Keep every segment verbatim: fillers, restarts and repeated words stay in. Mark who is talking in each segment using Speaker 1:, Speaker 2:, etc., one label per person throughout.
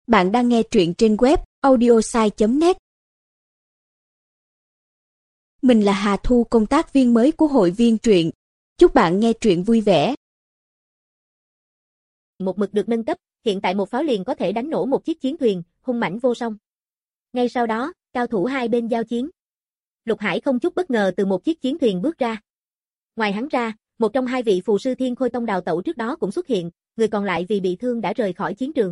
Speaker 1: Bạn đang nghe truyện trên web audiosai chấm net. Mình là Hà Thu, công tác viên mới của hội viên truyện. Chúc bạn nghe truyện vui vẻ.
Speaker 2: Một mực được nâng cấp, hiện tại một pháo liền có thể đánh nổ một chiếc chiến thuyền, hung mãnh vô song. Ngay sau đó, cao thủ hai bên giao chiến. Lục Hải không chút bất ngờ từ một chiếc chiến thuyền bước ra. Ngoài hắn ra, một trong hai vị phù sư Thiên Khôi Tông đào tẩu trước đó cũng xuất hiện, người còn lại vì bị thương đã rời khỏi chiến trường.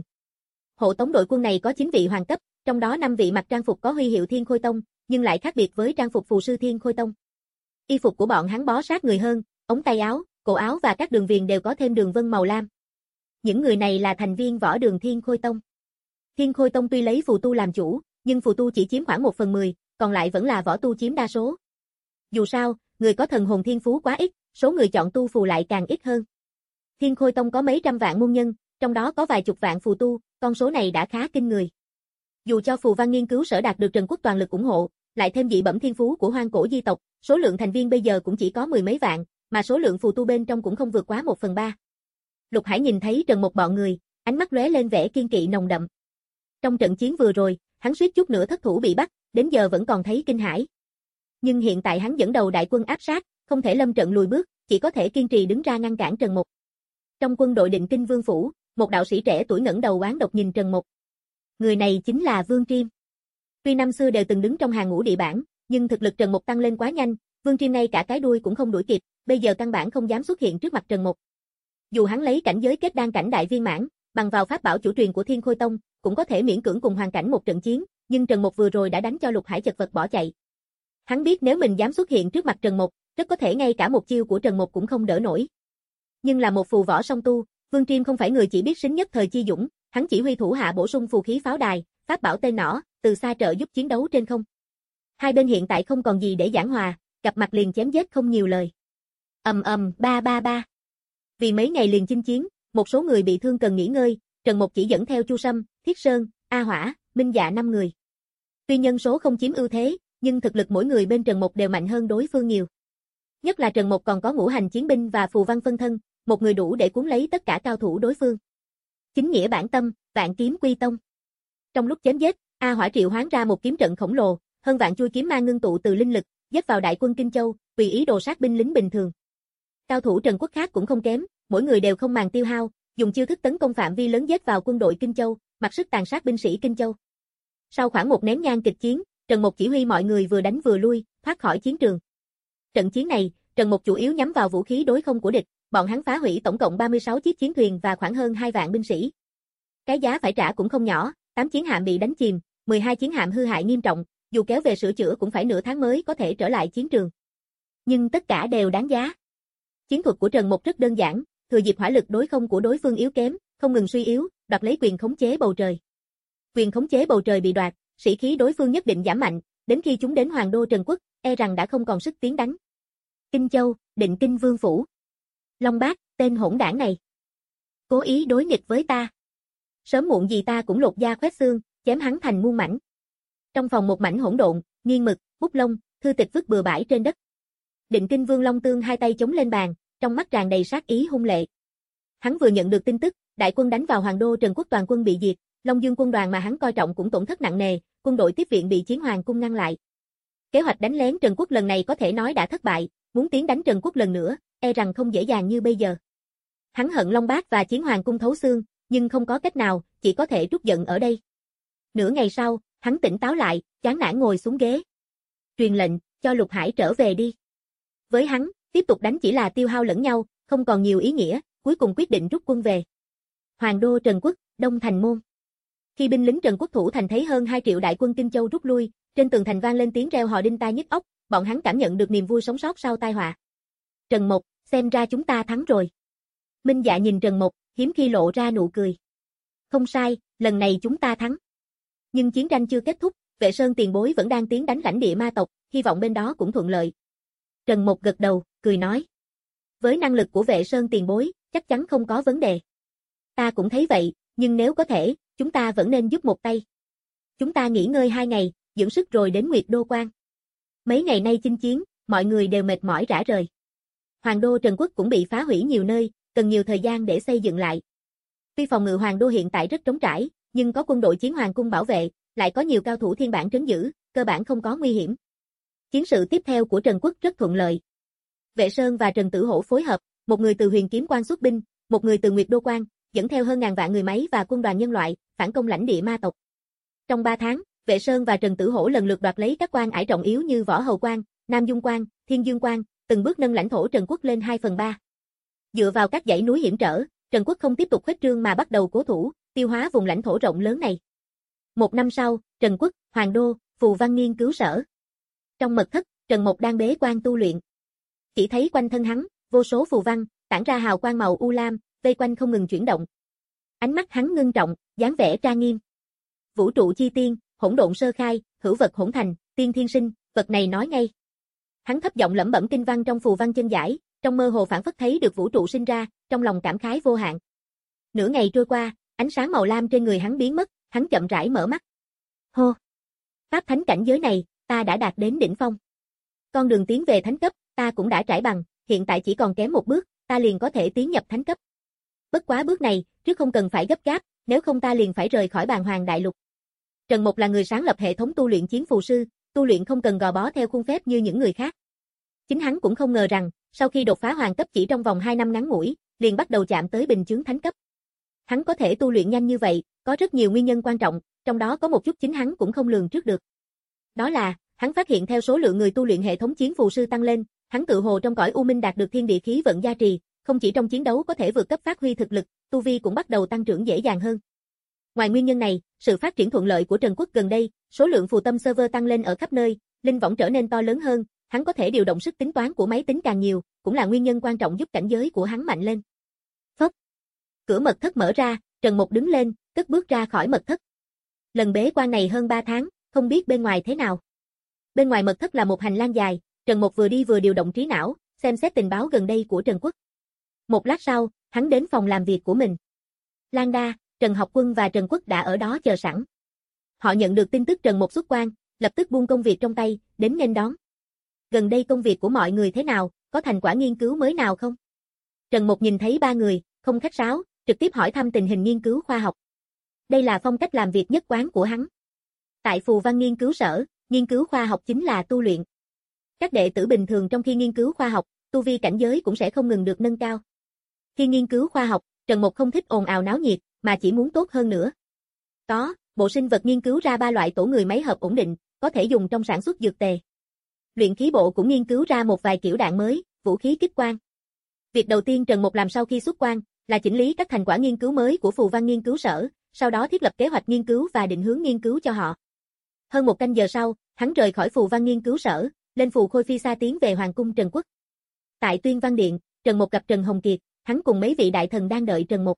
Speaker 2: Hộ tống đội quân này có chín vị hoàng cấp, trong đó năm vị mặc trang phục có huy hiệu Thiên Khôi Tông, nhưng lại khác biệt với trang phục phù sư Thiên Khôi Tông. Y phục của bọn hắn bó sát người hơn, ống tay áo, cổ áo và các đường viền đều có thêm đường vân màu lam. Những người này là thành viên võ đường Thiên Khôi Tông. Thiên Khôi Tông tuy lấy phù tu làm chủ, nhưng phù tu chỉ chiếm khoảng một phần mười, còn lại vẫn là võ tu chiếm đa số. Dù sao, người có thần hồn thiên phú quá ít, số người chọn tu phù lại càng ít hơn. Thiên Khôi Tông có mấy trăm vạn môn nhân, trong đó có vài chục vạn phù tu, con số này đã khá kinh người. Dù cho phù văn nghiên cứu sở đạt được Trần Quốc toàn lực ủng hộ, lại thêm dị bẩm thiên phú của hoang cổ di tộc, số lượng thành viên bây giờ cũng chỉ có mười mấy vạn, mà số lượng phù tu bên trong cũng không vượt quá một phần ba. Lục Hải nhìn thấy Trần Một bọn người, ánh mắt lóe lên vẻ kiên kỵ nồng đậm. Trong trận chiến vừa rồi, hắn suýt chút nữa thất thủ bị bắt, đến giờ vẫn còn thấy kinh hãi. Nhưng hiện tại hắn dẫn đầu đại quân áp sát, không thể lâm trận lùi bước, chỉ có thể kiên trì đứng ra ngăn cản Trần Một. Trong quân đội Định Kinh Vương phủ, một đạo sĩ trẻ tuổi ngẩng đầu oán độc nhìn Trần Một. Người này chính là Vương Triêm. Tuy năm xưa đều từng đứng trong hàng ngũ địa bảng, nhưng thực lực Trần Một tăng lên quá nhanh, Vương Triêm ngay cả cái đuôi cũng không đuổi kịp, bây giờ căn bản không dám xuất hiện trước mặt Trần Một. Dù hắn lấy cảnh giới kết đan cảnh đại viên mãn, bằng vào pháp bảo chủ truyền của Thiên Khôi Tông, cũng có thể miễn cưỡng cùng hoàn cảnh một trận chiến, nhưng Trần Một vừa rồi đã đánh cho Lục Hải chật vật bỏ chạy. Hắn biết nếu mình dám xuất hiện trước mặt Trần Một, rất có thể ngay cả một chiêu của Trần Một cũng không đỡ nổi. Nhưng là một phù võ song tu, Vương Triêm không phải người chỉ biết sính nhất thời chi dũng, hắn chỉ huy thủ hạ bổ sung phù khí pháo đài, pháp bảo tên nỏ, từ xa trợ giúp chiến đấu trên không. Hai bên hiện tại không còn gì để giảng hòa, gặp mặt liền chém giết không nhiều lời. Ầm ầm ba ba ba. Vì mấy ngày liền chinh chiến, một số người bị thương cần nghỉ ngơi, Trần Một chỉ dẫn theo Chu Sâm, Thiết Sơn, A Hỏa, Minh Dạ năm người. Tuy nhân số không chiếm ưu thế, nhưng thực lực mỗi người bên Trần Một đều mạnh hơn đối phương nhiều. Nhất là Trần Một còn có ngũ hành chiến binh và phù văn phân thân, một người đủ để cuốn lấy tất cả cao thủ đối phương. Chính nghĩa bản tâm, vạn kiếm quy tông. Trong lúc chém giết, A Hỏa triệu hoán ra một kiếm trận khổng lồ, hơn vạn chui kiếm ma ngưng tụ từ linh lực, giết vào đại quân Kinh Châu, tùy ý đồ sát binh lính bình thường. Cao thủ Trần Quốc khác cũng không kém, mỗi người đều không màng tiêu hao, dùng chiêu thức tấn công phạm vi lớn giết vào quân đội Kinh Châu, mặc sức tàn sát binh sĩ Kinh Châu. Sau khoảng một nén nhang kịch chiến, Trần Một chỉ huy mọi người vừa đánh vừa lui, thoát khỏi chiến trường. Trận chiến này, Trần Một chủ yếu nhắm vào vũ khí đối không của địch, bọn hắn phá hủy tổng cộng ba mươi sáu chiếc chiến thuyền và khoảng hơn hai vạn binh sĩ. Cái giá phải trả cũng không nhỏ, tám chiến hạm bị đánh chìm, mười hai chiến hạm hư hại nghiêm trọng, dù kéo về sửa chữa cũng phải nửa tháng mới có thể trở lại chiến trường. Nhưng tất cả đều đáng giá. Chiến thuật của Trần Một rất đơn giản, thừa dịp hỏa lực đối không của đối phương yếu kém, không ngừng suy yếu, đoạt lấy quyền khống chế bầu trời. Quyền khống chế bầu trời bị đoạt, sĩ khí đối phương nhất định giảm mạnh, đến khi chúng đến Hoàng đô Trần Quốc, e rằng đã không còn sức tiến đánh. Kinh Châu, Định Kinh Vương phủ. Long Bác, tên hỗn đảng này, cố ý đối nghịch với ta. Sớm muộn gì ta cũng lột da khoét xương, chém hắn thành muôn mảnh. Trong phòng một mảnh hỗn độn, nghiêng mực, bút lông, thư tịch vứt bừa bãi trên đất. Định Kinh Vương Long Tương hai tay chống lên bàn, trong mắt tràn đầy sát ý hung lệ. Hắn vừa nhận được tin tức, đại quân đánh vào Hoàng đô Trần Quốc toàn quân bị diệt, Long Dương quân đoàn mà hắn coi trọng cũng tổn thất nặng nề, quân đội tiếp viện bị Chiến Hoàng cung ngăn lại. Kế hoạch đánh lén Trần Quốc lần này có thể nói đã thất bại, muốn tiến đánh Trần Quốc lần nữa, e rằng không dễ dàng như bây giờ. Hắn hận Long Bác và Chiến Hoàng cung thấu xương, nhưng không có cách nào, chỉ có thể trút giận ở đây. Nửa ngày sau, hắn tỉnh táo lại, chán nản ngồi xuống ghế. Truyền lệnh, cho Lục Hải trở về đi. Với hắn, tiếp tục đánh chỉ là tiêu hao lẫn nhau, không còn nhiều ý nghĩa, cuối cùng quyết định rút quân về. Hoàng đô Trần Quốc, Đông Thành môn. Khi binh lính Trần Quốc thủ thành thấy hơn hai triệu đại quân Kinh Châu rút lui, trên tường thành vang lên tiếng reo hò đinh tai nhức óc, bọn hắn cảm nhận được niềm vui sống sót sau tai họa. Trần Một, xem ra chúng ta thắng rồi. Minh Dạ nhìn Trần Một, hiếm khi lộ ra nụ cười. Không sai, lần này chúng ta thắng. Nhưng chiến tranh chưa kết thúc, Vệ Sơn tiền bối vẫn đang tiến đánh lãnh địa ma tộc, hy vọng bên đó cũng thuận lợi. Trần Một gật đầu, cười nói. Với năng lực của Vệ Sơn tiền bối, chắc chắn không có vấn đề. Ta cũng thấy vậy, nhưng nếu có thể, chúng ta vẫn nên giúp một tay. Chúng ta nghỉ ngơi hai ngày, dưỡng sức rồi đến Nguyệt Đô Quan. Mấy ngày nay chinh chiến, mọi người đều mệt mỏi rã rời. Hoàng đô Trần Quốc cũng bị phá hủy nhiều nơi, cần nhiều thời gian để xây dựng lại. Tuy phòng ngự Hoàng đô hiện tại rất trống trải, nhưng có quân đội Chiến Hoàng cung bảo vệ, lại có nhiều cao thủ thiên bản trấn giữ, cơ bản không có nguy hiểm. Chiến sự tiếp theo của Trần Quốc rất thuận lợi. Vệ Sơn và Trần Tử Hổ phối hợp, một người từ Huyền Kiếm Quan xuất binh, một người từ Nguyệt Đô Quan, dẫn theo hơn ngàn vạn người máy và quân đoàn nhân loại, phản công lãnh địa ma tộc. Trong ba tháng, Vệ Sơn và Trần Tử Hổ lần lượt đoạt lấy các quan ải trọng yếu như Võ Hầu Quan, Nam Dung Quan, Thiên Dương Quan, từng bước nâng lãnh thổ Trần Quốc lên hai phần ba. Dựa vào các dãy núi hiểm trở, Trần Quốc không tiếp tục khuếch trương mà bắt đầu cố thủ, tiêu hóa vùng lãnh thổ rộng lớn này. Một năm sau, Trần Quốc, Hoàng Đô, Phù Văn nghiên cứu sở. Trong mật thất, Trần Mộc đang bế quan tu luyện. Chỉ thấy quanh thân hắn, vô số phù văn, tản ra hào quang màu u lam, vây quanh không ngừng chuyển động. Ánh mắt hắn ngưng trọng, dáng vẻ trang nghiêm. Vũ trụ chi tiên, hỗn độn sơ khai, hữu vật hỗn thành, tiên thiên sinh, vật này nói ngay. Hắn thấp giọng lẩm bẩm kinh văn trong phù văn chân giải, trong mơ hồ phản phất thấy được vũ trụ sinh ra, trong lòng cảm khái vô hạn. Nửa ngày trôi qua, ánh sáng màu lam trên người hắn biến mất, hắn chậm rãi mở mắt. Hô! Pháp thánh cảnh giới này, ta đã đạt đến đỉnh phong. Con đường tiến về thánh cấp, ta cũng đã trải bằng, hiện tại chỉ còn kém một bước, ta liền có thể tiến nhập thánh cấp. Bất quá bước này, trước không cần phải gấp gáp, nếu không ta liền phải rời khỏi Bàn Hoàng Đại Lục. Trần Mộc là người sáng lập hệ thống tu luyện chiến phù sư, tu luyện không cần gò bó theo khuôn phép như những người khác. Chính hắn cũng không ngờ rằng, sau khi đột phá hoàng cấp chỉ trong vòng hai năm ngắn ngủi, liền bắt đầu chạm tới bình chướng thánh cấp. Hắn có thể tu luyện nhanh như vậy, có rất nhiều nguyên nhân quan trọng, trong đó có một chút chính hắn cũng không lường trước được. Đó là, hắn phát hiện theo số lượng người tu luyện hệ thống chiến phù sư tăng lên, hắn tự hồ trong cõi u minh đạt được thiên địa khí vận gia trì, không chỉ trong chiến đấu có thể vượt cấp phát huy thực lực, tu vi cũng bắt đầu tăng trưởng dễ dàng hơn. Ngoài nguyên nhân này, sự phát triển thuận lợi của Trần Quốc gần đây, số lượng phù tâm server tăng lên ở khắp nơi, linh võng trở nên to lớn hơn, hắn có thể điều động sức tính toán của máy tính càng nhiều, cũng là nguyên nhân quan trọng giúp cảnh giới của hắn mạnh lên. Phốc. Cửa mật thất mở ra, Trần Mộc đứng lên, cất bước ra khỏi mật thất. Lần bế quan này hơn ba tháng, không biết bên ngoài thế nào. Bên ngoài mật thất là một hành lang dài, Trần Mộc vừa đi vừa điều động trí não, xem xét tình báo gần đây của Trần Quốc. Một lát sau, hắn đến phòng làm việc của mình. Lan Đa, Trần Học Quân và Trần Quốc đã ở đó chờ sẵn. Họ nhận được tin tức Trần Mộc xuất quan, lập tức buông công việc trong tay, đến nghênh đón. Gần đây công việc của mọi người thế nào, có thành quả nghiên cứu mới nào không? Trần Mộc nhìn thấy ba người, không khách sáo, trực tiếp hỏi thăm tình hình nghiên cứu khoa học. Đây là phong cách làm việc nhất quán của hắn. Tại Phù Văn nghiên cứu sở, nghiên cứu khoa học chính là tu luyện. Các đệ tử bình thường trong khi nghiên cứu khoa học, tu vi cảnh giới cũng sẽ không ngừng được nâng cao. Khi nghiên cứu khoa học, Trần Mộc không thích ồn ào náo nhiệt, mà chỉ muốn tốt hơn nữa. Có, bộ sinh vật nghiên cứu ra ba loại tổ người máy hợp ổn định, có thể dùng trong sản xuất dược tề. Luyện khí bộ cũng nghiên cứu ra một vài kiểu đạn mới, vũ khí kích quang. Việc đầu tiên Trần Mộc làm sau khi xuất quan, là chỉnh lý các thành quả nghiên cứu mới của Phù Văn nghiên cứu sở, sau đó thiết lập kế hoạch nghiên cứu và định hướng nghiên cứu cho họ. Hơn một canh giờ sau, hắn rời khỏi Phù Văn nghiên cứu sở, lên phù khôi phi xa tiến về Hoàng cung Trần Quốc. Tại Tuyên Văn Điện, Trần Mộc gặp Trần Hồng Kiệt, hắn cùng mấy vị đại thần đang đợi Trần Mộc.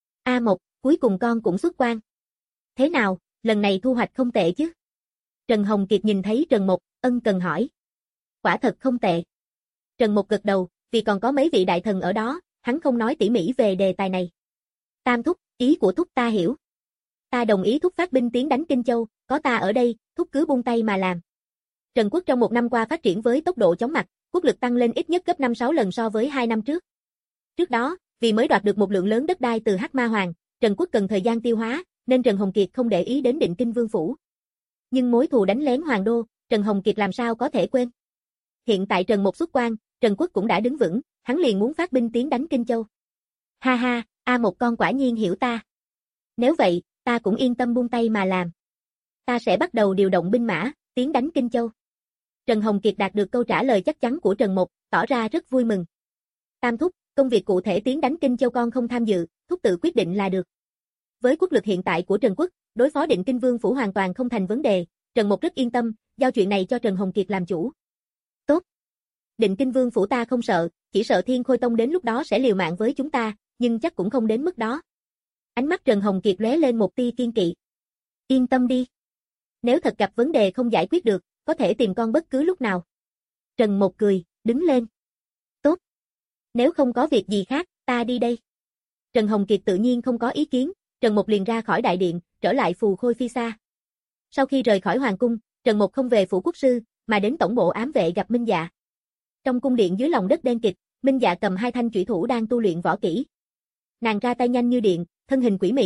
Speaker 2: A Mộc, cuối cùng con cũng xuất quan. Thế nào, lần này thu hoạch không tệ chứ? Trần Hồng Kiệt nhìn thấy Trần Mộc, ân cần hỏi. Quả thật không tệ. Trần Mộc gật đầu, vì còn có mấy vị đại thần ở đó, hắn không nói tỉ mỉ về đề tài này. Tam thúc, ý của thúc ta hiểu. Ta đồng ý thúc phát binh tiến đánh Kinh Châu, có ta ở đây, thúc cứ buông tay mà làm. Trần Quốc trong một năm qua phát triển với tốc độ chóng mặt, quốc lực tăng lên ít nhất gấp năm sáu lần so với hai năm trước. Trước đó, vì mới đoạt được một lượng lớn đất đai từ Hắc Ma Hoàng, Trần Quốc cần thời gian tiêu hóa, nên Trần Hồng Kiệt không để ý đến Định Kinh Vương phủ. Nhưng mối thù đánh lén Hoàng đô, Trần Hồng Kiệt làm sao có thể quên. Hiện tại Trần Mộc xuất quan, Trần Quốc cũng đã đứng vững, hắn liền muốn phát binh tiến đánh Kinh Châu. Ha ha, A Mộc con quả nhiên hiểu ta. Nếu vậy, ta cũng yên tâm buông tay mà làm. Ta sẽ bắt đầu điều động binh mã, tiến đánh Kinh Châu. Trần Hồng Kiệt đạt được câu trả lời chắc chắn của Trần Mộc, tỏ ra rất vui mừng. Tam thúc, công việc cụ thể tiến đánh Kinh Châu con không tham dự, thúc tự quyết định là được. Với quốc lực hiện tại của Trần Quốc, đối phó Định Kinh Vương phủ hoàn toàn không thành vấn đề, Trần Mộc rất yên tâm, giao chuyện này cho Trần Hồng Kiệt làm chủ. Tốt. Định Kinh Vương phủ ta không sợ, chỉ sợ Thiên Khôi Tông đến lúc đó sẽ liều mạng với chúng ta, nhưng chắc cũng không đến mức đó. Ánh mắt Trần Hồng Kiệt lóe lên một tia kiên kỵ. Yên tâm đi. Nếu thật gặp vấn đề không giải quyết được, có thể tìm con bất cứ lúc nào. Trần Mộc cười, đứng lên. Tốt. Nếu không có việc gì khác, ta đi đây. Trần Hồng Kiệt tự nhiên không có ý kiến, Trần Mộc liền ra khỏi đại điện, trở lại phù khôi phi xa. Sau khi rời khỏi hoàng cung, Trần Mộc không về phủ quốc sư, mà đến tổng bộ ám vệ gặp Minh Dạ. Trong cung điện dưới lòng đất đen kịt, Minh Dạ cầm hai thanh chủy thủ đang tu luyện võ kỹ. Nàng ra tay nhanh như điện, thân hình quỷ mị,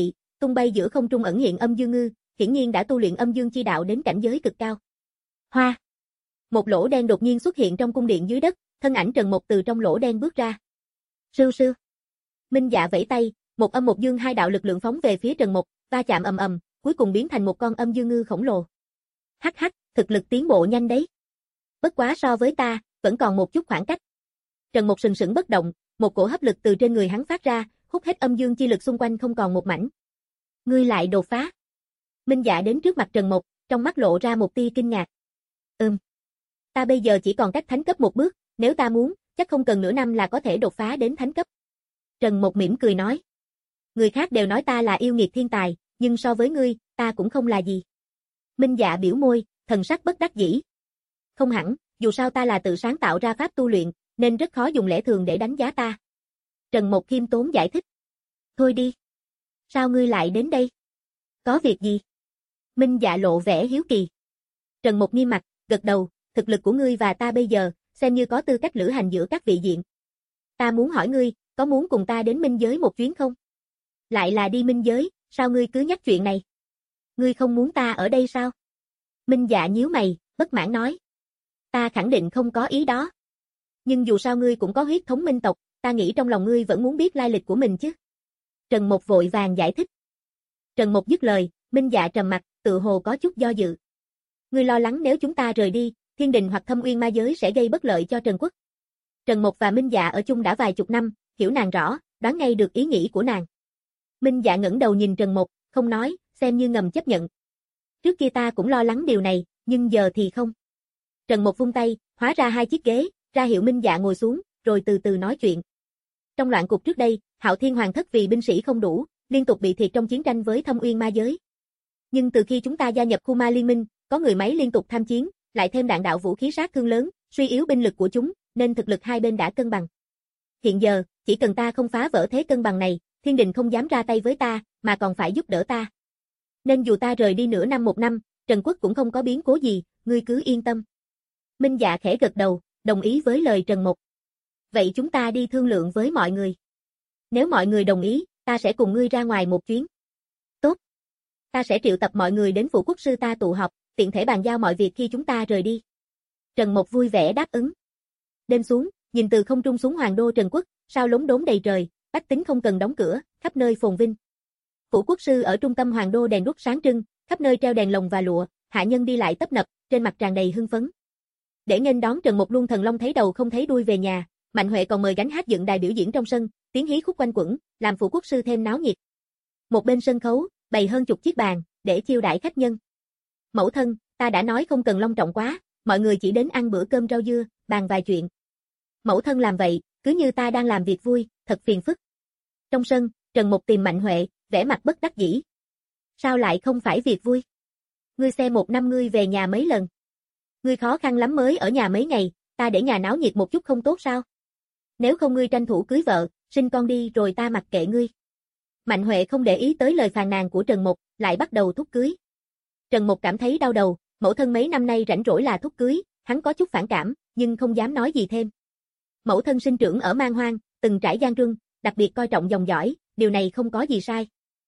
Speaker 2: tung bay giữa không trung ẩn hiện âm dương ngư, hiển nhiên đã tu luyện âm dương chi đạo đến cảnh giới cực cao. Hoa! Một lỗ đen đột nhiên xuất hiện trong cung điện dưới đất, thân ảnh Trần Mộc từ trong lỗ đen bước ra. Sưu sưu! Minh Dạ vẫy tay, một âm một dương hai đạo lực lượng phóng về phía Trần Mộc, va chạm ầm ầm, cuối cùng biến thành một con âm dương ngư khổng lồ. Hắc hắc, thực lực tiến bộ nhanh đấy. Bất quá so với ta, vẫn còn một chút khoảng cách. Trần Mộc sừng sững bất động, một cổ hấp lực từ trên người hắn phát ra, hút hết âm dương chi lực xung quanh không còn một mảnh. Ngươi lại đột phá. Minh Dạ đến trước mặt Trần Mộc, trong mắt lộ ra một tia kinh ngạc. Ừm. Ta bây giờ chỉ còn cách thánh cấp một bước, nếu ta muốn, chắc không cần nửa năm là có thể đột phá đến thánh cấp. Trần Mộc mỉm cười nói. Người khác đều nói ta là yêu nghiệt thiên tài, nhưng so với ngươi, ta cũng không là gì. Minh Dạ biểu môi, thần sắc bất đắc dĩ. Không hẳn, dù sao ta là tự sáng tạo ra pháp tu luyện, nên rất khó dùng lẽ thường để đánh giá ta. Trần Mộc khiêm tốn giải thích. Thôi đi. Sao ngươi lại đến đây? Có việc gì? Minh Dạ lộ vẻ hiếu kỳ. Trần Mộc nghiêm mặt, gật đầu, thực lực của ngươi và ta bây giờ, xem như có tư cách lữ hành giữa các vị diện. Ta muốn hỏi ngươi, có muốn cùng ta đến minh giới một chuyến không? Lại là đi minh giới, sao ngươi cứ nhắc chuyện này? Ngươi không muốn ta ở đây sao? Minh Dạ nhíu mày, bất mãn nói. Ta khẳng định không có ý đó. Nhưng dù sao ngươi cũng có huyết thống minh tộc, ta nghĩ trong lòng ngươi vẫn muốn biết lai lịch của mình chứ. Trần Mộc vội vàng giải thích. Trần Mộc dứt lời, Minh Dạ trầm mặt, tự hồ có chút do dự. Ngươi lo lắng nếu chúng ta rời đi, Thiên Đình hoặc Thâm Uyên Ma giới sẽ gây bất lợi cho Trần Quốc. Trần Mộc và Minh Dạ ở chung đã vài chục năm, hiểu nàng rõ, đoán ngay được ý nghĩ của nàng. Minh Dạ ngẩng đầu nhìn Trần Mộc, không nói, xem như ngầm chấp nhận. Trước kia ta cũng lo lắng điều này, nhưng giờ thì không. Trần Mộc vung tay, hóa ra hai chiếc ghế, ra hiệu Minh Dạ ngồi xuống, rồi từ từ nói chuyện. Trong loạn cục trước đây, Hạo Thiên Hoàng thất vì binh sĩ không đủ, liên tục bị thiệt trong chiến tranh với Thâm Uyên Ma giới. Nhưng từ khi chúng ta gia nhập khu ma liên minh, có người máy liên tục tham chiến, lại thêm đạn đạo vũ khí sát thương lớn, suy yếu binh lực của chúng, nên thực lực hai bên đã cân bằng. Hiện giờ, chỉ cần ta không phá vỡ thế cân bằng này, Thiên Đình không dám ra tay với ta, mà còn phải giúp đỡ ta. Nên dù ta rời đi nửa năm một năm, Trần Quốc cũng không có biến cố gì, ngươi cứ yên tâm. Minh Dạ khẽ gật đầu, đồng ý với lời Trần Mộc. Vậy chúng ta đi thương lượng với mọi người. Nếu mọi người đồng ý, ta sẽ cùng ngươi ra ngoài một chuyến. Tốt. Ta sẽ triệu tập mọi người đến phủ quốc sư ta tụ họp, tiện thể bàn giao mọi việc khi chúng ta rời đi. Trần Mộc vui vẻ đáp ứng. Đêm xuống, nhìn từ không trung xuống hoàng đô Trần Quốc, sao lốm đốm đầy trời, bách tính không cần đóng cửa, khắp nơi phồn vinh. Phủ quốc sư ở trung tâm hoàng đô đèn đuốc sáng trưng, khắp nơi treo đèn lồng và lụa, hạ nhân đi lại tấp nập, trên mặt tràn đầy hưng phấn. Để nghênh đón Trần Mộc Luân Thần Long thấy đầu không thấy đuôi về nhà, Mạnh Huệ còn mời gánh hát dựng đài biểu diễn trong sân, tiếng hí khúc quanh quẩn, làm phủ quốc sư thêm náo nhiệt. Một bên sân khấu, bày hơn chục chiếc bàn, để chiêu đãi khách nhân. Mẫu thân, ta đã nói không cần long trọng quá, mọi người chỉ đến ăn bữa cơm rau dưa, bàn vài chuyện. Mẫu thân làm vậy, cứ như ta đang làm việc vui, thật phiền phức. Trong sân, Trần Mộc tìm Mạnh Huệ, vẻ mặt bất đắc dĩ. Sao lại không phải việc vui? Ngươi xem một năm ngươi về nhà mấy lần? Ngươi khó khăn lắm mới ở nhà mấy ngày, ta để nhà náo nhiệt một chút không tốt sao? Nếu không ngươi tranh thủ cưới vợ, sinh con đi rồi ta mặc kệ ngươi. Mạnh Huệ không để ý tới lời phàn nàn của Trần Mộc, lại bắt đầu thúc cưới. Trần Mộc cảm thấy đau đầu, mẫu thân mấy năm nay rảnh rỗi là thúc cưới, hắn có chút phản cảm, nhưng không dám nói gì thêm. Mẫu thân sinh trưởng ở Man Hoang, từng trải gian truân, đặc biệt coi trọng dòng dõi, điều này không có gì sai.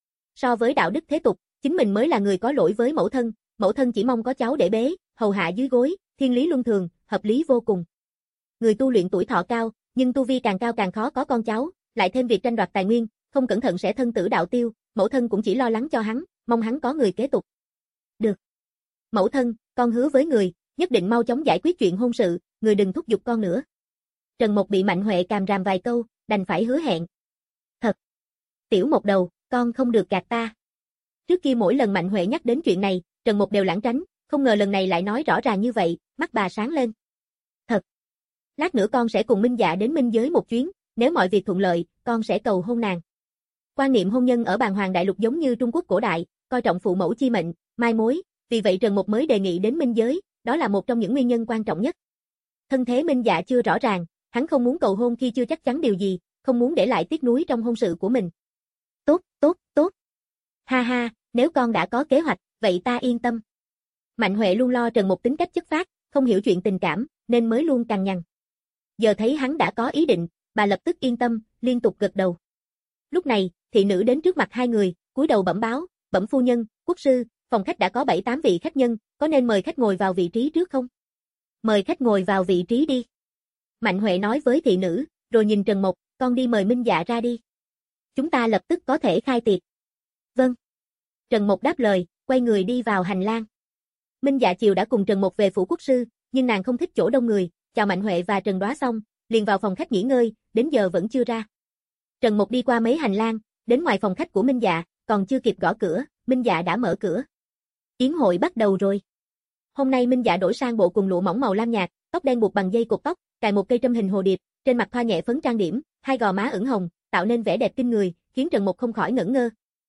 Speaker 2: So với đạo đức thế tục, chính mình mới là người có lỗi với mẫu thân, mẫu thân chỉ mong có cháu để bế, hầu hạ dưới gối, thiên lý luân thường, hợp lý vô cùng. Người tu luyện tuổi thọ cao, nhưng tu vi càng cao càng khó có con cháu, lại thêm việc tranh đoạt tài nguyên, không cẩn thận sẽ thân tử đạo tiêu, mẫu thân cũng chỉ lo lắng cho hắn, mong hắn có người kế tục. Được. Mẫu thân, con hứa với người, nhất định mau chóng giải quyết chuyện hôn sự, người đừng thúc giục con nữa. Trần Mộc bị Mạnh Huệ càm ràm vài câu, đành phải hứa hẹn. Thật. Tiểu Mộc đầu, con không được gạt ta. Trước kia mỗi lần Mạnh Huệ nhắc đến chuyện này, Trần Mộc đều lảng tránh, không ngờ lần này lại nói rõ ràng như vậy, mắt bà sáng lên. Thật. Lát nữa con sẽ cùng Minh Dạ đến minh giới một chuyến, nếu mọi việc thuận lợi, con sẽ cầu hôn nàng. Quan niệm hôn nhân ở Bàn Hoàng Đại Lục giống như Trung Quốc cổ đại, coi trọng phụ mẫu chi mệnh, mai mối, vì vậy Trần Mộc mới đề nghị đến minh giới, đó là một trong những nguyên nhân quan trọng nhất. Thân thế Minh Dạ chưa rõ ràng, hắn không muốn cầu hôn khi chưa chắc chắn điều gì, không muốn để lại tiếc nuối trong hôn sự của mình. Tốt, tốt, tốt. Ha ha, nếu con đã có kế hoạch, vậy ta yên tâm. Mạnh Huệ luôn lo Trần Mộc tính cách chất phác, không hiểu chuyện tình cảm, nên mới luôn cằn nhằn. Giờ thấy hắn đã có ý định, bà lập tức yên tâm, liên tục gật đầu. Lúc này, thị nữ đến trước mặt hai người, cúi đầu bẩm báo, bẩm phu nhân, quốc sư, phòng khách đã có bảy tám vị khách nhân, có nên mời khách ngồi vào vị trí trước không? Mời khách ngồi vào vị trí đi. Mạnh Huệ nói với thị nữ, rồi nhìn Trần Mộc, con đi mời Minh Dạ ra đi. Chúng ta lập tức có thể khai tiệc. Vâng. Trần Mộc đáp lời, quay người đi vào hành lang. Minh Dạ chiều đã cùng Trần Mộc về phủ quốc sư, nhưng nàng không thích chỗ đông người, chào Mạnh Huệ và Trần Đoá xong, liền vào phòng khách nghỉ ngơi, đến giờ vẫn chưa ra. Trần Mộc đi qua mấy hành lang, đến ngoài phòng khách của Minh Dạ, còn chưa kịp gõ cửa, Minh Dạ đã mở cửa. Yến hội bắt đầu rồi. Hôm nay Minh Dạ đổi sang bộ quần lụa mỏng màu lam nhạt, tóc đen buộc bằng dây cột tóc, cài một cây trâm hình hồ điệp, trên mặt thoa nhẹ phấn trang điểm, hai gò má ửng hồng, tạo nên vẻ đẹp kinh người, khiến Trần Mộc không khỏi ngẩn ngơ.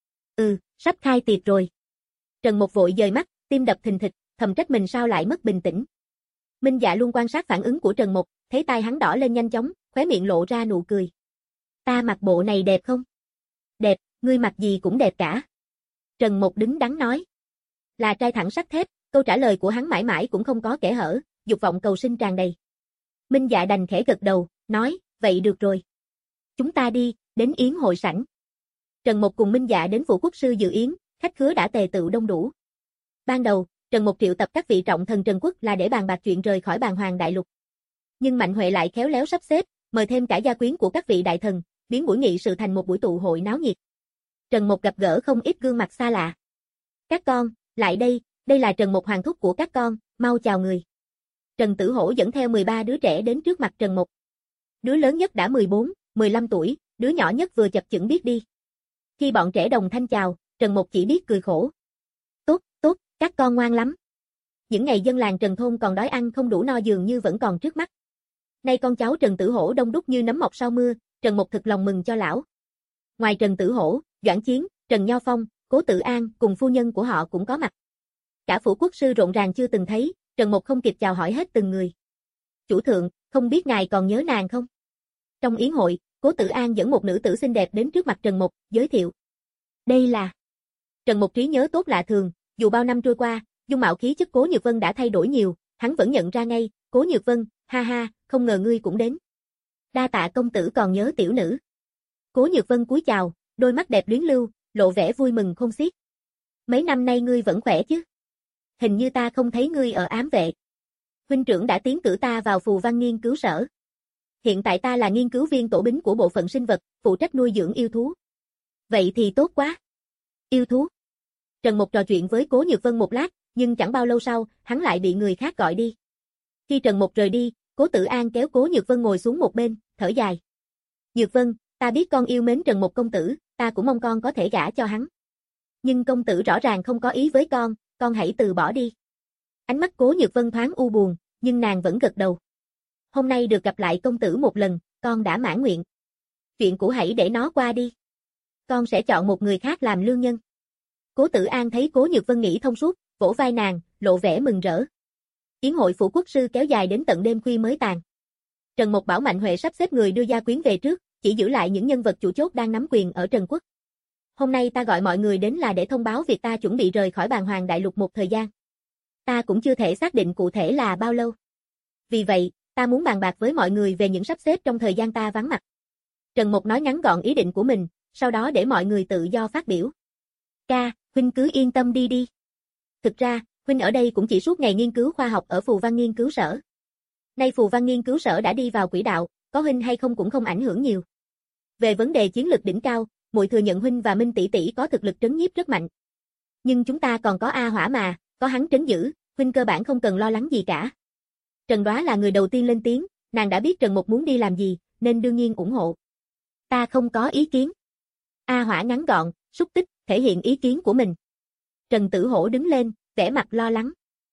Speaker 2: Ừ, sắp khai tiệc rồi. Trần Mộc vội dời mắt, tim đập thình thịch, thầm trách mình sao lại mất bình tĩnh. Minh Dạ luôn quan sát phản ứng của Trần Mộc, thấy tai hắn đỏ lên nhanh chóng, khóe miệng lộ ra nụ cười. Ta mặc bộ này đẹp không? Đẹp, ngươi mặc gì cũng đẹp cả. Trần Mộc đứng đắn nói. Là trai thẳng sắt thép, câu trả lời của hắn mãi mãi cũng không có kẽ hở, dục vọng cầu sinh tràn đầy. Minh Dạ đành khẽ gật đầu, nói, vậy được rồi. Chúng ta đi, đến yến hội sảnh. Trần Mộc cùng Minh Dạ đến phủ quốc sư dự yến, khách khứa đã tề tựu đông đủ. Ban đầu, Trần Mộc triệu tập các vị trọng thần Trần Quốc là để bàn bạc chuyện rời khỏi Bàn Hoàng Đại Lục. Nhưng Mạnh Huệ lại khéo léo sắp xếp, mời thêm cả gia quyến của các vị đại thần, biến buổi nghị sự thành một buổi tụ hội náo nhiệt. Trần Mộc gặp gỡ không ít gương mặt xa lạ. Các con, lại đây, đây là Trần Mộc hoàng thúc của các con, mau chào người. Trần Tử Hổ dẫn theo mười ba đứa trẻ đến trước mặt Trần Mộc. Đứa lớn nhất đã mười bốn, mười lăm tuổi, đứa nhỏ nhất vừa chập chững biết đi. Khi bọn trẻ đồng thanh chào, Trần Mộc chỉ biết cười khổ. Tốt, tốt, các con ngoan lắm. Những ngày dân làng Trần Thôn còn đói ăn không đủ no dường như vẫn còn trước mắt. Nay con cháu Trần Tử Hổ đông đúc như nấm mọc sau mưa, Trần Mộc thực lòng mừng cho lão. Ngoài Trần Tử Hổ, Doãn Chiến, Trần Nho Phong, Cố Tự An cùng phu nhân của họ cũng có mặt. Cả phủ quốc sư rộn ràng chưa từng thấy, Trần Mộc không kịp chào hỏi hết từng người. Chủ thượng, không biết ngài còn nhớ nàng không? Trong yến hội, Cố Tự An dẫn một nữ tử xinh đẹp đến trước mặt Trần Mộc, giới thiệu. Đây là... Trần Mộc trí nhớ tốt lạ thường, dù bao năm trôi qua, dung mạo khí chất Cố Nhược Vân đã thay đổi nhiều, hắn vẫn nhận ra ngay, Cố Nhược Vân, ha ha, không ngờ ngươi cũng đến. Đa tạ công tử còn nhớ tiểu nữ. Cố Nhược Vân cúi chào, đôi mắt đẹp luyến lưu, lộ vẻ vui mừng không xiết. Mấy năm nay ngươi vẫn khỏe chứ? Hình như ta không thấy ngươi ở ám vệ. Huynh trưởng đã tiến cử ta vào Phù Văn nghiên cứu sở. Hiện tại ta là nghiên cứu viên tổ bính của bộ phận sinh vật, phụ trách nuôi dưỡng yêu thú. Vậy thì tốt quá. Yêu thú. Trần Mộc trò chuyện với Cố Nhược Vân một lát, nhưng chẳng bao lâu sau, hắn lại bị người khác gọi đi. Khi Trần Mộc rời đi, Cố Tự An kéo Cố Nhược Vân ngồi xuống một bên, thở dài. Nhược Vân, ta biết con yêu mến Trần Mộc công tử, ta cũng mong con có thể gả cho hắn. Nhưng công tử rõ ràng không có ý với con, con hãy từ bỏ đi. Ánh mắt Cố Nhược Vân thoáng u buồn, nhưng nàng vẫn gật đầu. Hôm nay được gặp lại công tử một lần, con đã mãn nguyện. Chuyện cũ hãy để nó qua đi. Con sẽ chọn một người khác làm lương nhân. Cố Tự An thấy Cố Nhược Vân nghĩ thông suốt, vỗ vai nàng, lộ vẻ mừng rỡ. Yến hội phủ quốc sư kéo dài đến tận đêm khuya mới tàn. Trần Mộc bảo Mạnh Huệ sắp xếp người đưa gia quyến về trước, chỉ giữ lại những nhân vật chủ chốt đang nắm quyền ở Trần Quốc. Hôm nay ta gọi mọi người đến là để thông báo việc ta chuẩn bị rời khỏi Bàn Hoàng Đại Lục một thời gian. Ta cũng chưa thể xác định cụ thể là bao lâu. Vì vậy, ta muốn bàn bạc với mọi người về những sắp xếp trong thời gian ta vắng mặt. Trần Mộc nói ngắn gọn ý định của mình, sau đó để mọi người tự do phát biểu. Ca, huynh cứ yên tâm đi đi. Thực ra, huynh ở đây cũng chỉ suốt ngày nghiên cứu khoa học ở Phù Văn nghiên cứu sở. Nay Phù Văn nghiên cứu sở đã đi vào quỹ đạo, có huynh hay không cũng không ảnh hưởng nhiều. Về vấn đề chiến lược đỉnh cao, muội thừa nhận huynh và Minh tỷ tỷ có thực lực trấn nhiếp rất mạnh. Nhưng chúng ta còn có A Hỏa mà, có hắn trấn giữ, huynh cơ bản không cần lo lắng gì cả. Trần Đoá là người đầu tiên lên tiếng, nàng đã biết Trần Mộc muốn đi làm gì, nên đương nhiên ủng hộ. Ta không có ý kiến. A Hỏa ngắn gọn, xúc tích, thể hiện ý kiến của mình. Trần Tử Hổ đứng lên, vẻ mặt lo lắng.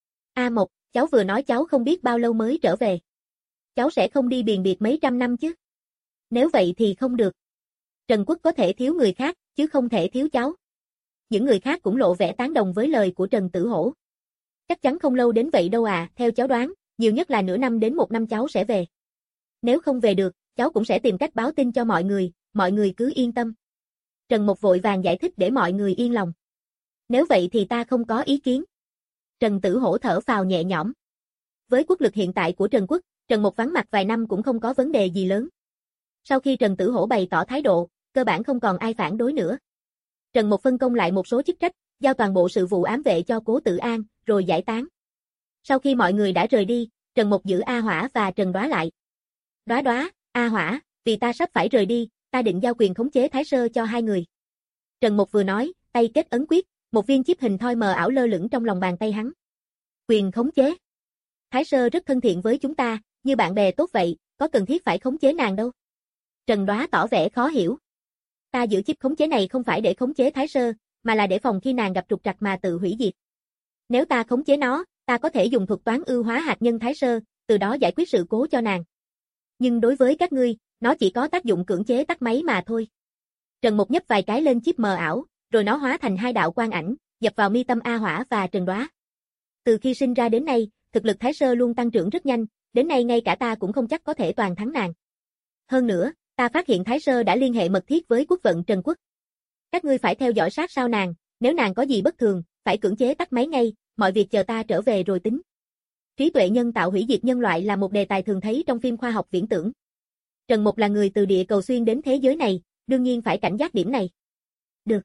Speaker 2: A Mộc, cháu vừa nói cháu không biết bao lâu mới trở về. Cháu sẽ không đi biền biệt mấy trăm năm chứ? Nếu vậy thì không được. Trần Quốc có thể thiếu người khác, chứ không thể thiếu cháu. Những người khác cũng lộ vẻ tán đồng với lời của Trần Tử Hổ. Chắc chắn không lâu đến vậy đâu à, theo cháu đoán, nhiều nhất là nửa năm đến một năm cháu sẽ về. Nếu không về được, cháu cũng sẽ tìm cách báo tin cho mọi người, mọi người cứ yên tâm. Trần Mộc vội vàng giải thích để mọi người yên lòng. Nếu vậy thì ta không có ý kiến. Trần Tử Hổ thở phào nhẹ nhõm. Với quốc lực hiện tại của Trần Quốc, Trần Mộc vắng mặt vài năm cũng không có vấn đề gì lớn. Sau khi Trần Tử Hổ bày tỏ thái độ, cơ bản không còn ai phản đối nữa. Trần Mục phân công lại một số chức trách, giao toàn bộ sự vụ ám vệ cho Cố Tử An, rồi giải tán. Sau khi mọi người đã rời đi, Trần Mục giữ A Hỏa và Trần Đoá lại. Đoá Đoá, A Hỏa, vì ta sắp phải rời đi, ta định giao quyền khống chế Thái Sơ cho hai người. Trần Mục vừa nói, tay kết ấn quyết, một viên chip hình thoi mờ ảo lơ lửng trong lòng bàn tay hắn. Quyền khống chế. Thái Sơ rất thân thiện với chúng ta, như bạn bè tốt vậy, có cần thiết phải khống chế nàng đâu. Trần Đoá tỏ vẻ khó hiểu. Ta giữ chip khống chế này không phải để khống chế Thái Sơ, mà là để phòng khi nàng gặp trục trặc mà tự hủy diệt. Nếu ta khống chế nó, ta có thể dùng thuật toán ưu hóa hạt nhân Thái Sơ, từ đó giải quyết sự cố cho nàng. Nhưng đối với các ngươi, nó chỉ có tác dụng cưỡng chế tắt máy mà thôi. Trần Mục nhấp vài cái lên chip mờ ảo, rồi nó hóa thành hai đạo quang ảnh, dập vào mi tâm A Hỏa và Trần Đoá. Từ khi sinh ra đến nay, thực lực Thái Sơ luôn tăng trưởng rất nhanh, đến nay ngay cả ta cũng không chắc có thể toàn thắng nàng. Hơn nữa, ta phát hiện Thái Sơ đã liên hệ mật thiết với quốc vận Trần Quốc. Các ngươi phải theo dõi sát sao nàng, nếu nàng có gì bất thường, phải cưỡng chế tắt máy ngay, mọi việc chờ ta trở về rồi tính. Trí tuệ nhân tạo hủy diệt nhân loại là một đề tài thường thấy trong phim khoa học viễn tưởng. Trần Mục là người từ địa cầu xuyên đến thế giới này, đương nhiên phải cảnh giác điểm này. Được.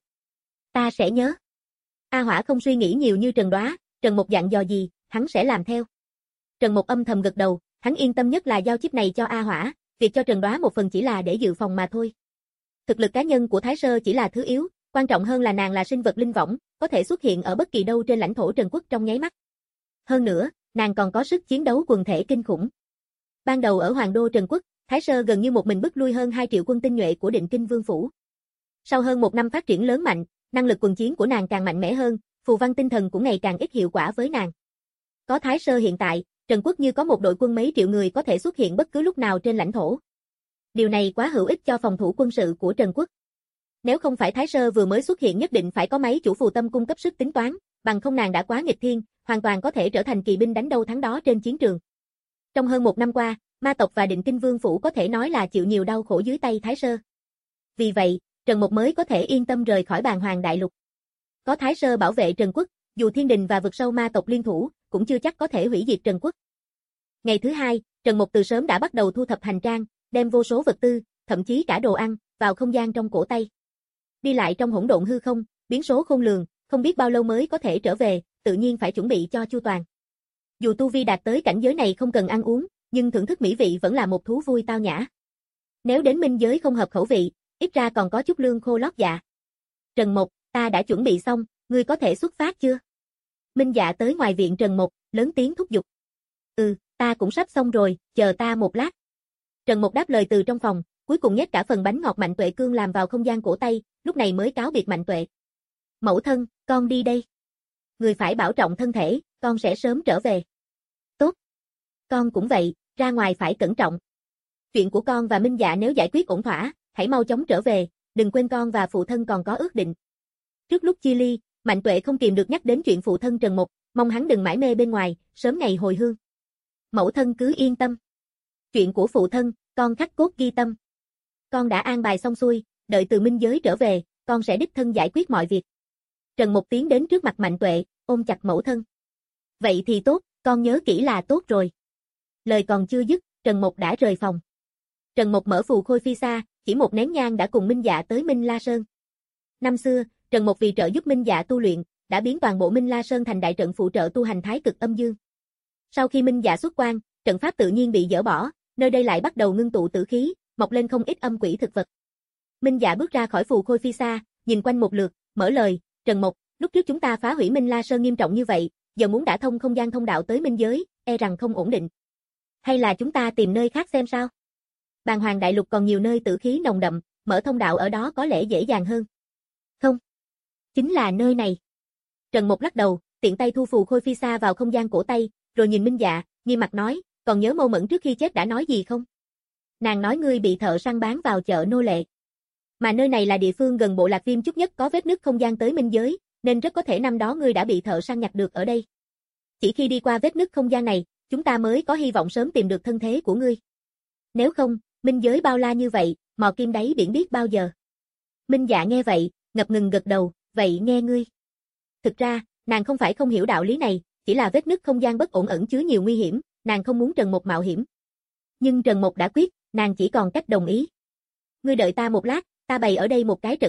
Speaker 2: Ta sẽ nhớ. A Hỏa không suy nghĩ nhiều như Trần Đoá, Trần Mục dặn dò gì, hắn sẽ làm theo. Trần Mục âm thầm gật đầu, hắn yên tâm nhất là giao chip này cho A Hỏa, việc cho Trần Đoá một phần chỉ là để dự phòng mà thôi. Thực lực cá nhân của Thái Sơ chỉ là thứ yếu, quan trọng hơn là nàng là sinh vật linh võng, có thể xuất hiện ở bất kỳ đâu trên lãnh thổ Trần Quốc trong nháy mắt. Hơn nữa, nàng còn có sức chiến đấu quần thể kinh khủng. Ban đầu ở Hoàng đô Trần Quốc, Thái Sơ gần như một mình bức lui hơn hai triệu quân tinh nhuệ của Định Kinh Vương phủ. Sau hơn một năm phát triển lớn mạnh, năng lực quần chiến của nàng càng mạnh mẽ hơn, phù văn tinh thần cũng ngày càng ít hiệu quả với nàng. Có Thái Sơ hiện tại, Trần Quốc như có một đội quân mấy triệu người có thể xuất hiện bất cứ lúc nào trên lãnh thổ. Điều này quá hữu ích cho phòng thủ quân sự của Trần Quốc. Nếu không phải Thái Sơ vừa mới xuất hiện nhất định phải có máy chủ phù tâm cung cấp sức tính toán, bằng không nàng đã quá nghịch thiên, hoàn toàn có thể trở thành kỳ binh đánh đâu thắng đó trên chiến trường. Trong hơn một năm qua, ma tộc và Định Kinh Vương phủ có thể nói là chịu nhiều đau khổ dưới tay Thái Sơ. Vì vậy, Trần Mục mới có thể yên tâm rời khỏi Bàn Hoàng Đại Lục. Có Thái Sơ bảo vệ Trần Quốc, dù thiên đình và vực sâu ma tộc liên thủ, cũng chưa chắc có thể hủy diệt Trần Quốc. Ngày thứ hai, Trần Mục từ sớm đã bắt đầu thu thập hành trang, đem vô số vật tư, thậm chí cả đồ ăn, vào không gian trong cổ tay. Đi lại trong hỗn độn hư không, biến số khôn lường, không biết bao lâu mới có thể trở về, tự nhiên phải chuẩn bị cho chu toàn. Dù tu vi đạt tới cảnh giới này không cần ăn uống, nhưng thưởng thức mỹ vị vẫn là một thú vui tao nhã. Nếu đến minh giới không hợp khẩu vị, ít ra còn có chút lương khô lót dạ. Trần Mục, ta đã chuẩn bị xong, ngươi có thể xuất phát chưa? Minh Dạ tới ngoài viện Trần Mục, lớn tiếng thúc giục. Ừ, ta cũng sắp xong rồi, chờ ta một lát. Trần Mục đáp lời từ trong phòng, cuối cùng nhét cả phần bánh ngọt Mạnh Tuệ cương làm vào không gian cổ tay, lúc này mới cáo biệt Mạnh Tuệ. Mẫu thân, con đi đây. Người phải bảo trọng thân thể, con sẽ sớm trở về. Tốt. Con cũng vậy, ra ngoài phải cẩn trọng. Chuyện của con và Minh Dạ nếu giải quyết ổn thỏa, hãy mau chóng trở về, đừng quên con và phụ thân còn có ước định. Trước lúc chia ly, Mạnh Tuệ không kìm được nhắc đến chuyện phụ thân Trần Mục, mong hắn đừng mãi mê bên ngoài, sớm ngày hồi hương. Mẫu thân cứ yên tâm. Chuyện của phụ thân, con khắc cốt ghi tâm. Con đã an bài xong xuôi, đợi từ minh giới trở về, con sẽ đích thân giải quyết mọi việc. Trần Mục tiến đến trước mặt Mạnh Tuệ, ôm chặt mẫu thân. Vậy thì tốt, con nhớ kỹ là tốt rồi. Lời còn chưa dứt, Trần Mục đã rời phòng. Trần Mục mở phù khôi phi xa, chỉ một nén nhang đã cùng Minh Dạ tới Minh La Sơn. Năm xưa, Trần Mục vì trợ giúp Minh Dạ tu luyện, đã biến toàn bộ Minh La Sơn thành đại trận phụ trợ tu hành Thái Cực Âm Dương. Sau khi Minh Dạ xuất quan, trận pháp tự nhiên bị dỡ bỏ, nơi đây lại bắt đầu ngưng tụ tử khí, mọc lên không ít âm quỷ thực vật. Minh Dạ bước ra khỏi phù khôi phi xa, nhìn quanh một lượt, mở lời, Trần Mục, lúc trước chúng ta phá hủy Minh La Sơn nghiêm trọng như vậy, giờ muốn đả thông không gian thông đạo tới minh giới, e rằng không ổn định. Hay là chúng ta tìm nơi khác xem sao? Bàn Hoàng Đại Lục còn nhiều nơi tử khí nồng đậm, mở thông đạo ở đó có lẽ dễ dàng hơn. Không. Chính là nơi này. Trần Mục lắc đầu, tiện tay thu phù khôi phi xa vào không gian cổ tay, rồi nhìn Minh Dạ, nghiêm mặt nói, còn nhớ Mâu Mẫn trước khi chết đã nói gì không? Nàng nói ngươi bị thợ săn bán vào chợ nô lệ. Mà nơi này là địa phương gần bộ lạc Viêm Chúc nhất có vết nứt không gian tới minh giới, nên rất có thể năm đó ngươi đã bị thợ săn nhặt được ở đây. Chỉ khi đi qua vết nứt không gian này, chúng ta mới có hy vọng sớm tìm được thân thế của ngươi. Nếu không, minh giới bao la như vậy, mò kim đáy biển biết bao giờ. Minh Dạ nghe vậy, ngập ngừng gật đầu, vậy nghe ngươi. Thực ra, nàng không phải không hiểu đạo lý này, chỉ là vết nứt không gian bất ổn ẩn chứa nhiều nguy hiểm, nàng không muốn Trần Mục mạo hiểm. Nhưng Trần Mục đã quyết, nàng chỉ còn cách đồng ý. Ngươi đợi ta một lát, ta bày ở đây một cái trận pháp,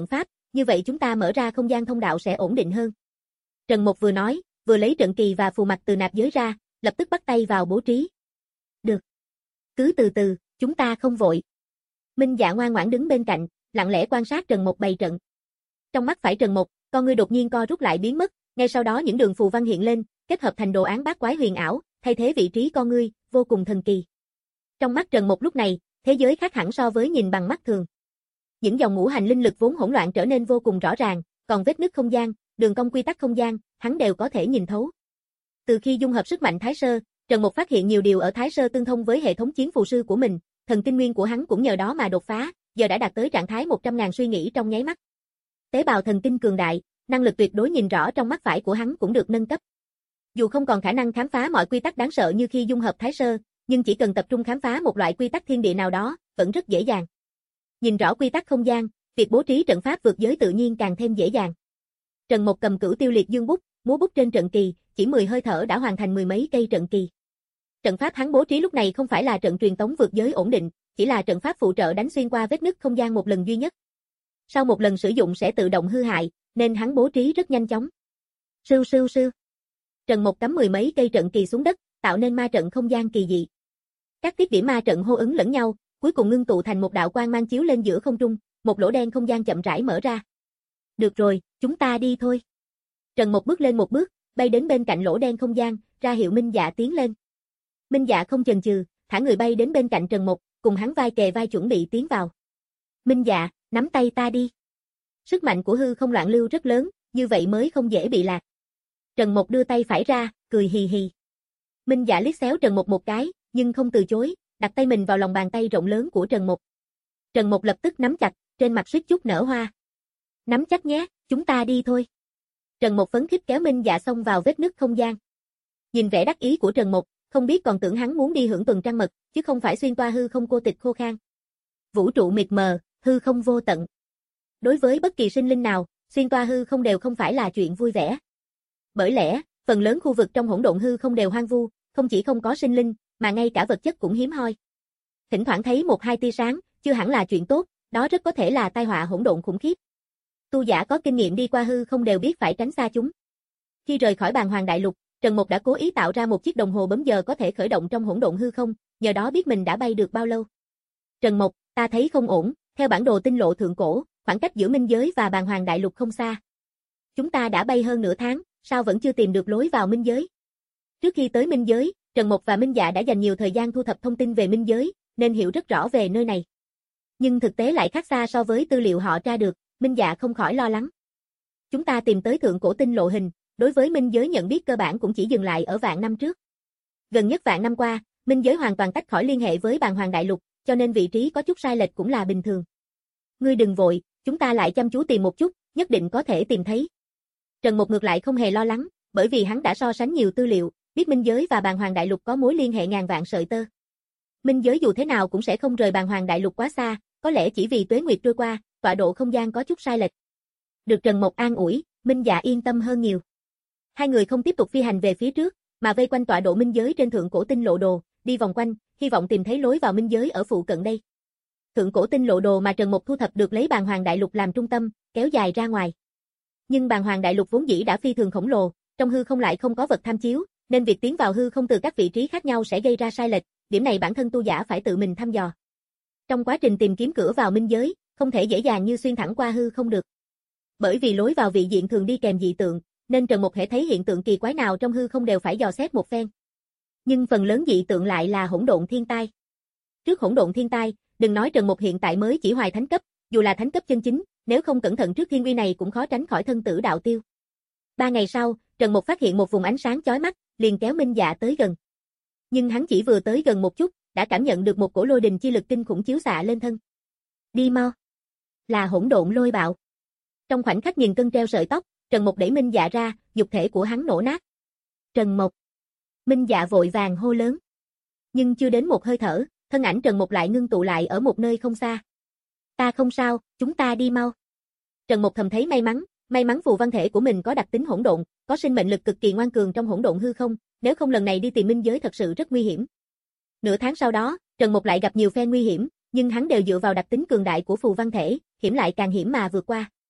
Speaker 2: như vậy chúng ta mở ra không gian thông đạo sẽ ổn định hơn. Trần Mục vừa nói, vừa lấy trận kỳ và phù mạch từ nạp giới ra, lập tức bắt tay vào bố trí. Được. Cứ từ từ, chúng ta không vội. Minh Dạ ngoan ngoãn đứng bên cạnh, lặng lẽ quan sát Trần Mục bày trận. Trong mắt phải Trần Mục, con ngươi đột nhiên co rút lại biến mất, ngay sau đó những đường phù văn hiện lên, kết hợp thành đồ án bát quái huyền ảo, thay thế vị trí con ngươi, vô cùng thần kỳ. Trong mắt Trần Mục lúc này, thế giới khác hẳn so với nhìn bằng mắt thường. Những dòng ngũ hành linh lực vốn hỗn loạn trở nên vô cùng rõ ràng, còn vết nứt không gian, đường cong quy tắc không gian, hắn đều có thể nhìn thấu. Từ khi dung hợp sức mạnh Thái Sơ, Trần Mục phát hiện nhiều điều ở Thái Sơ tương thông với hệ thống chiến phù sư của mình, thần kinh nguyên của hắn cũng nhờ đó mà đột phá, giờ đã đạt tới trạng thái một trăm ngàn suy nghĩ trong nháy mắt. Tế bào thần kinh cường đại, năng lực tuyệt đối nhìn rõ trong mắt phải của hắn cũng được nâng cấp. Dù không còn khả năng khám phá mọi quy tắc đáng sợ như khi dung hợp Thái Sơ, nhưng chỉ cần tập trung khám phá một loại quy tắc thiên địa nào đó, vẫn rất dễ dàng. Nhìn rõ quy tắc không gian, việc bố trí trận pháp vượt giới tự nhiên càng thêm dễ dàng. Trần Mục cầm cửu tiêu liệt dương bút, múa bút trên trận kỳ, chỉ mười hơi thở đã hoàn thành mười mấy cây trận kỳ. Trận pháp hắn bố trí lúc này không phải là trận truyền tống vượt giới ổn định, chỉ là trận pháp phụ trợ đánh xuyên qua vết nứt không gian một lần duy nhất. Sau một lần sử dụng sẽ tự động hư hại, nên hắn bố trí rất nhanh chóng. Sưu sưu sưu. Trần Mục cắm mười mấy cây trận kỳ xuống đất, tạo nên ma trận không gian kỳ dị. Các tiết điểm ma trận hô ứng lẫn nhau, cuối cùng ngưng tụ thành một đạo quang mang chiếu lên giữa không trung, một lỗ đen không gian chậm rãi mở ra. Được rồi, chúng ta đi thôi. Trần Mục bước lên một bước, bay đến bên cạnh lỗ đen không gian, ra hiệu Minh Dạ tiến lên. Minh Dạ không chần chừ, thả người bay đến bên cạnh Trần Mục, cùng hắn vai kề vai chuẩn bị tiến vào. Minh Dạ, nắm tay ta đi. Sức mạnh của hư không loạn lưu rất lớn, như vậy mới không dễ bị lạc. Trần Mục đưa tay phải ra, cười hì hì. Minh Dạ liếc xéo Trần Mục một cái, nhưng không từ chối, đặt tay mình vào lòng bàn tay rộng lớn của Trần Mục. Trần Mục lập tức nắm chặt, trên mặt suýt chút nở hoa. Nắm chắc nhé, chúng ta đi thôi. Trần Mục phấn khích kéo Minh Dạ xông vào vết nứt không gian. Nhìn vẻ đắc ý của Trần Mục, không biết còn tưởng hắn muốn đi hưởng tuần trăng mật, chứ không phải xuyên toa hư không cô tịch khô khan. Vũ trụ mịt mờ, hư không vô tận. Đối với bất kỳ sinh linh nào, xuyên toa hư không đều không phải là chuyện vui vẻ. Bởi lẽ, phần lớn khu vực trong hỗn độn hư không đều hoang vu, không chỉ không có sinh linh, mà ngay cả vật chất cũng hiếm hoi. Thỉnh thoảng thấy một hai tia sáng, chưa hẳn là chuyện tốt, đó rất có thể là tai họa hỗn độn khủng khiếp. Tu giả có kinh nghiệm đi qua hư không đều biết phải tránh xa chúng. Khi rời khỏi Bàn Hoàng Đại Lục, Trần Mục đã cố ý tạo ra một chiếc đồng hồ bấm giờ có thể khởi động trong hỗn độn hư không, nhờ đó biết mình đã bay được bao lâu. Trần Mục, ta thấy không ổn, theo bản đồ tinh lộ thượng cổ, khoảng cách giữa minh giới và Bàn Hoàng Đại Lục không xa. Chúng ta đã bay hơn nửa tháng, sao vẫn chưa tìm được lối vào minh giới? Trước khi tới minh giới, Trần Mục và Minh Dạ đã dành nhiều thời gian thu thập thông tin về minh giới, nên hiểu rất rõ về nơi này. Nhưng thực tế lại khác xa so với tư liệu họ tra được, Minh Dạ không khỏi lo lắng. Chúng ta tìm tới thượng cổ tinh lộ hình, đối với minh giới nhận biết cơ bản cũng chỉ dừng lại ở vạn năm trước. Gần nhất vạn năm qua, minh giới hoàn toàn tách khỏi liên hệ với Bàn Hoàng Đại Lục, cho nên vị trí có chút sai lệch cũng là bình thường. Ngươi đừng vội, chúng ta lại chăm chú tìm một chút, nhất định có thể tìm thấy. Trần Mục ngược lại không hề lo lắng, bởi vì hắn đã so sánh nhiều tư liệu, biết minh giới và Bàn Hoàng Đại Lục có mối liên hệ ngàn vạn sợi tơ. Minh giới dù thế nào cũng sẽ không rời Bàn Hoàng Đại Lục quá xa, có lẽ chỉ vì tuế nguyệt trôi qua, tọa độ không gian có chút sai lệch. Được Trần Mục an ủi, Minh Dạ yên tâm hơn nhiều. Hai người không tiếp tục phi hành về phía trước, mà vây quanh tọa độ minh giới trên thượng cổ tinh lộ đồ, đi vòng quanh, hy vọng tìm thấy lối vào minh giới ở phụ cận đây. Thượng cổ tinh lộ đồ mà Trần Mục thu thập được lấy Bàn Hoàng Đại Lục làm trung tâm, kéo dài ra ngoài. Nhưng Bàn Hoàng Đại Lục vốn dĩ đã phi thường khổng lồ, trong hư không lại không có vật tham chiếu, nên việc tiến vào hư không từ các vị trí khác nhau sẽ gây ra sai lệch, điểm này bản thân tu giả phải tự mình thăm dò. Trong quá trình tìm kiếm cửa vào minh giới, không thể dễ dàng như xuyên thẳng qua hư không được. Bởi vì lối vào vị diện thường đi kèm dị tượng, nên Trần Mục hễ thấy hiện tượng kỳ quái nào trong hư không đều phải dò xét một phen. Nhưng phần lớn dị tượng lại là hỗn độn thiên tai. Trước hỗn độn thiên tai, đừng nói Trần Mục hiện tại mới chỉ hoài thánh cấp, dù là thánh cấp chân chính, nếu không cẩn thận trước thiên uy này cũng khó tránh khỏi thân tử đạo tiêu. Ba ngày sau, Trần Mục phát hiện một vùng ánh sáng chói mắt, liền kéo Minh Dạ tới gần. Nhưng hắn chỉ vừa tới gần một chút, đã cảm nhận được một cổ lôi đình chi lực kinh khủng chiếu xạ lên thân. Đi mau. Là hỗn độn lôi bạo. Trong khoảnh khắc nhìn cân treo sợi tóc, Trần Mục đẩy Minh Dạ ra, nhục thể của hắn nổ nát. Trần Mục. Minh Dạ vội vàng hô lớn. Nhưng chưa đến một hơi thở, thân ảnh Trần Mục lại ngưng tụ lại ở một nơi không xa. Ta không sao, chúng ta đi mau. Trần Mục thầm thấy may mắn, may mắn phù văn thể của mình có đặc tính hỗn độn, có sinh mệnh lực cực kỳ ngoan cường trong hỗn độn hư không, nếu không lần này đi tìm minh giới thật sự rất nguy hiểm. Nửa tháng sau đó, Trần Mục lại gặp nhiều phen nguy hiểm, nhưng hắn đều dựa vào đặc tính cường đại của phù văn thể, hiểm lại càng hiểm mà vượt qua.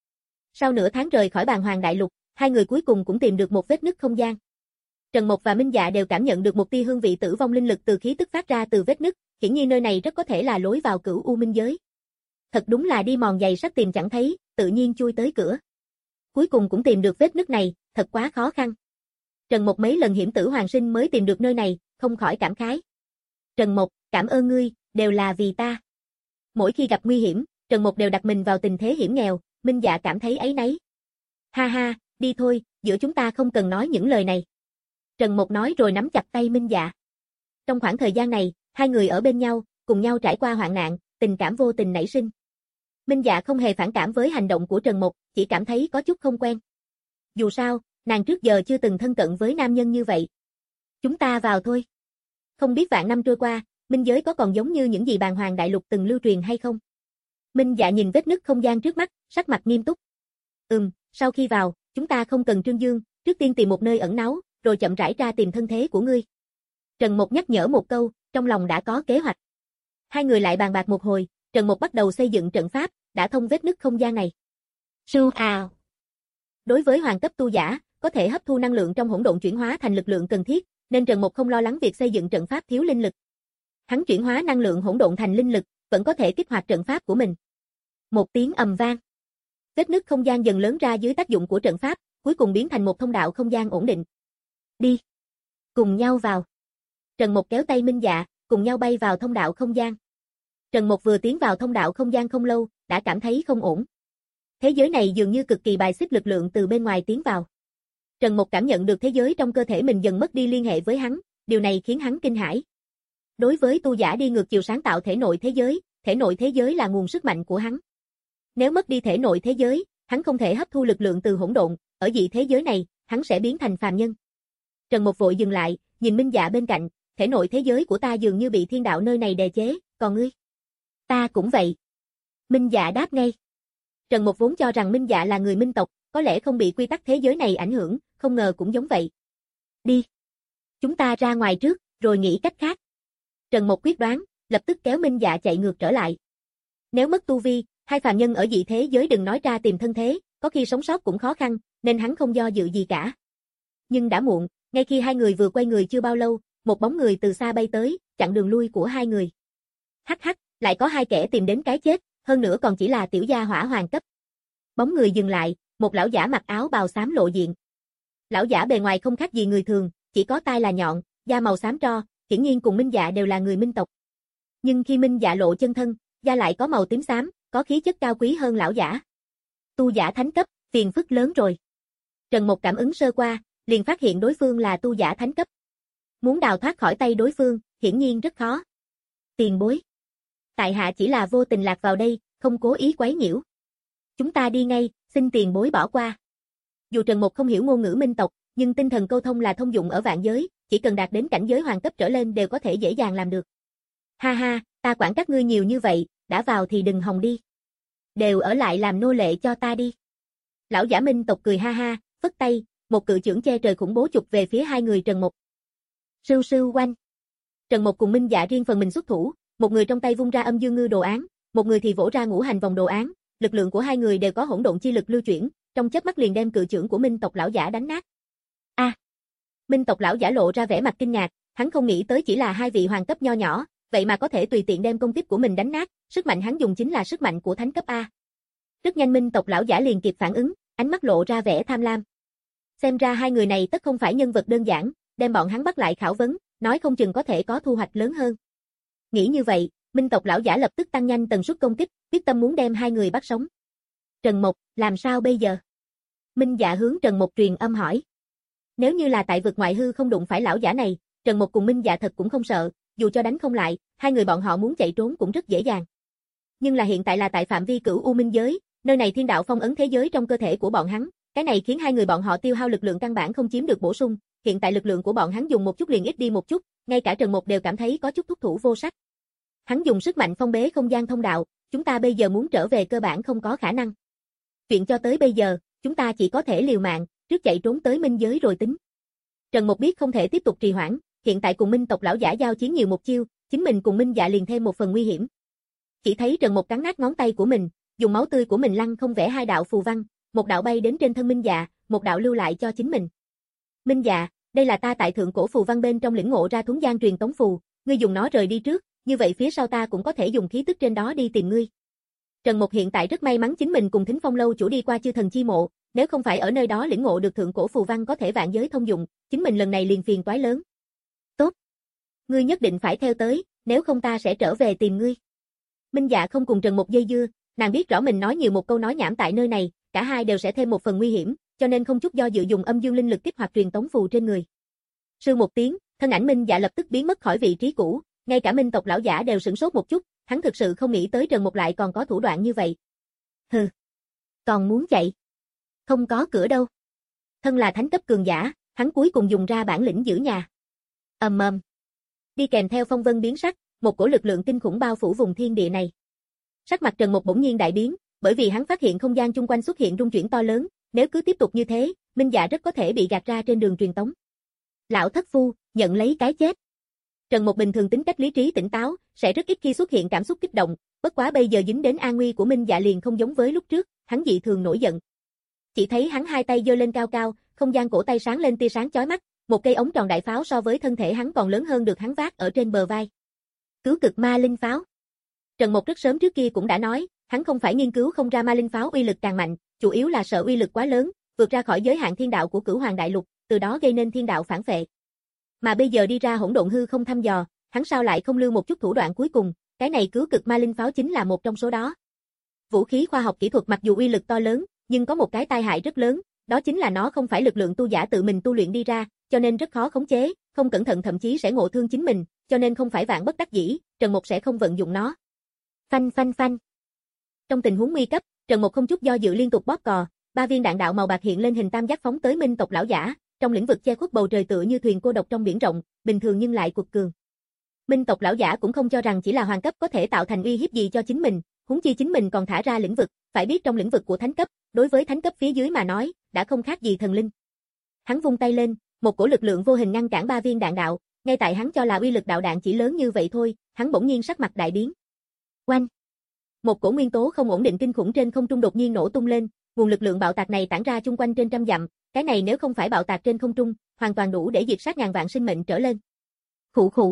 Speaker 2: Sau nửa tháng rời khỏi Bàng Hoàng Đại Lục, hai người cuối cùng cũng tìm được một vết nứt không gian. Trần Mộc và Minh Dạ đều cảm nhận được một tia hương vị tử vong linh lực từ khí tức phát ra từ vết nứt, hiển nhiên nơi này rất có thể là lối vào Cửu U Minh giới. Thật đúng là đi mòn giày sắt tìm chẳng thấy, tự nhiên chui tới cửa. Cuối cùng cũng tìm được vết nứt này, thật quá khó khăn. Trần Mộc mấy lần hiểm tử hoàn sinh mới tìm được nơi này, không khỏi cảm khái. Trần Mộc, cảm ơn ngươi, đều là vì ta. Mỗi khi gặp nguy hiểm, Trần Mộc đều đặt mình vào tình thế hiểm nghèo, Minh Dạ cảm thấy áy náy. Ha ha, đi thôi, giữa chúng ta không cần nói những lời này. Trần Mộc nói rồi nắm chặt tay Minh Dạ. Trong khoảng thời gian này, hai người ở bên nhau, cùng nhau trải qua hoạn nạn, tình cảm vô tình nảy sinh. Minh Dạ không hề phản cảm với hành động của Trần Mộc, chỉ cảm thấy có chút không quen. Dù sao, nàng trước giờ chưa từng thân cận với nam nhân như vậy. Chúng ta vào thôi. Không biết vạn năm trôi qua, minh giới có còn giống như những gì Bàng Hoàng Đại Lục từng lưu truyền hay không? Minh Dạ nhìn vết nứt không gian trước mắt, sắc mặt nghiêm túc. Ừm, sau khi vào, chúng ta không cần trương dương, trước tiên tìm một nơi ẩn náu, rồi chậm rãi ra tìm thân thế của ngươi. Trần Mộc nhắc nhở một câu, trong lòng đã có kế hoạch. Hai người lại bàn bạc một hồi, Trần Mộc bắt đầu xây dựng trận pháp, đã thông vết nứt không gian này. Su ào. Đối với hoàng cấp tu giả, có thể hấp thu năng lượng trong hỗn độn chuyển hóa thành lực lượng cần thiết, nên Trần Mộc không lo lắng việc xây dựng trận pháp thiếu linh lực. Hắn chuyển hóa năng lượng hỗn độn thành linh lực, vẫn có thể kích hoạt trận pháp của mình. Một tiếng ầm vang. Vết nứt không gian dần lớn ra dưới tác dụng của trận pháp, cuối cùng biến thành một thông đạo không gian ổn định. Đi. Cùng nhau vào. Trần Mộc kéo tay Minh Dạ, cùng nhau bay vào thông đạo không gian. Trần Mộc vừa tiến vào thông đạo không gian không lâu, đã cảm thấy không ổn. Thế giới này dường như cực kỳ bài xích lực lượng từ bên ngoài tiến vào. Trần Mộc cảm nhận được thế giới trong cơ thể mình dần mất đi liên hệ với hắn, điều này khiến hắn kinh hãi. Đối với tu giả đi ngược chiều sáng tạo thể nội thế giới, thể nội thế giới là nguồn sức mạnh của hắn. Nếu mất đi thể nội thế giới, hắn không thể hấp thu lực lượng từ hỗn độn, ở dị thế giới này, hắn sẽ biến thành phàm nhân. Trần Mộc vội dừng lại, nhìn Minh Dạ bên cạnh, thể nội thế giới của ta dường như bị thiên đạo nơi này đè chế, còn ngươi? Ta cũng vậy. Minh Dạ đáp ngay. Trần Mộc vốn cho rằng Minh Dạ là người Minh tộc, có lẽ không bị quy tắc thế giới này ảnh hưởng, không ngờ cũng giống vậy. Đi. Chúng ta ra ngoài trước, rồi nghĩ cách khác. Trần Mộc quyết đoán, lập tức kéo Minh Dạ chạy ngược trở lại. Nếu mất tu vi, hai phàm nhân ở dị thế giới đừng nói ra tìm thân thế, có khi sống sót cũng khó khăn, nên hắn không do dự gì cả. Nhưng đã muộn, ngay khi hai người vừa quay người chưa bao lâu, một bóng người từ xa bay tới, chặn đường lui của hai người. Hắc hắc, lại có hai kẻ tìm đến cái chết, hơn nữa còn chỉ là tiểu gia hỏa hoàng cấp. Bóng người dừng lại, một lão giả mặc áo bào xám lộ diện. Lão giả bề ngoài không khác gì người thường, chỉ có tai là nhọn, da màu xám tro, hiển nhiên cùng Minh Dạ đều là người Minh tộc. Nhưng khi Minh Dạ lộ chân thân, da lại có màu tím xám, có khí chất cao quý hơn lão giả. Tu giả thánh cấp, phiền phức lớn rồi. Trần Mộc cảm ứng sơ qua, liền phát hiện đối phương là tu giả thánh cấp. Muốn đào thoát khỏi tay đối phương, hiển nhiên rất khó. Tiền bối. Tại hạ chỉ là vô tình lạc vào đây, không cố ý quấy nhiễu. Chúng ta đi ngay, xin tiền bối bỏ qua. Dù Trần Mộc không hiểu ngôn ngữ Minh tộc, nhưng tinh thần câu thông là thông dụng ở vạn giới, chỉ cần đạt đến cảnh giới hoàng cấp trở lên đều có thể dễ dàng làm được. Ha ha, ta quản các ngươi nhiều như vậy, đã vào thì đừng hòng đi. Đều ở lại làm nô lệ cho ta đi. Lão giả Minh tộc cười ha ha, phất tay, một cự chưởng che trời khủng bố chụp về phía hai người Trần Mộc. Sưu sưu oanh. Trần Mộc cùng Minh Dạ riêng phần mình xuất thủ, một người trong tay vung ra âm dương ngư đồ án, một người thì vỗ ra ngũ hành vòng đồ án, lực lượng của hai người đều có hỗn độn chi lực lưu chuyển, trong chớp mắt liền đem cự chưởng của Minh tộc lão giả đánh nát. A! À, Minh tộc lão giả lộ ra vẻ mặt kinh ngạc, hắn không nghĩ tới chỉ là hai vị hoàng cấp nho nhỏ, vậy mà có thể tùy tiện đem công kích của mình đánh nát, sức mạnh hắn dùng chính là sức mạnh của thánh cấp A. Rất nhanh Minh tộc lão giả liền kịp phản ứng, ánh mắt lộ ra vẻ tham lam. Xem ra hai người này tất không phải nhân vật đơn giản, đem bọn hắn bắt lại khảo vấn, nói không chừng có thể có thu hoạch lớn hơn. Nghĩ như vậy, Minh tộc lão giả lập tức tăng nhanh tần suất công kích, quyết tâm muốn đem hai người bắt sống. Trần Mộc, làm sao bây giờ? Minh Dạ hướng Trần Mộc truyền âm hỏi. Nếu như là tại vực ngoại hư không đụng phải lão giả này, Trần Mộc cùng Minh Dạ thật cũng không sợ, dù cho đánh không lại, hai người bọn họ muốn chạy trốn cũng rất dễ dàng. Nhưng là hiện tại là tại phạm vi Cửu U Minh giới, nơi này thiên đạo phong ấn thế giới trong cơ thể của bọn hắn, cái này khiến hai người bọn họ tiêu hao lực lượng căn bản không chiếm được bổ sung, hiện tại lực lượng của bọn hắn dùng một chút liền ít đi một chút, ngay cả Trần Mộc đều cảm thấy có chút thúc thủ vô sách. Hắn dùng sức mạnh phong bế không gian thông đạo, chúng ta bây giờ muốn trở về cơ bản không có khả năng. Chuyện cho tới bây giờ, chúng ta chỉ có thể liều mạng, trước chạy trốn tới minh giới rồi tính. Trần Mộc biết không thể tiếp tục trì hoãn, hiện tại cùng Minh tộc lão giả giao chiến nhiều một chiêu, chính mình cùng Minh Dạ liền thêm một phần nguy hiểm. Chỉ thấy Trần Mộc cắn nát ngón tay của mình, dùng máu tươi của mình lăng không vẽ hai đạo phù văn, một đạo bay đến trên thân Minh Dạ, một đạo lưu lại cho chính mình. Minh Dạ, đây là ta tại thượng cổ phù văn bên trong lĩnh ngộ ra thuấn gian truyền tống phù, ngươi dùng nó rời đi trước, như vậy phía sau ta cũng có thể dùng khí tức trên đó đi tìm ngươi. Trần Mục hiện tại rất may mắn chính mình cùng Thính Phong lâu chủ đi qua chư thần chi mộ, nếu không phải ở nơi đó lĩnh ngộ được thượng cổ phù văn có thể vạn giới thông dụng, chính mình lần này liền phiền toái lớn. Tốt, ngươi nhất định phải theo tới, nếu không ta sẽ trở về tìm ngươi. Minh Dạ không cùng Trần Mục dây dưa, nàng biết rõ mình nói nhiều một câu nói nhảm tại nơi này, cả hai đều sẽ thêm một phần nguy hiểm, cho nên không chút do dự dùng âm dương linh lực kích hoạt truyền tống phù trên người. Sư một tiếng, thân ảnh Minh Dạ lập tức biến mất khỏi vị trí cũ, ngay cả Minh tộc lão giả đều sửng sốt một chút, hắn thực sự không nghĩ tới Trần Mục lại còn có thủ đoạn như vậy. Hừ, còn muốn chạy? Không có cửa đâu. Thân là thánh cấp cường giả, hắn cuối cùng dùng ra bản lĩnh giữ nhà. Ầm ầm. Đi kèm theo phong vân biến sắc, một cổ lực lượng kinh khủng bao phủ vùng thiên địa này. Sắc mặt Trần Mục bỗng nhiên đại biến, bởi vì hắn phát hiện không gian chung quanh xuất hiện rung chuyển to lớn, nếu cứ tiếp tục như thế, Minh Dạ rất có thể bị gạt ra trên đường truyền tống. Lão thất phu, nhận lấy cái chết. Trần Mục bình thường tính cách lý trí tỉnh táo, sẽ rất ít khi xuất hiện cảm xúc kích động, bất quá bây giờ dính đến an nguy của Minh Dạ liền không giống với lúc trước, hắn dị thường nổi giận. Chỉ thấy hắn hai tay giơ lên cao cao, không gian cổ tay sáng lên tia sáng chói mắt, một cây ống tròn đại pháo so với thân thể hắn còn lớn hơn được hắn vác ở trên bờ vai. Cứu cực ma linh pháo. Trần Mục rất sớm trước kia cũng đã nói, hắn không phải nghiên cứu không ra ma linh pháo uy lực càng mạnh, chủ yếu là sợ uy lực quá lớn, vượt ra khỏi giới hạn thiên đạo của Cửu Hoàng đại lục, từ đó gây nên thiên đạo phản phệ. Mà bây giờ đi ra hỗn độn hư không thăm dò, hắn sao lại không lưu một chút thủ đoạn cuối cùng, cái này cứu cực ma linh pháo chính là một trong số đó. Vũ khí khoa học kỹ thuật mặc dù uy lực to lớn, nhưng có một cái tai hại rất lớn, đó chính là nó không phải lực lượng tu giả tự mình tu luyện đi ra, cho nên rất khó khống chế, không cẩn thận thậm chí sẽ ngộ thương chính mình, cho nên không phải vạn bất đắc dĩ, Trần Mục sẽ không vận dụng nó. Phanh phanh phanh. Trong tình huống nguy cấp, Trần Mục không chút do dự liên tục bóp cò, ba viên đạn đạo màu bạc hiện lên hình tam giác phóng tới Minh tộc lão giả, trong lĩnh vực che khuất bầu trời tựa như thuyền cô độc trong biển rộng, bình thường nhưng lại cuột cường. Minh tộc lão giả cũng không cho rằng chỉ là hoàng cấp có thể tạo thành uy hiếp gì cho chính mình, huống chi chính mình còn thả ra lĩnh vực, phải biết trong lĩnh vực của thánh cấp, đối với thánh cấp phía dưới mà nói, đã không khác gì thần linh. Hắn vung tay lên, một cổ lực lượng vô hình ngăn cản ba viên đạn đạo, ngay tại hắn cho là uy lực đạo đạn chỉ lớn như vậy thôi, hắn bỗng nhiên sắc mặt đại biến. Oanh! Một cổ nguyên tố không ổn định kinh khủng trên không trung đột nhiên nổ tung lên, nguồn lực lượng bạo tạc này tản ra chung quanh trên trăm dặm, cái này nếu không phải bạo tạc trên không trung, hoàn toàn đủ để diệt sát ngàn vạn sinh mệnh trở lên. Khụ khụ.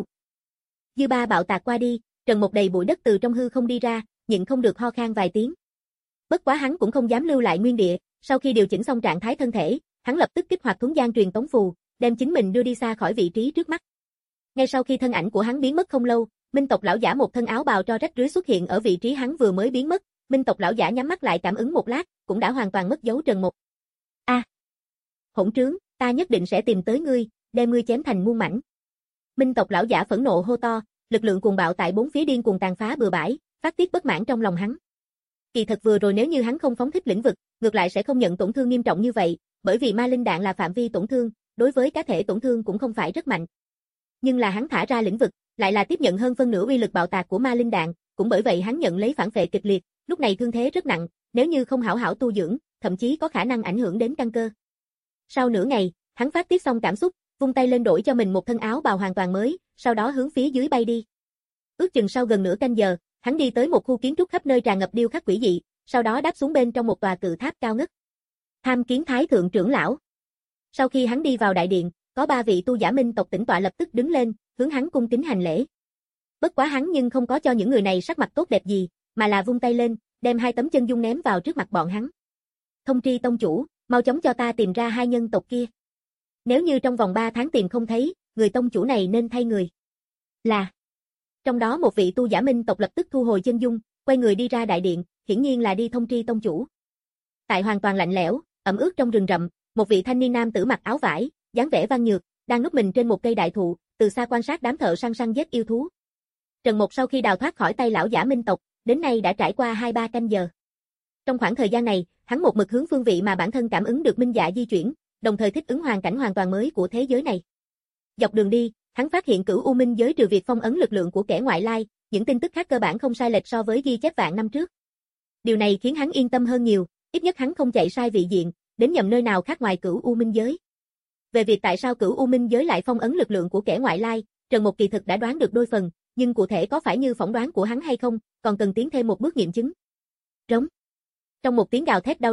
Speaker 2: Dư ba bạo tạc qua đi, Trần Mục đầy bụi đất từ trong hư không đi ra, nhịn không được ho khan vài tiếng. Bất quá hắn cũng không dám lưu lại nguyên địa, sau khi điều chỉnh xong trạng thái thân thể, hắn lập tức kích hoạt thuấn gian truyền tống phù, đem chính mình đưa đi xa khỏi vị trí trước mắt. Ngay sau khi thân ảnh của hắn biến mất không lâu, Minh tộc lão giả một thân áo bào tro rách rưới xuất hiện ở vị trí hắn vừa mới biến mất, Minh tộc lão giả nhắm mắt lại cảm ứng một lát, cũng đã hoàn toàn mất dấu Trần Mục. A, à, hỗn trướng, ta nhất định sẽ tìm tới ngươi, đem ngươi chém thành muôn mảnh. Minh tộc lão giả phẫn nộ hô to, lực lượng cuồng bạo tại bốn phía điên cuồng tàn phá bừa bãi, phát tiết bất mãn trong lòng hắn. Kỳ thật vừa rồi nếu như hắn không phóng thích lĩnh vực, ngược lại sẽ không nhận tổn thương nghiêm trọng như vậy, bởi vì ma linh đạn là phạm vi tổn thương, đối với cá thể tổn thương cũng không phải rất mạnh. Nhưng là hắn thả ra lĩnh vực, lại là tiếp nhận hơn phân nửa uy lực bạo tạc của ma linh đạn, cũng bởi vậy hắn nhận lấy phản phệ kịch liệt, lúc này thương thế rất nặng, nếu như không hảo hảo tu dưỡng, thậm chí có khả năng ảnh hưởng đến căn cơ. Sau nửa ngày, hắn phát tiết xong cảm xúc, vung tay lên đổi cho mình một thân áo bào hoàn toàn mới, sau đó hướng phía dưới bay đi. Ước chừng sau gần nửa canh giờ, hắn đi tới một khu kiến trúc khắp nơi tràn ngập điêu khắc quỷ dị, sau đó đáp xuống bên trong một tòa cự tháp cao ngất. Tham kiến Thái thượng trưởng lão. Sau khi hắn đi vào đại điện, có ba vị tu giả Minh tộc tĩnh tọa lập tức đứng lên, hướng hắn cung kính hành lễ. Bất quá hắn nhưng không có cho những người này sắc mặt tốt đẹp gì, mà là vung tay lên, đem hai tấm chân dung ném vào trước mặt bọn hắn. Thông tri tông chủ, mau chóng cho ta tìm ra hai nhân tộc kia. Nếu như trong vòng ba tháng tìm không thấy, người tông chủ này nên thay người. Là. Trong đó một vị tu giả Minh tộc lập tức thu hồi chân dung, quay người đi ra đại điện, hiển nhiên là đi thông tri tông chủ. Tại hoàn toàn lạnh lẽo, ẩm ướt trong rừng rậm, một vị thanh niên nam tử mặc áo vải, dáng vẻ văn nhược, đang núp mình trên một cây đại thụ, từ xa quan sát đám thợ săn săn giết yêu thú. Trần Mục sau khi đào thoát khỏi tay lão giả Minh tộc, đến nay đã trải qua hai ba canh giờ. Trong khoảng thời gian này, hắn một mực hướng phương vị mà bản thân cảm ứng được Minh Dạ di chuyển, đồng thời thích ứng hoàn cảnh hoàn toàn mới của thế giới này. Dọc đường đi, hắn phát hiện Cửu U Minh giới trừ việc phong ấn lực lượng của kẻ ngoại lai, những tin tức khác cơ bản không sai lệch so với ghi chép vạn năm trước. Điều này khiến hắn yên tâm hơn nhiều, ít nhất hắn không chạy sai vị diện, đến nhầm nơi nào khác ngoài Cửu U Minh giới. Về việc tại sao Cửu U Minh giới lại phong ấn lực lượng của kẻ ngoại lai, Trần Mục kỳ thực đã đoán được đôi phần, nhưng cụ thể có phải như phỏng đoán của hắn hay không, còn cần tiến thêm một bước nghiệm chứng. Trống. Trong một tiếng gào thét đau đớn,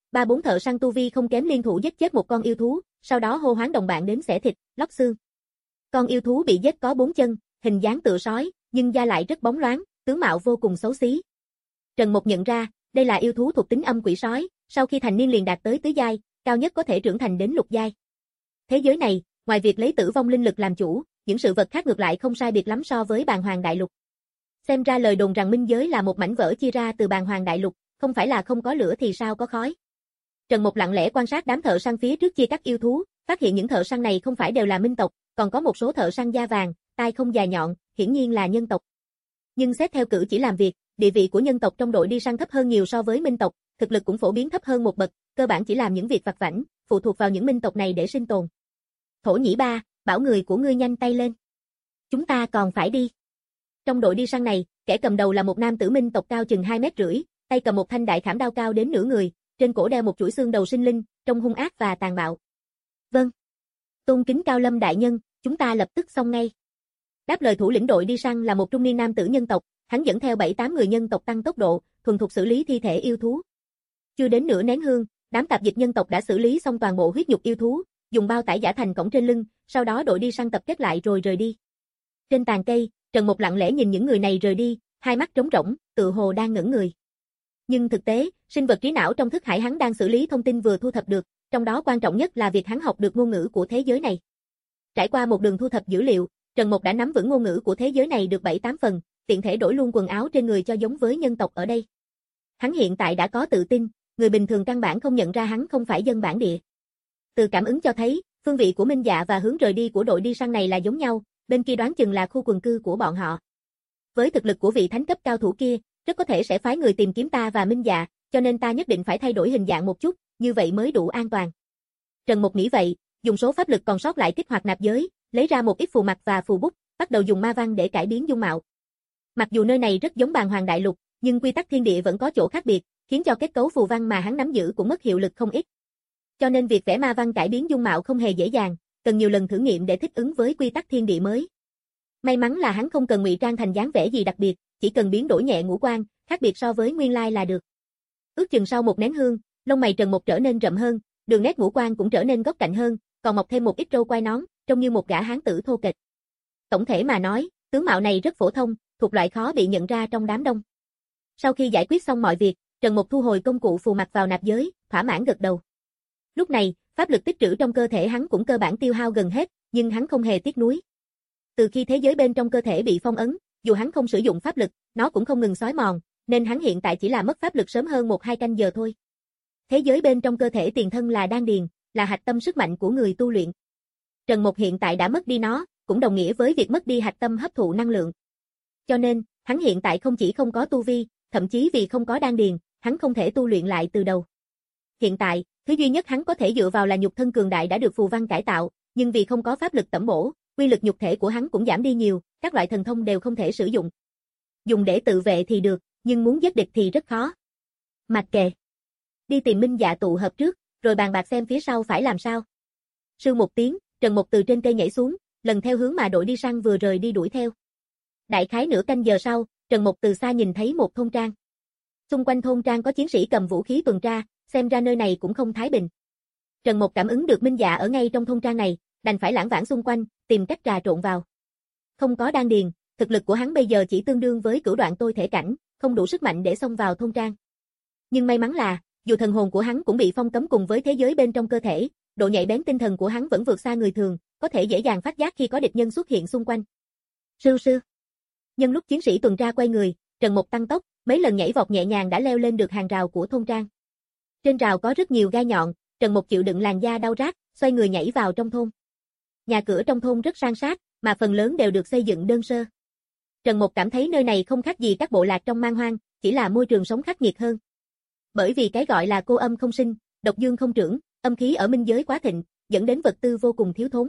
Speaker 2: Ba bốn thợ săn tu vi không kém liên thủ giết chết một con yêu thú, sau đó hô hoán đồng bạn đến xẻ thịt, lóc xương. Con yêu thú bị giết có bốn chân, hình dáng tựa sói, nhưng da lại rất bóng loáng, tướng mạo vô cùng xấu xí. Trần Mục nhận ra, đây là yêu thú thuộc tính âm quỷ sói, sau khi thành niên liền đạt tới tứ giai, cao nhất có thể trưởng thành đến lục giai. Thế giới này, ngoài việc lấy tử vong linh lực làm chủ, những sự vật khác ngược lại không sai biệt lắm so với Bàng Hoàng Đại Lục. Xem ra lời đồn rằng minh giới là một mảnh vỡ chia ra từ Bàng Hoàng Đại Lục, không phải là không có lửa thì sao có khói. Trần Mục lặng lẽ quan sát đám thợ săn phía trước chia cắt yêu thú, phát hiện những thợ săn này không phải đều là minh tộc, còn có một số thợ săn da vàng, tai không dài nhọn, hiển nhiên là nhân tộc. Nhưng xét theo cử chỉ làm việc, địa vị của nhân tộc trong đội đi săn thấp hơn nhiều so với minh tộc, thực lực cũng phổ biến thấp hơn một bậc, cơ bản chỉ làm những việc vặt vãnh, phụ thuộc vào những minh tộc này để sinh tồn. Thổ Nhĩ Ba, bảo người của ngươi nhanh tay lên. Chúng ta còn phải đi. Trong đội đi săn này, kẻ cầm đầu là một nam tử minh tộc cao chừng hai mét rưỡi, tay cầm một thanh đại khảm đao cao đến nửa người, trên cổ đeo một chuỗi xương đầu sinh linh, trông hung ác và tàn bạo. Vâng. Tôn kính Cao Lâm đại nhân, chúng ta lập tức xong ngay. Đáp lời thủ lĩnh đội đi săn là một trung niên nam tử nhân tộc, hắn dẫn theo bảy tám người nhân tộc tăng tốc độ, thuần thục xử lý thi thể yêu thú. Chưa đến nửa nén hương, đám tạp dịch nhân tộc đã xử lý xong toàn bộ huyết nhục yêu thú, dùng bao tải giả thành cổng trên lưng, sau đó đội đi săn tập kết lại rồi rời đi. Trên tàn cây, Trần Mục lặng lẽ nhìn những người này rời đi, hai mắt trống rỗng, tự hồ đang ngẩn người. Nhưng thực tế, sinh vật trí não trong thức hải hắn đang xử lý thông tin vừa thu thập được, trong đó quan trọng nhất là việc hắn học được ngôn ngữ của thế giới này. Trải qua một đường thu thập dữ liệu, Trần Mục đã nắm vững ngôn ngữ của thế giới này được bảy tám phần, tiện thể đổi luôn quần áo trên người cho giống với nhân tộc ở đây. Hắn hiện tại đã có tự tin, người bình thường căn bản không nhận ra hắn không phải dân bản địa. Từ cảm ứng cho thấy, phương vị của Minh Dạ và hướng rời đi của đội đi săn này là giống nhau, bên kia đoán chừng là khu quần cư của bọn họ. Với thực lực của vị thánh cấp cao thủ kia, rất có thể sẽ phái người tìm kiếm ta và Minh Dạ, cho nên ta nhất định phải thay đổi hình dạng một chút, như vậy mới đủ an toàn. Trần Mục nghĩ vậy, dùng số pháp lực còn sót lại kích hoạt nạp giới, lấy ra một ít phù mặt và phù bút, bắt đầu dùng ma văn để cải biến dung mạo. Mặc dù nơi này rất giống Bàng Hoàng Đại Lục, nhưng quy tắc thiên địa vẫn có chỗ khác biệt, khiến cho kết cấu phù văn mà hắn nắm giữ cũng mất hiệu lực không ít. Cho nên việc vẽ ma văn cải biến dung mạo không hề dễ dàng, cần nhiều lần thử nghiệm để thích ứng với quy tắc thiên địa mới. May mắn là hắn không cần ngụy trang thành dáng vẻ gì đặc biệt, chỉ cần biến đổi nhẹ ngũ quan, khác biệt so với nguyên lai là được. Ước chừng sau một nén hương, lông mày Trần Mục trở nên rậm hơn, đường nét ngũ quan cũng trở nên góc cạnh hơn, còn mọc thêm một ít râu quai nón, trông như một gã hán tử thô kệch. Tổng thể mà nói, tướng mạo này rất phổ thông, thuộc loại khó bị nhận ra trong đám đông. Sau khi giải quyết xong mọi việc, Trần Mục thu hồi công cụ phù mặt vào nạp giới, thỏa mãn gật đầu. Lúc này, pháp lực tích trữ trong cơ thể hắn cũng cơ bản tiêu hao gần hết, nhưng hắn không hề tiếc nuối. Từ khi thế giới bên trong cơ thể bị phong ấn, dù hắn không sử dụng pháp lực, nó cũng không ngừng xói mòn, nên hắn hiện tại chỉ là mất pháp lực sớm hơn một hai canh giờ thôi. Thế giới bên trong cơ thể tiền thân là đan điền, là hạch tâm sức mạnh của người tu luyện. Trần Mục hiện tại đã mất đi nó, cũng đồng nghĩa với việc mất đi hạch tâm hấp thụ năng lượng. Cho nên, hắn hiện tại không chỉ không có tu vi, thậm chí vì không có đan điền, hắn không thể tu luyện lại từ đầu. Hiện tại, thứ duy nhất hắn có thể dựa vào là nhục thân cường đại đã được phù văn cải tạo, nhưng vì không có pháp lực tẩm bổ, quy lực nhục thể của hắn cũng giảm đi nhiều, các loại thần thông đều không thể sử dụng. Dùng để tự vệ thì được, nhưng muốn giết địch thì rất khó. Mặc kệ. Đi tìm Minh Dạ tụ hợp trước, rồi bàn bạc xem phía sau phải làm sao. Sư một tiếng, Trần Mục từ trên cây nhảy xuống, lần theo hướng mà đội đi săn vừa rời đi đuổi theo. Đại khái nửa canh giờ sau, Trần Mục từ xa nhìn thấy một thôn trang. Xung quanh thôn trang có chiến sĩ cầm vũ khí tuần tra, xem ra nơi này cũng không thái bình. Trần Mục cảm ứng được Minh Dạ ở ngay trong thôn trang này, đành phải lảng vảng xung quanh, tìm cách trà trộn vào. Không có đan điền, thực lực của hắn bây giờ chỉ tương đương với cửu đoạn tôi thể cảnh, không đủ sức mạnh để xông vào thôn trang. Nhưng may mắn là, dù thần hồn của hắn cũng bị phong cấm cùng với thế giới bên trong cơ thể, độ nhạy bén tinh thần của hắn vẫn vượt xa người thường, có thể dễ dàng phát giác khi có địch nhân xuất hiện xung quanh. Sư sư. Nhân lúc chiến sĩ tuần tra quay người, Trần Mục tăng tốc, mấy lần nhảy vọt nhẹ nhàng đã leo lên được hàng rào của thôn trang. Trên rào có rất nhiều gai nhọn, Trần Mục chịu đựng làn da đau rát, xoay người nhảy vào trong thôn. Nhà cửa trong thôn rất san sát, mà phần lớn đều được xây dựng đơn sơ. Trần Mục cảm thấy nơi này không khác gì các bộ lạc trong man hoang, chỉ là môi trường sống khắc nghiệt hơn. Bởi vì cái gọi là cô âm không sinh, độc dương không trưởng, âm khí ở minh giới quá thịnh, dẫn đến vật tư vô cùng thiếu thốn.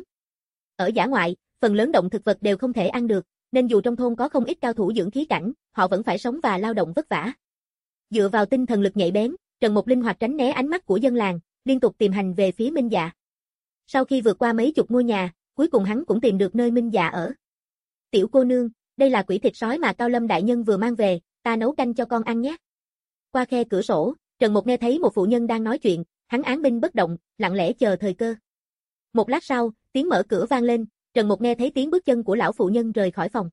Speaker 2: Ở dã ngoại, phần lớn động thực vật đều không thể ăn được, nên dù trong thôn có không ít cao thủ dưỡng khí cảnh, họ vẫn phải sống và lao động vất vả. Dựa vào tinh thần lực nhạy bén, Trần Mục linh hoạt tránh né ánh mắt của dân làng, liên tục tìm hành về phía Minh Dạ. Sau khi vượt qua mấy chục ngôi nhà, cuối cùng hắn cũng tìm được nơi Minh Dạ ở. Tiểu cô nương, đây là quỷ thịt sói mà Cao Lâm đại nhân vừa mang về, ta nấu canh cho con ăn nhé. Qua khe cửa sổ, Trần Mục nghe thấy một phụ nhân đang nói chuyện, hắn án binh bất động, lặng lẽ chờ thời cơ. Một lát sau, tiếng mở cửa vang lên, Trần Mục nghe thấy tiếng bước chân của lão phụ nhân rời khỏi phòng.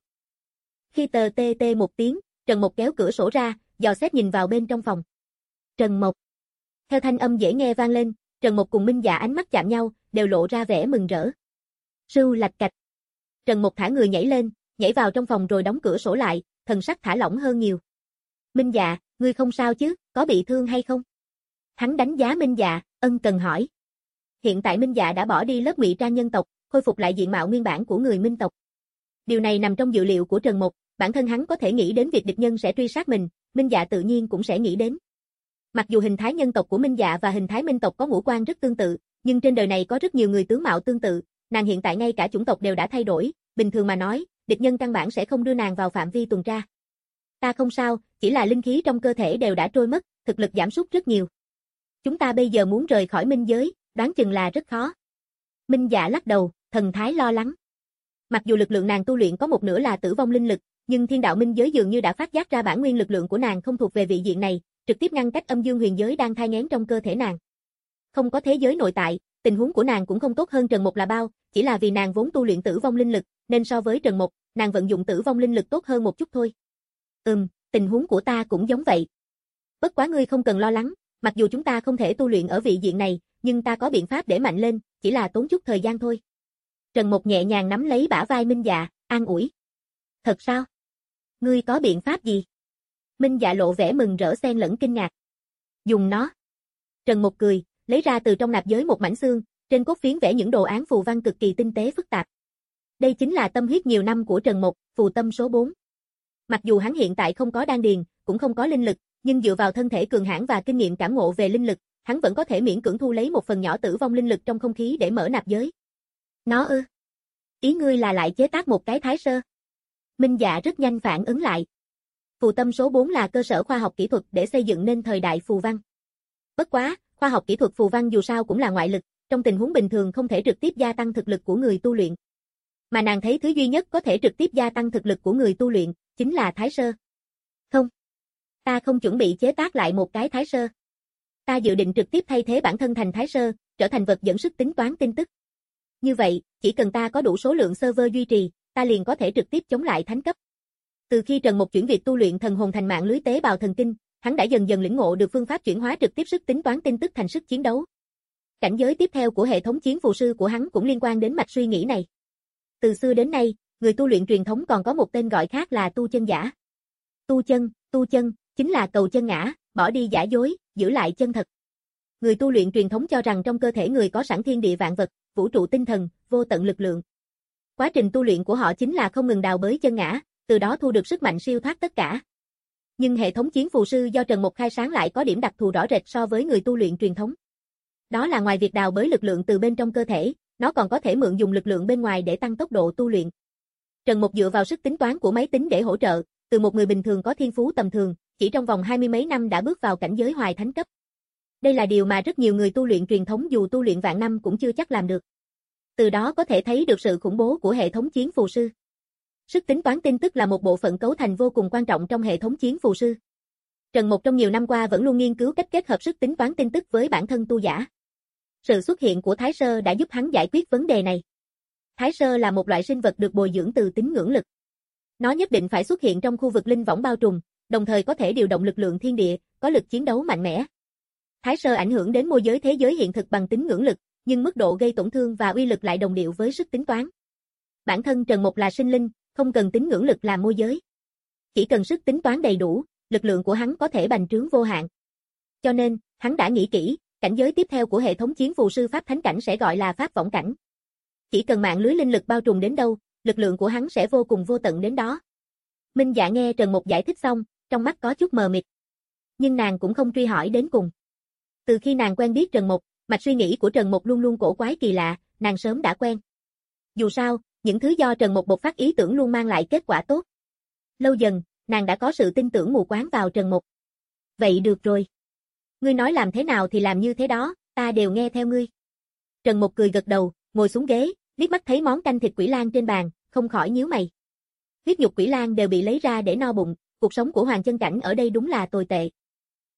Speaker 2: Khi tờ tê tê một tiếng, Trần Mục kéo cửa sổ ra, dò xét nhìn vào bên trong phòng. Trần Mục. Theo thanh âm dễ nghe vang lên, Trần Mục cùng Minh Dạ ánh mắt chạm nhau, đều lộ ra vẻ mừng rỡ. Sưu lạch cạch. Trần Mục thả người nhảy lên, nhảy vào trong phòng rồi đóng cửa sổ lại, thần sắc thả lỏng hơn nhiều. Minh Dạ, ngươi không sao chứ, có bị thương hay không? Hắn đánh giá Minh Dạ, ân cần hỏi. Hiện tại Minh Dạ đã bỏ đi lớp ngụy trang nhân tộc, khôi phục lại diện mạo nguyên bản của người Minh tộc. Điều này nằm trong dự liệu của Trần Mục, bản thân hắn có thể nghĩ đến việc địch nhân sẽ truy sát mình, Minh Dạ tự nhiên cũng sẽ nghĩ đến. Mặc dù hình thái nhân tộc của Minh Dạ và hình thái Minh tộc có ngũ quan rất tương tự, nhưng trên đời này có rất nhiều người tướng mạo tương tự, nàng hiện tại ngay cả chủng tộc đều đã thay đổi, bình thường mà nói, địch nhân căn bản sẽ không đưa nàng vào phạm vi tuần tra. Ta không sao, chỉ là linh khí trong cơ thể đều đã trôi mất, thực lực giảm sút rất nhiều. Chúng ta bây giờ muốn rời khỏi minh giới, đoán chừng là rất khó. Minh Dạ lắc đầu, thần thái lo lắng. Mặc dù lực lượng nàng tu luyện có một nửa là tử vong linh lực, nhưng thiên đạo minh giới dường như đã phát giác ra bản nguyên lực lượng của nàng không thuộc về vị diện này, trực tiếp ngăn cách âm dương huyền giới đang thai nghén trong cơ thể nàng. Không có thế giới nội tại, tình huống của nàng cũng không tốt hơn Trần Mục là bao, chỉ là vì nàng vốn tu luyện tử vong linh lực, nên so với Trần Mục, nàng vận dụng tử vong linh lực tốt hơn một chút thôi. Ừm, tình huống của ta cũng giống vậy. Bất quá ngươi không cần lo lắng, mặc dù chúng ta không thể tu luyện ở vị diện này, nhưng ta có biện pháp để mạnh lên, chỉ là tốn chút thời gian thôi. Trần Mục nhẹ nhàng nắm lấy bả vai Minh Dạ, an ủi. Thật sao? Ngươi có biện pháp gì? Minh Dạ lộ vẻ mừng rỡ xen lẫn kinh ngạc. Dùng nó. Trần Mục cười, lấy ra từ trong nạp giới một mảnh xương, trên cốt phiến vẽ những đồ án phù văn cực kỳ tinh tế phức tạp. Đây chính là tâm huyết nhiều năm của Trần Mục, phù tâm số bốn. Mặc dù hắn hiện tại không có đan điền, cũng không có linh lực, nhưng dựa vào thân thể cường hãn và kinh nghiệm cảm ngộ về linh lực, hắn vẫn có thể miễn cưỡng thu lấy một phần nhỏ tử vong linh lực trong không khí để mở nạp giới. Nó ư? Ý ngươi là lại chế tác một cái thái sơ? Minh Dạ rất nhanh phản ứng lại. Phù tâm số bốn là cơ sở khoa học kỹ thuật để xây dựng nên thời đại phù văn. Bất quá, khoa học kỹ thuật phù văn dù sao cũng là ngoại lực, trong tình huống bình thường không thể trực tiếp gia tăng thực lực của người tu luyện. Mà nàng thấy thứ duy nhất có thể trực tiếp gia tăng thực lực của người tu luyện, chính là thái sơ. Không. Ta không chuẩn bị chế tác lại một cái thái sơ. Ta dự định trực tiếp thay thế bản thân thành thái sơ, trở thành vật dẫn sức tính toán tin tức. Như vậy, chỉ cần ta có đủ số lượng server duy trì, ta liền có thể trực tiếp chống lại thánh cấp. Từ khi Trần Mục chuyển việc tu luyện thần hồn thành mạng lưới tế bào thần kinh, hắn đã dần dần lĩnh ngộ được phương pháp chuyển hóa trực tiếp sức tính toán tin tức thành sức chiến đấu. Cảnh giới tiếp theo của hệ thống chiến phù sư của hắn cũng liên quan đến mạch suy nghĩ này. Từ xưa đến nay, người tu luyện truyền thống còn có một tên gọi khác là tu chân giả. Tu chân, tu chân, chính là cầu chân ngã, bỏ đi giả dối, giữ lại chân thật. Người tu luyện truyền thống cho rằng trong cơ thể người có sẵn thiên địa vạn vật, vũ trụ tinh thần, vô tận lực lượng. Quá trình tu luyện của họ chính là không ngừng đào bới chân ngã, từ đó thu được sức mạnh siêu thoát tất cả. Nhưng hệ thống chiến phù sư do Trần Mục khai sáng lại có điểm đặc thù rõ rệt so với người tu luyện truyền thống. Đó là ngoài việc đào bới lực lượng từ bên trong cơ thể, nó còn có thể mượn dùng lực lượng bên ngoài để tăng tốc độ tu luyện. Trần Mục dựa vào sức tính toán của máy tính để hỗ trợ, từ một người bình thường có thiên phú tầm thường, chỉ trong vòng hai mươi mấy năm đã bước vào cảnh giới hoài thánh cấp. Đây là điều mà rất nhiều người tu luyện truyền thống dù tu luyện vạn năm cũng chưa chắc làm được. Từ đó có thể thấy được sự khủng bố của hệ thống chiến phù sư. Sức tính toán tin tức là một bộ phận cấu thành vô cùng quan trọng trong hệ thống chiến phù sư. Trần Mục trong nhiều năm qua vẫn luôn nghiên cứu cách kết hợp sức tính toán tin tức với bản thân tu giả. Sự xuất hiện của Thái Sơ đã giúp hắn giải quyết vấn đề này. Thái Sơ là một loại sinh vật được bồi dưỡng từ tín ngưỡng lực. Nó nhất định phải xuất hiện trong khu vực linh võng bao trùm, đồng thời có thể điều động lực lượng thiên địa, có lực chiến đấu mạnh mẽ. Thái Sơ ảnh hưởng đến môi giới thế giới hiện thực bằng tín ngưỡng lực, nhưng mức độ gây tổn thương và uy lực lại đồng điệu với sức tính toán. Bản thân Trần Mục là sinh linh, không cần tín ngưỡng lực làm môi giới. Chỉ cần sức tính toán đầy đủ, lực lượng của hắn có thể bành trướng vô hạn. Cho nên, hắn đã nghĩ kỹ, cảnh giới tiếp theo của hệ thống chiến phù sư pháp thánh cảnh sẽ gọi là pháp võng cảnh. Chỉ cần mạng lưới linh lực bao trùm đến đâu, lực lượng của hắn sẽ vô cùng vô tận đến đó. Minh Dạ nghe Trần Mục giải thích xong, trong mắt có chút mờ mịt. Nhưng nàng cũng không truy hỏi đến cùng. Từ khi nàng quen biết Trần Mục, mạch suy nghĩ của Trần Mục luôn luôn cổ quái kỳ lạ, nàng sớm đã quen. Dù sao, những thứ do Trần Mục bộc phát ý tưởng luôn mang lại kết quả tốt. Lâu dần, nàng đã có sự tin tưởng mù quáng vào Trần Mục. Vậy được rồi. Ngươi nói làm thế nào thì làm như thế đó, ta đều nghe theo ngươi. Trần Mục cười gật đầu, ngồi xuống ghế, liếc mắt thấy món canh thịt quỷ lang trên bàn, không khỏi nhíu mày. Huyết nhục quỷ lang đều bị lấy ra để no bụng, cuộc sống của Hoàng Chân Cảnh ở đây đúng là tồi tệ.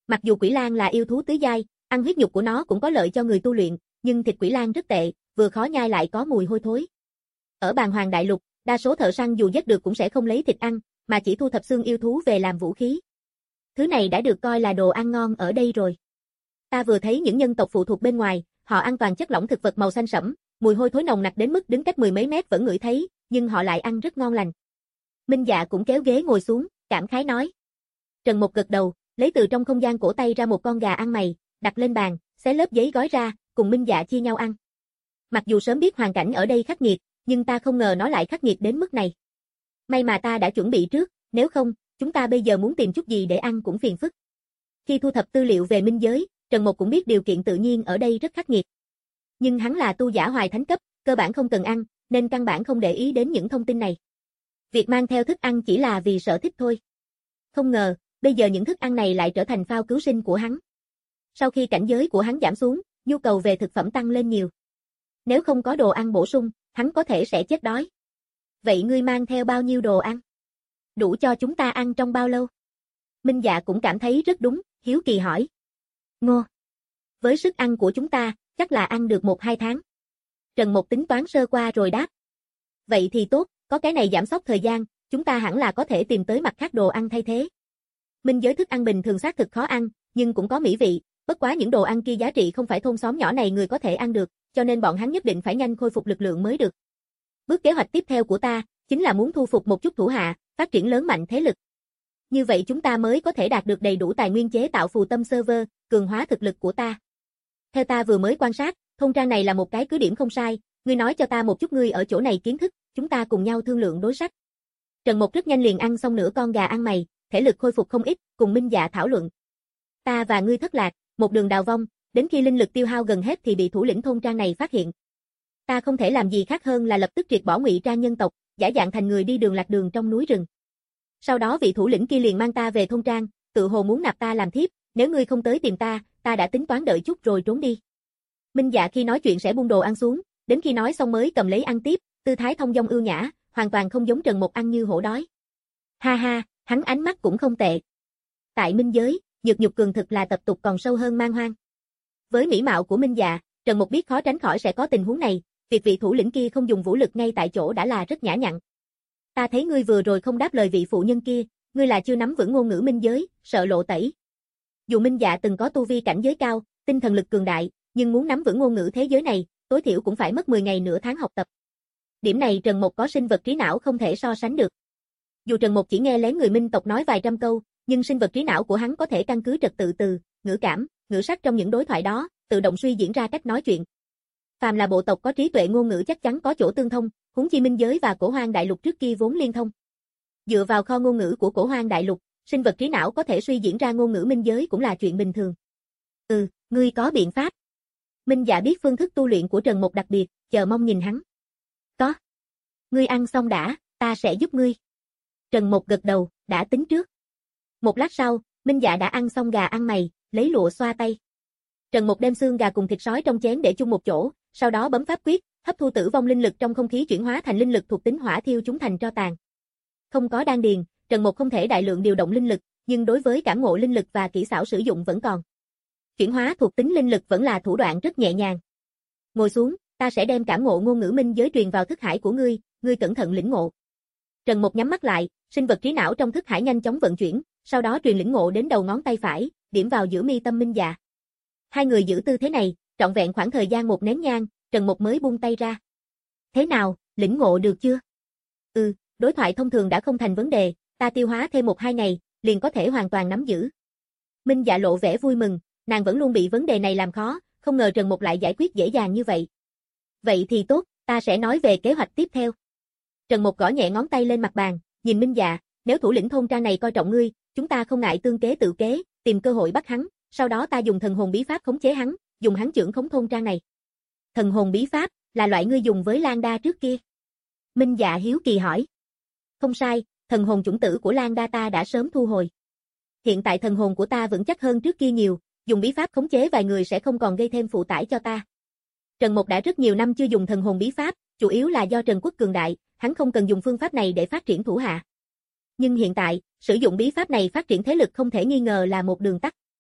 Speaker 2: Mặc dù quỷ lang là yêu thú tứ giai, ăn huyết nhục của nó cũng có lợi cho người tu luyện, nhưng thịt quỷ lang rất tệ, vừa khó nhai lại có mùi hôi thối. Ở Bàn Hoàng Đại Lục, đa số thợ săn dù giết được cũng sẽ không lấy thịt ăn, mà chỉ thu thập xương yêu thú về làm vũ khí. Thứ này đã được coi là đồ ăn ngon ở đây rồi. Ta vừa thấy những nhân tộc phụ thuộc bên ngoài, họ ăn toàn chất lỏng thực vật màu xanh sẫm, mùi hôi thối nồng nặc đến mức đứng cách mười mấy mét vẫn ngửi thấy, nhưng họ lại ăn rất ngon lành. Minh Dạ cũng kéo ghế ngồi xuống, cảm khái nói. Trần Mục gật đầu, lấy từ trong không gian cổ tay ra một con gà ăn mày, đặt lên bàn, xé lớp giấy gói ra, cùng Minh Dạ chia nhau ăn. Mặc dù sớm biết hoàn cảnh ở đây khắc nghiệt, nhưng ta không ngờ nó lại khắc nghiệt đến mức này. May mà ta đã chuẩn bị trước, nếu không, chúng ta bây giờ muốn tìm chút gì để ăn cũng phiền phức. Khi thu thập tư liệu về minh giới, Trần Mục cũng biết điều kiện tự nhiên ở đây rất khắc nghiệt. Nhưng hắn là tu giả hoài thánh cấp, cơ bản không cần ăn, nên căn bản không để ý đến những thông tin này. Việc mang theo thức ăn chỉ là vì sở thích thôi. Không ngờ, bây giờ những thức ăn này lại trở thành phao cứu sinh của hắn. Sau khi cảnh giới của hắn giảm xuống, nhu cầu về thực phẩm tăng lên nhiều. Nếu không có đồ ăn bổ sung, hắn có thể sẽ chết đói. Vậy ngươi mang theo bao nhiêu đồ ăn? Đủ cho chúng ta ăn trong bao lâu? Minh Dạ cũng cảm thấy rất đúng, hiếu kỳ hỏi. Ngô. Với sức ăn của chúng ta, chắc là ăn được một hai tháng. Trần Mục tính toán sơ qua rồi đáp. Vậy thì tốt, có cái này giảm sốc thời gian, chúng ta hẳn là có thể tìm tới mặt khác đồ ăn thay thế. Minh giới thức ăn bình thường xác thực khó ăn, nhưng cũng có mỹ vị, bất quá những đồ ăn kia giá trị không phải thôn xóm nhỏ này người có thể ăn được, cho nên bọn hắn nhất định phải nhanh khôi phục lực lượng mới được. Bước kế hoạch tiếp theo của ta, chính là muốn thu phục một chút thủ hạ, phát triển lớn mạnh thế lực. Như vậy chúng ta mới có thể đạt được đầy đủ tài nguyên chế tạo phù tâm server, cường hóa thực lực của ta. Theo ta vừa mới quan sát, thôn trang này là một cái cứ điểm không sai, ngươi nói cho ta một chút ngươi ở chỗ này kiến thức, chúng ta cùng nhau thương lượng đối sách. Trần Mục rất nhanh liền ăn xong nửa con gà ăn mày, thể lực khôi phục không ít, cùng Minh Dạ thảo luận. Ta và ngươi thất lạc, một đường đào vong, đến khi linh lực tiêu hao gần hết thì bị thủ lĩnh thôn trang này phát hiện. Ta không thể làm gì khác hơn là lập tức triệt bỏ ngụy trang nhân tộc, giả dạng thành người đi đường lạc đường trong núi rừng. Sau đó vị thủ lĩnh kia liền mang ta về thôn trang, tự hồ muốn nạp ta làm thiếp, nếu ngươi không tới tìm ta, ta đã tính toán đợi chút rồi trốn đi. Minh Dạ khi nói chuyện sẽ buông đồ ăn xuống, đến khi nói xong mới cầm lấy ăn tiếp, tư thái thông dong ưu nhã, hoàn toàn không giống Trần Mục ăn như hổ đói. Ha ha, hắn ánh mắt cũng không tệ. Tại minh giới, nhược nhục cường thực là tập tục còn sâu hơn man hoang. Với mỹ mạo của Minh Dạ, Trần Mục biết khó tránh khỏi sẽ có tình huống này, việc vị thủ lĩnh kia không dùng vũ lực ngay tại chỗ đã là rất nhã nhặn. Ta thấy ngươi vừa rồi không đáp lời vị phụ nhân kia, ngươi là chưa nắm vững ngôn ngữ minh giới, sợ lộ tẩy. Dù Minh Dạ từng có tu vi cảnh giới cao, tinh thần lực cường đại, nhưng muốn nắm vững ngôn ngữ thế giới này, tối thiểu cũng phải mất mười ngày nửa tháng học tập. Điểm này Trần Mục có sinh vật trí não không thể so sánh được. Dù Trần Mục chỉ nghe lén người Minh tộc nói vài trăm câu, nhưng sinh vật trí não của hắn có thể căn cứ trật tự từ, ngữ cảm, ngữ sắc trong những đối thoại đó, tự động suy diễn ra cách nói chuyện. Phàm là bộ tộc có trí tuệ ngôn ngữ chắc chắn có chỗ tương thông, huống chi minh giới và Cổ Hoang Đại Lục trước kia vốn liên thông. Dựa vào kho ngôn ngữ của Cổ Hoang Đại Lục, sinh vật trí não có thể suy diễn ra ngôn ngữ minh giới cũng là chuyện bình thường. Ừ, ngươi có biện pháp. Minh Dạ biết phương thức tu luyện của Trần Mục đặc biệt, chờ mong nhìn hắn. Có. Ngươi ăn xong đã, ta sẽ giúp ngươi. Trần Mục gật đầu, đã tính trước. Một lát sau, Minh Dạ đã ăn xong gà ăn mày, lấy lụa xoa tay. Trần Mục đem xương gà cùng thịt sói trong chén để chung một chỗ, sau đó bấm pháp quyết, hấp thu tử vong linh lực trong không khí chuyển hóa thành linh lực thuộc tính hỏa thiêu chúng thành tro tàn. Không có đan điền, Trần Mục không thể đại lượng điều động linh lực, nhưng đối với cảm ngộ linh lực và kỹ xảo sử dụng vẫn còn. Chuyển hóa thuộc tính linh lực vẫn là thủ đoạn rất nhẹ nhàng. Ngồi xuống, ta sẽ đem cảm ngộ ngôn ngữ minh giới truyền vào thức hải của ngươi, ngươi cẩn thận lĩnh ngộ. Trần Mục nhắm mắt lại, sinh vật trí não trong thức hải nhanh chóng vận chuyển, sau đó truyền lĩnh ngộ đến đầu ngón tay phải, điểm vào giữa mi tâm Minh Dạ. Hai người giữ tư thế này, trọn vẹn khoảng thời gian một nén nhang, Trần Mục mới buông tay ra. Thế nào, lĩnh ngộ được chưa? Ừ, đối thoại thông thường đã không thành vấn đề, ta tiêu hóa thêm một hai ngày, liền có thể hoàn toàn nắm giữ. Minh Dạ lộ vẻ vui mừng, nàng vẫn luôn bị vấn đề này làm khó, không ngờ Trần Mục lại giải quyết dễ dàng như vậy. Vậy thì tốt, ta sẽ nói về kế hoạch tiếp theo. Trần Mục gõ nhẹ ngón tay lên mặt bàn, nhìn Minh Dạ, nếu thủ lĩnh thôn trang này coi trọng ngươi, chúng ta không ngại tương kế tự kế, tìm cơ hội bắt hắn, sau đó ta dùng thần hồn bí pháp khống chế hắn, dùng hắn trưởng khống thôn trang này. Thần hồn bí pháp, là loại ngươi dùng với Lan Đa trước kia. Minh Dạ hiếu kỳ hỏi. Không sai, thần hồn chủng tử của Lan Đa ta đã sớm thu hồi. Hiện tại thần hồn của ta vững chắc hơn trước kia nhiều, dùng bí pháp khống chế vài người sẽ không còn gây thêm phụ tải cho ta. Trần Mục đã rất nhiều năm chưa dùng thần hồn bí pháp, chủ yếu là do Trần Quốc cường đại, hắn không cần dùng phương pháp này để phát triển thủ hạ. Nhưng hiện tại, sử dụng bí pháp này phát triển thế lực không thể nghi ngờ là một đường tắt.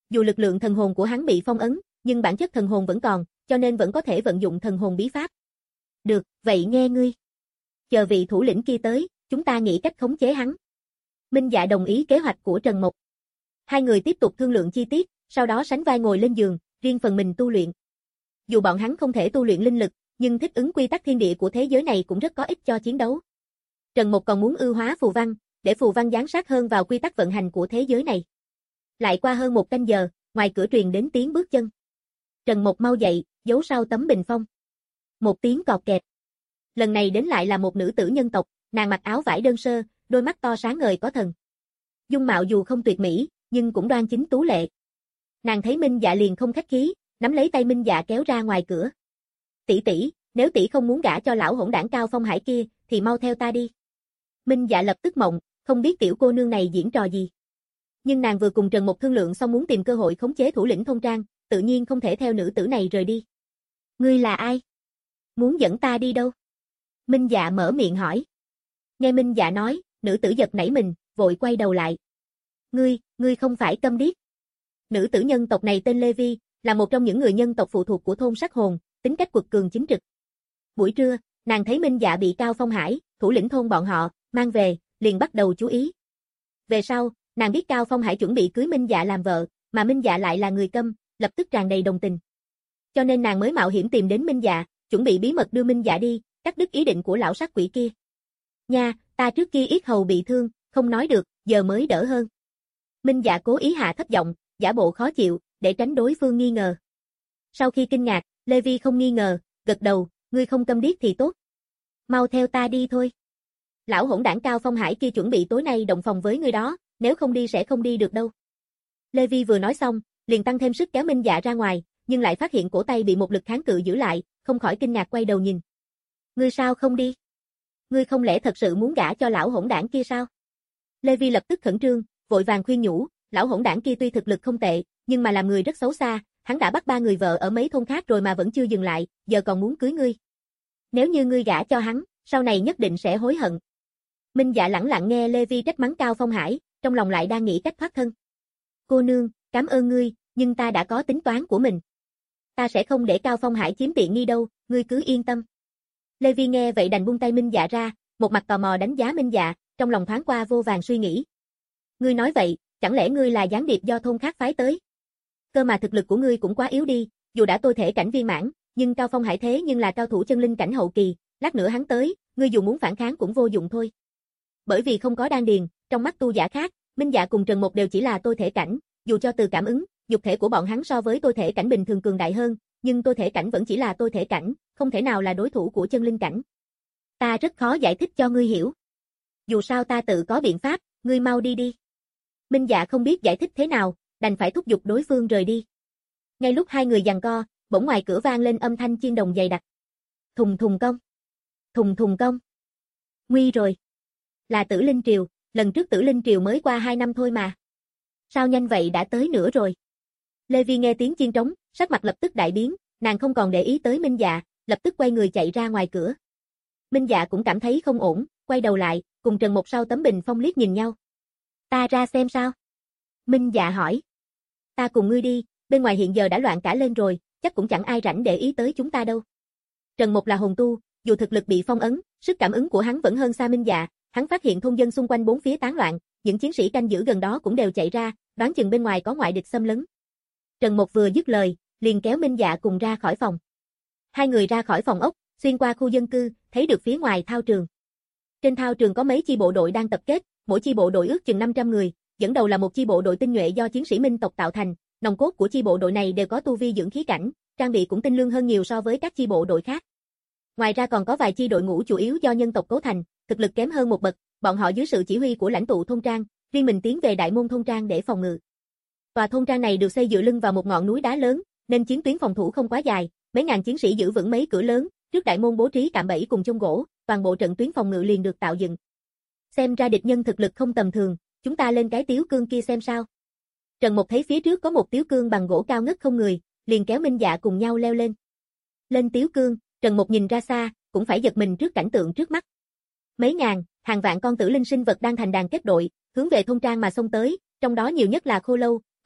Speaker 2: Dù lực lượng thần hồn của hắn bị phong ấn, nhưng bản chất thần hồn vẫn còn, cho nên vẫn có thể vận dụng thần hồn bí pháp. Được, vậy nghe ngươi. Chờ vị thủ lĩnh kia tới, chúng ta nghĩ cách khống chế hắn. Minh Dạ đồng ý kế hoạch của Trần Mộc. Hai người tiếp tục thương lượng chi tiết, sau đó sánh vai ngồi lên giường, riêng phần mình tu luyện. Dù bọn hắn không thể tu luyện linh lực, nhưng thích ứng quy tắc thiên địa của thế giới này cũng rất có ích cho chiến đấu. Trần Mộc còn muốn ưu hóa phù văn, để phù văn giám sát hơn vào quy tắc vận hành của thế giới này. Lại qua hơn một canh giờ, ngoài cửa truyền đến tiếng bước chân. Trần Mộc mau dậy, giấu sau tấm bình phong. Một tiếng cọt kẹt. Lần này đến lại là một nữ tử nhân tộc, nàng mặc áo vải đơn sơ, đôi mắt to sáng ngời có thần. Dung mạo dù không tuyệt mỹ, nhưng cũng đoan chính tú lệ. Nàng thấy Minh Dạ liền không khách khí, nắm lấy tay Minh Dạ kéo ra ngoài cửa. "Tỷ tỷ, nếu tỷ không muốn gả cho lão hỗn đảng Cao Phong Hải kia, thì mau theo ta đi." Minh Dạ lập tức mộng, không biết tiểu cô nương này diễn trò gì. Nhưng nàng vừa cùng Trần Mộc thương lượng xong muốn tìm cơ hội khống chế thủ lĩnh thôn trang, tự nhiên không thể theo nữ tử này rời đi. "Ngươi là ai? Muốn dẫn ta đi đâu?" Minh Dạ mở miệng hỏi. Nghe Minh Dạ nói, nữ tử giật nảy mình, vội quay đầu lại. Ngươi, ngươi không phải câm điếc. Nữ tử nhân tộc này tên Lê Vi, là một trong những người nhân tộc phụ thuộc của thôn Sắc Hồn, tính cách quật cường chính trực. Buổi trưa, nàng thấy Minh Dạ bị Cao Phong Hải, thủ lĩnh thôn bọn họ, mang về, liền bắt đầu chú ý. Về sau, nàng biết Cao Phong Hải chuẩn bị cưới Minh Dạ làm vợ, mà Minh Dạ lại là người câm, lập tức tràn đầy đồng tình. Cho nên nàng mới mạo hiểm tìm đến Minh Dạ, chuẩn bị bí mật đưa Minh Dạ đi, cắt đứt ý định của lão sát quỷ kia. Nha, ta trước kia yết hầu bị thương, không nói được, giờ mới đỡ hơn. Minh Dạ cố ý hạ thấp giọng, giả bộ khó chịu, để tránh đối phương nghi ngờ. Sau khi kinh ngạc, Lê Vi không nghi ngờ, gật đầu, ngươi không câm điếc thì tốt. Mau theo ta đi thôi. Lão hỗn đảng Cao Phong Hải kia chuẩn bị tối nay động phòng với ngươi đó, nếu không đi sẽ không đi được đâu. Lê Vi vừa nói xong, liền tăng thêm sức kéo Minh Dạ ra ngoài, nhưng lại phát hiện cổ tay bị một lực kháng cự giữ lại, không khỏi kinh ngạc quay đầu nhìn. Ngươi sao không đi? Ngươi không lẽ thật sự muốn gả cho lão hỗn đảng kia sao? Lê Vi lập tức khẩn trương, vội vàng khuyên nhủ, lão hỗn đảng kia tuy thực lực không tệ, nhưng mà làm người rất xấu xa, hắn đã bắt ba người vợ ở mấy thôn khác rồi mà vẫn chưa dừng lại, giờ còn muốn cưới ngươi. Nếu như ngươi gả cho hắn, sau này nhất định sẽ hối hận. Minh Dạ lẳng lặng nghe Lê Vi trách mắng Cao Phong Hải, trong lòng lại đang nghĩ cách thoát thân. Cô nương, cảm ơn ngươi, nhưng ta đã có tính toán của mình. Ta sẽ không để Cao Phong Hải chiếm tiện nghi đâu, ngươi cứ yên tâm. Lê Vi nghe vậy đành buông tay Minh Dạ ra, một mặt tò mò đánh giá Minh Dạ, trong lòng thoáng qua vô vàn suy nghĩ. Ngươi nói vậy, chẳng lẽ ngươi là gián điệp do thôn khác phái tới? Cơ mà thực lực của ngươi cũng quá yếu đi, dù đã tôi thể cảnh viên mãn, nhưng Cao Phong Hải thế nhưng là cao thủ chân linh cảnh hậu kỳ, lát nữa hắn tới, ngươi dù muốn phản kháng cũng vô dụng thôi. Bởi vì không có đan điền, trong mắt tu giả khác, Minh Dạ cùng Trần Mộc đều chỉ là tôi thể cảnh, dù cho từ cảm ứng, dục thể của bọn hắn so với tôi thể cảnh bình thường cường đại hơn, nhưng tôi thể cảnh vẫn chỉ là tôi thể cảnh, không thể nào là đối thủ của chân linh cảnh. Ta rất khó giải thích cho ngươi hiểu. Dù sao ta tự có biện pháp, ngươi mau đi đi. Minh Dạ không biết giải thích thế nào, đành phải thúc giục đối phương rời đi. Ngay lúc hai người giằng co, bỗng ngoài cửa vang lên âm thanh chiên đồng dày đặc. Thùng thùng công. Thùng thùng công. Nguy rồi. Là Tử Linh Triều, lần trước Tử Linh Triều mới qua hai năm thôi mà. Sao nhanh vậy đã tới nữa rồi? Lê Vi nghe tiếng chiên trống, sắc mặt lập tức đại biến, nàng không còn để ý tới Minh Dạ, lập tức quay người chạy ra ngoài cửa. Minh Dạ cũng cảm thấy không ổn, quay đầu lại, cùng Trần Mộc sau tấm bình phong liếc nhìn nhau. Ta ra xem sao? Minh Dạ hỏi. Ta cùng ngươi đi, bên ngoài hiện giờ đã loạn cả lên rồi, chắc cũng chẳng ai rảnh để ý tới chúng ta đâu. Trần Mộc là hồn tu, dù thực lực bị phong ấn, sức cảm ứng của hắn vẫn hơn xa Minh Dạ, hắn phát hiện thôn dân xung quanh bốn phía tán loạn, những chiến sĩ canh giữ gần đó cũng đều chạy ra, đoán chừng bên ngoài có ngoại địch xâm lấn. Trần Mộc vừa dứt lời, liền kéo Minh Dạ cùng ra khỏi phòng. Hai người ra khỏi phòng ốc, xuyên qua khu dân cư, thấy được phía ngoài thao trường. Trên thao trường có mấy chi bộ đội đang tập kết, mỗi chi bộ đội ước chừng năm trăm người, dẫn đầu là một chi bộ đội tinh nhuệ do chiến sĩ Minh tộc tạo thành, nòng cốt của chi bộ đội này đều có tu vi dưỡng khí cảnh, trang bị cũng tinh lương hơn nhiều so với các chi bộ đội khác. Ngoài ra còn có vài chi đội ngũ chủ yếu do nhân tộc cấu thành, thực lực kém hơn một bậc, bọn họ dưới sự chỉ huy của lãnh tụ thôn trang, riêng mình tiến về đại môn thôn trang để phòng ngự. Tòa thôn trang này được xây dựa lưng vào một ngọn núi đá lớn, nên chiến tuyến phòng thủ không quá dài, mấy ngàn chiến sĩ giữ vững mấy cửa lớn, trước đại môn bố trí cạm bẫy cùng chông gỗ, toàn bộ trận tuyến phòng ngự liền được tạo dựng. Xem ra địch nhân thực lực không tầm thường, chúng ta lên cái tiếu cương kia xem sao. Trần Mộc thấy phía trước có một tiếu cương bằng gỗ cao ngất không người, liền kéo Minh Dạ cùng nhau leo lên. Lên tiếu cương, Trần Mộc nhìn ra xa, cũng phải giật mình trước cảnh tượng trước mắt. Mấy ngàn, hàng vạn con tử linh sinh vật đang thành đàn kết đội, hướng về thôn trang mà xông tới, trong đó nhiều nhất là khô lâu,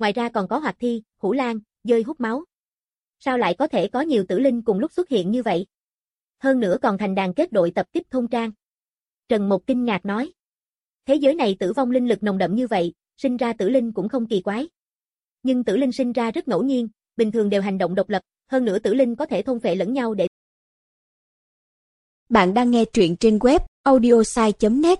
Speaker 2: ngoài ra còn có hoạt thi, hủ lan, dơi hút máu. Sao lại có thể có nhiều tử linh cùng lúc xuất hiện như vậy? Hơn nữa còn thành đàn kết đội tập kích thôn trang. Trần Mộc kinh ngạc nói. Thế giới này tử vong linh lực nồng đậm như vậy, sinh ra tử linh cũng không kỳ quái. Nhưng tử linh sinh ra rất ngẫu nhiên, bình thường đều hành động độc lập, hơn nữa tử linh có thể thôn phệ lẫn nhau để...
Speaker 1: Bạn đang nghe truyện trên web audiosai chấm net.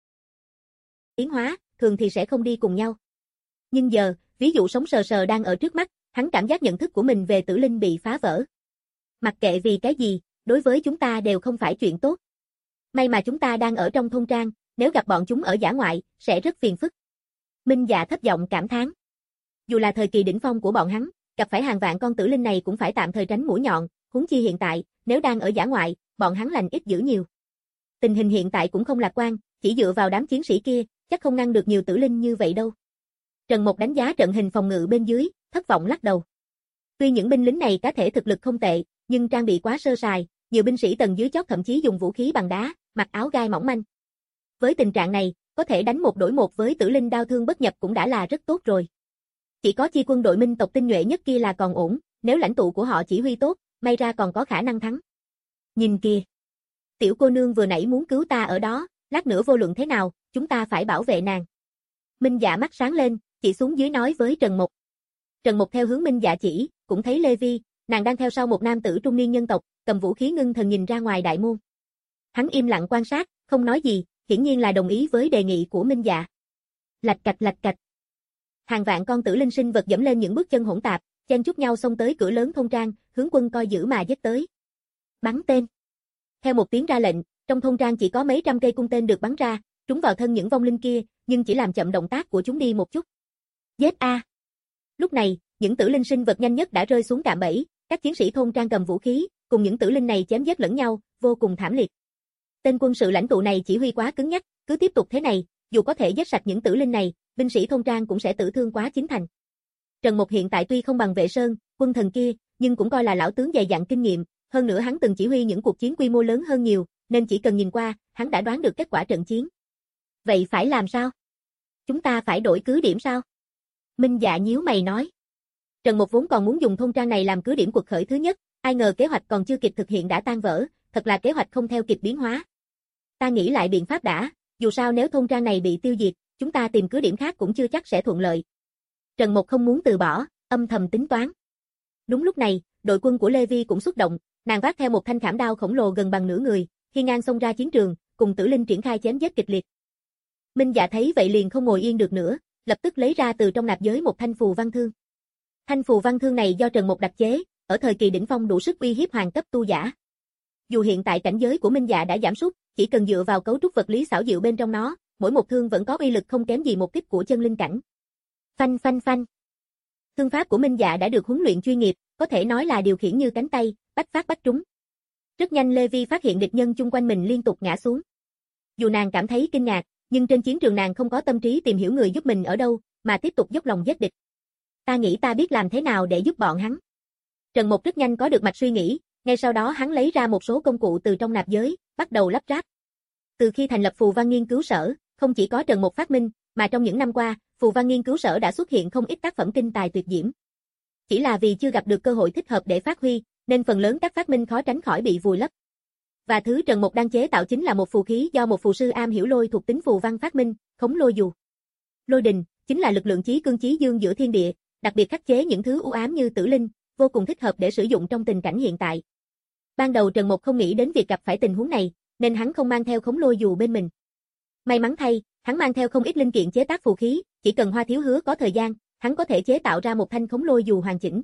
Speaker 2: Tiến hóa, thường thì sẽ không đi cùng nhau. Nhưng giờ, ví dụ sống sờ sờ đang ở trước mắt, hắn cảm giác nhận thức của mình về tử linh bị phá vỡ. Mặc kệ vì cái gì, đối với chúng ta đều không phải chuyện tốt. May mà chúng ta đang ở trong thôn trang, nếu gặp bọn chúng ở dã ngoại, sẽ rất phiền phức. Minh Dạ thấp giọng cảm thán. Dù là thời kỳ đỉnh phong của bọn hắn, gặp phải hàng vạn con tử linh này cũng phải tạm thời tránh mũi nhọn, huống chi hiện tại, nếu đang ở dã ngoại, bọn hắn lành ít dữ nhiều. Tình hình hiện tại cũng không lạc quan, chỉ dựa vào đám chiến sĩ kia, chắc không ngăn được nhiều tử linh như vậy đâu. Trần Mộc đánh giá trận hình phòng ngự bên dưới, thất vọng lắc đầu. Tuy những binh lính này cá thể thực lực không tệ, nhưng trang bị quá sơ sài, nhiều binh sĩ tầng dưới chót thậm chí dùng vũ khí bằng đá, mặc áo gai mỏng manh. Với tình trạng này, có thể đánh một đổi một với tử linh đao thương bất nhập cũng đã là rất tốt rồi. Chỉ có chi quân đội minh tộc tinh nhuệ nhất kia là còn ổn, nếu lãnh tụ của họ chỉ huy tốt, may ra còn có khả năng thắng. Nhìn kìa. Tiểu cô nương vừa nãy muốn cứu ta ở đó, lát nữa vô luận thế nào, chúng ta phải bảo vệ nàng. Minh Dạ mắt sáng lên, chỉ xuống dưới nói với Trần Mộc. Trần Mộc theo hướng Minh Dạ chỉ, cũng thấy Lê Vi, nàng đang theo sau một nam tử trung niên nhân tộc, cầm vũ khí ngưng thần nhìn ra ngoài đại môn. Hắn im lặng quan sát, không nói gì, hiển nhiên là đồng ý với đề nghị của Minh Dạ. Lạch cạch lạch cạch. Hàng vạn con tử linh sinh vật dẫm lên những bước chân hỗn tạp, chen chúc nhau xông tới cửa lớn thôn trang, hướng quân coi giữ mà giết tới. Bắn tên. Theo một tiếng ra lệnh, trong thôn trang chỉ có mấy trăm cây cung tên được bắn ra, trúng vào thân những vong linh kia, nhưng chỉ làm chậm động tác của chúng đi một chút. Giết a. Lúc này, những tử linh sinh vật nhanh nhất đã rơi xuống cạm bẫy, các chiến sĩ thôn trang cầm vũ khí, cùng những tử linh này chém giết lẫn nhau, vô cùng thảm liệt. Tên quân sự lãnh tụ này chỉ huy quá cứng nhắc, cứ tiếp tục thế này, dù có thể giết sạch những tử linh này, binh sĩ thôn trang cũng sẽ tử thương quá chín thành. Trần Mộc hiện tại tuy không bằng Vệ Sơn, quân thần kia, nhưng cũng coi là lão tướng dày dặn kinh nghiệm, hơn nữa hắn từng chỉ huy những cuộc chiến quy mô lớn hơn nhiều, nên chỉ cần nhìn qua, hắn đã đoán được kết quả trận chiến. Vậy phải làm sao? Chúng ta phải đổi cứ điểm sao? Minh Dạ nhíu mày nói. Trần Mộc vốn còn muốn dùng thôn trang này làm cứ điểm cuộc khởi thứ nhất, ai ngờ kế hoạch còn chưa kịp thực hiện đã tan vỡ, thật là kế hoạch không theo kịp biến hóa. Ta nghĩ lại biện pháp đã, dù sao nếu thôn trang này bị tiêu diệt, chúng ta tìm cứ điểm khác cũng chưa chắc sẽ thuận lợi. Trần Mộc không muốn từ bỏ, âm thầm tính toán. Đúng lúc này, đội quân của Lê Vi cũng xuất động, nàng vác theo một thanh khảm đao khổng lồ gần bằng nửa người, hiên ngang xông ra chiến trường, cùng tử linh triển khai chém giết kịch liệt. Minh Dạ thấy vậy liền không ngồi yên được nữa, lập tức lấy ra từ trong nạp giới một thanh phù văn thương. Thanh phù văn thương này do Trần Mộc đặc chế, ở thời kỳ đỉnh phong đủ sức uy hiếp hoàng cấp tu giả. Dù hiện tại cảnh giới của Minh Dạ đã giảm sút, chỉ cần dựa vào cấu trúc vật lý xảo diệu bên trong nó, mỗi một thương vẫn có uy lực không kém gì một kích của chân linh cảnh. Phanh phanh phanh. Thương pháp của Minh Dạ đã được huấn luyện chuyên nghiệp, có thể nói là điều khiển như cánh tay, bách phát bách trúng. Rất nhanh Lê Vi phát hiện địch nhân chung quanh mình liên tục ngã xuống. Dù nàng cảm thấy kinh ngạc, nhưng trên chiến trường nàng không có tâm trí tìm hiểu người giúp mình ở đâu, mà tiếp tục dốc lòng giết địch. Ta nghĩ ta biết làm thế nào để giúp bọn hắn. Trần Mộc rất nhanh có được mạch suy nghĩ, ngay sau đó hắn lấy ra một số công cụ từ trong nạp giới, bắt đầu lắp ráp. Từ khi thành lập Phù Văn Nghiên cứu sở, không chỉ có Trần Mộc phát minh, mà trong những năm qua, Phù Văn Nghiên cứu sở đã xuất hiện không ít tác phẩm kinh tài tuyệt diễm. Chỉ là vì chưa gặp được cơ hội thích hợp để phát huy, nên phần lớn các phát minh khó tránh khỏi bị vùi lấp. Và thứ Trần Mộc đang chế tạo chính là một phù khí do một phù sư am hiểu lôi thuộc tính phù văn phát minh, Khống Lôi Dù. Lôi đình chính là lực lượng chí cương chí dương giữa thiên địa, đặc biệt khắc chế những thứ u ám như tử linh, vô cùng thích hợp để sử dụng trong tình cảnh hiện tại. Ban đầu Trần Mộc không nghĩ đến việc gặp phải tình huống này, nên hắn không mang theo Khống Lôi Dù bên mình. May mắn thay, hắn mang theo không ít linh kiện chế tác phù khí, chỉ cần Hoa Thiếu Hứa có thời gian, hắn có thể chế tạo ra một thanh Khống Lôi Dù hoàn chỉnh.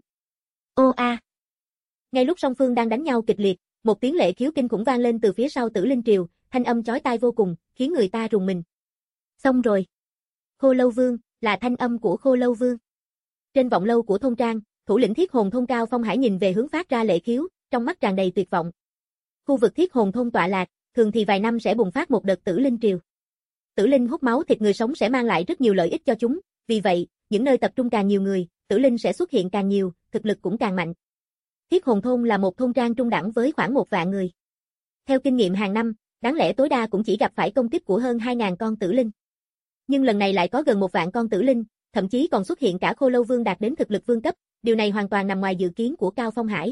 Speaker 2: Ô a. À. Ngay lúc song phương đang đánh nhau kịch liệt, một tiếng lệ khiếu kinh khủng vang lên từ phía sau Tử Linh Triều, thanh âm chói tai vô cùng, khiến người ta rùng mình. Xong rồi. Khô Lâu Vương, là thanh âm của Khô Lâu Vương. Trên vọng lâu của thôn trang, thủ lĩnh Thiết Hồn thôn Cao Phong Hải nhìn về hướng phát ra lệ khiếu, trong mắt tràn đầy tuyệt vọng. Khu vực Thiết Hồn thôn tọa lạc, thường thì vài năm sẽ bùng phát một đợt Tử Linh Triều. Tử linh hút máu thịt người sống sẽ mang lại rất nhiều lợi ích cho chúng, vì vậy, những nơi tập trung càng nhiều người, tử linh sẽ xuất hiện càng nhiều, thực lực cũng càng mạnh. Thiết Hồn thôn là một thôn trang trung đẳng với khoảng một vạn người. Theo kinh nghiệm hàng năm, đáng lẽ tối đa cũng chỉ gặp phải công kích của hơn hai nghìn con tử linh. Nhưng lần này lại có gần một vạn con tử linh, thậm chí còn xuất hiện cả Khô Lâu Vương đạt đến thực lực vương cấp, điều này hoàn toàn nằm ngoài dự kiến của Cao Phong Hải.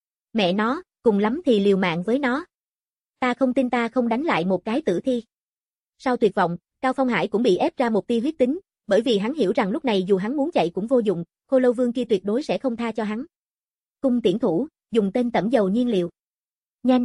Speaker 2: Mẹ nó, cùng lắm thì liều mạng với nó. Ta không tin ta không đánh lại một cái tử thi. Sau tuyệt vọng, Cao Phong Hải cũng bị ép ra một tia huyết tính, bởi vì hắn hiểu rằng lúc này dù hắn muốn chạy cũng vô dụng, Khô Lâu Vương kia tuyệt đối sẽ không tha cho hắn. Cung tiễn thủ, dùng tên tẩm dầu nhiên liệu. Nhanh!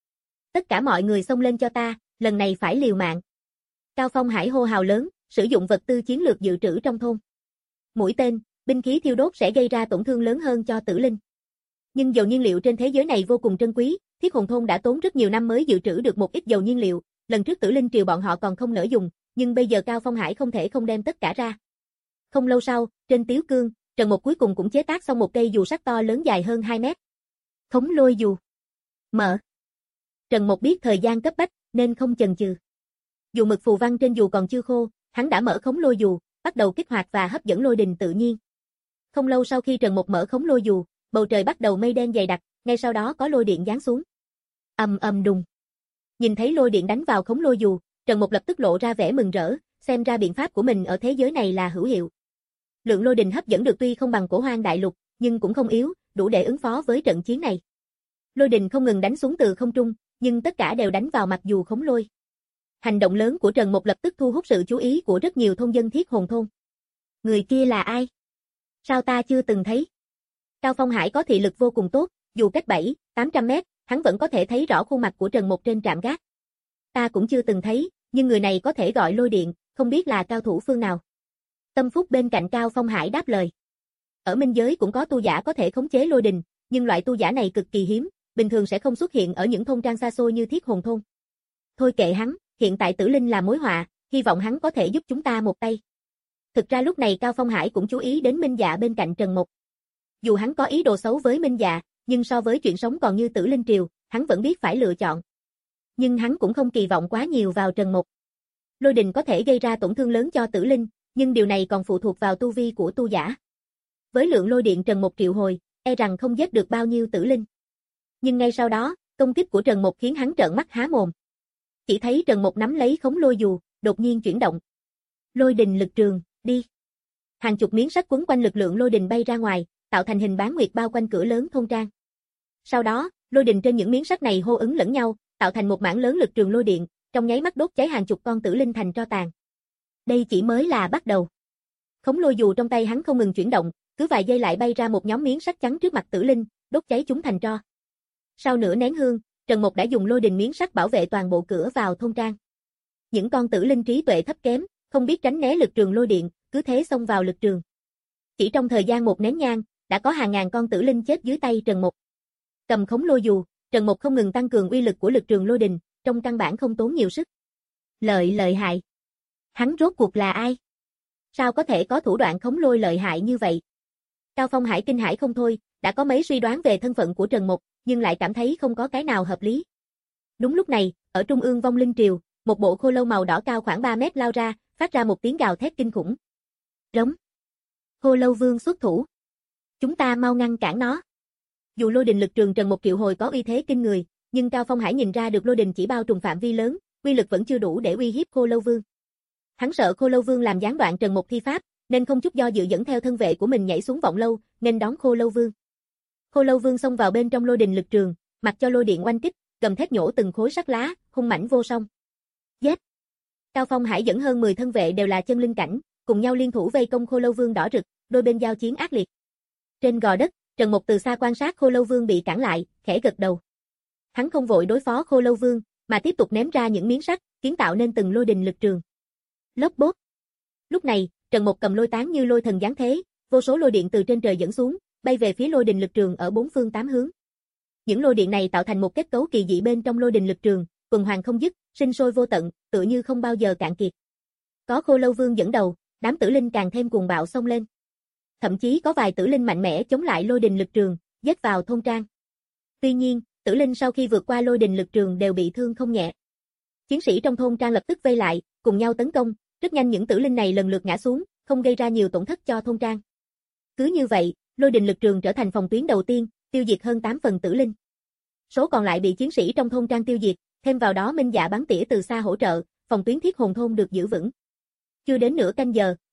Speaker 2: Tất cả mọi người xông lên cho ta, lần này phải liều mạng. Cao Phong Hải hô hào lớn, sử dụng vật tư chiến lược dự trữ trong thôn. Mũi tên, binh khí thiêu đốt sẽ gây ra tổn thương lớn hơn cho tử linh. Nhưng dầu nhiên liệu trên thế giới này vô cùng trân quý, Thiết Hồn thôn đã tốn rất nhiều năm mới dự trữ được một ít dầu nhiên liệu, lần trước tử linh triều bọn họ còn không nỡ dùng, nhưng bây giờ Cao Phong Hải không thể không đem tất cả ra. Không lâu sau, trên Tiếu Cương, Trần Một cuối cùng cũng chế tác xong một cây dù sắt to lớn dài hơn hai mét. Khống lôi dù. Mở. Trần Một biết thời gian cấp bách, nên không chần chừ. Dù mực phù văn trên dù còn chưa khô, hắn đã mở khống lôi dù, bắt đầu kích hoạt và hấp dẫn lôi đình tự nhiên. Không lâu sau khi Trần Một mở khống lôi dù, bầu trời bắt đầu mây đen dày đặc, ngay sau đó có lôi điện giáng xuống. Ầm ầm đùng. Nhìn thấy lôi điện đánh vào khống lôi dù, Trần Một lập tức lộ ra vẻ mừng rỡ, xem ra biện pháp của mình ở thế giới này là hữu hiệu. Lượng lôi đình hấp dẫn được tuy không bằng Cổ Hoang đại lục, nhưng cũng không yếu, đủ để ứng phó với trận chiến này. Lôi đình không ngừng đánh xuống từ không trung, nhưng tất cả đều đánh vào mặc dù khống lôi. Hành động lớn của Trần Một lập tức thu hút sự chú ý của rất nhiều thôn dân Thiết Hồn thôn. Người kia là ai? Sao ta chưa từng thấy? Cao Phong Hải có thị lực vô cùng tốt, dù cách bảy, tám trăm mét, hắn vẫn có thể thấy rõ khuôn mặt của Trần Một trên trạm gác. Ta cũng chưa từng thấy, nhưng người này có thể gọi lôi điện, không biết là cao thủ phương nào. Tâm Phúc bên cạnh Cao Phong Hải đáp lời. Ở minh giới cũng có tu giả có thể khống chế lôi đình, nhưng loại tu giả này cực kỳ hiếm, bình thường sẽ không xuất hiện ở những thôn trang xa xôi như Thiết Hồn thôn. Thôi kệ hắn, hiện tại tử linh là mối họa, hy vọng hắn có thể giúp chúng ta một tay. Thực ra lúc này Cao Phong Hải cũng chú ý đến Minh Dạ bên cạnh Trần Một. Dù hắn có ý đồ xấu với Minh Dạ, nhưng so với chuyện sống còn như tử linh triều, hắn vẫn biết phải lựa chọn. Nhưng hắn cũng không kỳ vọng quá nhiều vào Trần Một. Lôi đình có thể gây ra tổn thương lớn cho tử linh, nhưng điều này còn phụ thuộc vào tu vi của tu giả. Với lượng lôi điện Trần Một triệu hồi, e rằng không giết được bao nhiêu tử linh. Nhưng ngay sau đó, công kích của Trần Một khiến hắn trợn mắt há mồm. Chỉ thấy Trần Một nắm lấy khống lôi dù, đột nhiên chuyển động. Lôi đình lực trường, đi. Hàng chục miếng sắt quấn quanh lực lượng lôi đình bay ra ngoài, tạo thành hình bán nguyệt bao quanh cửa lớn thôn trang. Sau đó, lôi đình trên những miếng sắt này hô ứng lẫn nhau, tạo thành một mảng lớn lực trường lôi điện, trong nháy mắt đốt cháy hàng chục con tử linh thành tro tàn. Đây chỉ mới là bắt đầu. Khống lôi dù trong tay hắn không ngừng chuyển động, cứ vài giây lại bay ra một nhóm miếng sắt trắng trước mặt tử linh, đốt cháy chúng thành tro. Sau nửa nén hương, Trần Một đã dùng lôi đình miếng sắt bảo vệ toàn bộ cửa vào thôn trang. Những con tử linh trí tuệ thấp kém, không biết tránh né lực trường lôi điện, cứ thế xông vào lực trường. Chỉ trong thời gian một nén nhang, đã có hàng ngàn con tử linh chết dưới tay Trần Một. Cầm khống lôi dù, Trần Một không ngừng tăng cường uy lực của lực trường lôi đình, trong căn bản không tốn nhiều sức. Lợi lợi hại. Hắn rốt cuộc là ai? Sao có thể có thủ đoạn khống lôi lợi hại như vậy? Cao Phong Hải kinh hãi không thôi, đã có mấy suy đoán về thân phận của Trần Một, nhưng lại cảm thấy không có cái nào hợp lý. Đúng lúc này, ở trung ương vong linh triều, một bộ khô lâu màu đỏ cao khoảng ba mét lao ra, phát ra một tiếng gào thét kinh khủng. Rống. Khô lâu vương xuất thủ. Chúng ta mau ngăn cản nó. Dù lôi đình lực trường Trần Một triệu hồi có uy thế kinh người, nhưng Cao Phong Hải nhìn ra được lôi đình chỉ bao trùm phạm vi lớn, uy lực vẫn chưa đủ để uy hiếp khô lâu vương. Hắn sợ khô lâu vương làm gián đoạn Trần Một thi pháp, nên không chút do dự dẫn theo thân vệ của mình nhảy xuống vọng lâu, nên đón khô lâu vương. Khô lâu vương xông vào bên trong lôi đình lực trường, mặc cho lôi điện oanh kích, gầm thét nhổ từng khối sắt lá, hung mãnh vô song. Giết! Cao Phong Hải dẫn hơn mười thân vệ đều là chân linh cảnh, cùng nhau liên thủ vây công khô lâu vương đỏ rực, đôi bên giao chiến ác liệt. Trên gò đất, Trần Một từ xa quan sát khô lâu vương bị cản lại, khẽ gật đầu. Hắn không vội đối phó khô lâu vương, mà tiếp tục ném ra những miếng sắt, kiến tạo nên từng lôi đình lực trường. Lốp bốp. Lúc này, Trần Một cầm lôi tán như lôi thần giáng thế, vô số lôi điện từ trên trời dẫn xuống, bay về phía lôi đình lực trường ở bốn phương tám hướng. Những lôi điện này tạo thành một kết cấu kỳ dị bên trong lôi đình lực trường, tuần hoàn không dứt, sinh sôi vô tận, tựa như không bao giờ cạn kiệt. Có khô lâu vương dẫn đầu, đám tử linh càng thêm cuồng bạo xông lên. Thậm chí có vài tử linh mạnh mẽ chống lại lôi đình lực trường, giết vào thôn trang. Tuy nhiên, tử linh sau khi vượt qua lôi đình lực trường đều bị thương không nhẹ. Chiến sĩ trong thôn trang lập tức vây lại, cùng nhau tấn công, rất nhanh những tử linh này lần lượt ngã xuống, không gây ra nhiều tổn thất cho thôn trang. Cứ như vậy, lôi đình lực trường trở thành phòng tuyến đầu tiên, tiêu diệt hơn tám phần tử linh. Số còn lại bị chiến sĩ trong thôn trang tiêu diệt, thêm vào đó Minh Dạ bắn tỉa từ xa hỗ trợ, phòng tuyến Thiết Hồn thôn được giữ vững. Chưa đến nửa canh giờ,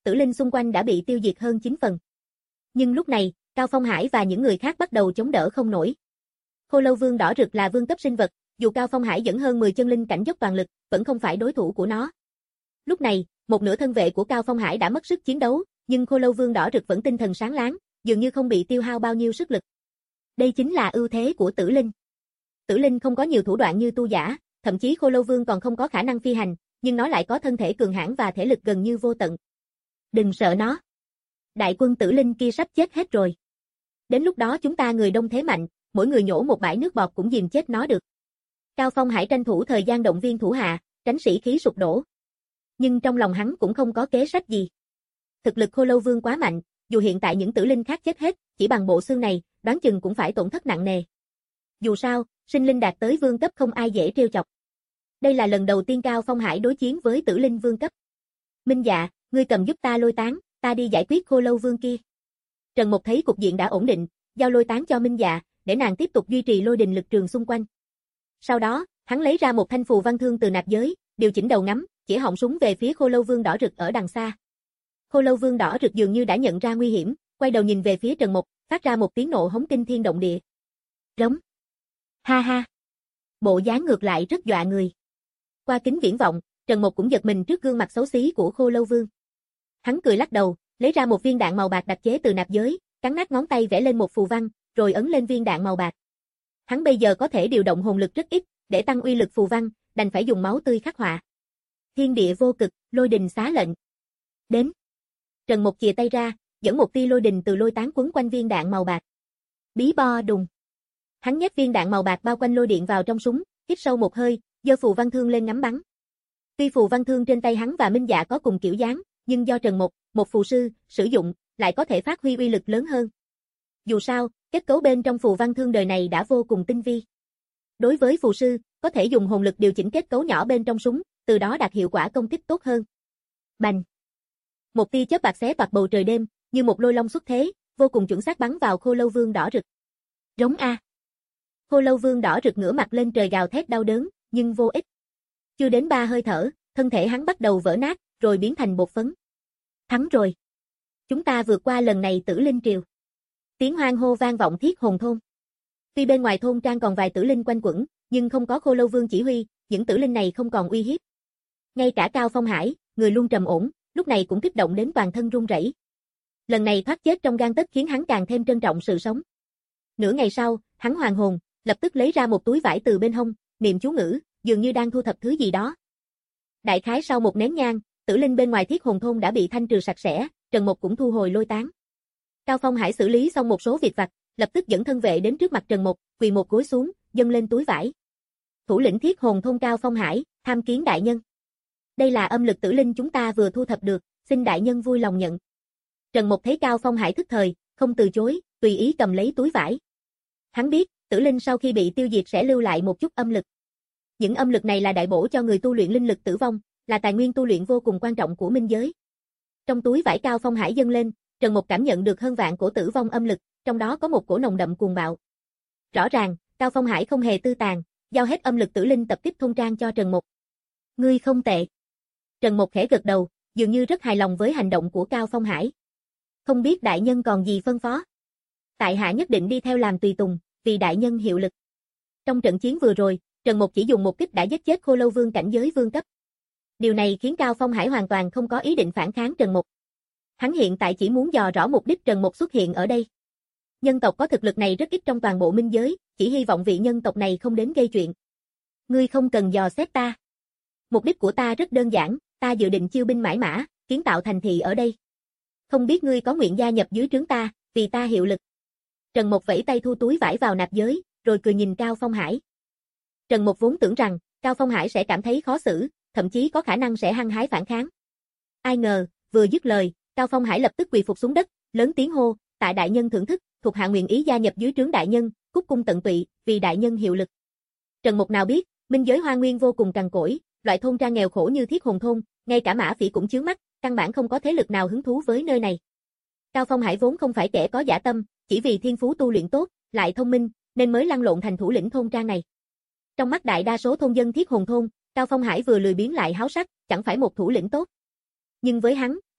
Speaker 2: tử linh xung quanh đã bị tiêu diệt hơn chín phần. Nhưng lúc này, Cao Phong Hải và những người khác bắt đầu chống đỡ không nổi. Khô Lâu Vương đỏ rực là vương cấp sinh vật, dù Cao Phong Hải dẫn hơn mười chân linh cảnh dốc toàn lực, vẫn không phải đối thủ của nó. Lúc này, một nửa thân vệ của Cao Phong Hải đã mất sức chiến đấu, nhưng Khô Lâu Vương đỏ rực vẫn tinh thần sáng láng, dường như không bị tiêu hao bao nhiêu sức lực. Đây chính là ưu thế của tử linh. Tử linh không có nhiều thủ đoạn như tu giả, thậm chí Khô Lâu Vương còn không có khả năng phi hành, nhưng nó lại có thân thể cường hãn và thể lực gần như vô tận. Đừng sợ nó. Đại quân tử linh kia sắp chết hết rồi. Đến lúc đó chúng ta người đông thế mạnh, mỗi người nhổ một bãi nước bọt cũng dìm chết nó được. Cao Phong Hải tranh thủ thời gian động viên thủ hạ, tránh sĩ khí sụp đổ. Nhưng trong lòng hắn cũng không có kế sách gì. Thực lực Khô Lâu Vương quá mạnh, dù hiện tại những tử linh khác chết hết, chỉ bằng bộ xương này, đoán chừng cũng phải tổn thất nặng nề. Dù sao, sinh linh đạt tới vương cấp không ai dễ trêu chọc. Đây là lần đầu tiên Cao Phong Hải đối chiến với tử linh vương cấp. Minh Dạ, ngươi cầm giúp ta lôi tán, ta đi giải quyết Khô Lâu Vương kia. Trần Mộc thấy cục diện đã ổn định, giao lôi tán cho Minh Dạ, để nàng tiếp tục duy trì lôi đình lực trường xung quanh. Sau đó, hắn lấy ra một thanh phù văn thương từ nạp giới, điều chỉnh đầu ngắm, chỉ họng súng về phía Khô Lâu Vương đỏ rực ở đằng xa. Khô Lâu Vương đỏ rực dường như đã nhận ra nguy hiểm, quay đầu nhìn về phía Trần Mộc, phát ra một tiếng nộ hống kinh thiên động địa. Rống. Ha ha. Bộ dáng ngược lại rất dọa người. Qua kính viễn vọng, Trần Mộc cũng giật mình trước gương mặt xấu xí của Khô Lâu Vương. Hắn cười lắc đầu, lấy ra một viên đạn màu bạc đặc chế từ nạp giới, cắn nát ngón tay vẽ lên một phù văn, rồi ấn lên viên đạn màu bạc. Hắn bây giờ có thể điều động hồn lực rất ít, để tăng uy lực phù văn, đành phải dùng máu tươi khắc họa. Thiên địa vô cực, lôi đình xá lệnh. Đến. Trần Mộc chìa tay ra, dẫn một tia lôi đình từ lôi tán quấn quanh viên đạn màu bạc. Bí bo đùng. Hắn nhét viên đạn màu bạc bao quanh lôi điện vào trong súng, hít sâu một hơi, giơ phù văn thương lên ngắm bắn. Tuy phù văn thương trên tay hắn và Minh Dạ có cùng kiểu dáng, nhưng do Trần Mộc, một phù sư, sử dụng, lại có thể phát huy uy lực lớn hơn. Dù sao, kết cấu bên trong phù văn thương đời này đã vô cùng tinh vi. Đối với phù sư, có thể dùng hồn lực điều chỉnh kết cấu nhỏ bên trong súng, từ đó đạt hiệu quả công kích tốt hơn. Bành! Một tia chớp bạc xé toạc bầu trời đêm, như một lôi long xuất thế, vô cùng chuẩn xác bắn vào Khô Lâu Vương đỏ rực. Rống a! Khô Lâu Vương đỏ rực ngửa mặt lên trời gào thét đau đớn, nhưng vô ích. Chưa đến ba hơi thở, thân thể hắn bắt đầu vỡ nát, rồi biến thành bột phấn. Thắng rồi. Chúng ta vượt qua lần này tử linh triều. Tiếng hoan hô vang vọng thiết hồn thôn. Tuy bên ngoài thôn trang còn vài tử linh quanh quẩn, nhưng không có Khô Lâu Vương chỉ huy, những tử linh này không còn uy hiếp. Ngay cả Cao Phong Hải, người luôn trầm ổn, lúc này cũng kích động đến toàn thân run rẩy. Lần này thoát chết trong gang tấc khiến hắn càng thêm trân trọng sự sống. Nửa ngày sau, hắn hoàn hồn, lập tức lấy ra một túi vải từ bên hông, niệm chú ngữ, dường như đang thu thập thứ gì đó. Đại khái sau một nén nhang, tử linh bên ngoài thiết hồn thôn đã bị thanh trừ sạch sẽ, Trần Mộc cũng thu hồi lôi tán. Cao Phong Hải xử lý xong một số việc vặt, lập tức dẫn thân vệ đến trước mặt Trần Mộc, quỳ một gối xuống, dâng lên túi vải. Thủ lĩnh thiết hồn thôn Cao Phong Hải, tham kiến đại nhân. Đây là âm lực tử linh chúng ta vừa thu thập được, xin đại nhân vui lòng nhận. Trần Mộc thấy Cao Phong Hải thức thời, không từ chối, tùy ý cầm lấy túi vải. Hắn biết, tử linh sau khi bị tiêu diệt sẽ lưu lại một chút âm lực. Những âm lực này là đại bổ cho người tu luyện linh lực tử vong, là tài nguyên tu luyện vô cùng quan trọng của minh giới. Trong túi vải Cao Phong Hải dâng lên, Trần Mộc cảm nhận được hơn vạn cổ tử vong âm lực, trong đó có một cổ nồng đậm cuồng bạo. Rõ ràng, Cao Phong Hải không hề tư tàn, giao hết âm lực tử linh tập kích thôn trang cho Trần Mộc. Ngươi không tệ. Trần Mộc khẽ gật đầu, dường như rất hài lòng với hành động của Cao Phong Hải. Không biết đại nhân còn gì phân phó? Tại hạ nhất định đi theo làm tùy tùng, vì đại nhân hiệu lực. Trong trận chiến vừa rồi, Trần Mộc chỉ dùng một kích đã giết chết Khô Lâu Vương cảnh giới vương cấp. Điều này khiến Cao Phong Hải hoàn toàn không có ý định phản kháng Trần Mộc. Hắn hiện tại chỉ muốn dò rõ mục đích Trần Mộc xuất hiện ở đây. Nhân tộc có thực lực này rất ít trong toàn bộ minh giới, chỉ hy vọng vị nhân tộc này không đến gây chuyện. Ngươi không cần dò xét ta. Mục đích của ta rất đơn giản, ta dự định chiêu binh mãi mã, kiến tạo thành thị ở đây. Không biết ngươi có nguyện gia nhập dưới trướng ta, vì ta hiệu lực. Trần Mộc vẫy tay thu túi vải vào nạp giới, rồi cười nhìn Cao Phong Hải. Trần Mộc vốn tưởng rằng, Cao Phong Hải sẽ cảm thấy khó xử, thậm chí có khả năng sẽ hăng hái phản kháng. Ai ngờ, vừa dứt lời, Cao Phong Hải lập tức quỳ phục xuống đất, lớn tiếng hô, tại đại nhân thưởng thức, thuộc hạ nguyện ý gia nhập dưới trướng đại nhân, cúc cung tận tụy, vì đại nhân hiệu lực. Trần Mộc nào biết, minh giới hoa nguyên vô cùng cằn cỗi, loại thôn trang nghèo khổ như Thiết Hồn thôn, ngay cả Mã Phỉ cũng chướng mắt, căn bản không có thế lực nào hứng thú với nơi này. Cao Phong Hải vốn không phải kẻ có dã tâm, chỉ vì thiên phú tu luyện tốt, lại thông minh, nên mới lăn lộn thành thủ lĩnh thôn trang này. Trong mắt đại đa số thôn dân Thiết Hồn thôn, Cao Phong Hải vừa lười biếng lại háo sắc, chẳng phải một thủ lĩnh tốt. Nhưng với hắn,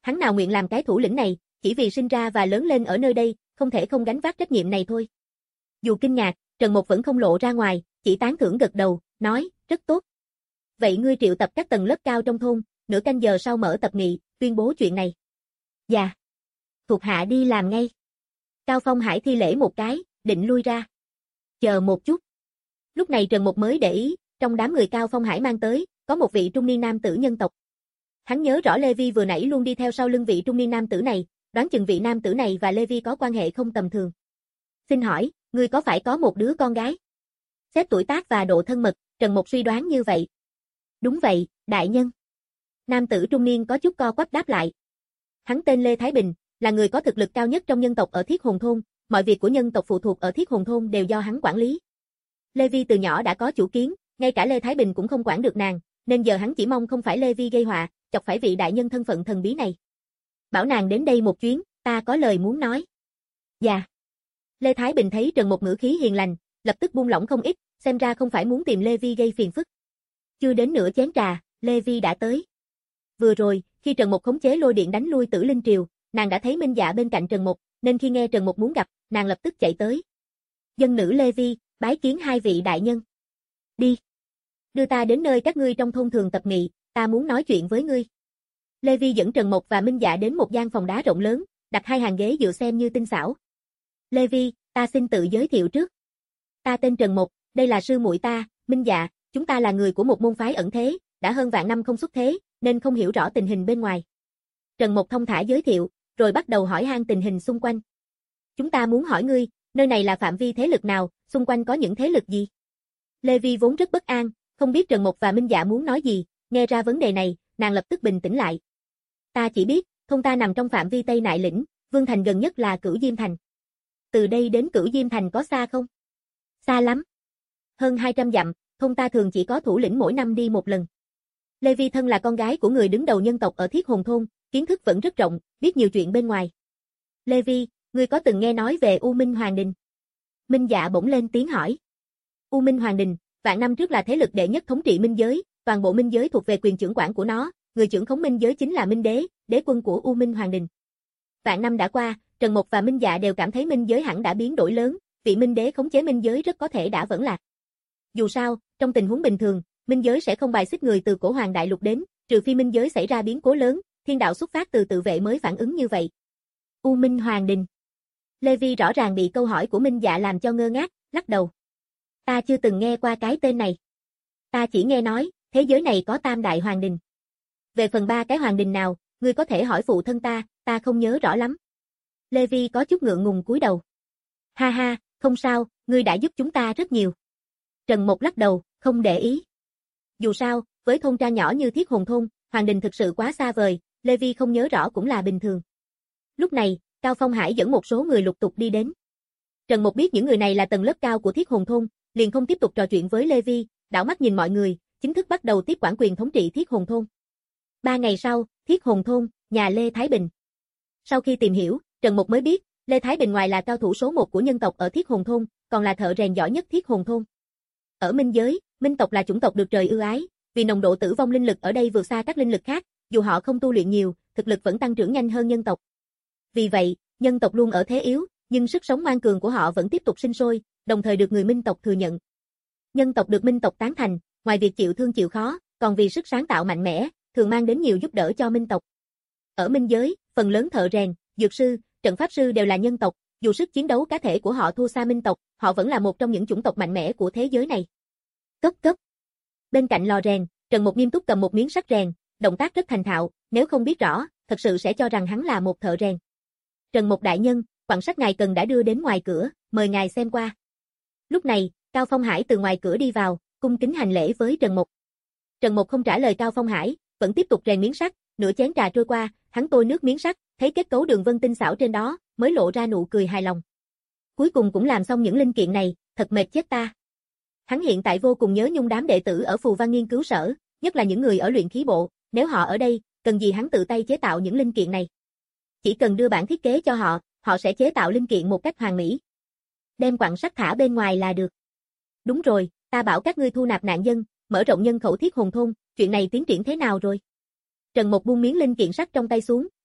Speaker 2: Hắn nào nguyện làm cái thủ lĩnh này, chỉ vì sinh ra và lớn lên ở nơi đây, không thể không gánh vác trách nhiệm này thôi. Dù kinh ngạc, Trần Mục vẫn không lộ ra ngoài, chỉ tán thưởng gật đầu, nói, rất tốt. Vậy ngươi triệu tập các tầng lớp cao trong thôn, nửa canh giờ sau mở tập nghị, tuyên bố chuyện này. Dạ. Thuộc hạ đi làm ngay. Cao Phong Hải thi lễ một cái, định lui ra. Chờ một chút. Lúc này Trần Mục mới để ý, trong đám người Cao Phong Hải mang tới, có một vị trung niên nam tử nhân tộc. Hắn nhớ rõ Lê Vi vừa nãy luôn đi theo sau lưng vị trung niên nam tử này, đoán chừng vị nam tử này và Lê Vi có quan hệ không tầm thường. Xin hỏi, ngươi có phải có một đứa con gái? Xếp tuổi tác và độ thân mật, Trần Mục suy đoán như vậy. Đúng vậy, đại nhân. Nam tử trung niên có chút co quắp đáp lại. Hắn tên Lê Thái Bình, là người có thực lực cao nhất trong nhân tộc ở Thiết Hồn Thôn, mọi việc của nhân tộc phụ thuộc ở Thiết Hồn Thôn đều do hắn quản lý. Lê Vi từ nhỏ đã có chủ kiến, ngay cả Lê Thái Bình cũng không quản được nàng, nên giờ hắn chỉ mong không phải Lê Vi gây họa, chọc phải vị đại nhân thân phận thần bí này. Bảo nàng đến đây một chuyến, ta có lời muốn nói. Dạ. Lê Thái Bình thấy Trần Mục ngữ khí hiền lành, lập tức buông lỏng không ít, xem ra không phải muốn tìm Lê Vi gây phiền phức. Chưa đến nửa chén trà, Lê Vi đã tới. Vừa rồi, khi Trần Mục khống chế lôi điện đánh lui Tử Linh Triều, nàng đã thấy Minh Dạ bên cạnh Trần Mục, nên khi nghe Trần Mục muốn gặp, nàng lập tức chạy tới. Dân nữ Lê Vi, bái kiến hai vị đại nhân. Đi. Đưa ta đến nơi các ngươi trong thôn thường tập nghị, ta muốn nói chuyện với ngươi. Lê Vi dẫn Trần Mục và Minh Dạ đến một gian phòng đá rộng lớn, đặt hai hàng ghế dựa xem như tinh xảo. Lê Vi, ta xin tự giới thiệu trước. Ta tên Trần Mục, đây là sư muội ta, Minh Dạ, chúng ta là người của một môn phái ẩn thế, đã hơn vạn năm không xuất thế, nên không hiểu rõ tình hình bên ngoài. Trần Mục thông thả giới thiệu, rồi bắt đầu hỏi han tình hình xung quanh. Chúng ta muốn hỏi ngươi, nơi này là phạm vi thế lực nào, xung quanh có những thế lực gì? Lê Vi vốn rất bất an, không biết Trần Mục và Minh Dạ muốn nói gì, nghe ra vấn đề này, nàng lập tức bình tĩnh lại. Ta chỉ biết, thôn ta nằm trong phạm vi Tây Nại Lĩnh, Vương Thành gần nhất là Cửu Diêm Thành. Từ đây đến Cửu Diêm Thành có xa không? Xa lắm. Hơn hai trăm dặm, thôn ta thường chỉ có thủ lĩnh mỗi năm đi một lần. Lê Vi thân là con gái của người đứng đầu nhân tộc ở Thiết Hồn Thôn, kiến thức vẫn rất rộng, biết nhiều chuyện bên ngoài. Lê Vi, ngươi có từng nghe nói về U Minh Hoàng Đình? Minh Dạ bỗng lên tiếng hỏi. U Minh Hoàng Đình, vạn năm trước là thế lực đệ nhất thống trị minh giới, toàn bộ minh giới thuộc về quyền trưởng quản của nó, người trưởng khống minh giới chính là Minh Đế, đế quân của U Minh Hoàng Đình. Vạn năm đã qua, Trần Mục và Minh Dạ đều cảm thấy minh giới hẳn đã biến đổi lớn, vị Minh Đế khống chế minh giới rất có thể đã vẫn lạc. Dù sao, trong tình huống bình thường, minh giới sẽ không bài xích người từ cổ hoàng đại lục đến, trừ phi minh giới xảy ra biến cố lớn, thiên đạo xuất phát từ tự vệ mới phản ứng như vậy. U Minh Hoàng Đình. Lê Vi rõ ràng bị câu hỏi của Minh Dạ làm cho ngơ ngác, lắc đầu. Ta chưa từng nghe qua cái tên này. Ta chỉ nghe nói, thế giới này có tam đại hoàng đình. Về phần ba cái hoàng đình nào, ngươi có thể hỏi phụ thân ta, ta không nhớ rõ lắm. Lê Vi có chút ngượng ngùng cúi đầu. Ha ha, không sao, ngươi đã giúp chúng ta rất nhiều. Trần Mục lắc đầu, không để ý. Dù sao, với thôn trang nhỏ như Thiết Hồn Thôn, hoàng đình thực sự quá xa vời, Lê Vi không nhớ rõ cũng là bình thường. Lúc này, Cao Phong Hải dẫn một số người lục tục đi đến. Trần Mục biết những người này là tầng lớp cao của Thiết Hồn Thôn, liền không tiếp tục trò chuyện với Lê Vi, đảo mắt nhìn mọi người, chính thức bắt đầu tiếp quản quyền thống trị Thiết Hồn Thôn. Ba ngày sau, Thiết Hồn Thôn, nhà Lê Thái Bình. Sau khi tìm hiểu, Trần Mục mới biết, Lê Thái Bình ngoài là cao thủ số một của nhân tộc ở Thiết Hồn Thôn, còn là thợ rèn giỏi nhất Thiết Hồn Thôn. Ở minh giới, minh tộc là chủng tộc được trời ưu ái, vì nồng độ tử vong linh lực ở đây vượt xa các linh lực khác, dù họ không tu luyện nhiều, thực lực vẫn tăng trưởng nhanh hơn nhân tộc. Vì vậy, nhân tộc luôn ở thế yếu, nhưng sức sống ngoan cường của họ vẫn tiếp tục sinh sôi, đồng thời được người minh tộc thừa nhận. Nhân tộc được minh tộc tán thành, ngoài việc chịu thương chịu khó, còn vì sức sáng tạo mạnh mẽ, thường mang đến nhiều giúp đỡ cho minh tộc. Ở minh giới, phần lớn thợ rèn, dược sư, trận pháp sư đều là nhân tộc, dù sức chiến đấu cá thể của họ thua xa minh tộc, họ vẫn là một trong những chủng tộc mạnh mẽ của thế giới này. Cấp cấp. Bên cạnh lò rèn, Trần Mục nghiêm túc cầm một miếng sắt rèn, động tác rất thành thạo, nếu không biết rõ, thật sự sẽ cho rằng hắn là một thợ rèn. Trần Mục đại nhân, quặng sắt ngài cần đã đưa đến ngoài cửa, mời ngài xem qua. Lúc này, Cao Phong Hải từ ngoài cửa đi vào, cung kính hành lễ với Trần Mục. Trần Mục không trả lời Cao Phong Hải, vẫn tiếp tục rèn miếng sắt, nửa chén trà trôi qua, hắn tôi nước miếng sắt, thấy kết cấu đường vân tinh xảo trên đó, mới lộ ra nụ cười hài lòng. Cuối cùng cũng làm xong những linh kiện này, thật mệt chết ta. Hắn hiện tại vô cùng nhớ nhung đám đệ tử ở Phù Văn nghiên cứu sở, nhất là những người ở luyện khí bộ, nếu họ ở đây, cần gì hắn tự tay chế tạo những linh kiện này. Chỉ cần đưa bản thiết kế cho họ, họ sẽ chế tạo linh kiện một cách hoàn mỹ. Đem quặng sắt thả bên ngoài là được. Đúng rồi, ta bảo các ngươi thu nạp nạn dân, mở rộng nhân khẩu Thiết Hồn Thôn, chuyện này tiến triển thế nào rồi? Trần Mục buông miếng linh kiện sắt trong tay xuống,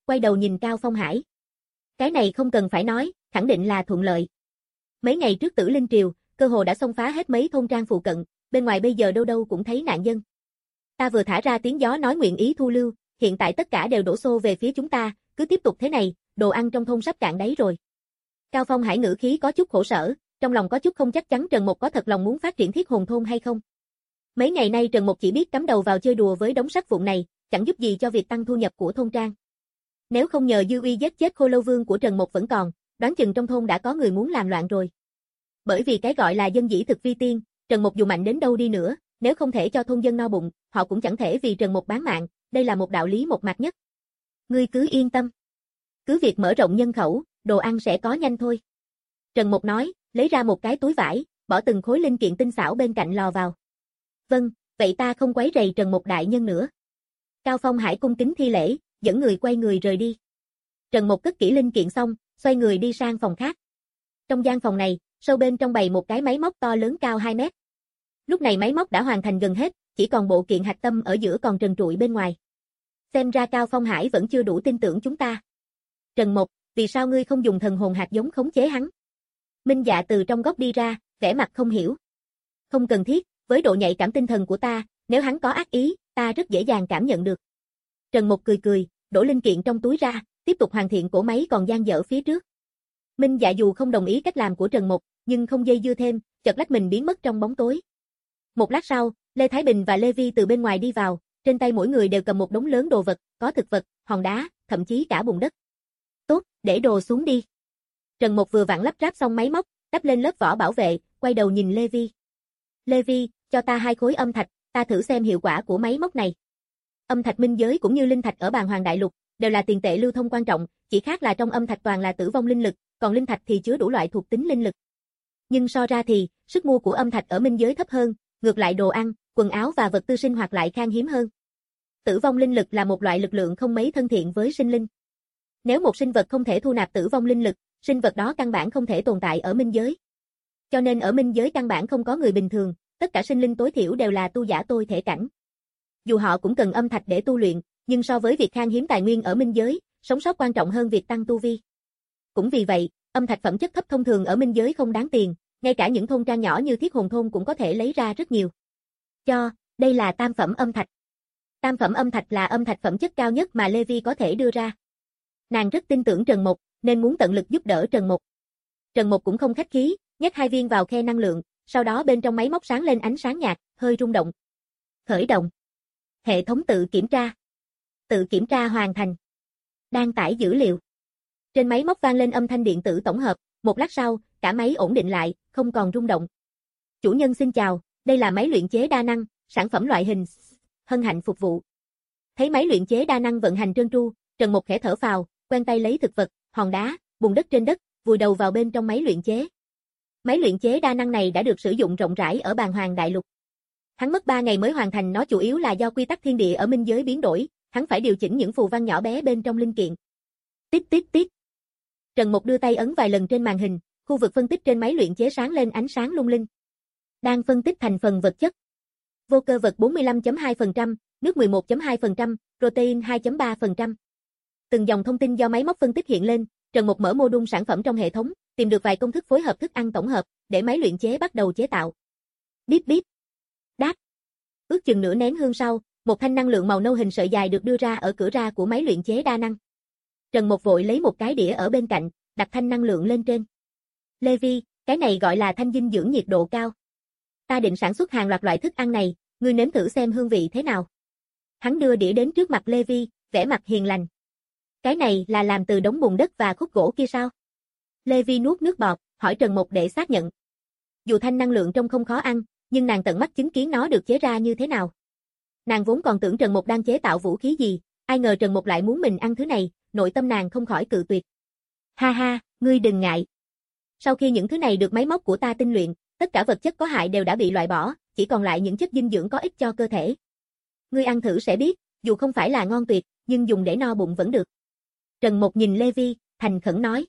Speaker 2: quay đầu nhìn Cao Phong Hải. Cái này không cần phải nói, khẳng định là thuận lợi. Mấy ngày trước Tử Linh Triều, cơ hồ đã xông phá hết mấy thôn trang phụ cận, bên ngoài bây giờ đâu đâu cũng thấy nạn dân. Ta vừa thả ra tiếng gió nói nguyện ý thu lưu, hiện tại tất cả đều đổ xô về phía chúng ta, cứ tiếp tục thế này, đồ ăn trong thôn sắp cạn đáy rồi. Cao Phong Hải ngữ khí có chút khổ sở, trong lòng có chút không chắc chắn Trần Mục có thật lòng muốn phát triển Thiết Hồn thôn hay không. Mấy ngày nay Trần Mục chỉ biết cắm đầu vào chơi đùa với đống sắt vụn này, chẳng giúp gì cho việc tăng thu nhập của thôn trang. Nếu không nhờ dư uy giết chết Khô Lâu Vương của Trần Mục vẫn còn, đoán chừng trong thôn đã có người muốn làm loạn rồi. Bởi vì cái gọi là dân dĩ thực vi tiên, Trần Mục dù mạnh đến đâu đi nữa, nếu không thể cho thôn dân no bụng, họ cũng chẳng thể vì Trần Mục bán mạng, đây là một đạo lý một mặt nhất. Ngươi cứ yên tâm. Cứ việc mở rộng nhân khẩu, đồ ăn sẽ có nhanh thôi. Trần Mục nói, lấy ra một cái túi vải, bỏ từng khối linh kiện tinh xảo bên cạnh lò vào. Vâng, vậy ta không quấy rầy Trần Mục đại nhân nữa. Cao Phong Hải cung kính thi lễ, dẫn người quay người rời đi. Trần Mục cất kỹ linh kiện xong, xoay người đi sang phòng khác. Trong gian phòng này, sâu bên trong bày một cái máy móc to lớn cao hai mét. Lúc này máy móc đã hoàn thành gần hết, chỉ còn bộ kiện hạch tâm ở giữa còn trần trụi bên ngoài. Xem ra Cao Phong Hải vẫn chưa đủ tin tưởng chúng ta. Trần Mục, vì sao ngươi không dùng thần hồn hạt giống khống chế hắn? Minh Dạ từ trong góc đi ra, vẻ mặt không hiểu. Không cần thiết, với độ nhạy cảm tinh thần của ta, nếu hắn có ác ý, ta rất dễ dàng cảm nhận được. Trần Mục cười cười, đổ linh kiện trong túi ra, tiếp tục hoàn thiện cổ máy còn dang dở phía trước. Minh Dạ dù không đồng ý cách làm của Trần Mục, nhưng không dây dưa thêm, chợt lách mình biến mất trong bóng tối. Một lát sau, Lê Thái Bình và Lê Vi từ bên ngoài đi vào, trên tay mỗi người đều cầm một đống lớn đồ vật, có thực vật, hòn đá, thậm chí cả bùn đất. Tốt, để đồ xuống đi. Trần Mục vừa vặn lắp ráp xong máy móc, đắp lên lớp vỏ bảo vệ, quay đầu nhìn Lê Vi. Lê Vi, cho ta hai khối âm thạch, ta thử xem hiệu quả của máy móc này. Âm thạch minh giới cũng như linh thạch ở Bàn Hoàng Đại Lục, đều là tiền tệ lưu thông quan trọng, chỉ khác là trong âm thạch toàn là tử vong linh lực, còn linh thạch thì chứa đủ loại thuộc tính linh lực. Nhưng so ra thì, sức mua của âm thạch ở minh giới thấp hơn, ngược lại đồ ăn, quần áo và vật tư sinh hoạt lại khan hiếm hơn. Tử vong linh lực là một loại lực lượng không mấy thân thiện với sinh linh. Nếu một sinh vật không thể thu nạp tử vong linh lực, sinh vật đó căn bản không thể tồn tại ở minh giới. Cho nên ở minh giới căn bản không có người bình thường, tất cả sinh linh tối thiểu đều là tu giả tôi thể cảnh. Dù họ cũng cần âm thạch để tu luyện, nhưng so với việc khan hiếm tài nguyên ở minh giới, sống sót quan trọng hơn việc tăng tu vi. Cũng vì vậy, âm thạch phẩm chất thấp thông thường ở minh giới không đáng tiền, ngay cả những thôn trang nhỏ như Thiết Hồn thôn cũng có thể lấy ra rất nhiều. Cho, đây là tam phẩm âm thạch. Tam phẩm âm thạch là âm thạch phẩm chất cao nhất mà Lê Vi có thể đưa ra. Nàng rất tin tưởng Trần Mục, nên muốn tận lực giúp đỡ Trần Mục. Trần Mục cũng không khách khí, nhét hai viên vào khe năng lượng, sau đó bên trong máy móc sáng lên ánh sáng nhạt, hơi rung động. Khởi động. Hệ thống tự kiểm tra. Tự kiểm tra hoàn thành. Đang tải dữ liệu. Trên máy móc vang lên âm thanh điện tử tổng hợp, một lát sau, cả máy ổn định lại, không còn rung động. Chủ nhân xin chào, đây là máy luyện chế đa năng, sản phẩm loại hình, hân hạnh phục vụ. Thấy máy luyện chế đa năng vận hành trơn tru, Trần Mục khẽ thở phào, quen tay lấy thực vật, hòn đá, bùn đất trên đất, vùi đầu vào bên trong máy luyện chế. Máy luyện chế đa năng này đã được sử dụng rộng rãi ở Bàn Hoàng Đại Lục. Hắn mất ba ngày mới hoàn thành nó chủ yếu là do quy tắc thiên địa ở minh giới biến đổi, hắn phải điều chỉnh những phù văn nhỏ bé bên trong linh kiện. Tít tít tít. Trần Mục đưa tay ấn vài lần trên màn hình, khu vực phân tích trên máy luyện chế sáng lên ánh sáng lung linh. Đang phân tích thành phần vật chất. Vô cơ vật bốn mươi lăm phẩy hai phần trăm, nước mười một phẩy hai phần trăm, protein hai phẩy ba phần trăm. Từng dòng thông tin do máy móc phân tích hiện lên, Trần Mục mở mô đun sản phẩm trong hệ thống, tìm được vài công thức phối hợp thức ăn tổng hợp, để máy luyện chế bắt đầu chế tạo. Bíp bíp. Đát. Ước chừng nửa nén hương sau, một thanh năng lượng màu nâu hình sợi dài được đưa ra ở cửa ra của máy luyện chế đa năng. Trần Mục vội lấy một cái đĩa ở bên cạnh, đặt thanh năng lượng lên trên. Lê Vi, cái này gọi là thanh dinh dưỡng nhiệt độ cao. Ta định sản xuất hàng loạt loại thức ăn này, ngươi nếm thử xem hương vị thế nào. Hắn đưa đĩa đến trước mặt Lê Vi, vẻ mặt hiền lành. Cái này là làm từ đống bùn đất và khúc gỗ kia sao? Lê Vi nuốt nước bọt, hỏi Trần Mục để xác nhận. Dù thanh năng lượng trông không khó ăn, nhưng nàng tận mắt chứng kiến nó được chế ra như thế nào. Nàng vốn còn tưởng Trần Mục đang chế tạo vũ khí gì, ai ngờ Trần Mục lại muốn mình ăn thứ này, nội tâm nàng không khỏi cự tuyệt. Ha ha, ngươi đừng ngại. Sau khi những thứ này được máy móc của ta tinh luyện, tất cả vật chất có hại đều đã bị loại bỏ, chỉ còn lại những chất dinh dưỡng có ích cho cơ thể. Ngươi ăn thử sẽ biết, dù không phải là ngon tuyệt, nhưng dùng để no bụng vẫn được. Trần Mục nhìn Lê Vi, thành khẩn nói.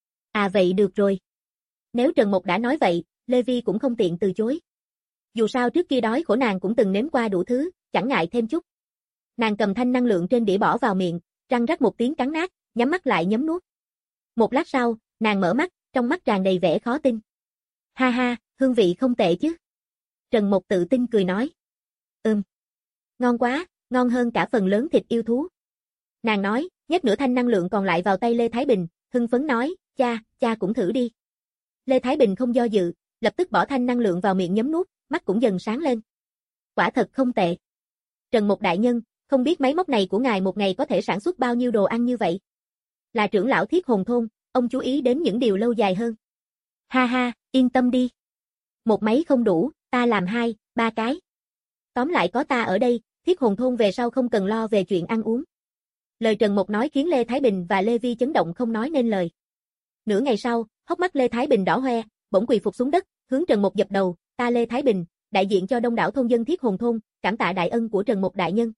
Speaker 2: À vậy được rồi. Nếu Trần Mục đã nói vậy, Lê Vi cũng không tiện từ chối. Dù sao trước kia đói khổ nàng cũng từng nếm qua đủ thứ, chẳng ngại thêm chút. Nàng cầm thanh năng lượng trên đĩa bỏ vào miệng, răng rắc một tiếng cắn nát, nhắm mắt lại nhấm nuốt. Một lát sau, nàng mở mắt, trong mắt tràn đầy vẻ khó tin. Ha ha, hương vị không tệ chứ. Trần Mộc tự tin cười nói. Ừm. Ngon quá, ngon hơn cả phần lớn thịt yêu thú. Nàng nói, nhét nửa thanh năng lượng còn lại vào tay Lê Thái Bình, hưng phấn nói, cha, cha cũng thử đi. Lê Thái Bình không do dự, lập tức bỏ thanh năng lượng vào miệng nhấm nuốt, mắt cũng dần sáng lên. Quả thật không tệ. Trần Mộc đại nhân, không biết máy móc này của ngài một ngày có thể sản xuất bao nhiêu đồ ăn như vậy? Là trưởng lão Thiết Hồn thôn, ông chú ý đến những điều lâu dài hơn. Ha ha, yên tâm đi. Một máy không đủ, ta làm hai, ba cái. Tóm lại có ta ở đây, Thiết Hồn thôn về sau không cần lo về chuyện ăn uống. Lời Trần Mộc nói khiến Lê Thái Bình và Lê Vi chấn động không nói nên lời. Nửa ngày sau, hốc mắt Lê Thái Bình đỏ hoe, bỗng quỳ phục xuống đất, hướng Trần Mộc dập đầu, ta Lê Thái Bình, đại diện cho đông đảo thôn dân Thiết Hồn thôn, cảm tạ đại ân của Trần Mộc đại nhân.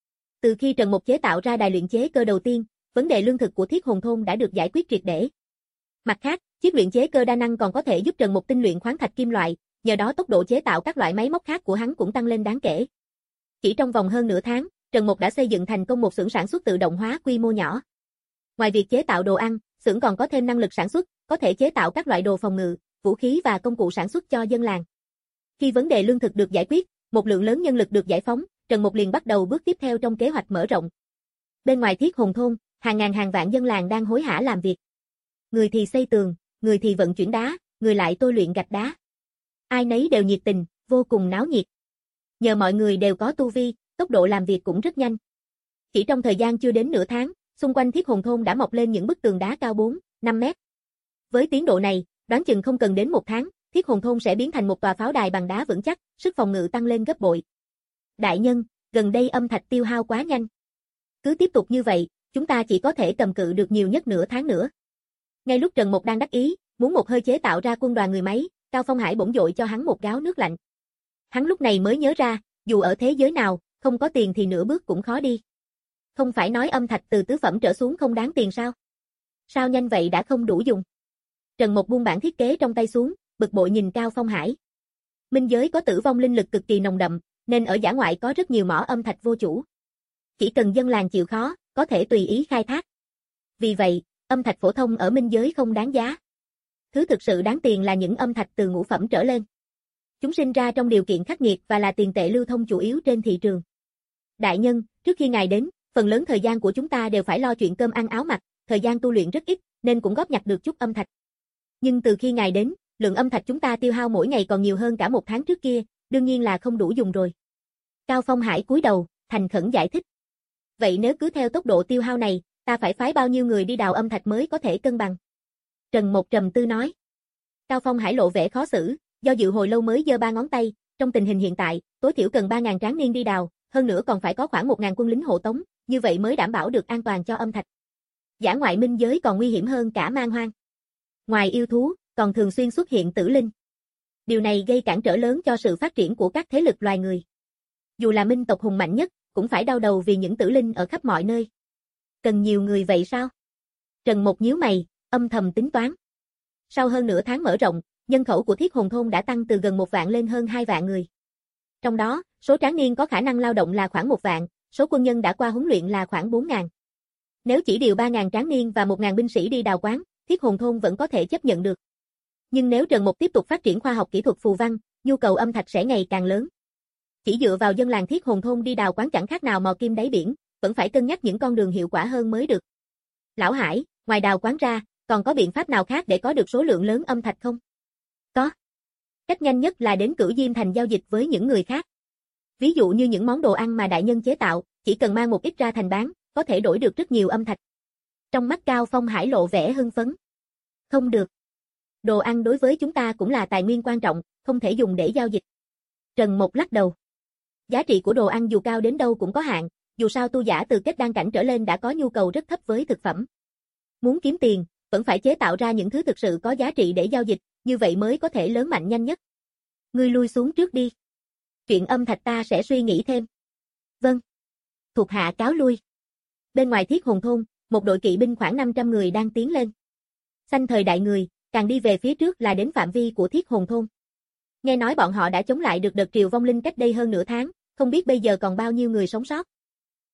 Speaker 2: Từ khi Trần Mộc chế tạo ra đài luyện chế cơ đầu tiên, vấn đề lương thực của Thiết Hồn thôn đã được giải quyết triệt để. Mặt khác, chiếc luyện chế cơ đa năng còn có thể giúp Trần Mộc tinh luyện khoáng thạch kim loại, nhờ đó tốc độ chế tạo các loại máy móc khác của hắn cũng tăng lên đáng kể. Chỉ trong vòng hơn nửa tháng, Trần Mộc đã xây dựng thành công một xưởng sản xuất tự động hóa quy mô nhỏ. Ngoài việc chế tạo đồ ăn, xưởng còn có thêm năng lực sản xuất, có thể chế tạo các loại đồ phòng ngự, vũ khí và công cụ sản xuất cho dân làng. Khi vấn đề lương thực được giải quyết, một lượng lớn nhân lực được giải phóng, Trần Mộc liền bắt đầu bước tiếp theo trong kế hoạch mở rộng. Bên ngoài Thiết Hồn thôn, hàng ngàn hàng vạn dân làng đang hối hả làm việc. Người thì xây tường, người thì vận chuyển đá, người lại tôi luyện gạch đá. Ai nấy đều nhiệt tình, vô cùng náo nhiệt. Nhờ mọi người đều có tu vi, tốc độ làm việc cũng rất nhanh. Chỉ trong thời gian chưa đến nửa tháng, xung quanh Thiết Hồn thôn đã mọc lên những bức tường đá cao bốn, năm mét. Với tiến độ này, đoán chừng không cần đến một tháng, Thiết Hồn thôn sẽ biến thành một tòa pháo đài bằng đá vững chắc, sức phòng ngự tăng lên gấp bội. Đại nhân, gần đây âm thạch tiêu hao quá nhanh. Cứ tiếp tục như vậy, chúng ta chỉ có thể cầm cự được nhiều nhất nửa tháng nữa. Ngay lúc Trần Mộc đang đắc ý, muốn một hơi chế tạo ra quân đoàn người máy, Cao Phong Hải bỗng dội cho hắn một gáo nước lạnh. Hắn lúc này mới nhớ ra, dù ở thế giới nào, không có tiền thì nửa bước cũng khó đi. Không phải nói âm thạch từ tứ phẩm trở xuống không đáng tiền sao? Sao nhanh vậy đã không đủ dùng? Trần Mộc buông bản thiết kế trong tay xuống, bực bội nhìn Cao Phong Hải. Minh giới có tử vong linh lực cực kỳ nồng đậm, nên ở dã ngoại có rất nhiều mỏ âm thạch vô chủ. Chỉ cần dân làng chịu khó, có thể tùy ý khai thác. Vì vậy, âm thạch phổ thông ở minh giới không đáng giá. Thứ thực sự đáng tiền là những âm thạch từ ngũ phẩm trở lên. Chúng sinh ra trong điều kiện khắc nghiệt và là tiền tệ lưu thông chủ yếu trên thị trường. Đại nhân, trước khi ngài đến, phần lớn thời gian của chúng ta đều phải lo chuyện cơm ăn áo mặc, thời gian tu luyện rất ít, nên cũng góp nhặt được chút âm thạch. Nhưng từ khi ngài đến, lượng âm thạch chúng ta tiêu hao mỗi ngày còn nhiều hơn cả một tháng trước kia, đương nhiên là không đủ dùng rồi. Cao Phong Hải cúi đầu, thành khẩn giải thích. Vậy nếu cứ theo tốc độ tiêu hao này, ta phải phái bao nhiêu người đi đào âm thạch mới có thể cân bằng? Trần Mộc trầm tư nói. Cao Phong Hải lộ vẻ khó xử, do dự hồi lâu mới giơ ba ngón tay, trong tình hình hiện tại, tối thiểu cần ba nghìn tráng niên đi đào, hơn nữa còn phải có khoảng một nghìn quân lính hộ tống, như vậy mới đảm bảo được an toàn cho âm thạch. Dã ngoại minh giới còn nguy hiểm hơn cả man hoang. Ngoài yêu thú, còn thường xuyên xuất hiện tử linh. Điều này gây cản trở lớn cho sự phát triển của các thế lực loài người. Dù là minh tộc hùng mạnh nhất, cũng phải đau đầu vì những tử linh ở khắp mọi nơi. Cần nhiều người vậy sao? Trần Mộc nhíu mày, âm thầm tính toán. Sau hơn nửa tháng mở rộng, nhân khẩu của Thiết Hồn thôn đã tăng từ gần một vạn lên hơn hai vạn người. Trong đó, số tráng niên có khả năng lao động là khoảng một vạn, số quân nhân đã qua huấn luyện là khoảng bốn nghìn. Nếu chỉ điều ba nghìn tráng niên và một nghìn binh sĩ đi đào quáng, Thiết Hồn thôn vẫn có thể chấp nhận được. Nhưng nếu Trần Mộc tiếp tục phát triển khoa học kỹ thuật phù văn, nhu cầu âm thạch sẽ ngày càng lớn. Chỉ dựa vào dân làng Thiết Hồn thôn đi đào quáng chẳng khác nào mò kim đáy biển, vẫn phải cân nhắc những con đường hiệu quả hơn mới được. Lão Hải, ngoài đào quáng ra, còn có biện pháp nào khác để có được số lượng lớn âm thạch không? Có. Cách nhanh nhất là đến Cửu Diêm thành giao dịch với những người khác. Ví dụ như những món đồ ăn mà đại nhân chế tạo, chỉ cần mang một ít ra thành bán, có thể đổi được rất nhiều âm thạch. Trong mắt Cao Phong Hải lộ vẻ hưng phấn. Không được. Đồ ăn đối với chúng ta cũng là tài nguyên quan trọng, không thể dùng để giao dịch. Trần Mộc lắc đầu. Giá trị của đồ ăn dù cao đến đâu cũng có hạn, dù sao tu giả từ kết đan cảnh trở lên đã có nhu cầu rất thấp với thực phẩm. Muốn kiếm tiền, vẫn phải chế tạo ra những thứ thực sự có giá trị để giao dịch, như vậy mới có thể lớn mạnh nhanh nhất. Ngươi lui xuống trước đi. Chuyện âm thạch ta sẽ suy nghĩ thêm. Vâng. Thuộc hạ cáo lui. Bên ngoài Thiết Hồn thôn, một đội kỵ binh khoảng năm trăm người đang tiến lên. Sanh thời đại người, càng đi về phía trước là đến phạm vi của Thiết Hồn thôn. Nghe nói bọn họ đã chống lại được đợt triều vong linh cách đây hơn nửa tháng, không biết bây giờ còn bao nhiêu người sống sót.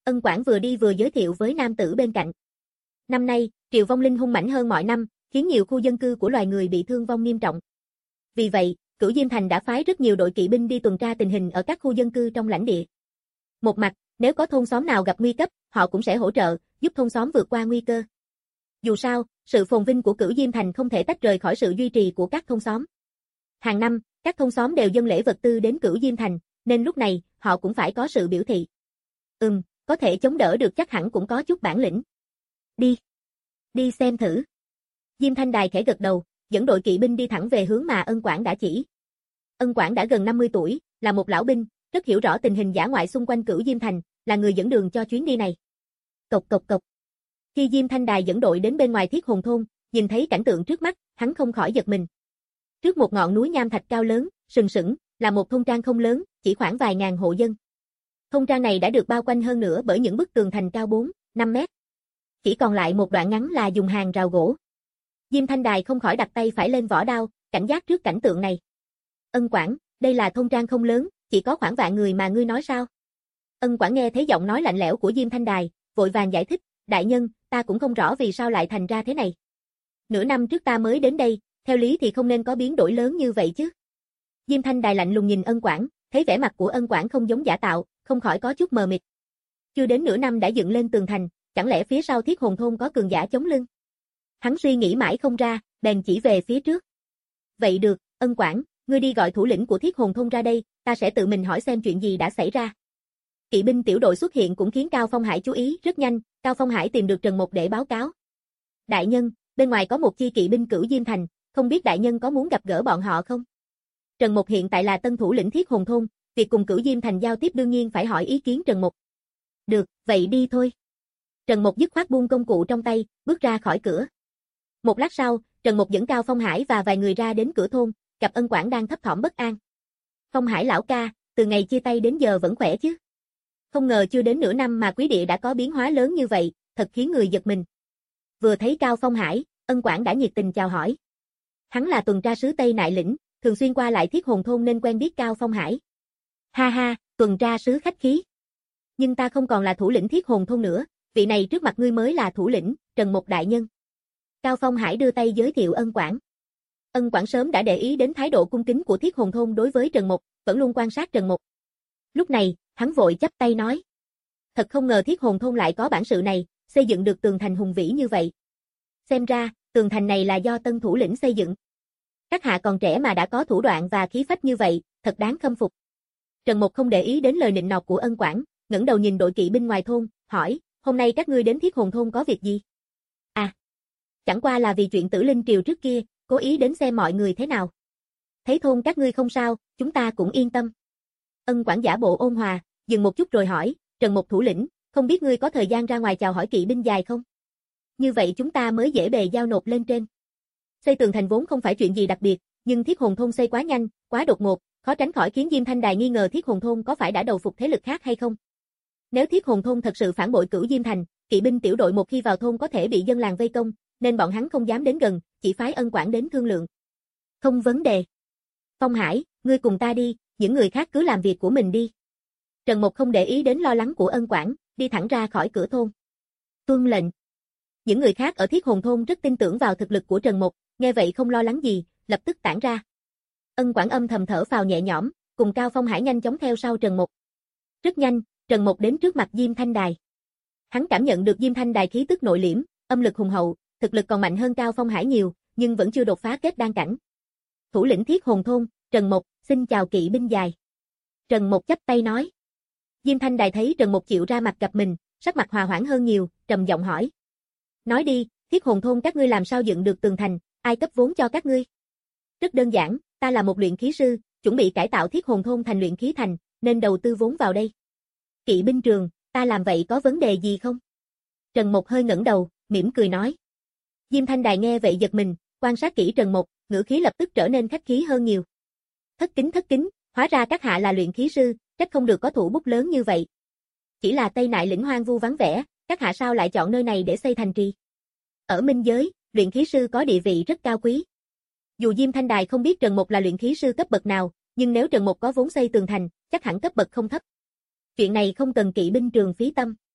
Speaker 2: Ân Quảng vừa đi vừa giới thiệu với nam tử bên cạnh. Năm nay, Triệu Vong Linh hung mãnh hơn mọi năm, khiến nhiều khu dân cư của loài người bị thương vong nghiêm trọng. Vì vậy, Cửu Diêm Thành đã phái rất nhiều đội kỵ binh đi tuần tra tình hình ở các khu dân cư trong lãnh địa. Một mặt, nếu có thôn xóm nào gặp nguy cấp, họ cũng sẽ hỗ trợ, giúp thôn xóm vượt qua nguy cơ. Dù sao, sự phồn vinh của Cửu Diêm Thành không thể tách rời khỏi sự duy trì của các thôn xóm. Hàng năm, các thôn xóm đều dâng lễ vật tư đến Cửu Diêm Thành, nên lúc này, họ cũng phải có sự biểu thị. Ừm, có thể chống đỡ được chắc hẳn cũng có chút bản lĩnh. Đi. Đi xem thử. Diêm Thanh Đài khẽ gật đầu, dẫn đội kỵ binh đi thẳng về hướng mà Ân Quảng đã chỉ. Ân Quảng đã gần năm mươi tuổi, là một lão binh, rất hiểu rõ tình hình dã ngoại xung quanh Cửu Diêm Thành, là người dẫn đường cho chuyến đi này. Cộc cộc cộc. Khi Diêm Thanh Đài dẫn đội đến bên ngoài Thiết Hồn thôn, nhìn thấy cảnh tượng trước mắt, hắn không khỏi giật mình. Trước một ngọn núi nham thạch cao lớn, sừng sững, là một thôn trang không lớn, chỉ khoảng vài ngàn hộ dân. Thôn trang này đã được bao quanh hơn nữa bởi những bức tường thành cao bốn, năm mét. Chỉ còn lại một đoạn ngắn là dùng hàng rào gỗ. Diêm Thanh Đài không khỏi đặt tay phải lên vỏ đao, cảnh giác trước cảnh tượng này. Ân Quảng, đây là thôn trang không lớn, chỉ có khoảng vạn người mà ngươi nói sao? Ân Quảng nghe thấy giọng nói lạnh lẽo của Diêm Thanh Đài, vội vàng giải thích, đại nhân, ta cũng không rõ vì sao lại thành ra thế này. Nửa năm trước ta mới đến đây, theo lý thì không nên có biến đổi lớn như vậy chứ. Diêm Thanh Đài lạnh lùng nhìn Ân Quảng, thấy vẻ mặt của Ân Quảng không giống giả tạo, không khỏi có chút mờ mịt. Chưa đến nửa năm đã dựng lên tường thành, chẳng lẽ phía sau Thiết Hồn thôn có cường giả chống lưng? Hắn suy nghĩ mãi không ra, bèn chỉ về phía trước. Vậy được, Ân Quảng, ngươi đi gọi thủ lĩnh của Thiết Hồn thôn ra đây, ta sẽ tự mình hỏi xem chuyện gì đã xảy ra. Kỵ binh tiểu đội xuất hiện cũng khiến Cao Phong Hải chú ý, rất nhanh, Cao Phong Hải tìm được Trần Mục để báo cáo. Đại nhân, bên ngoài có một chi kỵ binh Cửu Diêm Thành, không biết đại nhân có muốn gặp gỡ bọn họ không? Trần Mục hiện tại là tân thủ lĩnh Thiết Hồn thôn, việc cùng Cửu Diêm Thành giao tiếp đương nhiên phải hỏi ý kiến Trần Mục. Được, vậy đi thôi. Trần Mục dứt khoát buông công cụ trong tay, bước ra khỏi cửa. Một lát sau, Trần Mục dẫn Cao Phong Hải và vài người ra đến cửa thôn, gặp Ân Quảng đang thấp thỏm bất an. Phong Hải lão ca, từ ngày chia tay đến giờ vẫn khỏe chứ? Không ngờ chưa đến nửa năm mà quý địa đã có biến hóa lớn như vậy, thật khiến người giật mình. Vừa thấy Cao Phong Hải, Ân Quảng đã nhiệt tình chào hỏi. Hắn là tuần tra sứ Tây Nại Lĩnh, thường xuyên qua lại Thiết Hồn thôn nên quen biết Cao Phong Hải. Ha ha, tuần tra sứ khách khí. Nhưng ta không còn là thủ lĩnh Thiết Hồn thôn nữa, vị này trước mặt ngươi mới là thủ lĩnh, Trần Mục đại nhân. Cao Phong Hải đưa tay giới thiệu Ân Quảng. Ân Quảng sớm đã để ý đến thái độ cung kính của Thiết Hồn thôn đối với Trần Mục, vẫn luôn quan sát Trần Mục. Lúc này, hắn vội chắp tay nói. Thật không ngờ Thiết Hồn thôn lại có bản sự này, xây dựng được tường thành hùng vĩ như vậy. Xem ra, tường thành này là do tân thủ lĩnh xây dựng. Các hạ còn trẻ mà đã có thủ đoạn và khí phách như vậy, thật đáng khâm phục. Trần Mục không để ý đến lời nịnh nọt của Ân Quảng, ngẩng đầu nhìn đội kỵ binh ngoài thôn, hỏi, hôm nay các ngươi đến Thiết Hồn thôn có việc gì? À, chẳng qua là vì chuyện Tử Linh Triều trước kia, cố ý đến xem mọi người thế nào. Thấy thôn các ngươi không sao, chúng ta cũng yên tâm. Ân Quảng giả bộ ôn hòa, dừng một chút rồi hỏi, Trần Mục thủ lĩnh, không biết ngươi có thời gian ra ngoài chào hỏi kỵ binh dài không? Như vậy chúng ta mới dễ bề giao nộp lên trên. Xây tường thành vốn không phải chuyện gì đặc biệt, nhưng Thiết Hồn thôn xây quá nhanh, quá đột ngột, khó tránh khỏi khiến Diêm Thanh Đài nghi ngờ Thiết Hồn thôn có phải đã đầu phục thế lực khác hay không. Nếu Thiết Hồn thôn thật sự phản bội Cửu Diêm Thành, kỵ binh tiểu đội một khi vào thôn có thể bị dân làng vây công, nên bọn hắn không dám đến gần, chỉ phái Ân Quảng đến thương lượng. Không vấn đề. Phong Hải, ngươi cùng ta đi, những người khác cứ làm việc của mình đi. Trần Mục không để ý đến lo lắng của Ân Quảng, đi thẳng ra khỏi cửa thôn. Tuân lệnh. Những người khác ở Thiết Hồn thôn rất tin tưởng vào thực lực của Trần Mục, nghe vậy không lo lắng gì, lập tức tản ra. Ân Quảng âm thầm thở phào nhẹ nhõm, cùng Cao Phong Hải nhanh chóng theo sau Trần Mục. Rất nhanh, Trần Mục đến trước mặt Diêm Thanh Đài. Hắn cảm nhận được Diêm Thanh Đài khí tức nội liễm, âm lực hùng hậu, thực lực còn mạnh hơn Cao Phong Hải nhiều, nhưng vẫn chưa đột phá kết đan cảnh. Thủ lĩnh Thiết Hồn thôn, Trần Mục, xin chào kỵ binh dài. Trần Mục chắp tay nói. Diêm Thanh Đài thấy Trần Mục chịu ra mặt gặp mình, sắc mặt hòa hoãn hơn nhiều, trầm giọng hỏi. Nói đi, Thiết Hồn thôn các ngươi làm sao dựng được tường thành, ai cấp vốn cho các ngươi? Rất đơn giản, ta là một luyện khí sư, chuẩn bị cải tạo Thiết Hồn thôn thành luyện khí thành, nên đầu tư vốn vào đây. Kỵ binh trường, ta làm vậy có vấn đề gì không? Trần Mục hơi ngẩng đầu, mỉm cười nói. Diêm Thanh Đài nghe vậy giật mình, quan sát kỹ Trần Mục, ngữ khí lập tức trở nên khách khí hơn nhiều. Thất kính thất kính, hóa ra các hạ là luyện khí sư, trách không được có thủ bút lớn như vậy. Chỉ là Tây Nại lĩnh hoang vu vắng vẻ, các hạ sao lại chọn nơi này để xây thành trì? Ở Minh giới, luyện khí sư có địa vị rất cao quý. Dù Diêm Thanh Đài không biết Trần Mục là luyện khí sư cấp bậc nào, nhưng nếu Trần Mục có vốn xây tường thành, chắc hẳn cấp bậc không thấp. Chuyện này không cần kỵ binh trường phí tâm.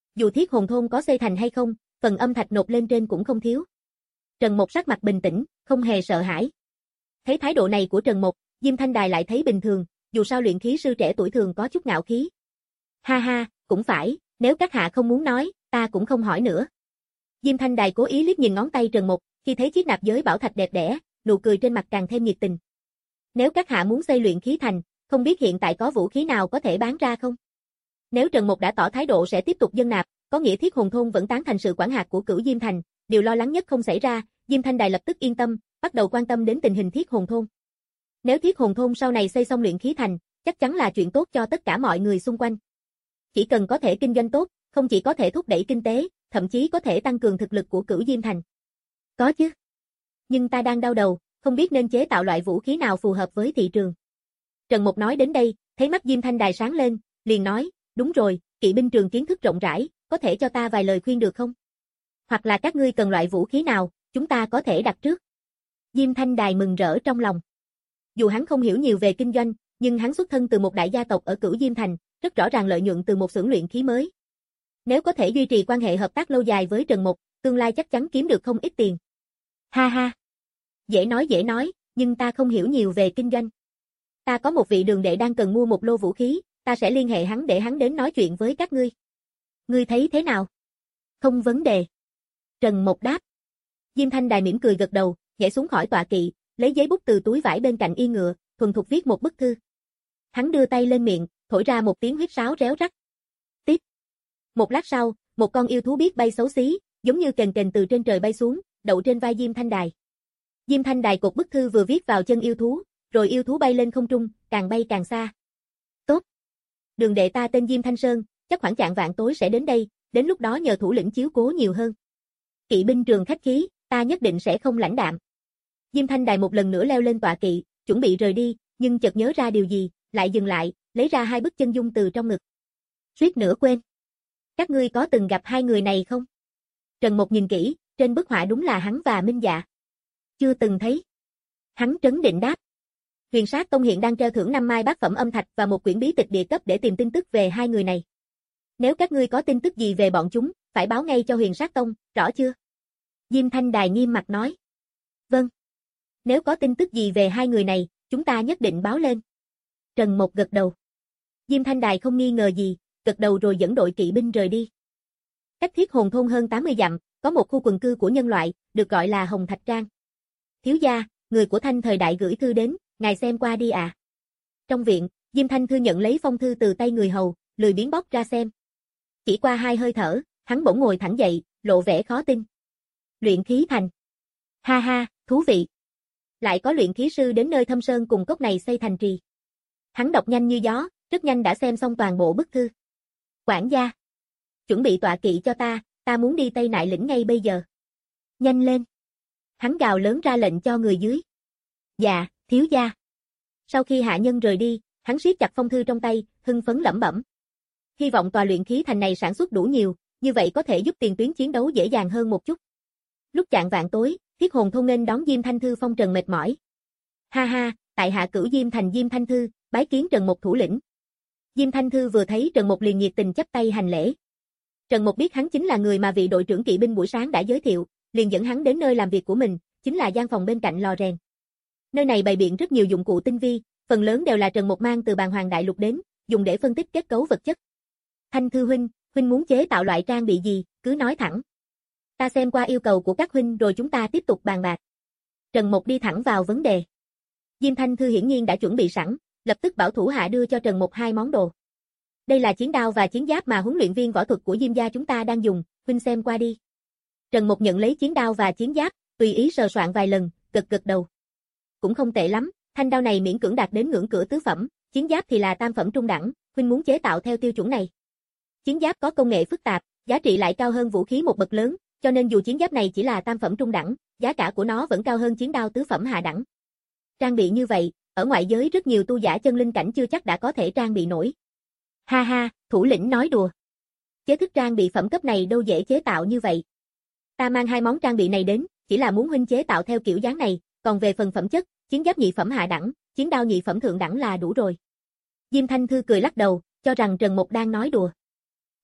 Speaker 2: Dù Thiết Hồn thôn có xây thành hay không, phần âm thạch nộp lên trên cũng không thiếu. Trần Mộc sắc mặt bình tĩnh, không hề sợ hãi. Thấy thái độ này của Trần Mộc, Diêm Thanh Đài lại thấy bình thường, dù sao luyện khí sư trẻ tuổi thường có chút ngạo khí. Ha ha, cũng phải, nếu các hạ không muốn nói, ta cũng không hỏi nữa. Diêm Thanh Đài cố ý liếc nhìn ngón tay Trần Mộc, khi thấy chiếc nạp giới bảo thạch đẹp đẽ, nụ cười trên mặt càng thêm nhiệt tình. Nếu các hạ muốn xây luyện khí thành, không biết hiện tại có vũ khí nào có thể bán ra không? Nếu Trần Mộc đã tỏ thái độ sẽ tiếp tục dâng nạp, có nghĩa Thiết Hồn thôn vẫn tán thành sự quản hạt của Cửu Diêm thành, điều lo lắng nhất không xảy ra, Diêm Thanh Đài lập tức yên tâm, bắt đầu quan tâm đến tình hình Thiết Hồn thôn. Nếu Thiết Hồn thôn sau này xây xong luyện khí thành, chắc chắn là chuyện tốt cho tất cả mọi người xung quanh. Chỉ cần có thể kinh doanh tốt, không chỉ có thể thúc đẩy kinh tế, thậm chí có thể tăng cường thực lực của Cửu Diêm thành. Có chứ. Nhưng ta đang đau đầu, không biết nên chế tạo loại vũ khí nào phù hợp với thị trường. Trần Mộc nói đến đây, thấy mắt Diêm Thanh Đài sáng lên, liền nói, đúng rồi, kỵ binh trường kiến thức rộng rãi, có thể cho ta vài lời khuyên được không? Hoặc là các ngươi cần loại vũ khí nào, chúng ta có thể đặt trước. Diêm Thanh Đài mừng rỡ trong lòng. Dù hắn không hiểu nhiều về kinh doanh, nhưng hắn xuất thân từ một đại gia tộc ở Cửu Diêm thành, rất rõ ràng lợi nhuận từ một xưởng luyện khí mới. Nếu có thể duy trì quan hệ hợp tác lâu dài với Trần Mộc, tương lai chắc chắn kiếm được không ít tiền. Ha ha. Dễ nói dễ nói, nhưng ta không hiểu nhiều về kinh doanh. Ta có một vị đường đệ đang cần mua một lô vũ khí, ta sẽ liên hệ hắn để hắn đến nói chuyện với các ngươi. Ngươi thấy thế nào? Không vấn đề. Trần Mộc đáp. Diêm Thanh Đài mỉm cười gật đầu, nhảy xuống khỏi tọa kỵ, lấy giấy bút từ túi vải bên cạnh yên ngựa, thuần thục viết một bức thư. Hắn đưa tay lên miệng, thổi ra một tiếng huýt sáo réo rắt. Tiếp. Một lát sau, một con yêu thú biết bay xấu xí, giống như kềnh kềnh từ trên trời bay xuống, đậu trên vai Diêm Thanh Đài. Diêm Thanh Đài cột bức thư vừa viết vào chân yêu thú, rồi yêu thú bay lên không trung, càng bay càng xa. Tốt. Đường đệ ta tên Diêm Thanh Sơn, chắc khoảng chạng vạn tối sẽ đến đây, đến lúc đó nhờ thủ lĩnh chiếu cố nhiều hơn. Kỵ binh trường khách khí, ta nhất định sẽ không lãnh đạm. Diêm Thanh Đài một lần nữa leo lên tọa kỵ, chuẩn bị rời đi, nhưng chợt nhớ ra điều gì, lại dừng lại, lấy ra hai bức chân dung từ trong ngực. Suýt nữa quên. Các ngươi có từng gặp hai người này không? Trần Mộc nhìn kỹ, trên bức họa đúng là hắn và Minh Dạ. Chưa từng thấy. Hắn trấn định đáp. Huyền Sát Tông hiện đang treo thưởng năm mai bát phẩm âm thạch và một quyển bí tịch địa cấp để tìm tin tức về hai người này. Nếu các ngươi có tin tức gì về bọn chúng, phải báo ngay cho Huyền Sát Tông, rõ chưa? Diêm Thanh Đài nghiêm mặt nói. Vâng. Nếu có tin tức gì về hai người này, chúng ta nhất định báo lên. Trần Mộc gật đầu. Diêm Thanh Đài không nghi ngờ gì, gật đầu rồi dẫn đội kỵ binh rời đi. Cách Thiết Hồn thôn hơn tám mươi dặm, có một khu quần cư của nhân loại, được gọi là Hồng Thạch Trang. Thiếu gia, người của Thanh thời đại gửi thư đến, ngài xem qua đi ạ. À. Trong viện, Diêm Thanh Thư nhận lấy phong thư từ tay người hầu, lười biếng bóc ra xem. Chỉ qua hai hơi thở, hắn bỗng ngồi thẳng dậy, lộ vẻ khó tin. Luyện khí thành. Ha ha, thú vị. Lại có luyện khí sư đến nơi thâm sơn cùng cốc này xây thành trì. Hắn đọc nhanh như gió, rất nhanh đã xem xong toàn bộ bức thư. Quản gia. Chuẩn bị tọa kỵ cho ta, ta muốn đi Tây Nại lĩnh ngay bây giờ. Nhanh lên. Hắn gào lớn ra lệnh cho người dưới. Dạ, thiếu gia. Sau khi hạ nhân rời đi, hắn siết chặt phong thư trong tay, hưng phấn lẩm bẩm. Hy vọng tòa luyện khí thành này sản xuất đủ nhiều, như vậy có thể giúp tiền tuyến chiến đấu dễ dàng hơn một chút. Lúc chạng vạn tối, Thiết Hồn thôn nên đón Diêm Thanh Thư phong trần mệt mỏi. Ha ha, tại hạ Cửu Diêm thành Diêm Thanh Thư, bái kiến Trần Mộc thủ lĩnh. Diêm Thanh Thư vừa thấy Trần Mộc liền nhiệt tình chắp tay hành lễ. Trần Mộc biết hắn chính là người mà vị đội trưởng kỵ binh buổi sáng đã giới thiệu, liền dẫn hắn đến nơi làm việc của mình, chính là gian phòng bên cạnh lò rèn. Nơi này bày biện rất nhiều dụng cụ tinh vi, phần lớn đều là Trần Mộc mang từ Bàn Hoàng Đại Lục đến, dùng để phân tích kết cấu vật chất. Thanh Thư huynh, huynh muốn chế tạo loại trang bị gì, cứ nói thẳng. Ta xem qua yêu cầu của các huynh rồi chúng ta tiếp tục bàn bạc. Trần Mộc đi thẳng vào vấn đề. Diêm Thanh Thư hiển nhiên đã chuẩn bị sẵn, lập tức bảo thủ hạ đưa cho Trần Mộc hai món đồ. Đây là chiến đao và chiến giáp mà huấn luyện viên võ thuật của Diêm gia chúng ta đang dùng, huynh xem qua đi. Trần Mộc nhận lấy chiến đao và chiến giáp, tùy ý sờ soạn vài lần, gật gật đầu. Cũng không tệ lắm, thanh đao này miễn cưỡng đạt đến ngưỡng cửa tứ phẩm, chiến giáp thì là tam phẩm trung đẳng, huynh muốn chế tạo theo tiêu chuẩn này. Chiến giáp có công nghệ phức tạp, giá trị lại cao hơn vũ khí một bậc lớn, cho nên dù chiến giáp này chỉ là tam phẩm trung đẳng, giá cả của nó vẫn cao hơn chiến đao tứ phẩm hạ đẳng. Trang bị như vậy, ở ngoại giới rất nhiều tu giả chân linh cảnh chưa chắc đã có thể trang bị nổi. Ha ha, thủ lĩnh nói đùa. Chế thức trang bị phẩm cấp này đâu dễ chế tạo như vậy. Ta mang hai món trang bị này đến, chỉ là muốn huynh chế tạo theo kiểu dáng này, còn về phần phẩm chất, chiến giáp nhị phẩm hạ đẳng, chiến đao nhị phẩm thượng đẳng là đủ rồi. Diêm Thanh Thư cười lắc đầu, cho rằng Trần Mộc đang nói đùa.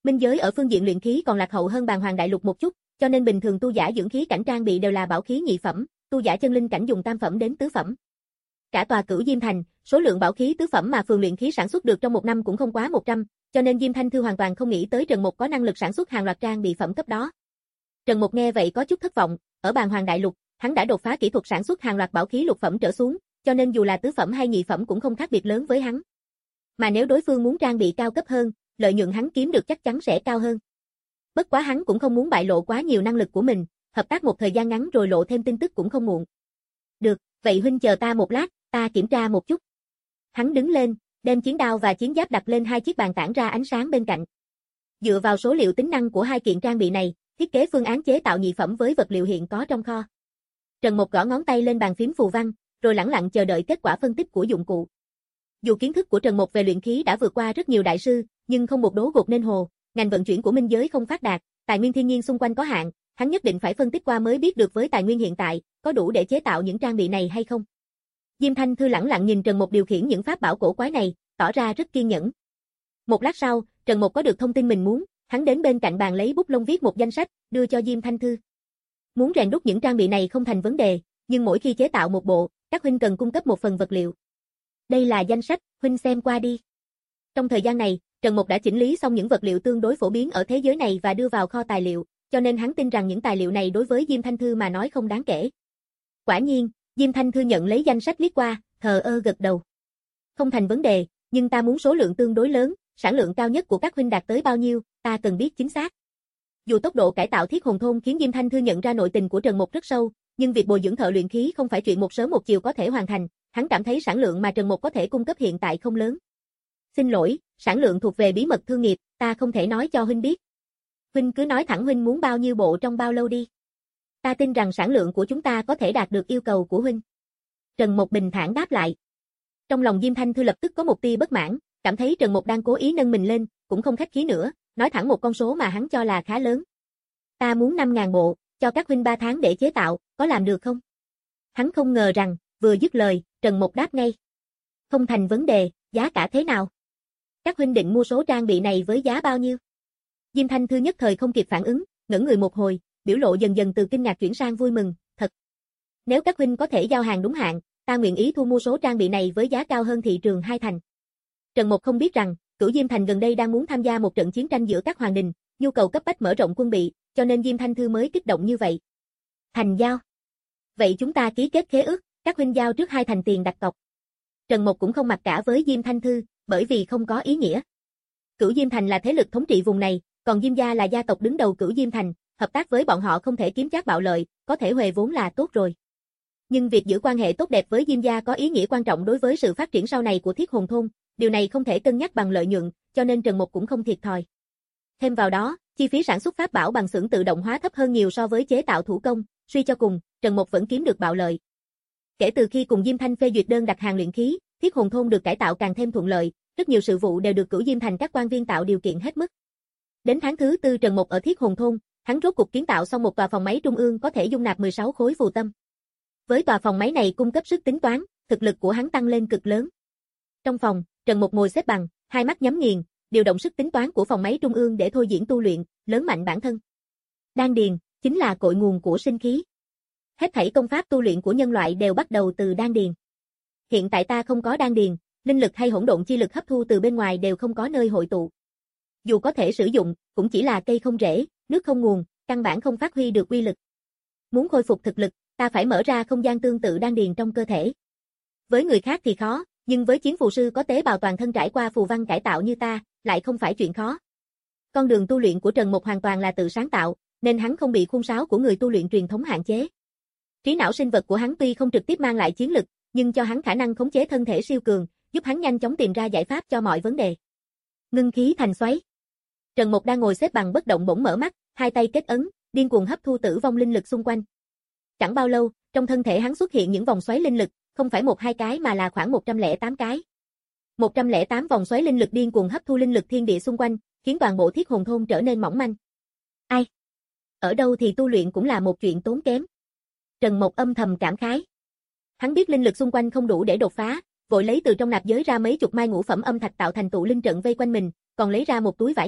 Speaker 2: Minh giới ở phương diện luyện khí còn lạc hậu hơn Bàn Hoàng đại lục một chút, cho nên bình thường tu giả dưỡng khí cảnh trang bị đều là bảo khí nhị phẩm, tu giả chân linh cảnh dùng tam phẩm đến tứ phẩm. Cả tòa Cửu Diêm Thành, số lượng bảo khí tứ phẩm mà phường luyện khí sản xuất được trong một năm cũng không quá một trăm, cho nên Diêm Thanh Thư hoàn toàn không nghĩ tới Trần Mục có năng lực sản xuất hàng loạt trang bị phẩm cấp đó. Trần Mục nghe vậy có chút thất vọng, ở Bàn Hoàng đại lục, hắn đã đột phá kỹ thuật sản xuất hàng loạt bảo khí lục phẩm trở xuống, cho nên dù là tứ phẩm hay nhị phẩm cũng không khác biệt lớn với hắn. Mà nếu đối phương muốn trang bị cao cấp hơn, lợi nhuận hắn kiếm được chắc chắn sẽ cao hơn. Bất quá hắn cũng không muốn bại lộ quá nhiều năng lực của mình, hợp tác một thời gian ngắn rồi lộ thêm tin tức cũng không muộn. Được, vậy huynh chờ ta một lát, ta kiểm tra một chút. Hắn đứng lên, đem chiến đao và chiến giáp đặt lên hai chiếc bàn tản ra ánh sáng bên cạnh. Dựa vào số liệu tính năng của hai kiện trang bị này, thiết kế phương án chế tạo nhị phẩm với vật liệu hiện có trong kho. Trần Mục gõ ngón tay lên bàn phím phù văn, rồi lẳng lặng chờ đợi kết quả phân tích của dụng cụ. Dù kiến thức của Trần Mục về luyện khí đã vượt qua rất nhiều đại sư, nhưng không một đố gột nên hồ, ngành vận chuyển của minh giới không phát đạt, tài nguyên thiên nhiên xung quanh có hạn, hắn nhất định phải phân tích qua mới biết được với tài nguyên hiện tại, có đủ để chế tạo những trang bị này hay không. Diêm Thanh Thư lẳng lặng nhìn Trần Mục điều khiển những pháp bảo cổ quái này, tỏ ra rất kiên nhẫn. Một lát sau, Trần Mục có được thông tin mình muốn, hắn đến bên cạnh bàn lấy bút lông viết một danh sách, đưa cho Diêm Thanh Thư. Muốn rèn đúc những trang bị này không thành vấn đề, nhưng mỗi khi chế tạo một bộ, các huynh cần cung cấp một phần vật liệu. Đây là danh sách, huynh xem qua đi. Trong thời gian này, Trần Mục đã chỉnh lý xong những vật liệu tương đối phổ biến ở thế giới này và đưa vào kho tài liệu, cho nên hắn tin rằng những tài liệu này đối với Diêm Thanh Thư mà nói không đáng kể. Quả nhiên, Diêm Thanh Thư nhận lấy danh sách liếc qua, thờ ơ gật đầu. Không thành vấn đề, nhưng ta muốn số lượng tương đối lớn, sản lượng cao nhất của các huynh đạt tới bao nhiêu, ta cần biết chính xác. Dù tốc độ cải tạo Thiết Hồn Thôn khiến Diêm Thanh Thư nhận ra nội tình của Trần Mục rất sâu, nhưng việc bồi dưỡng thợ luyện khí không phải chuyện một sớm một chiều có thể hoàn thành, hắn cảm thấy sản lượng mà Trần Mục có thể cung cấp hiện tại không lớn. Xin lỗi, sản lượng thuộc về bí mật thương nghiệp, ta không thể nói cho huynh biết. Huynh cứ nói thẳng huynh muốn bao nhiêu bộ trong bao lâu đi. Ta tin rằng sản lượng của chúng ta có thể đạt được yêu cầu của huynh. Trần Mục bình thản đáp lại. Trong lòng Diêm Thanh Thư lập tức có một tia bất mãn, cảm thấy Trần Mục đang cố ý nâng mình lên, cũng không khách khí nữa, nói thẳng một con số mà hắn cho là khá lớn. Ta muốn năm ngàn bộ, cho các huynh ba tháng để chế tạo, có làm được không? Hắn không ngờ rằng, vừa dứt lời, Trần Mục đáp ngay. Không thành vấn đề, giá cả thế nào? Các huynh định mua số trang bị này với giá bao nhiêu? Diêm Thanh Thư nhất thời không kịp phản ứng, ngẩn người một hồi, biểu lộ dần dần từ kinh ngạc chuyển sang vui mừng, thật. Nếu các huynh có thể giao hàng đúng hạn, ta nguyện ý thu mua số trang bị này với giá cao hơn thị trường hai thành. Trần Mục không biết rằng, Cửu Diêm Thành gần đây đang muốn tham gia một trận chiến tranh giữa các hoàng đình, nhu cầu cấp bách mở rộng quân bị, cho nên Diêm Thanh Thư mới kích động như vậy. Thành giao. Vậy chúng ta ký kết khế ước, các huynh giao trước hai thành tiền đặt cọc. Trần Mục cũng không mặc cả với Diêm Thanh Thư, bởi vì không có ý nghĩa. Cửu Diêm Thành là thế lực thống trị vùng này, còn Diêm gia là gia tộc đứng đầu Cửu Diêm Thành, hợp tác với bọn họ không thể kiếm trác bạo lợi, có thể huề vốn là tốt rồi. Nhưng việc giữ quan hệ tốt đẹp với Diêm gia có ý nghĩa quan trọng đối với sự phát triển sau này của Thiết Hồn Thôn, điều này không thể cân nhắc bằng lợi nhuận, cho nên Trần Mục cũng không thiệt thòi. Thêm vào đó, chi phí sản xuất pháp bảo bằng xưởng tự động hóa thấp hơn nhiều so với chế tạo thủ công, suy cho cùng, Trần Mục vẫn kiếm được bạo lợi. Kể từ khi cùng Diêm Thanh phê duyệt đơn đặt hàng luyện khí, Thiết Hồn Thôn được cải tạo càng thêm thuận lợi, rất nhiều sự vụ đều được Cửu Diêm Thành các quan viên tạo điều kiện hết mức. Đến tháng thứ tư Trần Mục ở Thiết Hồn Thôn, hắn rốt cục kiến tạo xong một tòa phòng máy trung ương có thể dung nạp mười sáu khối phù tâm. Với tòa phòng máy này cung cấp sức tính toán, thực lực của hắn tăng lên cực lớn. Trong phòng, Trần Mục ngồi xếp bằng, hai mắt nhắm nghiền, điều động sức tính toán của phòng máy trung ương để thôi diễn tu luyện, lớn mạnh bản thân. Đan điền chính là cội nguồn của sinh khí. Hết thảy công pháp tu luyện của nhân loại đều bắt đầu từ đan điền. Hiện tại ta không có đan điền, linh lực hay hỗn độn chi lực hấp thu từ bên ngoài đều không có nơi hội tụ. Dù có thể sử dụng, cũng chỉ là cây không rễ, nước không nguồn, căn bản không phát huy được uy lực. Muốn khôi phục thực lực, ta phải mở ra không gian tương tự đan điền trong cơ thể. Với người khác thì khó, nhưng với chiến phù sư có tế bào toàn thân trải qua phù văn cải tạo như ta, lại không phải chuyện khó. Con đường tu luyện của Trần Mục hoàn toàn là tự sáng tạo, nên hắn không bị khuôn sáo của người tu luyện truyền thống hạn chế. Trí não sinh vật của hắn tuy không trực tiếp mang lại chiến lực, nhưng cho hắn khả năng khống chế thân thể siêu cường, giúp hắn nhanh chóng tìm ra giải pháp cho mọi vấn đề. Ngưng khí thành xoáy. Trần Mục đang ngồi xếp bằng bất động bỗng mở mắt, hai tay kết ấn, điên cuồng hấp thu tử vong linh lực xung quanh. Chẳng bao lâu, trong thân thể hắn xuất hiện những vòng xoáy linh lực, không phải một hai cái mà là khoảng một trăm lẻ tám cái. một trăm lẻ tám vòng xoáy linh lực điên cuồng hấp thu linh lực thiên địa xung quanh, khiến toàn bộ Thiết Hồn Thôn trở nên mỏng manh. Ai? Ở đâu thì tu luyện cũng là một chuyện tốn kém. Trần Mục âm thầm cảm khái. Hắn biết linh lực xung quanh không đủ để đột phá, vội lấy từ trong nạp giới ra mấy chục mai ngũ phẩm âm thạch tạo thành tụ linh trận vây quanh mình, còn lấy ra một túi vải nhỏ,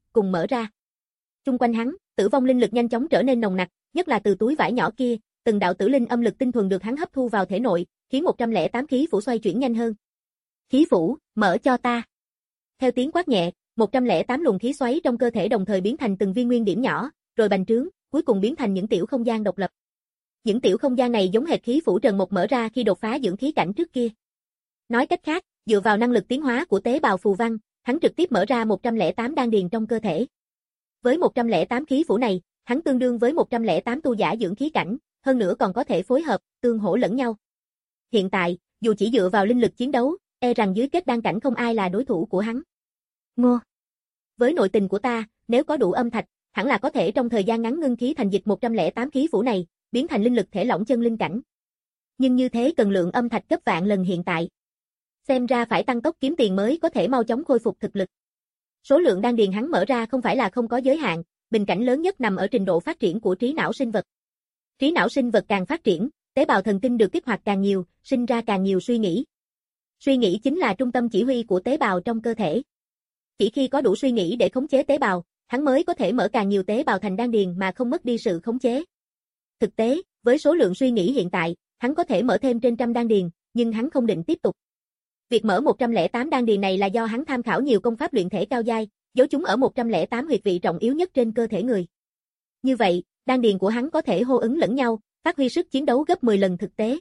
Speaker 2: cùng mở ra. Xung quanh hắn, tử vong linh lực nhanh chóng trở nên nồng nặc, nhất là từ túi vải nhỏ kia, từng đạo tử linh âm lực tinh thuần được hắn hấp thu vào thể nội, khiến một trăm lẻ tám khí phủ xoay chuyển nhanh hơn. Khí phủ, mở cho ta. Theo tiếng quát nhẹ, một trăm lẻ tám luồng khí xoáy trong cơ thể đồng thời biến thành từng viên nguyên điểm nhỏ, rồi bành trướng, cuối cùng biến thành những tiểu không gian độc lập. Những tiểu không gian này giống hệt khí phủ Trần Mục mở ra khi đột phá dưỡng khí cảnh trước kia. Nói cách khác, dựa vào năng lực tiến hóa của tế bào phù văn, hắn trực tiếp mở ra một trăm lẻ tám đan điền trong cơ thể. Với một trăm lẻ tám khí phủ này, hắn tương đương với một trăm lẻ tám tu giả dưỡng khí cảnh, hơn nữa còn có thể phối hợp, tương hỗ lẫn nhau. Hiện tại, dù chỉ dựa vào linh lực chiến đấu, e rằng dưới kết đan cảnh không ai là đối thủ của hắn. Ngô. Với nội tình của ta, nếu có đủ âm thạch, hẳn là có thể trong thời gian ngắn ngưng khí thành dịch một trăm lẻ tám khí phủ này, biến thành linh lực thể lỏng chân linh cảnh. Nhưng như thế cần lượng âm thạch gấp vạn lần hiện tại. Xem ra phải tăng tốc kiếm tiền mới có thể mau chóng khôi phục thực lực. Số lượng đan điền hắn mở ra không phải là không có giới hạn, bình cảnh lớn nhất nằm ở trình độ phát triển của trí não sinh vật. Trí não sinh vật càng phát triển, tế bào thần kinh được kích hoạt càng nhiều, sinh ra càng nhiều suy nghĩ. Suy nghĩ chính là trung tâm chỉ huy của tế bào trong cơ thể. Chỉ khi có đủ suy nghĩ để khống chế tế bào, hắn mới có thể mở càng nhiều tế bào thành đan điền mà không mất đi sự khống chế. Thực tế, với số lượng suy nghĩ hiện tại, hắn có thể mở thêm trên trăm đan điền, nhưng hắn không định tiếp tục. Việc mở một trăm lẻ tám đan điền này là do hắn tham khảo nhiều công pháp luyện thể cao giai, giấu chúng ở một trăm lẻ tám huyệt vị trọng yếu nhất trên cơ thể người. Như vậy, đan điền của hắn có thể hô ứng lẫn nhau, phát huy sức chiến đấu gấp mười lần thực tế.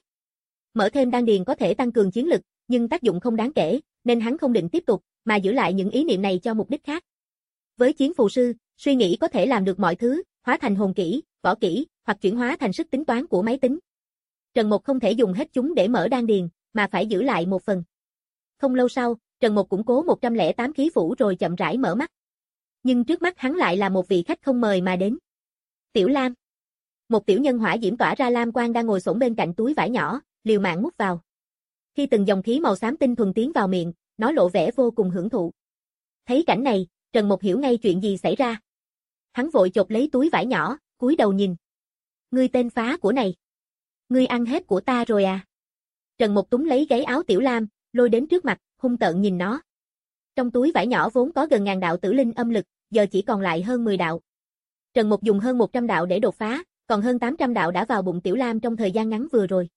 Speaker 2: Mở thêm đan điền có thể tăng cường chiến lực, nhưng tác dụng không đáng kể, nên hắn không định tiếp tục, mà giữ lại những ý niệm này cho mục đích khác. Với chiến phù sư, suy nghĩ có thể làm được mọi thứ, hóa thành hồn kỹ, võ kỹ, hoặc chuyển hóa thành sức tính toán của máy tính. Trần Mục không thể dùng hết chúng để mở đan điền, mà phải giữ lại một phần. Không lâu sau, Trần Mục củng cố một trăm lẻ tám khí phủ rồi chậm rãi mở mắt. Nhưng trước mắt hắn lại là một vị khách không mời mà đến. Tiểu Lam. Một tiểu nhân hỏa diễm tỏa ra lam quang đang ngồi xổm bên cạnh túi vải nhỏ, liều mạng mút vào. Khi từng dòng khí màu xám tinh thuần tiến vào miệng, nó lộ vẻ vô cùng hưởng thụ. Thấy cảnh này, Trần Mục hiểu ngay chuyện gì xảy ra. Hắn vội chộp lấy túi vải nhỏ, cúi đầu nhìn. Ngươi tên phá của này. Ngươi ăn hết của ta rồi à? Trần Mục túm lấy gáy áo Tiểu Lam, lôi đến trước mặt, hung tợn nhìn nó. Trong túi vải nhỏ vốn có gần ngàn đạo tử linh âm lực, giờ chỉ còn lại hơn mười đạo. Trần Mục dùng hơn một trăm đạo để đột phá, còn hơn tám trăm đạo đã vào bụng Tiểu Lam trong thời gian ngắn vừa rồi.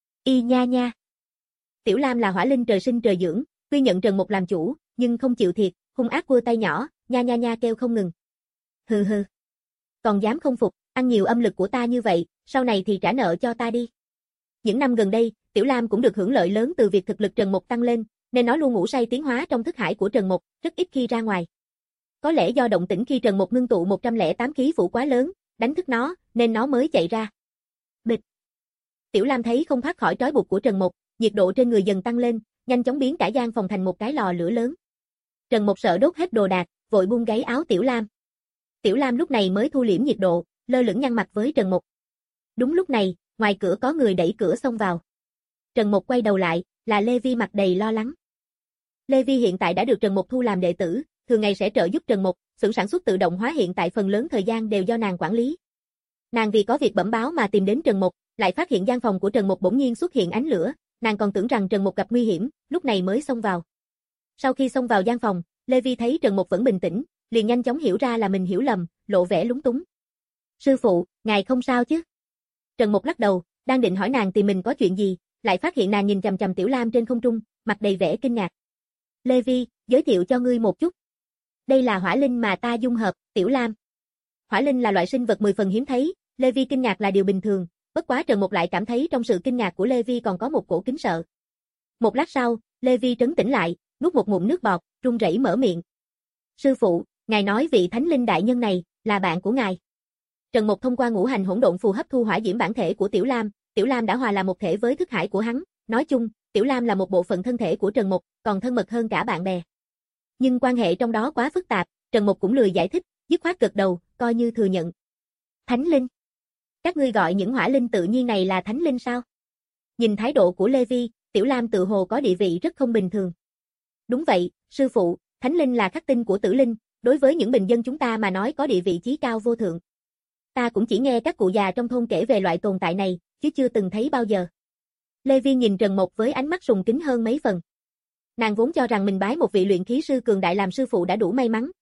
Speaker 2: Y nha nha. Tiểu Lam là hỏa linh trời sinh trời dưỡng, tuy nhận Trần Mục làm chủ, nhưng không chịu thiệt, hung ác cua tay nhỏ, nha nha nha kêu không ngừng. Hừ hừ. Còn dám không phục, ăn nhiều âm lực của ta như vậy, sau này thì trả nợ cho ta đi. Những năm gần đây, Tiểu Lam cũng được hưởng lợi lớn từ việc thực lực Trần Mục tăng lên, nên nó luôn ngủ say tiến hóa trong thức hải của Trần Mục, rất ít khi ra ngoài. Có lẽ do động tĩnh khi Trần Mục ngưng tụ một trăm lẻ tám khí phủ quá lớn, đánh thức nó, nên nó mới chạy ra. Bịch. Tiểu Lam thấy không thoát khỏi trói buộc của Trần Mục, nhiệt độ trên người dần tăng lên, nhanh chóng biến cả gian phòng thành một cái lò lửa lớn. Trần Mục sợ đốt hết đồ đạc, vội buông gáy áo Tiểu Lam. Tiểu Lam lúc này mới thu liễm nhiệt độ, lơ lửng nhăn mặt với Trần Mục. Đúng lúc này, ngoài cửa có người đẩy cửa xông vào. Trần Mục quay đầu lại, là Lê Vi mặt đầy lo lắng. Lê Vi hiện tại đã được Trần Mục thu làm đệ tử, thường ngày sẽ trợ giúp Trần Mục, xưởng sản xuất tự động hóa hiện tại phần lớn thời gian đều do nàng quản lý. Nàng vì có việc bẩm báo mà tìm đến Trần Mục, lại phát hiện gian phòng của Trần Mục bỗng nhiên xuất hiện ánh lửa, nàng còn tưởng rằng Trần Mục gặp nguy hiểm, lúc này mới xông vào. Sau khi xông vào gian phòng, Lê Vi thấy Trần Mục vẫn bình tĩnh, liền nhanh chóng hiểu ra là mình hiểu lầm, lộ vẻ lúng túng. Sư phụ, ngài không sao chứ? Trần Mục lắc đầu, đang định hỏi nàng tìm mình có chuyện gì, lại phát hiện nàng nhìn chằm chằm Tiểu Lam trên không trung, mặt đầy vẻ kinh ngạc. Lê Vi, giới thiệu cho ngươi một chút. Đây là hỏa linh mà ta dung hợp, Tiểu Lam. Hỏa linh là loại sinh vật mười phần hiếm thấy, Lê Vi kinh ngạc là điều bình thường, bất quá Trần Mục lại cảm thấy trong sự kinh ngạc của Lê Vi còn có một cổ kính sợ. Một lát sau, Lê Vi trấn tĩnh lại, nuốt một ngụm nước bọt, run rẩy mở miệng. Sư phụ, ngài nói vị thánh linh đại nhân này, là bạn của ngài. Trần Mục thông qua ngũ hành hỗn độn phù hấp thu hỏa diễm bản thể của Tiểu Lam, Tiểu Lam đã hòa làm một thể với thức hải của hắn, nói chung, Tiểu Lam là một bộ phận thân thể của Trần Mục, còn thân mật hơn cả bạn bè. Nhưng quan hệ trong đó quá phức tạp, Trần Mục cũng lười giải thích, dứt khoát gật đầu, coi như thừa nhận. Thánh linh? Các ngươi gọi những hỏa linh tự nhiên này là thánh linh sao? Nhìn thái độ của Lê Vi, Tiểu Lam tự hồ có địa vị rất không bình thường. Đúng vậy, sư phụ, thánh linh là khắc tinh của tử linh, đối với những bình dân chúng ta mà nói có địa vị chí cao vô thượng. Ta cũng chỉ nghe các cụ già trong thôn kể về loại tồn tại này, chứ chưa từng thấy bao giờ. Lê Vi nhìn Trần Mục với ánh mắt sùng kính hơn mấy phần. Nàng vốn cho rằng mình bái một vị luyện khí sư cường đại làm sư phụ đã đủ may mắn,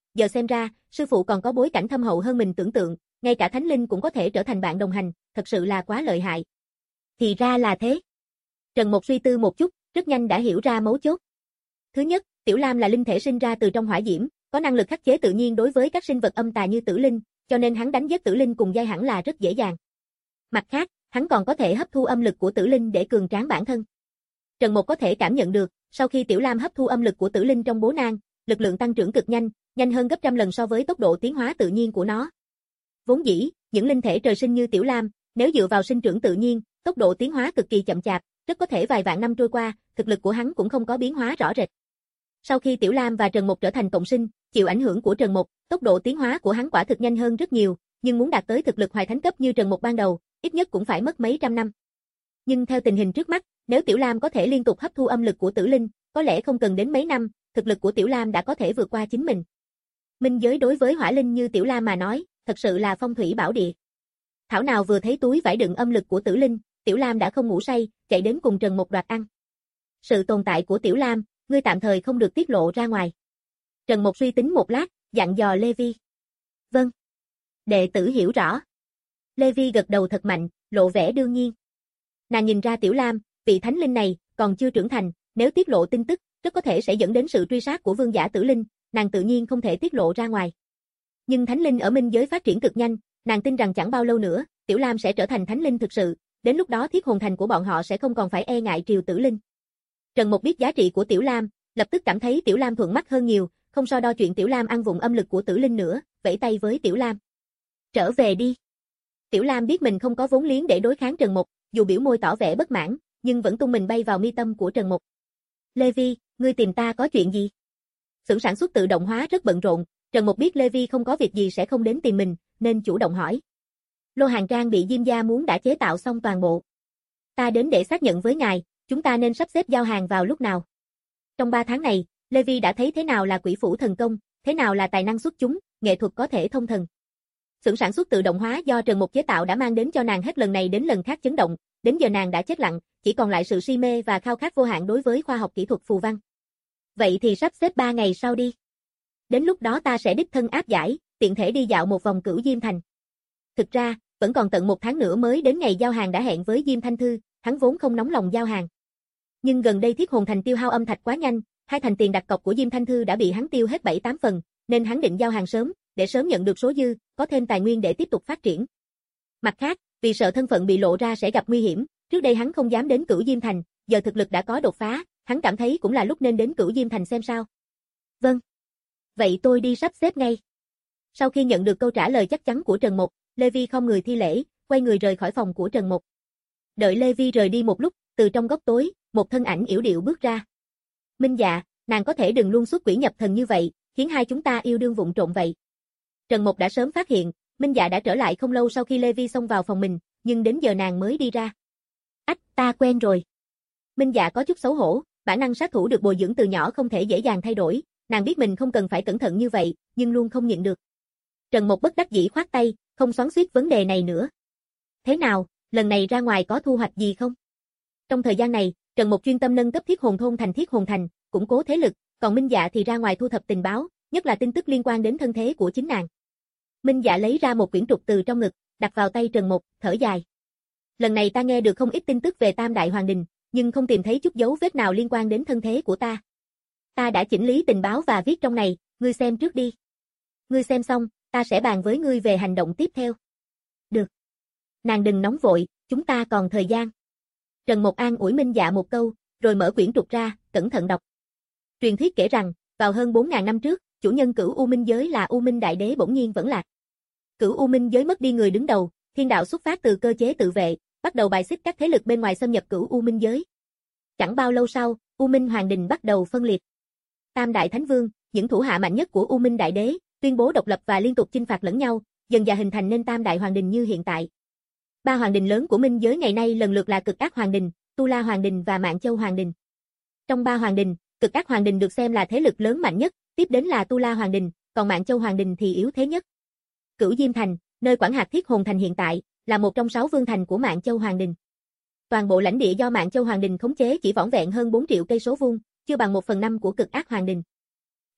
Speaker 2: giờ xem ra, sư phụ còn có bối cảnh thâm hậu hơn mình tưởng tượng, ngay cả thánh linh cũng có thể trở thành bạn đồng hành, thật sự là quá lợi hại. Thì ra là thế. Trần Mục suy tư một chút, rất nhanh đã hiểu ra mấu chốt. Thứ nhất, Tiểu Lam là linh thể sinh ra từ trong hỏa diễm, có năng lực khắc chế tự nhiên đối với các sinh vật âm tà như tử linh, cho nên hắn đánh giết tử linh cùng giai hẳn là rất dễ dàng. Mặt khác, hắn còn có thể hấp thu âm lực của tử linh để cường tráng bản thân. Trần Mục có thể cảm nhận được, sau khi Tiểu Lam hấp thu âm lực của tử linh trong bố nang, lực lượng tăng trưởng cực nhanh, nhanh hơn gấp trăm lần so với tốc độ tiến hóa tự nhiên của nó. Vốn dĩ, những linh thể trời sinh như Tiểu Lam, nếu dựa vào sinh trưởng tự nhiên, tốc độ tiến hóa cực kỳ chậm chạp, rất có thể vài vạn năm trôi qua, thực lực của hắn cũng không có biến hóa rõ rệt. Sau khi Tiểu Lam và Trần Mục trở thành cộng sinh, chịu ảnh hưởng của Trần Mục, tốc độ tiến hóa của hắn quả thực nhanh hơn rất nhiều, nhưng muốn đạt tới thực lực hoài thánh cấp như Trần Mục ban đầu, ít nhất cũng phải mất mấy trăm năm. Nhưng theo tình hình trước mắt, nếu Tiểu Lam có thể liên tục hấp thu âm lực của tử linh, có lẽ không cần đến mấy năm, thực lực của Tiểu Lam đã có thể vượt qua chính mình. Minh giới đối với hỏa linh như Tiểu Lam mà nói, thật sự là phong thủy bảo địa. Thảo nào vừa thấy túi vải đựng âm lực của tử linh, Tiểu Lam đã không ngủ say, chạy đến cùng Trần Mục đoạt ăn. Sự tồn tại của Tiểu Lam, ngươi tạm thời không được tiết lộ ra ngoài. Trần Mục suy tính một lát, dặn dò Lê Vi. Vâng. Đệ tử hiểu rõ. Lê Vi gật đầu thật mạnh, lộ vẻ đương nhiên. Nàng nhìn ra Tiểu Lam, vị thánh linh này, còn chưa trưởng thành, nếu tiết lộ tin tức, rất có thể sẽ dẫn đến sự truy sát của vương giả tử linh, nàng tự nhiên không thể tiết lộ ra ngoài. Nhưng thánh linh ở minh giới phát triển cực nhanh, nàng tin rằng chẳng bao lâu nữa, Tiểu Lam sẽ trở thành thánh linh thực sự, đến lúc đó thiết hồn thành của bọn họ sẽ không còn phải e ngại triều tử linh. Trần Mục biết giá trị của Tiểu Lam, lập tức cảm thấy Tiểu Lam thuận mắt hơn nhiều, không so đo chuyện Tiểu Lam ăn vụng âm lực của tử linh nữa, vẫy tay với Tiểu Lam. Trở về đi. Tiểu Lam biết mình không có vốn liếng để đối kháng Trần Mục, dù biểu môi tỏ vẻ bất mãn, nhưng vẫn tung mình bay vào mi tâm của Trần Mục. Lê Vi, ngươi tìm ta có chuyện gì? Xưởng sản xuất tự động hóa rất bận rộn, Trần Mục biết Lê Vi không có việc gì sẽ không đến tìm mình, nên chủ động hỏi. Lô hàng trang bị Diêm gia muốn đã chế tạo xong toàn bộ. Ta đến để xác nhận với ngài, chúng ta nên sắp xếp giao hàng vào lúc nào? Trong ba tháng này, Lê Vi đã thấy thế nào là quỷ phủ thần công, thế nào là tài năng xuất chúng, nghệ thuật có thể thông thần. Xưởng sản xuất tự động hóa do Trần Mục chế tạo đã mang đến cho nàng hết lần này đến lần khác chấn động, đến giờ nàng đã chết lặng, chỉ còn lại sự si mê và khao khát vô hạn đối với khoa học kỹ thuật phù văn. Vậy thì sắp xếp ba ngày sau đi. Đến lúc đó ta sẽ đích thân áp giải, tiện thể đi dạo một vòng Cửu Diêm Thành. Thực ra, vẫn còn tận một tháng nữa mới đến ngày giao hàng đã hẹn với Diêm Thanh Thư, hắn vốn không nóng lòng giao hàng. Nhưng gần đây thiết hồn thành tiêu hao âm thạch quá nhanh, hai thành tiền đặt cọc của Diêm Thanh Thư đã bị hắn tiêu hết bảy tám phần, nên hắn định giao hàng sớm, để sớm nhận được số dư, có thêm tài nguyên để tiếp tục phát triển. Mặt khác, vì sợ thân phận bị lộ ra sẽ gặp nguy hiểm, trước đây hắn không dám đến Cửu Diêm Thành, giờ thực lực đã có đột phá, hắn cảm thấy cũng là lúc nên đến Cửu Diêm Thành xem sao. Vâng. Vậy tôi đi sắp xếp ngay. Sau khi nhận được câu trả lời chắc chắn của Trần Mục, Lê Vi không người thi lễ, quay người rời khỏi phòng của Trần Mục. Đợi Lê Vi rời đi một lúc, từ trong góc tối, một thân ảnh yểu điệu bước ra. Minh Dạ, nàng có thể đừng luôn xuất quỷ nhập thần như vậy, khiến hai chúng ta yêu đương vụng trộm vậy. Trần Mục đã sớm phát hiện, Minh Dạ đã trở lại không lâu sau khi Lê Vi xông vào phòng mình, nhưng đến giờ nàng mới đi ra. Ách, ta quen rồi. Minh Dạ có chút xấu hổ, bản năng sát thủ được bồi dưỡng từ nhỏ không thể dễ dàng thay đổi, nàng biết mình không cần phải cẩn thận như vậy, nhưng luôn không nhịn được. Trần Mục bất đắc dĩ khoát tay, không xoắn xuýt vấn đề này nữa. Thế nào, lần này ra ngoài có thu hoạch gì không? Trong thời gian này, Trần Mục chuyên tâm nâng cấp thiết hồn thôn thành thiết hồn thành, củng cố thế lực, còn Minh Dạ thì ra ngoài thu thập tình báo, nhất là tin tức liên quan đến thân thế của chính nàng. Minh Dạ lấy ra một quyển trục từ trong ngực, đặt vào tay Trần Mục, thở dài. Lần này ta nghe được không ít tin tức về Tam Đại Hoàng Đình, nhưng không tìm thấy chút dấu vết nào liên quan đến thân thế của ta. Ta đã chỉnh lý tình báo và viết trong này, ngươi xem trước đi. Ngươi xem xong, ta sẽ bàn với ngươi về hành động tiếp theo. Được. Nàng đừng nóng vội, chúng ta còn thời gian. Trần Mục an ủi Minh Dạ một câu, rồi mở quyển trục ra, cẩn thận đọc. Truyền thuyết kể rằng, vào hơn bốn nghìn năm trước, chủ nhân Cửu U Minh giới là U Minh Đại Đế bỗng nhiên vẫn lạc. Cửu U Minh giới mất đi người đứng đầu, thiên đạo xuất phát từ cơ chế tự vệ, bắt đầu bài xích các thế lực bên ngoài xâm nhập Cửu U Minh giới. Chẳng bao lâu sau, U Minh Hoàng Đình bắt đầu phân liệt. Tam Đại Thánh Vương, những thủ hạ mạnh nhất của U Minh Đại Đế, tuyên bố độc lập và liên tục chinh phạt lẫn nhau, dần dà hình thành nên Tam Đại Hoàng Đình như hiện tại. Ba hoàng đình lớn của Minh giới ngày nay lần lượt là Cực Ác Hoàng Đình, Tu La Hoàng Đình và Mạn Châu Hoàng Đình. Trong ba hoàng đình, Cực Ác Hoàng Đình được xem là thế lực lớn mạnh nhất, tiếp đến là Tu La Hoàng Đình, còn Mạn Châu Hoàng Đình thì yếu thế nhất. Cửu Diêm Thành, nơi quản hạt Thiết Hồn Thành hiện tại, là một trong sáu vương thành của Mạn Châu Hoàng Đình. Toàn bộ lãnh địa do Mạn Châu Hoàng Đình khống chế chỉ vỏn vẹn hơn bốn triệu cây số vuông, chưa bằng một phần năm của Cực Ác Hoàng Đình.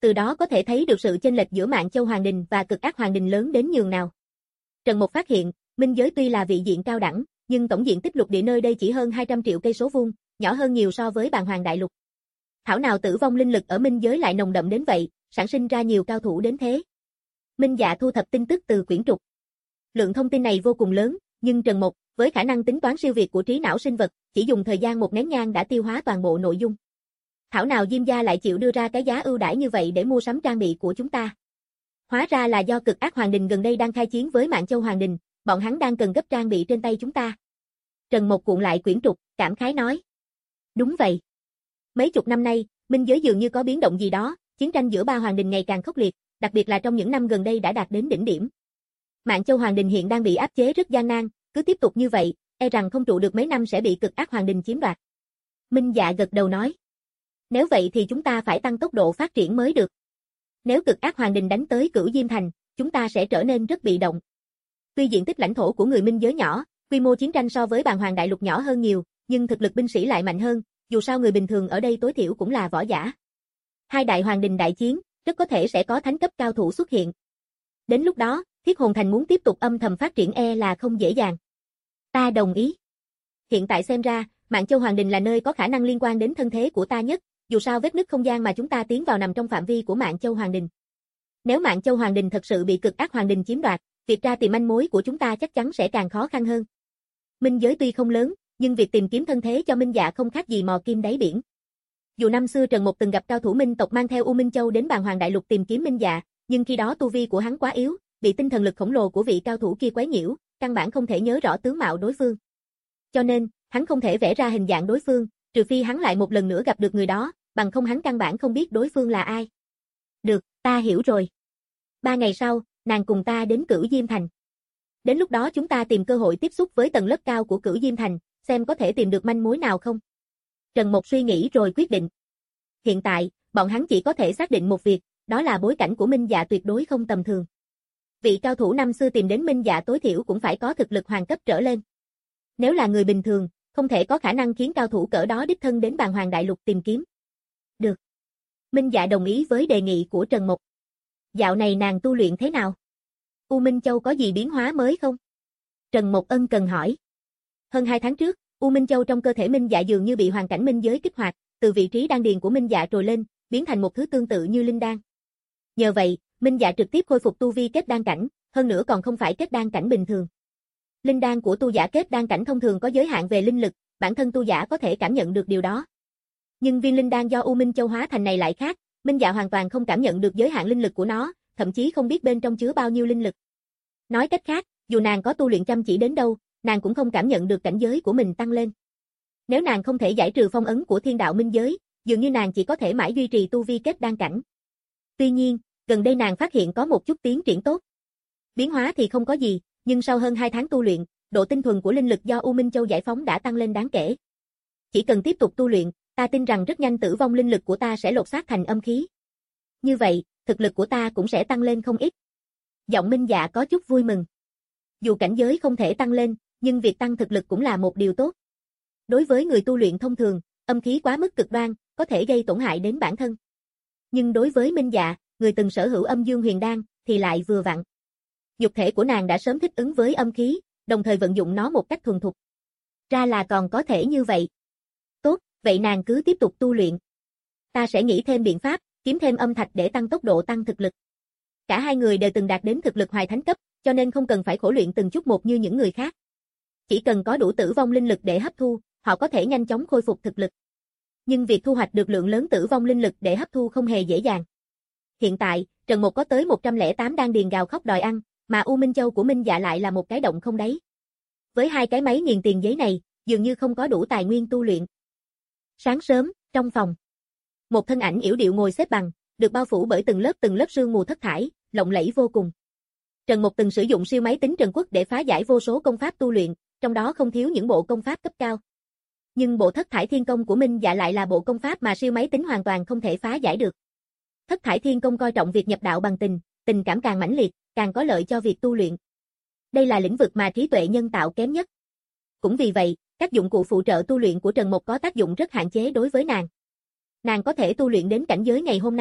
Speaker 2: Từ đó có thể thấy được sự chênh lệch giữa Mạn Châu Hoàng Đình và Cực Ác Hoàng Đình lớn đến nhường nào. Trần Mộc phát hiện, Minh giới tuy là vị diện cao đẳng, nhưng tổng diện tích lục địa nơi đây chỉ hơn hai trăm triệu cây số vuông, nhỏ hơn nhiều so với Bàn Hoàng Đại Lục. Thảo nào tử vong linh lực ở Minh giới lại nồng đậm đến vậy, sản sinh ra nhiều cao thủ đến thế. Minh Dạ thu thập tin tức từ quyển trục. Lượng thông tin này vô cùng lớn, nhưng Trần Mộc, với khả năng tính toán siêu việt của trí não sinh vật, chỉ dùng thời gian một nén nhang đã tiêu hóa toàn bộ nội dung. Thảo nào Diêm gia lại chịu đưa ra cái giá ưu đãi như vậy để mua sắm trang bị của chúng ta. Hóa ra là do Cực Ác Hoàng Đình gần đây đang khai chiến với Mạn Châu Hoàng Đình, bọn hắn đang cần gấp trang bị trên tay chúng ta. Trần Mộc cuộn lại quyển trục, cảm khái nói. Đúng vậy. Mấy chục năm nay, Minh giới dường như có biến động gì đó, chiến tranh giữa ba hoàng đình ngày càng khốc liệt, đặc biệt là trong những năm gần đây đã đạt đến đỉnh điểm. Mạn Châu Hoàng Đình hiện đang bị áp chế rất gian nan, cứ tiếp tục như vậy, e rằng không trụ được mấy năm sẽ bị Cực Ác Hoàng Đình chiếm đoạt. Minh Dạ gật đầu nói. Nếu vậy thì chúng ta phải tăng tốc độ phát triển mới được. Nếu Cực Ác Hoàng Đình đánh tới Cửu Diêm Thành, chúng ta sẽ trở nên rất bị động. Tuy diện tích lãnh thổ của người Minh giới nhỏ, quy mô chiến tranh so với Bàn Hoàng Đại Lục nhỏ hơn nhiều, nhưng thực lực binh sĩ lại mạnh hơn, dù sao người bình thường ở đây tối thiểu cũng là võ giả. Hai đại hoàng đình đại chiến, rất có thể sẽ có thánh cấp cao thủ xuất hiện. Đến lúc đó, Thiết Hồn Thành muốn tiếp tục âm thầm phát triển e là không dễ dàng. Ta đồng ý. Hiện tại xem ra, Mạn Châu Hoàng Đình là nơi có khả năng liên quan đến thân thế của ta nhất, dù sao vết nứt không gian mà chúng ta tiến vào nằm trong phạm vi của Mạn Châu Hoàng Đình. Nếu Mạn Châu Hoàng Đình thật sự bị Cực Ác Hoàng Đình chiếm đoạt, việc tra tìm manh mối của chúng ta chắc chắn sẽ càng khó khăn hơn. Minh giới tuy không lớn, nhưng việc tìm kiếm thân thế cho Minh Dạ không khác gì mò kim đáy biển. Dù năm xưa Trần Mộc từng gặp cao thủ Minh tộc mang theo U Minh Châu đến Bàn Hoàng Đại Lục tìm kiếm Minh Dạ, nhưng khi đó tu vi của hắn quá yếu, bị tinh thần lực khổng lồ của vị cao thủ kia quấy nhiễu, căn bản không thể nhớ rõ tướng mạo đối phương. Cho nên, hắn không thể vẽ ra hình dạng đối phương, trừ phi hắn lại một lần nữa gặp được người đó, bằng không hắn căn bản không biết đối phương là ai. Được, ta hiểu rồi. Ba ngày sau, nàng cùng ta đến Cửu Diêm Thành. Đến lúc đó chúng ta tìm cơ hội tiếp xúc với tầng lớp cao của Cửu Diêm Thành, xem có thể tìm được manh mối nào không. Trần Mộc suy nghĩ rồi quyết định. Hiện tại, bọn hắn chỉ có thể xác định một việc, đó là bối cảnh của Minh Dạ tuyệt đối không tầm thường. Vị cao thủ năm xưa tìm đến Minh Dạ tối thiểu cũng phải có thực lực hoàng cấp trở lên. Nếu là người bình thường, không thể có khả năng khiến cao thủ cỡ đó đích thân đến Bàn Hoàng Đại Lục tìm kiếm. Được. Minh Dạ đồng ý với đề nghị của Trần Mộc. Dạo này nàng tu luyện thế nào? U Minh Châu có gì biến hóa mới không? Trần Mộc ân cần hỏi. Hơn hai tháng trước, U Minh Châu trong cơ thể Minh Dạ dường như bị hoàn cảnh minh giới kích hoạt, từ vị trí đan điền của Minh Dạ trồi lên, biến thành một thứ tương tự như linh đan. Nhờ vậy, Minh Dạ trực tiếp khôi phục tu vi kết đan cảnh, hơn nữa còn không phải kết đan cảnh bình thường. Linh đan của tu giả kết đan cảnh thông thường có giới hạn về linh lực, bản thân tu giả có thể cảm nhận được điều đó. Nhưng viên linh đan do U Minh Châu hóa thành này lại khác, Minh Dạ hoàn toàn không cảm nhận được giới hạn linh lực của nó, thậm chí không biết bên trong chứa bao nhiêu linh lực. Nói cách khác, dù nàng có tu luyện chăm chỉ đến đâu, nàng cũng không cảm nhận được cảnh giới của mình tăng lên. Nếu nàng không thể giải trừ phong ấn của thiên đạo minh giới, dường như nàng chỉ có thể mãi duy trì tu vi kết đan cảnh. Tuy nhiên, gần đây nàng phát hiện có một chút tiến triển tốt. Biến hóa thì không có gì, nhưng sau hơn hai tháng tu luyện, độ tinh thuần của linh lực do U Minh Châu giải phóng đã tăng lên đáng kể. Chỉ cần tiếp tục tu luyện, ta tin rằng rất nhanh tử vong linh lực của ta sẽ lột xác thành âm khí. Như vậy, thực lực của ta cũng sẽ tăng lên không ít. Giọng Minh Dạ có chút vui mừng. Dù cảnh giới không thể tăng lên, nhưng việc tăng thực lực cũng là một điều tốt. Đối với người tu luyện thông thường, âm khí quá mức cực đoan, có thể gây tổn hại đến bản thân. Nhưng đối với Minh Dạ, người từng sở hữu âm dương huyền đan, thì lại vừa vặn. Nhục thể của nàng đã sớm thích ứng với âm khí, đồng thời vận dụng nó một cách thuần thục. Ra là còn có thể như vậy. Tốt, vậy nàng cứ tiếp tục tu luyện. Ta sẽ nghĩ thêm biện pháp, kiếm thêm âm thạch để tăng tốc độ tăng thực lực. Cả hai người đều từng đạt đến thực lực hoài thánh cấp, cho nên không cần phải khổ luyện từng chút một như những người khác. Chỉ cần có đủ tử vong linh lực để hấp thu, họ có thể nhanh chóng khôi phục thực lực. Nhưng việc thu hoạch được lượng lớn tử vong linh lực để hấp thu không hề dễ dàng. Hiện tại, Trần Mộc có tới một trăm lẻ tám đan điền gào khóc đòi ăn, mà U Minh Châu của Minh Dạ lại là một cái động không đáy. Với hai cái máy nghiền tiền giấy này, dường như không có đủ tài nguyên tu luyện. Sáng sớm, trong phòng, một thân ảnh yểu điệu ngồi xếp bằng, được bao phủ bởi từng lớp từng lớp sương mù thất thải, lộng lẫy vô cùng. Trần Mộc từng sử dụng siêu máy tính Trần Quốc để phá giải vô số công pháp tu luyện, trong đó không thiếu những bộ công pháp cấp cao. Nhưng bộ Thất Thải Thiên Công của Minh Dạ lại là bộ công pháp mà siêu máy tính hoàn toàn không thể phá giải được. Thất Thải Thiên Công coi trọng việc nhập đạo bằng tình, tình cảm càng mãnh liệt, càng có lợi cho việc tu luyện. Đây là lĩnh vực mà trí tuệ nhân tạo kém nhất. Cũng vì vậy, các dụng cụ phụ trợ tu luyện của Trần Mộc có tác dụng rất hạn chế đối với nàng. Nàng có thể tu luyện đến cảnh giới ngày hôm nay,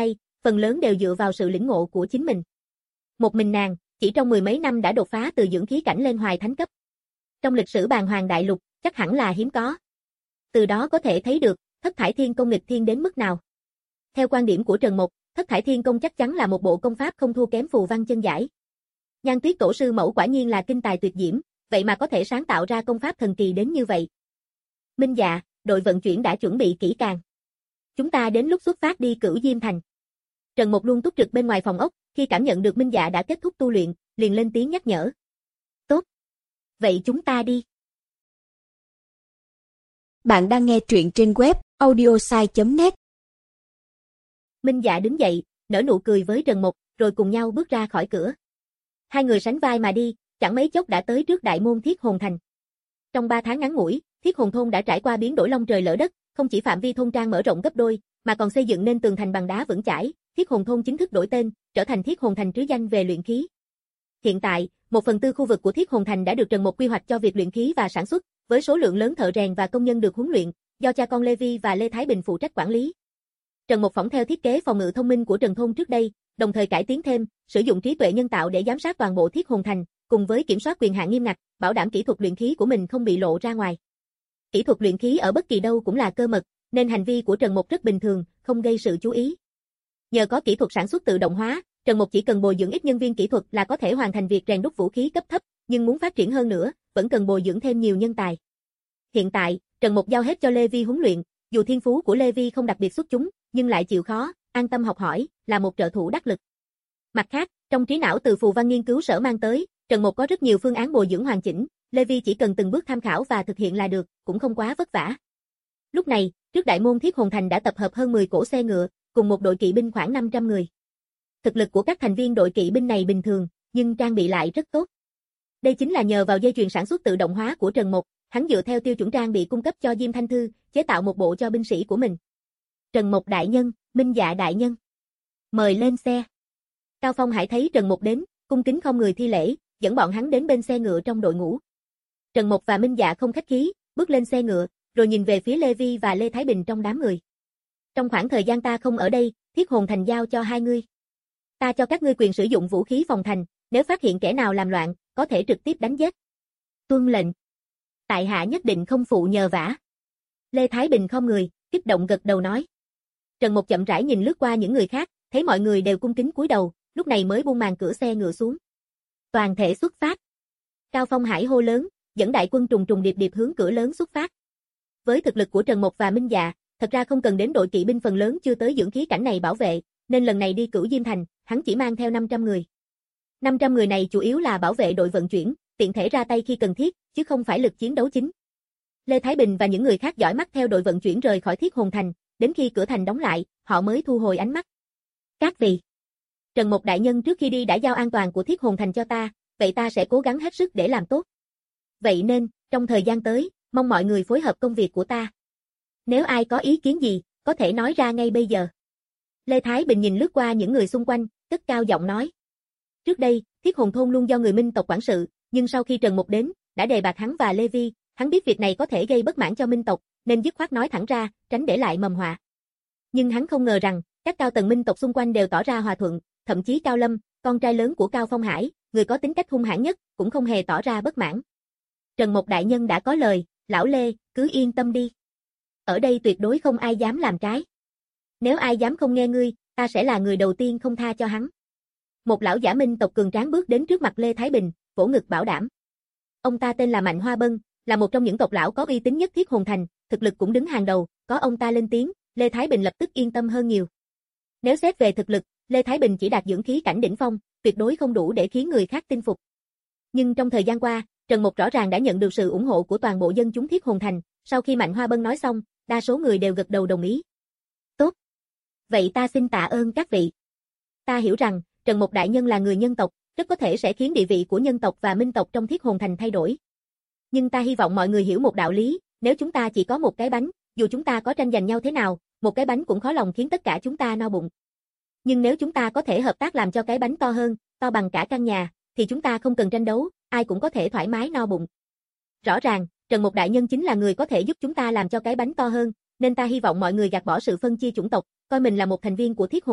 Speaker 2: phần lớn đều dựa vào sự lĩnh ngộ của chính mình. Một mình nàng, chỉ trong mười mấy năm đã đột phá từ dưỡng khí cảnh lên hoài thánh cấp. Trong lịch sử Bàn Hoàng Đại Lục, chắc hẳn là hiếm có. Từ đó có thể thấy được, Thất Thải Thiên Công nghịch thiên đến mức nào. Theo quan điểm của Trần Mộc, Thất Thải Thiên Công chắc chắn là một bộ công pháp không thua kém Phù Văn Chân Giải. Nhan Tuyết tổ sư mẫu quả nhiên là kinh tài tuyệt diễm, vậy mà có thể sáng tạo ra công pháp thần kỳ đến như vậy. Minh Dạ, đội vận chuyển đã chuẩn bị kỹ càng. Chúng ta đến lúc xuất phát đi Cửu Diêm Thành. Trần Mộc luôn túc trực bên ngoài phòng ốc, khi cảm nhận được Minh Dạ đã kết thúc tu luyện, liền lên tiếng nhắc nhở. Tốt. Vậy chúng ta đi.
Speaker 1: Bạn đang nghe truyện trên web audiosai chấm net.
Speaker 2: Minh Dạ đứng dậy, nở nụ cười với Trần Mộc, rồi cùng nhau bước ra khỏi cửa. Hai người sánh vai mà đi, chẳng mấy chốc đã tới trước đại môn Thiết Hồn Thành. Trong ba tháng ngắn ngủi, Thiết Hồn thôn đã trải qua biến đổi long trời lở đất, không chỉ phạm vi thôn trang mở rộng gấp đôi, mà còn xây dựng nên tường thành bằng đá vững chãi. Thiết Hồn thôn chính thức đổi tên, trở thành Thiết Hồn Thành trứ danh về luyện khí. Hiện tại, một phần tư khu vực của Thiết Hồn Thành đã được Trần Mộc quy hoạch cho việc luyện khí và sản xuất, với số lượng lớn thợ rèn và công nhân được huấn luyện, do cha con Lê Vi và Lê Thái Bình phụ trách quản lý. Trần Mộc phỏng theo thiết kế phòng ngự thông minh của Trần thôn trước đây, đồng thời cải tiến thêm, sử dụng trí tuệ nhân tạo để giám sát toàn bộ Thiết Hồn Thành, cùng với kiểm soát quyền hạn nghiêm ngặt, bảo đảm kỹ thuật luyện khí của mình không bị lộ ra ngoài. Kỹ thuật luyện khí ở bất kỳ đâu cũng là cơ mật, nên hành vi của Trần Mộc rất bình thường, không gây sự chú ý. Nhờ có kỹ thuật sản xuất tự động hóa, Trần Mộc chỉ cần bồi dưỡng ít nhân viên kỹ thuật là có thể hoàn thành việc rèn đúc vũ khí cấp thấp, nhưng muốn phát triển hơn nữa, vẫn cần bồi dưỡng thêm nhiều nhân tài. Hiện tại, Trần Mộc giao hết cho Lê Vi huấn luyện, dù thiên phú của Lê Vi không đặc biệt xuất chúng, nhưng lại chịu khó, an tâm học hỏi, là một trợ thủ đắc lực. Mặt khác, trong trí não từ Phù Văn nghiên cứu sở mang tới, Trần Mộc có rất nhiều phương án bồi dưỡng hoàn chỉnh, Lê Vi chỉ cần từng bước tham khảo và thực hiện là được, cũng không quá vất vả. Lúc này, trước đại môn Thiết Hồn Thành đã tập hợp hơn mười cỗ xe ngựa, cùng một đội kỵ binh khoảng năm trăm người. Thực lực của các thành viên đội kỵ binh này bình thường, nhưng trang bị lại rất tốt. Đây chính là nhờ vào dây chuyền sản xuất tự động hóa của Trần Mộc, hắn dựa theo tiêu chuẩn trang bị cung cấp cho Diêm Thanh Thư, chế tạo một bộ cho binh sĩ của mình. Trần Mộc đại nhân, Minh Dạ đại nhân, mời lên xe. Cao Phong Hải thấy Trần Mộc đến, cung kính không người thi lễ, dẫn bọn hắn đến bên xe ngựa trong đội ngũ. Trần Mộc và Minh Dạ không khách khí, bước lên xe ngựa, rồi nhìn về phía Lê Vi và Lê Thái Bình trong đám người. Trong khoảng thời gian ta không ở đây, Thiết Hồn Thành giao cho hai ngươi. Ta cho các ngươi quyền sử dụng vũ khí phòng thành, nếu phát hiện kẻ nào làm loạn, có thể trực tiếp đánh giết. Tuân lệnh. Tại hạ nhất định không phụ nhờ vả. Lê Thái Bình khom người, kích động gật đầu nói. Trần Mộc chậm rãi nhìn lướt qua những người khác, thấy mọi người đều cung kính cúi đầu, lúc này mới buông màn cửa xe ngựa xuống. Toàn thể xuất phát. Cao Phong Hải hô lớn, dẫn đại quân trùng trùng điệp điệp hướng cửa lớn xuất phát. Với thực lực của Trần Mộc và Minh Dạ, thật ra không cần đến đội kỵ binh phần lớn chưa tới dưỡng khí cảnh này bảo vệ, nên lần này đi Cửu Diêm Thành, hắn chỉ mang theo năm trăm người. năm trăm người này chủ yếu là bảo vệ đội vận chuyển, tiện thể ra tay khi cần thiết, chứ không phải lực chiến đấu chính. Lê Thái Bình và những người khác dõi mắt theo đội vận chuyển rời khỏi Thiết Hồn Thành, đến khi cửa thành đóng lại, họ mới thu hồi ánh mắt. Các vị, Trần Mộc đại nhân trước khi đi đã giao an toàn của Thiết Hồn Thành cho ta, vậy ta sẽ cố gắng hết sức để làm tốt. Vậy nên, trong thời gian tới, mong mọi người phối hợp công việc của ta. Nếu ai có ý kiến gì, có thể nói ra ngay bây giờ. Lê Thái Bình nhìn lướt qua những người xung quanh, cất cao giọng nói. Trước đây, Thiết Hồn thôn luôn do người Minh tộc quản sự, nhưng sau khi Trần Mộc đến, đã đề bạt hắn và Lê Vi, hắn biết việc này có thể gây bất mãn cho Minh tộc, nên dứt khoát nói thẳng ra, tránh để lại mầm họa. Nhưng hắn không ngờ rằng, các cao tầng Minh tộc xung quanh đều tỏ ra hòa thuận, thậm chí Cao Lâm, con trai lớn của Cao Phong Hải, người có tính cách hung hãn nhất, cũng không hề tỏ ra bất mãn. Trần Mộc đại nhân đã có lời, lão Lê, cứ yên tâm đi. Ở đây tuyệt đối không ai dám làm trái. Nếu ai dám không nghe ngươi, ta sẽ là người đầu tiên không tha cho hắn. Một lão giả Minh tộc cường tráng bước đến trước mặt Lê Thái Bình, vỗ ngực bảo đảm. Ông ta tên là Mạnh Hoa Bân, là một trong những tộc lão có uy tín nhất Thiết Hồn Thành, thực lực cũng đứng hàng đầu, có ông ta lên tiếng, Lê Thái Bình lập tức yên tâm hơn nhiều. Nếu xét về thực lực, Lê Thái Bình chỉ đạt dưỡng khí cảnh đỉnh phong, tuyệt đối không đủ để khiến người khác tin phục. Nhưng trong thời gian qua, Trần Mộc rõ ràng đã nhận được sự ủng hộ của toàn bộ dân chúng Thiết Hồn Thành, sau khi Mạnh Hoa Bân nói xong, đa số người đều gật đầu đồng ý. Tốt. Vậy ta xin tạ ơn các vị. Ta hiểu rằng, Trần Mộc đại nhân là người nhân tộc, rất có thể sẽ khiến địa vị của nhân tộc và Minh tộc trong Thiết Hồn Thành thay đổi. Nhưng ta hy vọng mọi người hiểu một đạo lý, nếu chúng ta chỉ có một cái bánh, dù chúng ta có tranh giành nhau thế nào, một cái bánh cũng khó lòng khiến tất cả chúng ta no bụng. Nhưng nếu chúng ta có thể hợp tác làm cho cái bánh to hơn, to bằng cả căn nhà, thì chúng ta không cần tranh đấu, ai cũng có thể thoải mái no bụng. Rõ ràng, Trần Mộc đại nhân chính là người có thể giúp chúng ta làm cho cái bánh to hơn, nên ta hy vọng mọi người gạt bỏ sự phân chia chủng tộc, coi mình là một thành viên của Thiết Hồn Thành,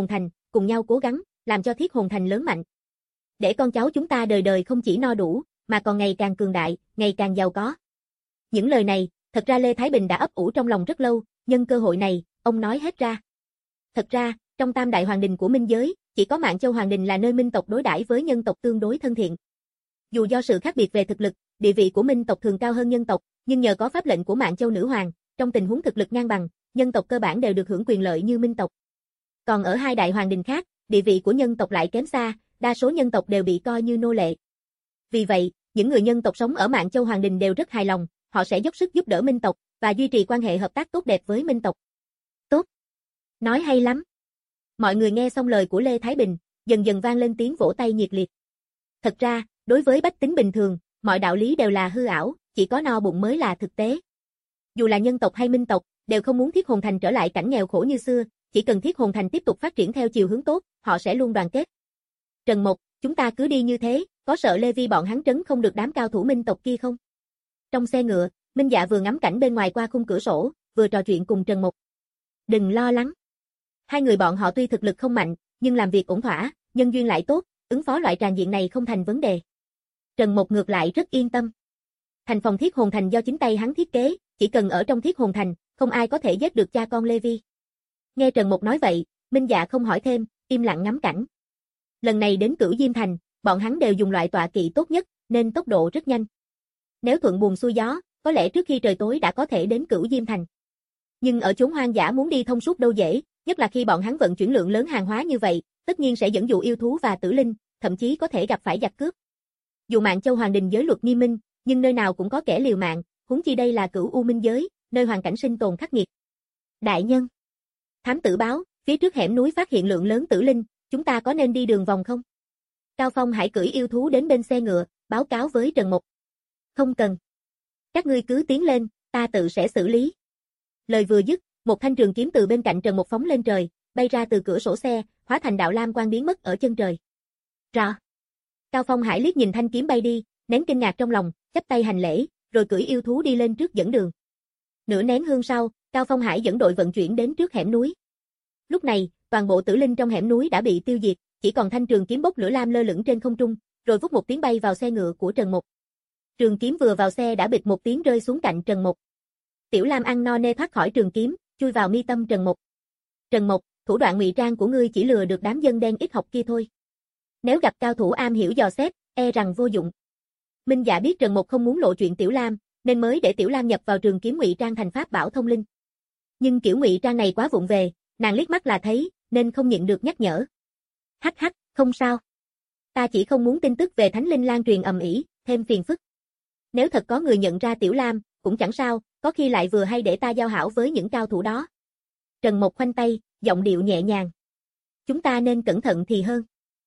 Speaker 2: cùng nhau cố gắng, làm cho Thiết Hồn Thành lớn mạnh. Để con cháu chúng ta đời đời không chỉ no đủ, mà còn ngày càng cường đại, ngày càng giàu có. Những lời này, thật ra Lê Thái Bình đã ấp ủ trong lòng rất lâu, nhân cơ hội này, ông nói hết ra. Thật ra, trong Tam Đại Hoàng Đình của Minh giới, chỉ có Mạn Châu Hoàng Đình là nơi Minh tộc đối đãi với nhân tộc tương đối thân thiện. Dù do sự khác biệt về thực lực, địa vị của Minh tộc thường cao hơn nhân tộc, nhưng nhờ có pháp lệnh của Mạn Châu Nữ Hoàng, trong tình huống thực lực ngang bằng, nhân tộc cơ bản đều được hưởng quyền lợi như Minh tộc. Còn ở hai đại hoàng đình khác, địa vị của nhân tộc lại kém xa, đa số nhân tộc đều bị coi như nô lệ. Vì vậy, những người nhân tộc sống ở Mạn Châu Hoàng Đình đều rất hài lòng, họ sẽ dốc sức giúp đỡ Minh tộc và duy trì quan hệ hợp tác tốt đẹp với Minh tộc. Tốt. Nói hay lắm. Mọi người nghe xong lời của Lê Thái Bình, dần dần vang lên tiếng vỗ tay nhiệt liệt. Thật ra, đối với bách tính bình thường, mọi đạo lý đều là hư ảo, chỉ có no bụng mới là thực tế. Dù là nhân tộc hay Minh tộc, đều không muốn Thiết Hồn Thành trở lại cảnh nghèo khổ như xưa, chỉ cần Thiết Hồn Thành tiếp tục phát triển theo chiều hướng tốt, họ sẽ luôn đoàn kết. Trần Mộc, chúng ta cứ đi như thế, có sợ Lê Vi bọn hắn trấn không được đám cao thủ Minh tộc kia không? Trong xe ngựa, Minh Dạ vừa ngắm cảnh bên ngoài qua khung cửa sổ, vừa trò chuyện cùng Trần Mộc. Đừng lo lắng. Hai người bọn họ tuy thực lực không mạnh, nhưng làm việc ổn thỏa, nhân duyên lại tốt, ứng phó loại tràn diện này không thành vấn đề. Trần Mộc ngược lại rất yên tâm. Thành phòng Thiết Hồn Thành do chính tay hắn thiết kế, chỉ cần ở trong Thiết Hồn Thành, không ai có thể giết được cha con Lê Vi. Nghe Trần Mộc nói vậy, Minh Dạ không hỏi thêm, im lặng ngắm cảnh. Lần này đến Cửu Diêm Thành, bọn hắn đều dùng loại tọa kỵ tốt nhất, nên tốc độ rất nhanh. Nếu thuận buồm xuôi gió, có lẽ trước khi trời tối đã có thể đến Cửu Diêm Thành. Nhưng ở chốn hoang dã muốn đi thông suốt đâu dễ, nhất là khi bọn hắn vận chuyển lượng lớn hàng hóa như vậy, tất nhiên sẽ dẫn dụ yêu thú và tử linh, thậm chí có thể gặp phải giặc cướp. Dù Mạn Châu Hoàng Đình giới luật nghiêm minh, nhưng nơi nào cũng có kẻ liều mạng, huống chi đây là Cửu U Minh giới, nơi hoàn cảnh sinh tồn khắc nghiệt. Đại nhân, thám tử báo, phía trước hẻm núi phát hiện lượng lớn tử linh, chúng ta có nên đi đường vòng không? Cao Phong hãy cưỡi yêu thú đến bên xe ngựa, báo cáo với Trần Mộc. Không cần. Các ngươi cứ tiến lên, ta tự sẽ xử lý. Lời vừa dứt, một thanh trường kiếm từ bên cạnh Trần Mộc phóng lên trời, bay ra từ cửa sổ xe, hóa thành đạo lam quang biến mất ở chân trời. Rõ. Cao Phong Hải liếc nhìn thanh kiếm bay đi, nén kinh ngạc trong lòng, chắp tay hành lễ, rồi cưỡi yêu thú đi lên trước dẫn đường. Nửa nén hương sau, Cao Phong Hải dẫn đội vận chuyển đến trước hẻm núi. Lúc này, toàn bộ tử linh trong hẻm núi đã bị tiêu diệt, chỉ còn thanh trường kiếm bốc lửa lam lơ lửng trên không trung, rồi vút một tiếng bay vào xe ngựa của Trần Mộc. Trường kiếm vừa vào xe đã bịch một tiếng rơi xuống cạnh Trần Mộc. Tiểu Lam ăn no nê thoát khỏi trường kiếm, chui vào mi tâm Trần Mộc. Trần Mộc, thủ đoạn ngụy trang của ngươi chỉ lừa được đám dân đen ít học kia thôi. Nếu gặp cao thủ am hiểu dò xét, e rằng vô dụng. Minh Dạ biết Trần Mộc không muốn lộ chuyện Tiểu Lam, nên mới để Tiểu Lam nhập vào trường kiếm ngụy trang thành pháp bảo thông linh. Nhưng kiểu ngụy trang này quá vụng về, nàng liếc mắt là thấy, nên không nhịn được nhắc nhở. Hắc hắc, không sao. Ta chỉ không muốn tin tức về Thánh Linh lan truyền ầm ĩ, thêm phiền phức. Nếu thật có người nhận ra Tiểu Lam, cũng chẳng sao, có khi lại vừa hay để ta giao hảo với những cao thủ đó. Trần Mộc khoanh tay, giọng điệu nhẹ nhàng. Chúng ta nên cẩn thận thì hơn.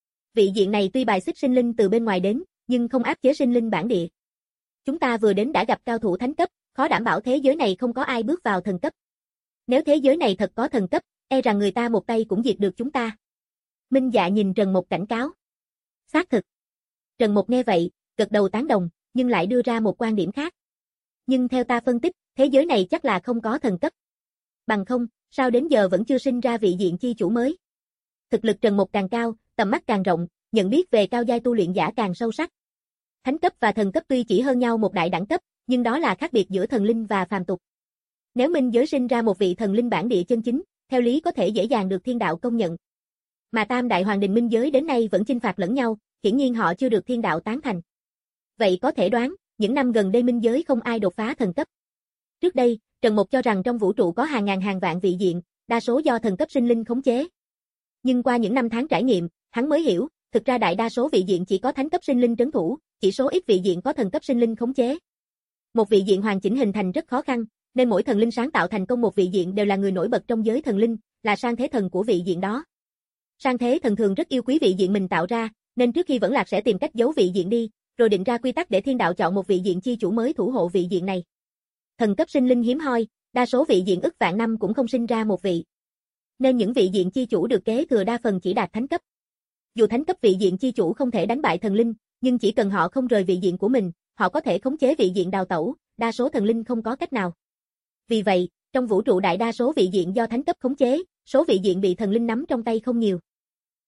Speaker 2: Vị diện này tuy bài xích sinh linh từ bên ngoài đến, nhưng không áp chế sinh linh bản địa. Chúng ta vừa đến đã gặp cao thủ thánh cấp, khó đảm bảo thế giới này không có ai bước vào thần cấp. Nếu thế giới này thật có thần cấp, e rằng người ta một tay cũng diệt được chúng ta. Minh Dạ nhìn Trần Mộc cảnh cáo. Xác thực. Trần Mộc nghe vậy, gật đầu tán đồng, nhưng lại đưa ra một quan điểm khác. Nhưng theo ta phân tích, thế giới này chắc là không có thần cấp. Bằng không, sao đến giờ vẫn chưa sinh ra vị diện chi chủ mới. Thực lực Trần Mộc càng cao, tầm mắt càng rộng, nhận biết về cao giai tu luyện giả càng sâu sắc. Thánh cấp và thần cấp tuy chỉ hơn nhau một đại đẳng cấp, nhưng đó là khác biệt giữa thần linh và phàm tục. Nếu minh giới sinh ra một vị thần linh bản địa chân chính, theo lý có thể dễ dàng được thiên đạo công nhận. Mà tam đại hoàng đình minh giới đến nay vẫn chinh phạt lẫn nhau, hiển nhiên họ chưa được thiên đạo tán thành. Vậy có thể đoán, những năm gần đây minh giới không ai đột phá thần cấp. Trước đây, Trần Mộc cho rằng trong vũ trụ có hàng ngàn hàng vạn vị diện, đa số do thần cấp sinh linh khống chế. Nhưng qua những năm tháng trải nghiệm, hắn mới hiểu, thực ra đại đa số vị diện chỉ có thánh cấp sinh linh trấn thủ, chỉ số ít vị diện có thần cấp sinh linh khống chế. Một vị diện hoàn chỉnh hình thành rất khó khăn, nên mỗi thần linh sáng tạo thành công một vị diện đều là người nổi bật trong giới thần linh, là sang thế thần của vị diện đó. Sang thế thần thường rất yêu quý vị diện mình tạo ra, nên trước khi vẫn lạc sẽ tìm cách giấu vị diện đi, rồi định ra quy tắc để thiên đạo chọn một vị diện chi chủ mới thủ hộ vị diện này. Thần cấp sinh linh hiếm hoi, đa số vị diện ức vạn năm cũng không sinh ra một vị. Nên những vị diện chi chủ được kế thừa đa phần chỉ đạt thánh cấp. Dù thánh cấp vị diện chi chủ không thể đánh bại thần linh, nhưng chỉ cần họ không rời vị diện của mình, họ có thể khống chế vị diện đào tẩu, đa số thần linh không có cách nào. Vì vậy, trong vũ trụ đại đa số vị diện do thánh cấp khống chế, số vị diện bị thần linh nắm trong tay không nhiều.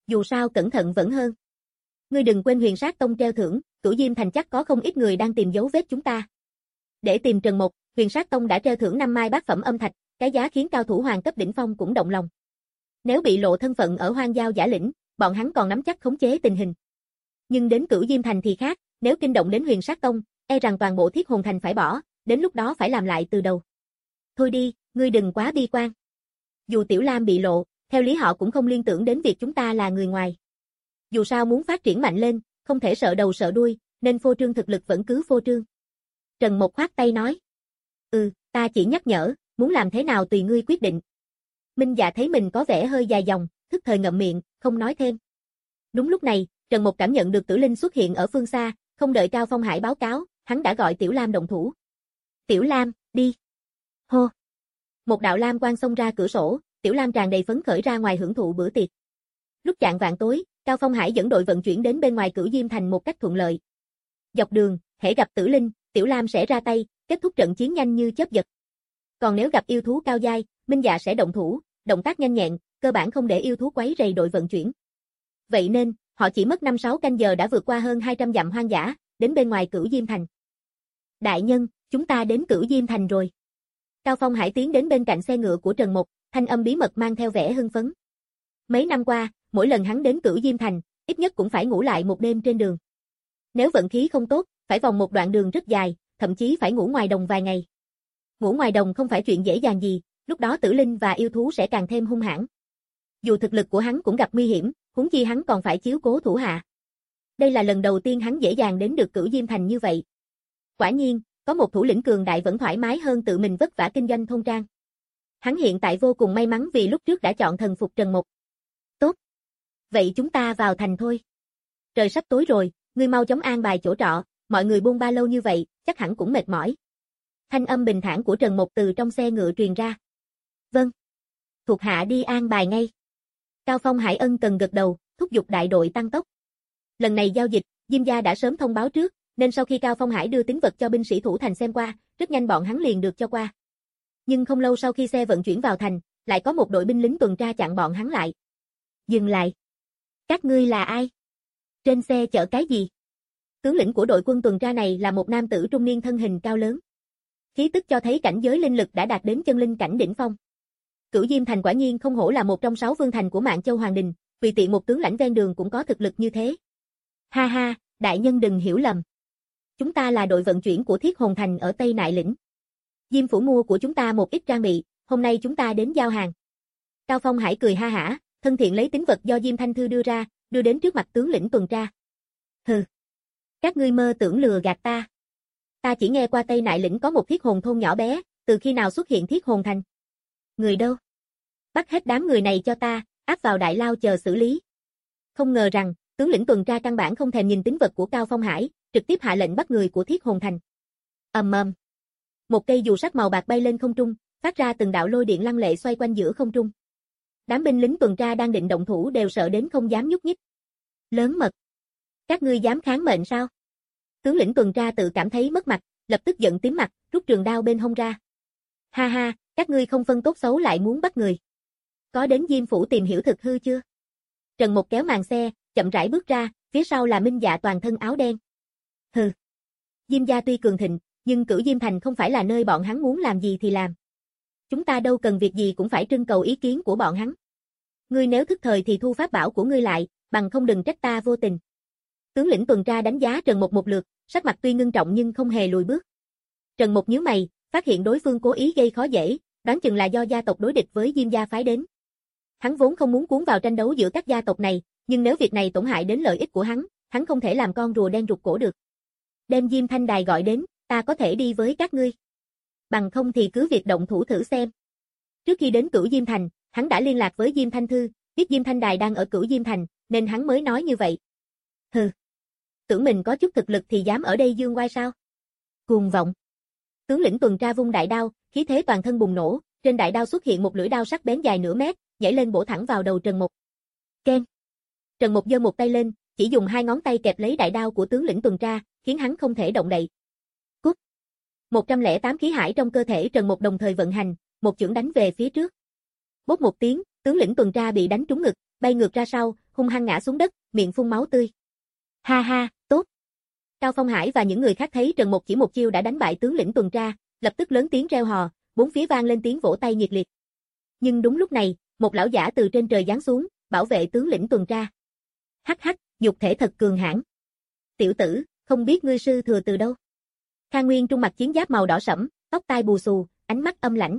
Speaker 2: Dù sao cẩn thận vẫn hơn. Ngươi đừng quên Huyền Sát Tông treo thưởng, Cửu Diêm Thành chắc có không ít người đang tìm dấu vết chúng ta. Để tìm Trần Mộc, Huyền Sát Tông đã treo thưởng năm mai bát phẩm âm thạch, cái giá khiến cao thủ hoàng cấp đỉnh phong cũng động lòng. Nếu bị lộ thân phận ở Hoang Giao Giả Lĩnh, bọn hắn còn nắm chắc khống chế tình hình. Nhưng đến Cửu Diêm Thành thì khác, nếu kinh động đến Huyền Sát Tông, e rằng toàn bộ Thiết Hồn Thành phải bỏ, đến lúc đó phải làm lại từ đầu. Thôi đi, ngươi đừng quá bi quan. Dù Tiểu Lam bị lộ, theo lý họ cũng không liên tưởng đến việc chúng ta là người ngoài. Dù sao muốn phát triển mạnh lên, không thể sợ đầu sợ đuôi, nên phô trương thực lực vẫn cứ phô trương. Trần Mộc khoát tay nói. Ừ, ta chỉ nhắc nhở, muốn làm thế nào tùy ngươi quyết định. Minh Dạ thấy mình có vẻ hơi dài dòng, thức thời ngậm miệng, không nói thêm. Đúng lúc này, Trần Mộc cảm nhận được Tử Linh xuất hiện ở phương xa, không đợi Cao Phong Hải báo cáo, hắn đã gọi Tiểu Lam động thủ. Tiểu Lam, đi. Hô. Một đạo lam quang xông ra cửa sổ, Tiểu Lam tràn đầy phấn khởi ra ngoài hưởng thụ bữa tiệc. Lúc chạng vạng tối, Cao Phong Hải dẫn đội vận chuyển đến bên ngoài Cửu Diêm Thành một cách thuận lợi. Dọc đường, hễ gặp Tử Linh, Tiểu Lam sẽ ra tay, kết thúc trận chiến nhanh như chớp giật. Còn nếu gặp yêu thú cao giai, Minh Dạ sẽ động thủ, động tác nhanh nhẹn, cơ bản không để yêu thú quấy rầy đội vận chuyển. Vậy nên, họ chỉ mất năm sáu canh giờ đã vượt qua hơn hai trăm dặm hoang dã, đến bên ngoài Cửu Diêm Thành. Đại nhân, chúng ta đến Cửu Diêm Thành rồi. Cao Phong Hải tiến đến bên cạnh xe ngựa của Trần Mộc, thanh âm bí mật mang theo vẻ hưng phấn. Mấy năm qua, mỗi lần hắn đến Cửu Diêm Thành, ít nhất cũng phải ngủ lại một đêm trên đường. Nếu vận khí không tốt, phải vòng một đoạn đường rất dài, thậm chí phải ngủ ngoài đồng vài ngày. Ngủ ngoài đồng không phải chuyện dễ dàng gì, lúc đó Tử Linh và yêu thú sẽ càng thêm hung hãn. Dù thực lực của hắn cũng gặp nguy hiểm, huống chi hắn còn phải chiếu cố thủ hạ. Đây là lần đầu tiên hắn dễ dàng đến được Cửu Diêm Thành như vậy. Quả nhiên, có một thủ lĩnh cường đại vẫn thoải mái hơn tự mình vất vả kinh doanh thôn trang. Hắn hiện tại vô cùng may mắn vì lúc trước đã chọn thần phục Trần Mộc. Tốt. Vậy chúng ta vào thành thôi. Trời sắp tối rồi, ngươi mau chóng an bài chỗ trọ, mọi người buôn ba lâu như vậy, chắc hẳn cũng mệt mỏi. Thanh âm bình thản của Trần Mộc từ trong xe ngựa truyền ra. Vâng. Thuộc hạ đi an bài ngay. Cao Phong Hải ân cần gật đầu, thúc giục đại đội tăng tốc. Lần này giao dịch, Diêm gia đã sớm thông báo trước, nên sau khi Cao Phong Hải đưa tín vật cho binh sĩ thủ thành xem qua, rất nhanh bọn hắn liền được cho qua. Nhưng không lâu sau khi xe vận chuyển vào thành, lại có một đội binh lính tuần tra chặn bọn hắn lại. Dừng lại. Các ngươi là ai? Trên xe chở cái gì? Tướng lĩnh của đội quân tuần tra này là một nam tử trung niên thân hình cao lớn. Khí tức cho thấy cảnh giới linh lực đã đạt đến chân linh cảnh đỉnh phong. Cửu Diêm Thành quả nhiên không hổ là một trong sáu vương thành của Mạn Châu Hoàng Đình, tùy tiện một tướng lãnh ven đường cũng có thực lực như thế. Ha ha, đại nhân đừng hiểu lầm. Chúng ta là đội vận chuyển của Thiết Hồn Thành ở Tây Nại Lĩnh. Diêm phủ mua của chúng ta một ít trang bị, hôm nay chúng ta đến giao hàng. Cao Phong Hải cười ha hả, thân thiện lấy tín vật do Diêm Thanh Thư đưa ra, đưa đến trước mặt tướng lĩnh tuần tra. Hừ. Các ngươi mơ tưởng lừa gạt ta. Ta chỉ nghe qua Tây Nại Lĩnh có một thiết hồn thôn nhỏ bé, từ khi nào xuất hiện Thiết Hồn Thành? Người đâu? Bắt hết đám người này cho ta, áp vào đại lao chờ xử lý. Không ngờ rằng, tướng lĩnh tuần tra căn bản không thèm nhìn tín vật của Cao Phong Hải, trực tiếp hạ lệnh bắt người của Thiết Hồn Thành. Ầm ầm. Một cây dù sắt màu bạc bay lên không trung, phát ra từng đạo lôi điện lăng lệ xoay quanh giữa không trung. Đám binh lính tuần tra đang định động thủ đều sợ đến không dám nhúc nhích. Lớn mật. Các ngươi dám kháng mệnh sao? Tướng lĩnh tuần tra tự cảm thấy mất mặt, lập tức giận tím mặt, rút trường đao bên hông ra. Ha ha, các ngươi không phân tốt xấu lại muốn bắt người. Có đến Diêm phủ tìm hiểu thực hư chưa? Trần Mộc kéo màn xe, chậm rãi bước ra, phía sau là Minh Dạ toàn thân áo đen. Hừ. Diêm gia tuy cường thịnh, nhưng Cửu Diêm Thành không phải là nơi bọn hắn muốn làm gì thì làm. Chúng ta đâu cần việc gì cũng phải trưng cầu ý kiến của bọn hắn. Ngươi nếu thức thời thì thu pháp bảo của ngươi lại, bằng không đừng trách ta vô tình. Tướng lĩnh tuần tra đánh giá Trần Mộc một lượt, sắc mặt tuy ngưng trọng nhưng không hề lùi bước. Trần Mộc nhíu mày, phát hiện đối phương cố ý gây khó dễ, đoán chừng là do gia tộc đối địch với Diêm gia phái đến. Hắn vốn không muốn cuốn vào tranh đấu giữa các gia tộc này, nhưng nếu việc này tổn hại đến lợi ích của hắn, hắn không thể làm con rùa đen rụt cổ được. Đem Diêm Thanh Đài gọi đến, ta có thể đi với các ngươi. Bằng không thì cứ việc động thủ thử xem. Trước khi đến Cửu Diêm Thành, hắn đã liên lạc với Diêm Thanh Thư, biết Diêm Thanh Đài đang ở Cửu Diêm Thành, nên hắn mới nói như vậy. Hừ. Tưởng mình có chút thực lực thì dám ở đây dương oai sao? Cuồng vọng. Tướng lĩnh tuần tra vung đại đao, khí thế toàn thân bùng nổ, trên đại đao xuất hiện một lưỡi đao sắc bén dài nửa mét, nhảy lên bổ thẳng vào đầu Trần Mộc. Keng. Trần Mộc giơ một tay lên, chỉ dùng hai ngón tay kẹp lấy đại đao của tướng lĩnh tuần tra, khiến hắn không thể động đậy. Cút. một trăm lẻ tám khí hải trong cơ thể Trần Mộc đồng thời vận hành, một chưởng đánh về phía trước. Bốp một tiếng, tướng lĩnh tuần tra bị đánh trúng ngực, bay ngược ra sau, hung hăng ngã xuống đất, miệng phun máu tươi. Ha ha, tốt. Cao Phong Hải và những người khác thấy Trần Mục chỉ một chiêu đã đánh bại tướng lĩnh tuần tra, lập tức lớn tiếng reo hò, bốn phía vang lên tiếng vỗ tay nhiệt liệt. Nhưng đúng lúc này, một lão giả từ trên trời giáng xuống, bảo vệ tướng lĩnh tuần tra. Hắc hắc, nhục thể thật cường hãn. Tiểu tử, không biết ngươi sư thừa từ đâu? Khang Nguyên Trung mặc chiến giáp màu đỏ sẫm, tóc tai bù xù, ánh mắt âm lãnh.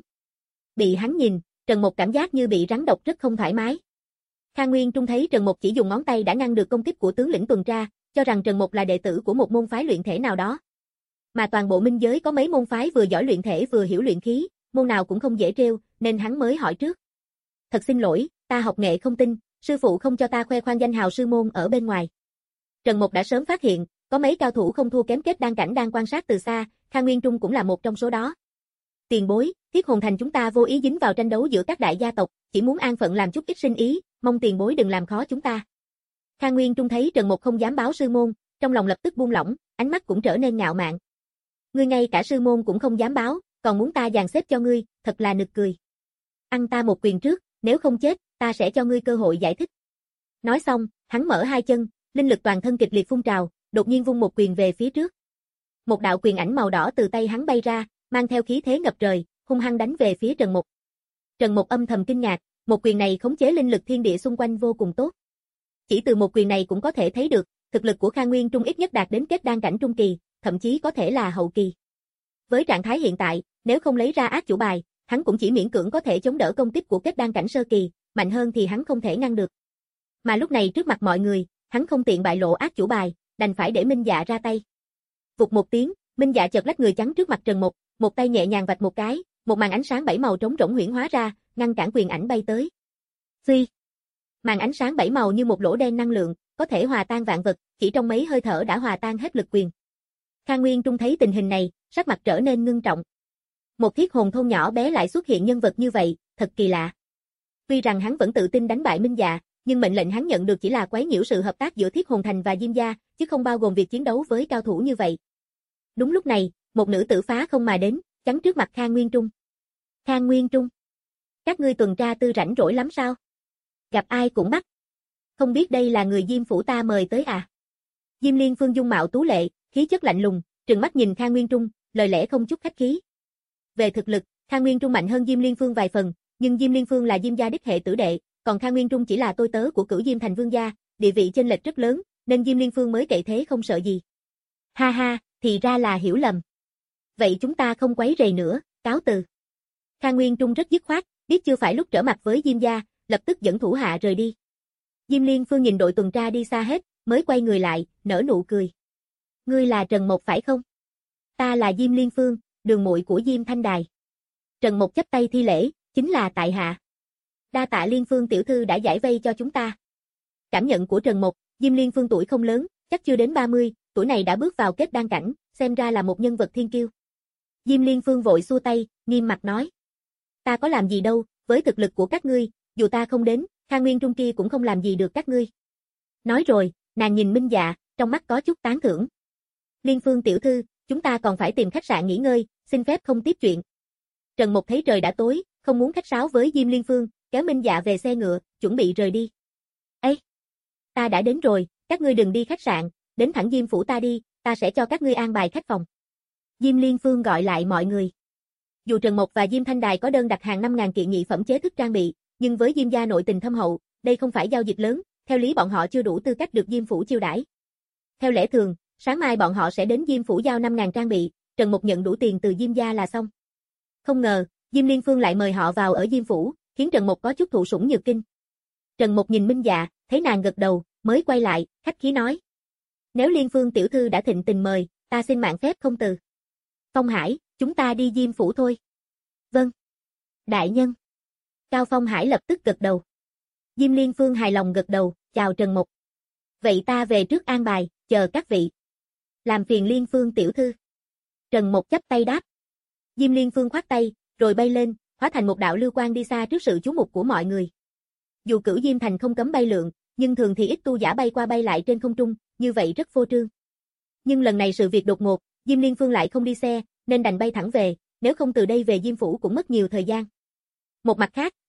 Speaker 2: Bị hắn nhìn, Trần Mục cảm giác như bị rắn độc rất không thoải mái. Khang Nguyên Trung thấy Trần Mục chỉ dùng ngón tay đã ngăn được công kích của tướng lĩnh tuần tra, cho rằng Trần Mục là đệ tử của một môn phái luyện thể nào đó. Mà toàn bộ minh giới có mấy môn phái vừa giỏi luyện thể vừa hiểu luyện khí, môn nào cũng không dễ trêu, nên hắn mới hỏi trước. Thật xin lỗi, ta học nghệ không tinh, sư phụ không cho ta khoe khoang danh hào sư môn ở bên ngoài. Trần Mục đã sớm phát hiện, có mấy cao thủ không thua kém kết đan cảnh đang quan sát từ xa, Khang Nguyên Trung cũng là một trong số đó. Tiền bối, Thiết Hồn Thành chúng ta vô ý dính vào tranh đấu giữa các đại gia tộc, chỉ muốn an phận làm chút ít sinh ý, mong tiền bối đừng làm khó chúng ta. Khang Nguyên Trung thấy Trần Mục không dám báo sư môn, trong lòng lập tức buông lỏng, ánh mắt cũng trở nên ngạo mạn. Ngươi ngay cả sư môn cũng không dám báo, còn muốn ta dàn xếp cho ngươi, thật là nực cười. Ăn ta một quyền trước, nếu không chết, ta sẽ cho ngươi cơ hội giải thích. Nói xong, hắn mở hai chân, linh lực toàn thân kịch liệt phun trào, đột nhiên vung một quyền về phía trước. Một đạo quyền ảnh màu đỏ từ tay hắn bay ra, mang theo khí thế ngập trời, hung hăng đánh về phía Trần Mục. Trần Mục âm thầm kinh ngạc, một quyền này khống chế linh lực thiên địa xung quanh vô cùng tốt. Chỉ từ một quyền này cũng có thể thấy được, thực lực của Khang Nguyên Trung ít nhất đạt đến kết đan cảnh trung kỳ, thậm chí có thể là hậu kỳ. Với trạng thái hiện tại, nếu không lấy ra ác chủ bài, hắn cũng chỉ miễn cưỡng có thể chống đỡ công kích của kết đan cảnh sơ kỳ, mạnh hơn thì hắn không thể ngăn được. Mà lúc này trước mặt mọi người, hắn không tiện bại lộ ác chủ bài, đành phải để Minh Dạ ra tay. Vụt một tiếng, Minh Dạ chợt lách người chắn trước mặt Trần Mục, một tay nhẹ nhàng vạch một cái, một màn ánh sáng bảy màu trống rỗng huyễn hóa ra, ngăn cản quyền ảnh bay tới. Phi. Màn ánh sáng bảy màu như một lỗ đen năng lượng, có thể hòa tan vạn vật, chỉ trong mấy hơi thở đã hòa tan hết lực quyền. Khang Nguyên Trung thấy tình hình này, sắc mặt trở nên ngưng trọng. Một thiết hồn thôn nhỏ bé lại xuất hiện nhân vật như vậy, thật kỳ lạ. Tuy rằng hắn vẫn tự tin đánh bại Minh Dạ, nhưng mệnh lệnh hắn nhận được chỉ là quấy nhiễu sự hợp tác giữa Thiết Hồn Thành và Diêm gia, chứ không bao gồm việc chiến đấu với cao thủ như vậy. Đúng lúc này, một nữ tử phá không mà đến, chắn trước mặt Khang Nguyên Trung. Khang Nguyên Trung, các ngươi tuần tra tư rảnh rỗi lắm sao? Gặp ai cũng bắt. Không biết đây là người Diêm phủ ta mời tới à? Diêm Liên Phương dung mạo tú lệ, khí chất lạnh lùng, trừng mắt nhìn Khang Nguyên Trung, lời lẽ không chút khách khí. Về thực lực, Khang Nguyên Trung mạnh hơn Diêm Liên Phương vài phần, nhưng Diêm Liên Phương là Diêm gia đích hệ tử đệ, còn Khang Nguyên Trung chỉ là tôi tớ của Cửu Diêm Thành Vương gia, địa vị chênh lệch rất lớn, nên Diêm Liên Phương mới cậy thế không sợ gì. Ha ha, thì ra là hiểu lầm. Vậy chúng ta không quấy rầy nữa, cáo từ. Khang Nguyên Trung rất dứt khoát, biết chưa phải lúc trở mặt với Diêm gia, lập tức dẫn thủ hạ rời đi. Diêm Liên Phương nhìn đội tuần tra đi xa hết, mới quay người lại, nở nụ cười. Ngươi là Trần Mộc phải không? Ta là Diêm Liên Phương, đường muội của Diêm Thanh Đài. Trần Mộc chắp tay thi lễ, chính là tại hạ. Đa tạ Liên Phương tiểu thư đã giải vây cho chúng ta. Cảm nhận của Trần Mộc, Diêm Liên Phương tuổi không lớn, chắc chưa đến ba mươi, tuổi này đã bước vào kết đan cảnh, xem ra là một nhân vật thiên kiêu. Diêm Liên Phương vội xua tay, nghiêm mặt nói. Ta có làm gì đâu, với thực lực của các ngươi, dù ta không đến, Khang Nguyên Trung kia cũng không làm gì được các ngươi. Nói rồi, nàng nhìn Minh Dạ, trong mắt có chút tán thưởng. Liên Phương tiểu thư, chúng ta còn phải tìm khách sạn nghỉ ngơi, xin phép không tiếp chuyện. Trần Mộc thấy trời đã tối, không muốn khách sáo với Diêm Liên Phương, kéo Minh Dạ về xe ngựa, chuẩn bị rời đi. Ê! Ta đã đến rồi, các ngươi đừng đi khách sạn, đến thẳng Diêm phủ ta đi, ta sẽ cho các ngươi an bài khách phòng. Diêm Liên Phương gọi lại mọi người. Dù Trần Mộc và Diêm Thanh Đài có đơn đặt hàng năm nghìn kiện nhị phẩm chế thức trang bị, nhưng với Diêm gia nội tình thâm hậu, đây không phải giao dịch lớn, theo lý bọn họ chưa đủ tư cách được Diêm phủ chiêu đãi. Theo lẽ thường, sáng mai bọn họ sẽ đến Diêm phủ giao năm nghìn trang bị, Trần Mộc nhận đủ tiền từ Diêm gia là xong. Không ngờ, Diêm Liên Phương lại mời họ vào ở Diêm phủ, khiến Trần Mộc có chút thụ sủng nhược kinh. Trần Mộc nhìn Minh Dạ, thấy nàng gật đầu, mới quay lại, khách khí nói. Nếu Liên Phương tiểu thư đã thịnh tình mời, ta xin mạng phép không từ. Phong Hải, chúng ta đi Diêm phủ thôi. Vâng. Đại nhân. Cao Phong Hải lập tức gật đầu. Diêm Liên Phương hài lòng gật đầu, chào Trần Mộc. Vậy ta về trước an bài, chờ các vị. Làm phiền Liên Phương tiểu thư. Trần Mộc chắp tay đáp. Diêm Liên Phương khoát tay, rồi bay lên, hóa thành một đạo lưu quang đi xa trước sự chú mục của mọi người. Dù Cửu Diêm Thành không cấm bay lượn, nhưng thường thì ít tu giả bay qua bay lại trên không trung, như vậy rất phô trương. Nhưng lần này sự việc đột ngột, Diêm Liên Phương lại không đi xe, nên đành bay thẳng về, nếu không từ đây về Diêm phủ cũng mất nhiều thời gian. Một mặt khác,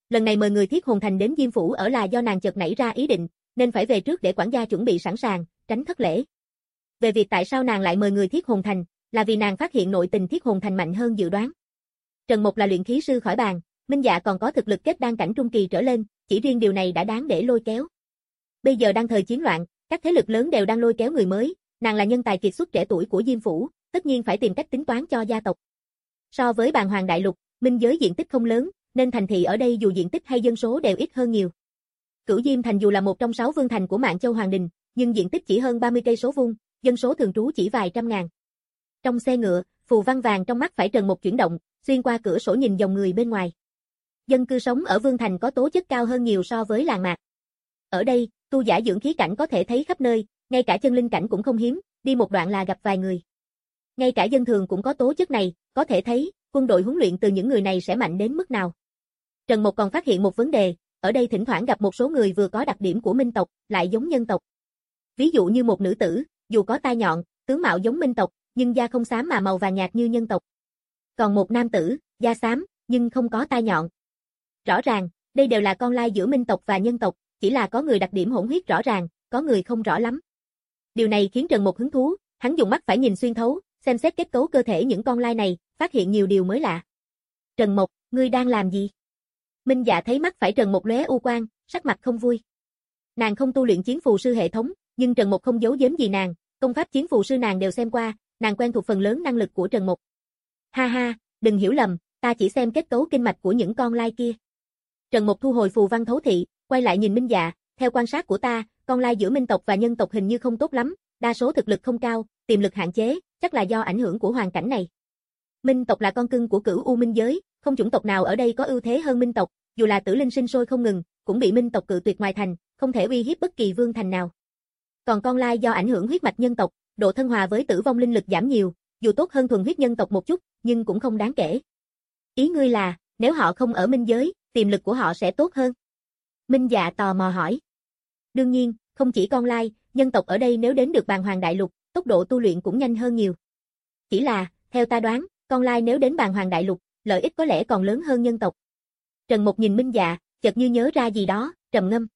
Speaker 2: Lần này mời người Thiết Hồn Thành đến Diêm Phủ ở là do nàng chợt nảy ra ý định, nên phải về trước để quản gia chuẩn bị sẵn sàng, tránh thất lễ. Về việc tại sao nàng lại mời người Thiết Hồn Thành, là vì nàng phát hiện nội tình Thiết Hồn Thành mạnh hơn dự đoán. Trần Mục là luyện khí sư khỏi bàn, Minh Dạ còn có thực lực kết đan cảnh trung kỳ trở lên, chỉ riêng điều này đã đáng để lôi kéo. Bây giờ đang thời chiến loạn, các thế lực lớn đều đang lôi kéo người mới, nàng là nhân tài kiệt xuất trẻ tuổi của Diêm Phủ, tất nhiên phải tìm cách tính toán cho gia tộc. So với Bàn Hoàng Đại Lục, Minh giới diện tích không lớn, nên thành thị ở đây dù diện tích hay dân số đều ít hơn nhiều. Cửu Diêm Thành dù là một trong sáu vương thành của Mạn Châu Hoàng Đình, nhưng diện tích chỉ hơn ba mươi cây số vuông, dân số thường trú chỉ vài trăm ngàn. Trong xe ngựa, phù văn vàng trong mắt phải Trần Mục chuyển động, xuyên qua cửa sổ nhìn dòng người bên ngoài. Dân cư sống ở vương thành có tố chất cao hơn nhiều so với làng mạc. Ở đây, tu giả dưỡng khí cảnh có thể thấy khắp nơi, ngay cả chân linh cảnh cũng không hiếm, đi một đoạn là gặp vài người. Ngay cả dân thường cũng có tố chất này, có thể thấy, quân đội huấn luyện từ những người này sẽ mạnh đến mức nào. Trần Mục còn phát hiện một vấn đề, ở đây thỉnh thoảng gặp một số người vừa có đặc điểm của minh tộc, lại giống nhân tộc. Ví dụ như một nữ tử, dù có tai nhọn, tướng mạo giống minh tộc, nhưng da không xám mà màu vàng nhạt như nhân tộc. Còn một nam tử, da xám, nhưng không có tai nhọn. Rõ ràng, đây đều là con lai giữa minh tộc và nhân tộc, chỉ là có người đặc điểm hỗn huyết rõ ràng, có người không rõ lắm. Điều này khiến Trần Mục hứng thú, hắn dùng mắt phải nhìn xuyên thấu, xem xét kết cấu cơ thể những con lai này, phát hiện nhiều điều mới lạ. Trần Mục, ngươi đang làm gì? Minh Dạ thấy mắt phải Trần Mục lóe u quang, sắc mặt không vui. Nàng không tu luyện chiến phù sư hệ thống, nhưng Trần Mục không giấu giếm gì nàng, công pháp chiến phù sư nàng đều xem qua, nàng quen thuộc phần lớn năng lực của Trần Mục. Ha ha, đừng hiểu lầm, ta chỉ xem kết cấu kinh mạch của những con lai kia. Trần Mục thu hồi phù văn thấu thị, quay lại nhìn Minh Dạ, theo quan sát của ta, con lai giữa minh tộc và nhân tộc hình như không tốt lắm, đa số thực lực không cao, tiềm lực hạn chế, chắc là do ảnh hưởng của hoàn cảnh này. Minh tộc là con cưng của Cửu U Minh giới, không chủng tộc nào ở đây có ưu thế hơn minh tộc, dù là Tử Linh sinh sôi không ngừng, cũng bị minh tộc cự tuyệt ngoài thành, không thể uy hiếp bất kỳ vương thành nào. Còn con lai do ảnh hưởng huyết mạch nhân tộc, độ thân hòa với tử vong linh lực giảm nhiều, dù tốt hơn thuần huyết nhân tộc một chút, nhưng cũng không đáng kể. Ý ngươi là, nếu họ không ở minh giới, tiềm lực của họ sẽ tốt hơn? Minh Dạ tò mò hỏi. Đương nhiên, không chỉ con lai, nhân tộc ở đây nếu đến được Bàn Hoàng Đại Lục, tốc độ tu luyện cũng nhanh hơn nhiều. Chỉ là, theo ta đoán, con lai nếu đến Bàn Hoàng Đại Lục, lợi ích có lẽ còn lớn hơn nhân tộc. Trần Mục nhìn Minh Dạ, chợt như nhớ ra gì đó, trầm ngâm.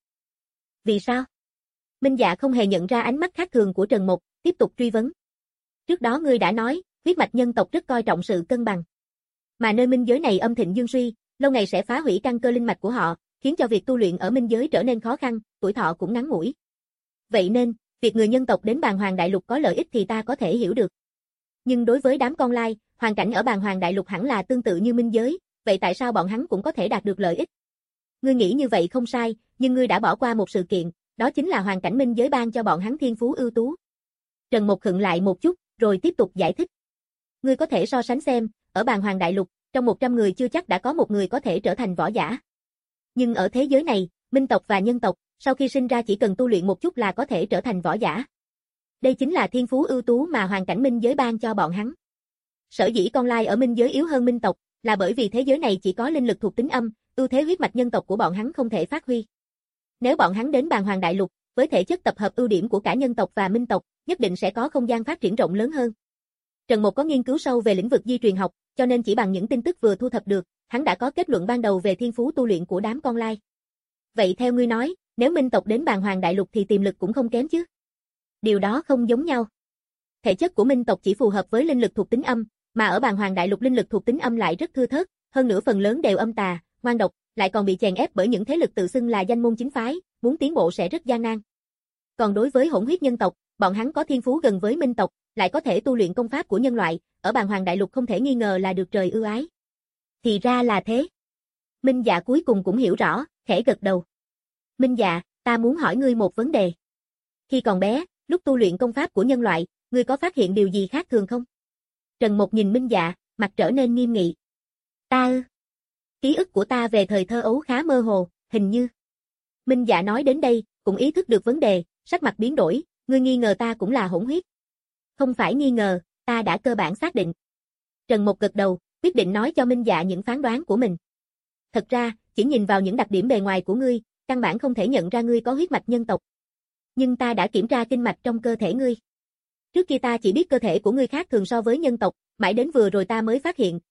Speaker 2: Vì sao? Minh Dạ không hề nhận ra ánh mắt khác thường của Trần Mục, tiếp tục truy vấn. Trước đó ngươi đã nói, huyết mạch nhân tộc rất coi trọng sự cân bằng. Mà nơi minh giới này âm thịnh dương suy, lâu ngày sẽ phá hủy căn cơ linh mạch của họ, khiến cho việc tu luyện ở minh giới trở nên khó khăn, tuổi thọ cũng ngắn ngủi. Vậy nên, việc người nhân tộc đến Bàn Hoàng Đại Lục có lợi ích thì ta có thể hiểu được. Nhưng đối với đám con lai, hoàn cảnh ở Bàn Hoàng Đại Lục hẳn là tương tự như minh giới, vậy tại sao bọn hắn cũng có thể đạt được lợi ích? Ngươi nghĩ như vậy không sai, nhưng ngươi đã bỏ qua một sự kiện, đó chính là hoàn cảnh minh giới ban cho bọn hắn thiên phú ưu tú. Trần Mục khựng lại một chút, rồi tiếp tục giải thích. Ngươi có thể so sánh xem, ở Bàn Hoàng Đại Lục, trong một trăm người chưa chắc đã có một người có thể trở thành võ giả. Nhưng ở thế giới này, minh tộc và nhân tộc, sau khi sinh ra chỉ cần tu luyện một chút là có thể trở thành võ giả. Đây chính là thiên phú ưu tú mà hoàn cảnh minh giới ban cho bọn hắn. Sở dĩ con lai ở minh giới yếu hơn minh tộc, là bởi vì thế giới này chỉ có linh lực thuộc tính âm, ưu thế huyết mạch nhân tộc của bọn hắn không thể phát huy. Nếu bọn hắn đến Bàn Hoàng Đại Lục, với thể chất tập hợp ưu điểm của cả nhân tộc và minh tộc, nhất định sẽ có không gian phát triển rộng lớn hơn. Trần Mục có nghiên cứu sâu về lĩnh vực di truyền học, cho nên chỉ bằng những tin tức vừa thu thập được, hắn đã có kết luận ban đầu về thiên phú tu luyện của đám con lai. Vậy theo ngươi nói, nếu minh tộc đến Bàn Hoàng Đại Lục thì tiềm lực cũng không kém chứ? Điều đó không giống nhau. Thể chất của minh tộc chỉ phù hợp với linh lực thuộc tính âm, mà ở Bàn Hoàng Đại Lục linh lực thuộc tính âm lại rất thưa thớt, hơn nữa phần lớn đều âm tà, ngoan độc, lại còn bị chèn ép bởi những thế lực tự xưng là danh môn chính phái, muốn tiến bộ sẽ rất gian nan. Còn đối với hỗn huyết nhân tộc, bọn hắn có thiên phú gần với minh tộc, lại có thể tu luyện công pháp của nhân loại, ở Bàn Hoàng Đại Lục không thể nghi ngờ là được trời ưu ái. Thì ra là thế. Minh Dạ cuối cùng cũng hiểu rõ, khẽ gật đầu. Minh Dạ, ta muốn hỏi ngươi một vấn đề. Khi còn bé, lúc tu luyện công pháp của nhân loại, ngươi có phát hiện điều gì khác thường không? Trần Mục nhìn Minh Dạ, mặt trở nên nghiêm nghị. Ta ư? Ký ức của ta về thời thơ ấu khá mơ hồ, hình như. Minh Dạ nói đến đây, cũng ý thức được vấn đề, sắc mặt biến đổi, ngươi nghi ngờ ta cũng là hỗn huyết. Không phải nghi ngờ, ta đã cơ bản xác định. Trần Mục gật đầu, quyết định nói cho Minh Dạ những phán đoán của mình. Thật ra, chỉ nhìn vào những đặc điểm bề ngoài của ngươi, căn bản không thể nhận ra ngươi có huyết mạch nhân tộc. Nhưng ta đã kiểm tra kinh mạch trong cơ thể ngươi. Trước kia ta chỉ biết cơ thể của ngươi khác thường so với nhân tộc, mãi đến vừa rồi ta mới phát hiện,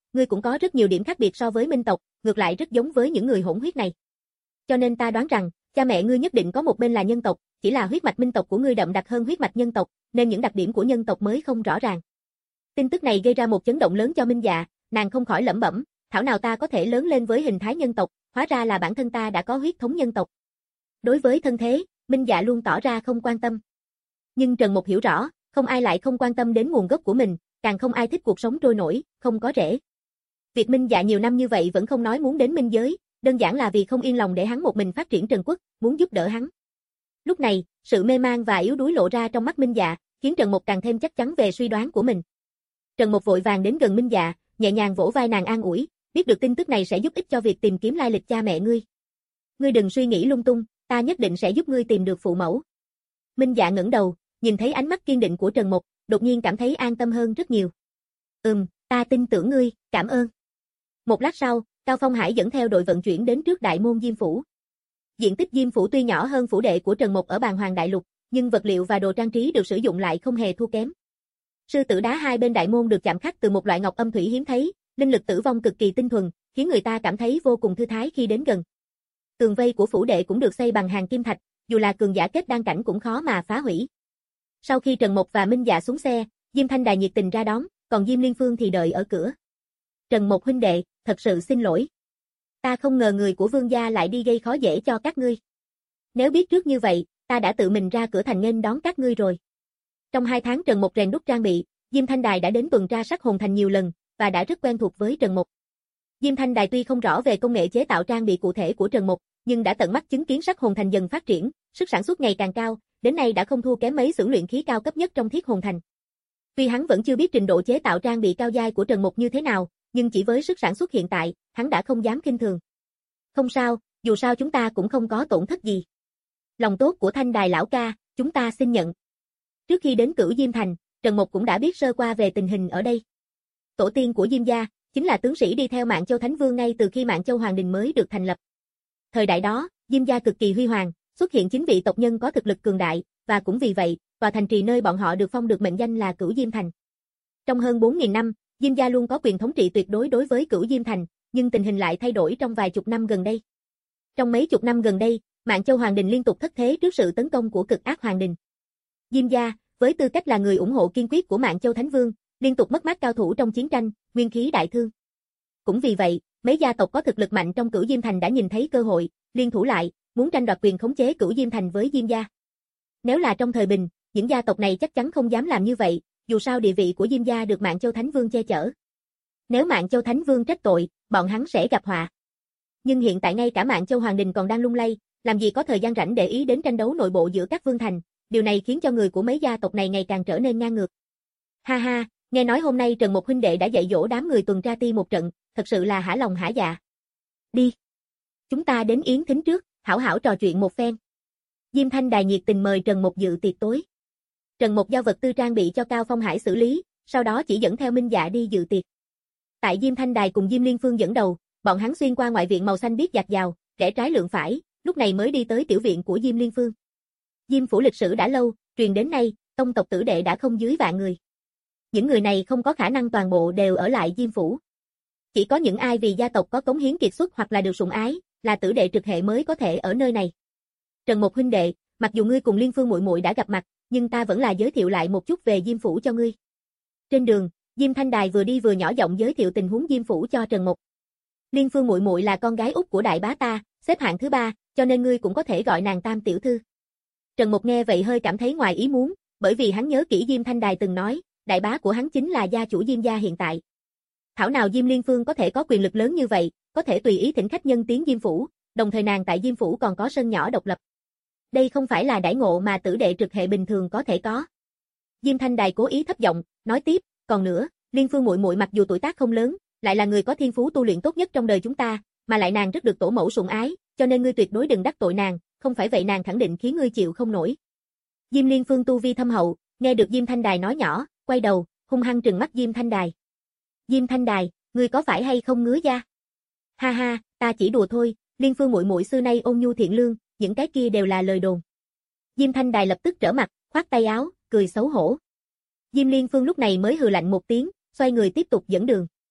Speaker 2: ngươi cũng có rất nhiều điểm khác biệt so với minh tộc, ngược lại rất giống với những người hỗn huyết này. Cho nên ta đoán rằng, cha mẹ ngươi nhất định có một bên là nhân tộc, chỉ là huyết mạch minh tộc của ngươi đậm đặc hơn huyết mạch nhân tộc, nên những đặc điểm của nhân tộc mới không rõ ràng. Tin tức này gây ra một chấn động lớn cho Minh Dạ, nàng không khỏi lẩm bẩm, thảo nào ta có thể lớn lên với hình thái nhân tộc, hóa ra là bản thân ta đã có huyết thống nhân tộc. Đối với thân thế, Minh Dạ luôn tỏ ra không quan tâm. Nhưng Trần Mục hiểu rõ, không ai lại không quan tâm đến nguồn gốc của mình, càng không ai thích cuộc sống trôi nổi, không có rễ. Việc Minh Dạ nhiều năm như vậy vẫn không nói muốn đến minh giới, đơn giản là vì không yên lòng để hắn một mình phát triển Trần Quốc, muốn giúp đỡ hắn. Lúc này, sự mê man và yếu đuối lộ ra trong mắt Minh Dạ, khiến Trần Mục càng thêm chắc chắn về suy đoán của mình. Trần Mục vội vàng đến gần Minh Dạ, nhẹ nhàng vỗ vai nàng an ủi, biết được tin tức này sẽ giúp ích cho việc tìm kiếm lai lịch cha mẹ ngươi. Ngươi đừng suy nghĩ lung tung, ta nhất định sẽ giúp ngươi tìm được phụ mẫu. Minh Dạ ngẩng đầu, nhìn thấy ánh mắt kiên định của Trần Mục, đột nhiên cảm thấy an tâm hơn rất nhiều. Ừm, ta tin tưởng ngươi, cảm ơn. Một lát sau, Cao Phong Hải dẫn theo đội vận chuyển đến trước đại môn Diêm Phủ. Diện tích Diêm Phủ tuy nhỏ hơn phủ đệ của Trần Mục ở Bàn Hoàng Đại Lục, nhưng vật liệu và đồ trang trí được sử dụng lại không hề thua kém. Sư tử đá hai bên đại môn được chạm khắc từ một loại ngọc âm thủy hiếm thấy, linh lực tử vong cực kỳ tinh thuần, khiến người ta cảm thấy vô cùng thư thái khi đến gần. Tường vây của phủ đệ cũng được xây bằng hàng kim thạch, dù là cường giả kết đan cảnh cũng khó mà phá hủy. Sau khi Trần Mục và Minh Dạ xuống xe, Diêm Thanh Đài nhiệt tình ra đón, còn Diêm Liên Phương thì đợi ở cửa. Trần Mục huynh đệ, thật sự xin lỗi. Ta không ngờ người của Vương gia lại đi gây khó dễ cho các ngươi. Nếu biết trước như vậy, ta đã tự mình ra cửa thành nghênh đón các ngươi rồi. Trong hai tháng Trần Mục rèn đúc trang bị, Diêm Thanh Đài đã đến tuần tra Sắc Hồn Thành nhiều lần, và đã rất quen thuộc với Trần Mục. Diêm Thanh Đài tuy không rõ về công nghệ chế tạo trang bị cụ thể của Trần Mục, nhưng đã tận mắt chứng kiến Sắc Hồn Thành dần phát triển, sức sản xuất ngày càng cao, đến nay đã không thua kém mấy xưởng luyện khí cao cấp nhất trong Thiết Hồn Thành. Tuy hắn vẫn chưa biết trình độ chế tạo trang bị cao giai của Trần Mục như thế nào, nhưng chỉ với sức sản xuất hiện tại, hắn đã không dám khinh thường. Không sao, dù sao chúng ta cũng không có tổn thất gì. Lòng tốt của Thanh Đài lão ca, chúng ta xin nhận. Trước khi đến Cửu Diêm Thành, Trần Mục cũng đã biết sơ qua về tình hình ở đây. Tổ tiên của Diêm gia chính là tướng sĩ đi theo Mạn Châu Thánh Vương ngay từ khi Mạn Châu Hoàng Đình mới được thành lập. Thời đại đó, Diêm gia cực kỳ huy hoàng, xuất hiện chính vị tộc nhân có thực lực cường đại, và cũng vì vậy, tòa thành trì nơi bọn họ được phong được mệnh danh là Cửu Diêm Thành. Trong hơn bốn nghìn năm, Diêm gia luôn có quyền thống trị tuyệt đối đối với Cửu Diêm Thành, nhưng tình hình lại thay đổi trong vài chục năm gần đây. Trong mấy chục năm gần đây, Mạn Châu Hoàng Đình liên tục thất thế trước sự tấn công của Cực Ác Hoàng Đình. Diêm gia, với tư cách là người ủng hộ kiên quyết của Mạn Châu Thánh Vương, liên tục mất mát cao thủ trong chiến tranh, nguyên khí đại thương. Cũng vì vậy, mấy gia tộc có thực lực mạnh trong Cửu Diêm Thành đã nhìn thấy cơ hội, liên thủ lại, muốn tranh đoạt quyền khống chế Cửu Diêm Thành với Diêm gia. Nếu là trong thời bình, những gia tộc này chắc chắn không dám làm như vậy, dù sao địa vị của Diêm gia được Mạn Châu Thánh Vương che chở. Nếu Mạn Châu Thánh Vương trách tội, bọn hắn sẽ gặp họa. Nhưng hiện tại ngay cả Mạn Châu Hoàng Đình còn đang lung lay, làm gì có thời gian rảnh để ý đến tranh đấu nội bộ giữa các vương thành, điều này khiến cho người của mấy gia tộc này ngày càng trở nên ngang ngược. Ha ha, nghe nói hôm nay Trần Mục huynh đệ đã dạy dỗ đám người tuần tra ti một trận, thật sự là hả lòng hả dạ. Đi. Chúng ta đến yến thính trước, hảo hảo trò chuyện một phen. Diêm Thanh Đài nhiệt tình mời Trần Mục dự tiệc tối. Trần Mục giao vật tư trang bị cho Cao Phong Hải xử lý, sau đó chỉ dẫn theo Minh Dạ đi dự tiệc. Tại Diêm Thanh Đài cùng Diêm Liên Phương dẫn đầu, bọn hắn xuyên qua ngoại viện màu xanh biếc dạt dào, rẽ trái lượn phải, lúc này mới đi tới tiểu viện của Diêm Liên Phương. Diêm phủ lịch sử đã lâu, truyền đến nay, tông tộc tử đệ đã không dưới vạn người. Những người này không có khả năng toàn bộ đều ở lại Diêm phủ. Chỉ có những ai vì gia tộc có cống hiến kiệt xuất hoặc là được sủng ái, là tử đệ trực hệ mới có thể ở nơi này. Trần Mục huynh đệ, mặc dù ngươi cùng Liên Phương muội muội đã gặp mặt, nhưng ta vẫn là giới thiệu lại một chút về Diêm phủ cho ngươi. Trên đường, Diêm Thanh Đài vừa đi vừa nhỏ giọng giới thiệu tình huống Diêm phủ cho Trần Mục. Liên Phương muội muội là con gái út của đại bá ta, xếp hạng thứ ba, cho nên ngươi cũng có thể gọi nàng Tam tiểu thư. Trần Mục nghe vậy hơi cảm thấy ngoài ý muốn, bởi vì hắn nhớ kỹ Diêm Thanh Đài từng nói, đại bá của hắn chính là gia chủ Diêm gia hiện tại. Thảo nào Diêm Liên Phương có thể có quyền lực lớn như vậy, có thể tùy ý thỉnh khách nhân tiến Diêm phủ, đồng thời nàng tại Diêm phủ còn có sân nhỏ độc lập. Đây không phải là đãi ngộ mà tử đệ trực hệ bình thường có thể có. Diêm Thanh Đài cố ý thấp giọng, nói tiếp, còn nữa, Liên Phương muội muội mặc dù tuổi tác không lớn, lại là người có thiên phú tu luyện tốt nhất trong đời chúng ta, mà lại nàng rất được tổ mẫu sủng ái, cho nên ngươi tuyệt đối đừng đắc tội nàng, không phải vậy nàng khẳng định khiến ngươi chịu không nổi. Diêm Liên Phương tu vi thâm hậu, nghe được Diêm Thanh Đài nói nhỏ, quay đầu, hung hăng trừng mắt Diêm Thanh Đài. Diêm Thanh Đài, ngươi có phải hay không ngứa da? Ha ha, ta chỉ đùa thôi, Liên Phương muội muội xưa nay ôn nhu thiện lương, những cái kia đều là lời đồn. Diêm Thanh Đài lập tức trở mặt, khoát tay áo, cười xấu hổ. Diêm Liên Phương lúc này mới hừ lạnh một tiếng, xoay người tiếp tục dẫn đường.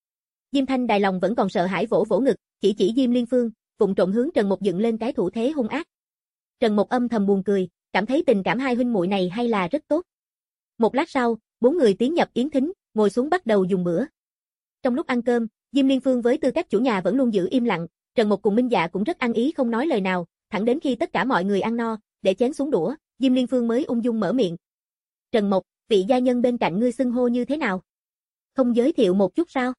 Speaker 2: Diêm Thanh Đài lòng vẫn còn sợ hãi vỗ vỗ ngực, chỉ chỉ Diêm Liên Phương, vụng trộm hướng Trần Mục dựng lên cái thủ thế hung ác. Trần Mục âm thầm buồn cười, cảm thấy tình cảm hai huynh muội này hay là rất tốt. Một lát sau, bốn người tiến nhập yến thính, ngồi xuống bắt đầu dùng bữa. Trong lúc ăn cơm, Diêm Liên Phương với tư cách chủ nhà vẫn luôn giữ im lặng, Trần Mục cùng Minh Dạ cũng rất ăn ý không nói lời nào, thẳng đến khi tất cả mọi người ăn no, để chén xuống đũa, Diêm Liên Phương mới ung dung mở miệng. Trần Mục, vị gia nhân bên cạnh ngươi xưng hô như thế nào? Không giới thiệu một chút sao?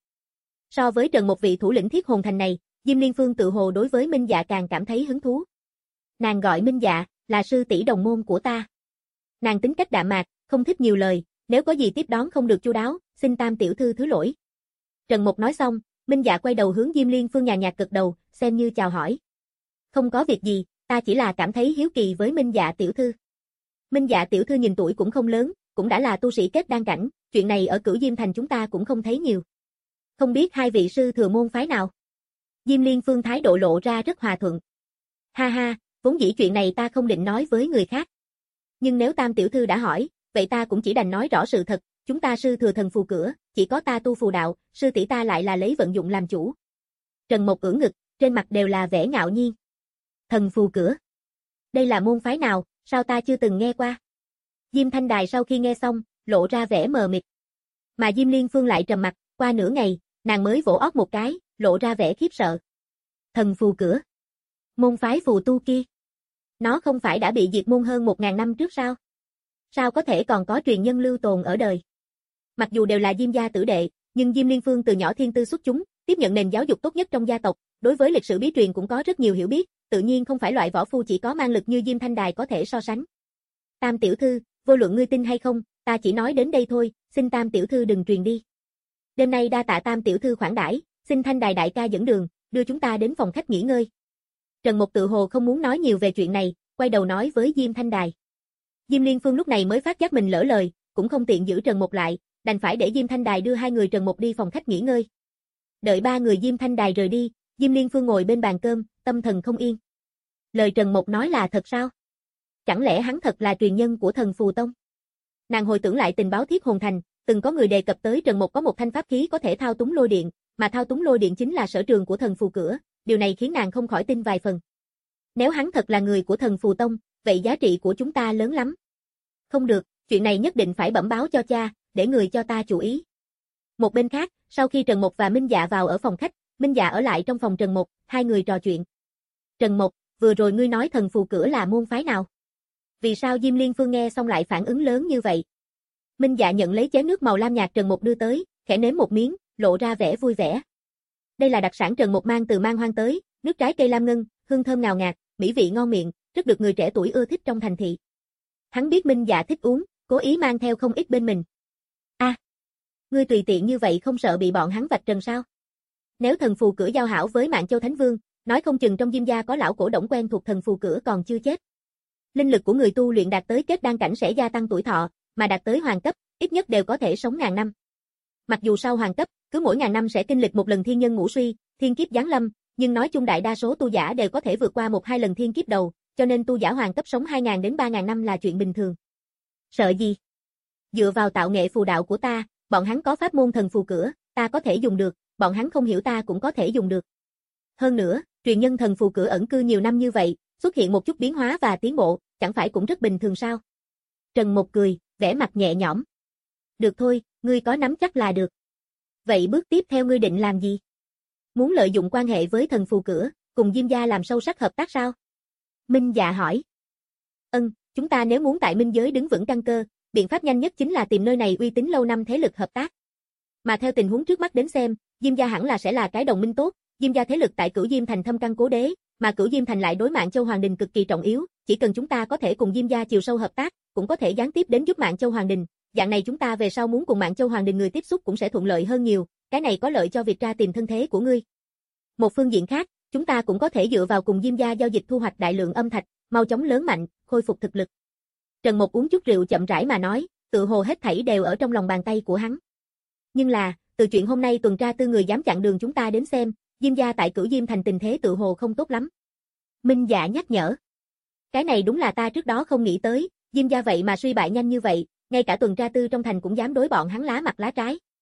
Speaker 2: So với Trần Mục vị thủ lĩnh Thiết Hồn Thành này, Diêm Liên Phương tự hồ đối với Minh Dạ càng cảm thấy hứng thú. Nàng gọi Minh Dạ, là sư tỷ đồng môn của ta. Nàng tính cách đạm mạc, không thích nhiều lời, nếu có gì tiếp đón không được chu đáo, xin Tam tiểu thư thứ lỗi. Trần Mục nói xong, Minh Dạ quay đầu hướng Diêm Liên Phương nhàn nhạt gật đầu, xem như chào hỏi. Không có việc gì, ta chỉ là cảm thấy hiếu kỳ với Minh Dạ tiểu thư. Minh Dạ tiểu thư nhìn tuổi cũng không lớn, cũng đã là tu sĩ kết đan cảnh, chuyện này ở Cửu Diêm Thành chúng ta cũng không thấy nhiều. Không biết hai vị sư thừa môn phái nào? Diêm Liên Phương thái độ lộ ra rất hòa thuận. Ha ha, vốn dĩ chuyện này ta không định nói với người khác. Nhưng nếu Tam tiểu thư đã hỏi, vậy ta cũng chỉ đành nói rõ sự thật, chúng ta sư thừa thần phù cửa, chỉ có ta tu phù đạo, sư tỷ ta lại là lấy vận dụng làm chủ. Trần Mục ưỡn ngực, trên mặt đều là vẻ ngạo nhiên. Thần phù cửa? Đây là môn phái nào, sao ta chưa từng nghe qua? Diêm Thanh Đài sau khi nghe xong, lộ ra vẻ mờ mịt. Mà Diêm Liên Phương lại trầm mặt, qua nửa ngày, nàng mới vỗ ót một cái, lộ ra vẻ khiếp sợ. Thần phù cửa? Môn phái phù tu kia? Nó không phải đã bị diệt môn hơn một ngàn năm trước sao? Sao có thể còn có truyền nhân lưu tồn ở đời? Mặc dù đều là Diêm gia tử đệ, nhưng Diêm Liên Phương từ nhỏ thiên tư xuất chúng, tiếp nhận nền giáo dục tốt nhất trong gia tộc, đối với lịch sử bí truyền cũng có rất nhiều hiểu biết, tự nhiên không phải loại võ phu chỉ có mang lực như Diêm Thanh Đài có thể so sánh. Tam tiểu thư, vô luận ngươi tin hay không, ta chỉ nói đến đây thôi, xin Tam tiểu thư đừng truyền đi. Đêm nay đa tạ Tam tiểu thư khoản đãi, xin Thanh Đài đại ca dẫn đường, đưa chúng ta đến phòng khách nghỉ ngơi. Trần Mục tự hồ không muốn nói nhiều về chuyện này, quay đầu nói với Diêm Thanh Đài. Diêm Liên Phương lúc này mới phát giác mình lỡ lời, cũng không tiện giữ Trần Mục lại, đành phải để Diêm Thanh Đài đưa hai người Trần Mục đi phòng khách nghỉ ngơi. Đợi ba người Diêm Thanh Đài rời đi, Diêm Liên Phương ngồi bên bàn cơm, tâm thần không yên. Lời Trần Mục nói là thật sao? Chẳng lẽ hắn thật là truyền nhân của thần phù tông? Nàng hồi tưởng lại tình báo Thiết Hồn Thành, từng có người đề cập tới Trần Mục có một thanh pháp khí có thể thao túng lôi điện, mà thao túng lôi điện chính là sở trường của thần phù cửa, điều này khiến nàng không khỏi tin vài phần. Nếu hắn thật là người của thần phù tông, vậy giá trị của chúng ta lớn lắm. Không được, chuyện này nhất định phải bẩm báo cho cha, để người cho ta chú ý. Một bên khác, sau khi Trần Mục và Minh Dạ vào ở phòng khách, Minh Dạ ở lại trong phòng Trần Mục, hai người trò chuyện. Trần Mục, vừa rồi ngươi nói thần phù cửa là môn phái nào? Vì sao Diêm Liên Phương nghe xong lại phản ứng lớn như vậy? Minh Dạ nhận lấy chén nước màu lam nhạt Trần Mục đưa tới, khẽ nếm một miếng, lộ ra vẻ vui vẻ. Đây là đặc sản Trần Mục mang từ Man Hoang tới, nước trái cây lam ngân, hương thơm ngào ngạt, mỹ vị ngon miệng, rất được người trẻ tuổi ưa thích trong thành thị. Hắn biết Minh Dạ thích uống, cố ý mang theo không ít bên mình. A, à, ngươi tùy tiện như vậy không sợ bị bọn hắn vạch trần sao? Nếu thần phù cửa giao hảo với Mạn Châu Thánh Vương, nói không chừng trong Diêm gia có lão cổ động quen thuộc thần phù cửa còn chưa chết. Linh lực của người tu luyện đạt tới kết đan cảnh sẽ gia tăng tuổi thọ, mà đạt tới hoàng cấp, ít nhất đều có thể sống ngàn năm. Mặc dù sau hoàng cấp, cứ mỗi ngàn năm sẽ kinh lịch một lần thiên nhân ngũ suy, thiên kiếp giáng lâm, nhưng nói chung đại đa số tu giả đều có thể vượt qua một hai lần thiên kiếp đầu, cho nên tu giả hoàng cấp sống hai nghìn đến ba nghìn năm là chuyện bình thường. Sợ gì? Dựa vào tạo nghệ phù đạo của ta, bọn hắn có pháp môn thần phù cửa, ta có thể dùng được, bọn hắn không hiểu ta cũng có thể dùng được. Hơn nữa, truyền nhân thần phù cửa ẩn cư nhiều năm như vậy, xuất hiện một chút biến hóa và tiến bộ, chẳng phải cũng rất bình thường sao? Trần Mục cười, vẻ mặt nhẹ nhõm. Được thôi, ngươi có nắm chắc là được. Vậy bước tiếp theo ngươi định làm gì? Muốn lợi dụng quan hệ với thần phù cửa, cùng Diêm gia làm sâu sắc hợp tác sao? Minh Dạ hỏi. Ân, chúng ta nếu muốn tại Minh giới đứng vững căn cơ, biện pháp nhanh nhất chính là tìm nơi này uy tín lâu năm thế lực hợp tác. Mà theo tình huống trước mắt đến xem, Diêm gia hẳn là sẽ là cái đồng minh tốt, Diêm gia thế lực tại Cửu Diêm Thành thâm căn cố đế, mà Cửu Diêm Thành lại đối Mạn Châu Hoàng Đình cực kỳ trọng yếu, chỉ cần chúng ta có thể cùng Diêm gia chiều sâu hợp tác, cũng có thể gián tiếp đến giúp Mạn Châu Hoàng Đình, dạng này chúng ta về sau muốn cùng Mạn Châu Hoàng Đình người tiếp xúc cũng sẽ thuận lợi hơn nhiều, cái này có lợi cho việc tra tìm thân thế của ngươi. Một phương diện khác, chúng ta cũng có thể dựa vào cùng Diêm gia giao dịch thu hoạch đại lượng âm thạch, mau chóng lớn mạnh, khôi phục thực lực. Trần Mục uống chút rượu chậm rãi mà nói, tự hồ hết thảy đều ở trong lòng bàn tay của hắn. Nhưng là, từ chuyện hôm nay tuần tra tư người dám chặn đường chúng ta đến xem, Diêm gia tại Cửu Diêm Thành tình thế tự hồ không tốt lắm. Minh Dạ nhắc nhở. Cái này đúng là ta trước đó không nghĩ tới, Diêm gia vậy mà suy bại nhanh như vậy, ngay cả tuần tra tư trong thành cũng dám đối bọn hắn lá mặt lá trái.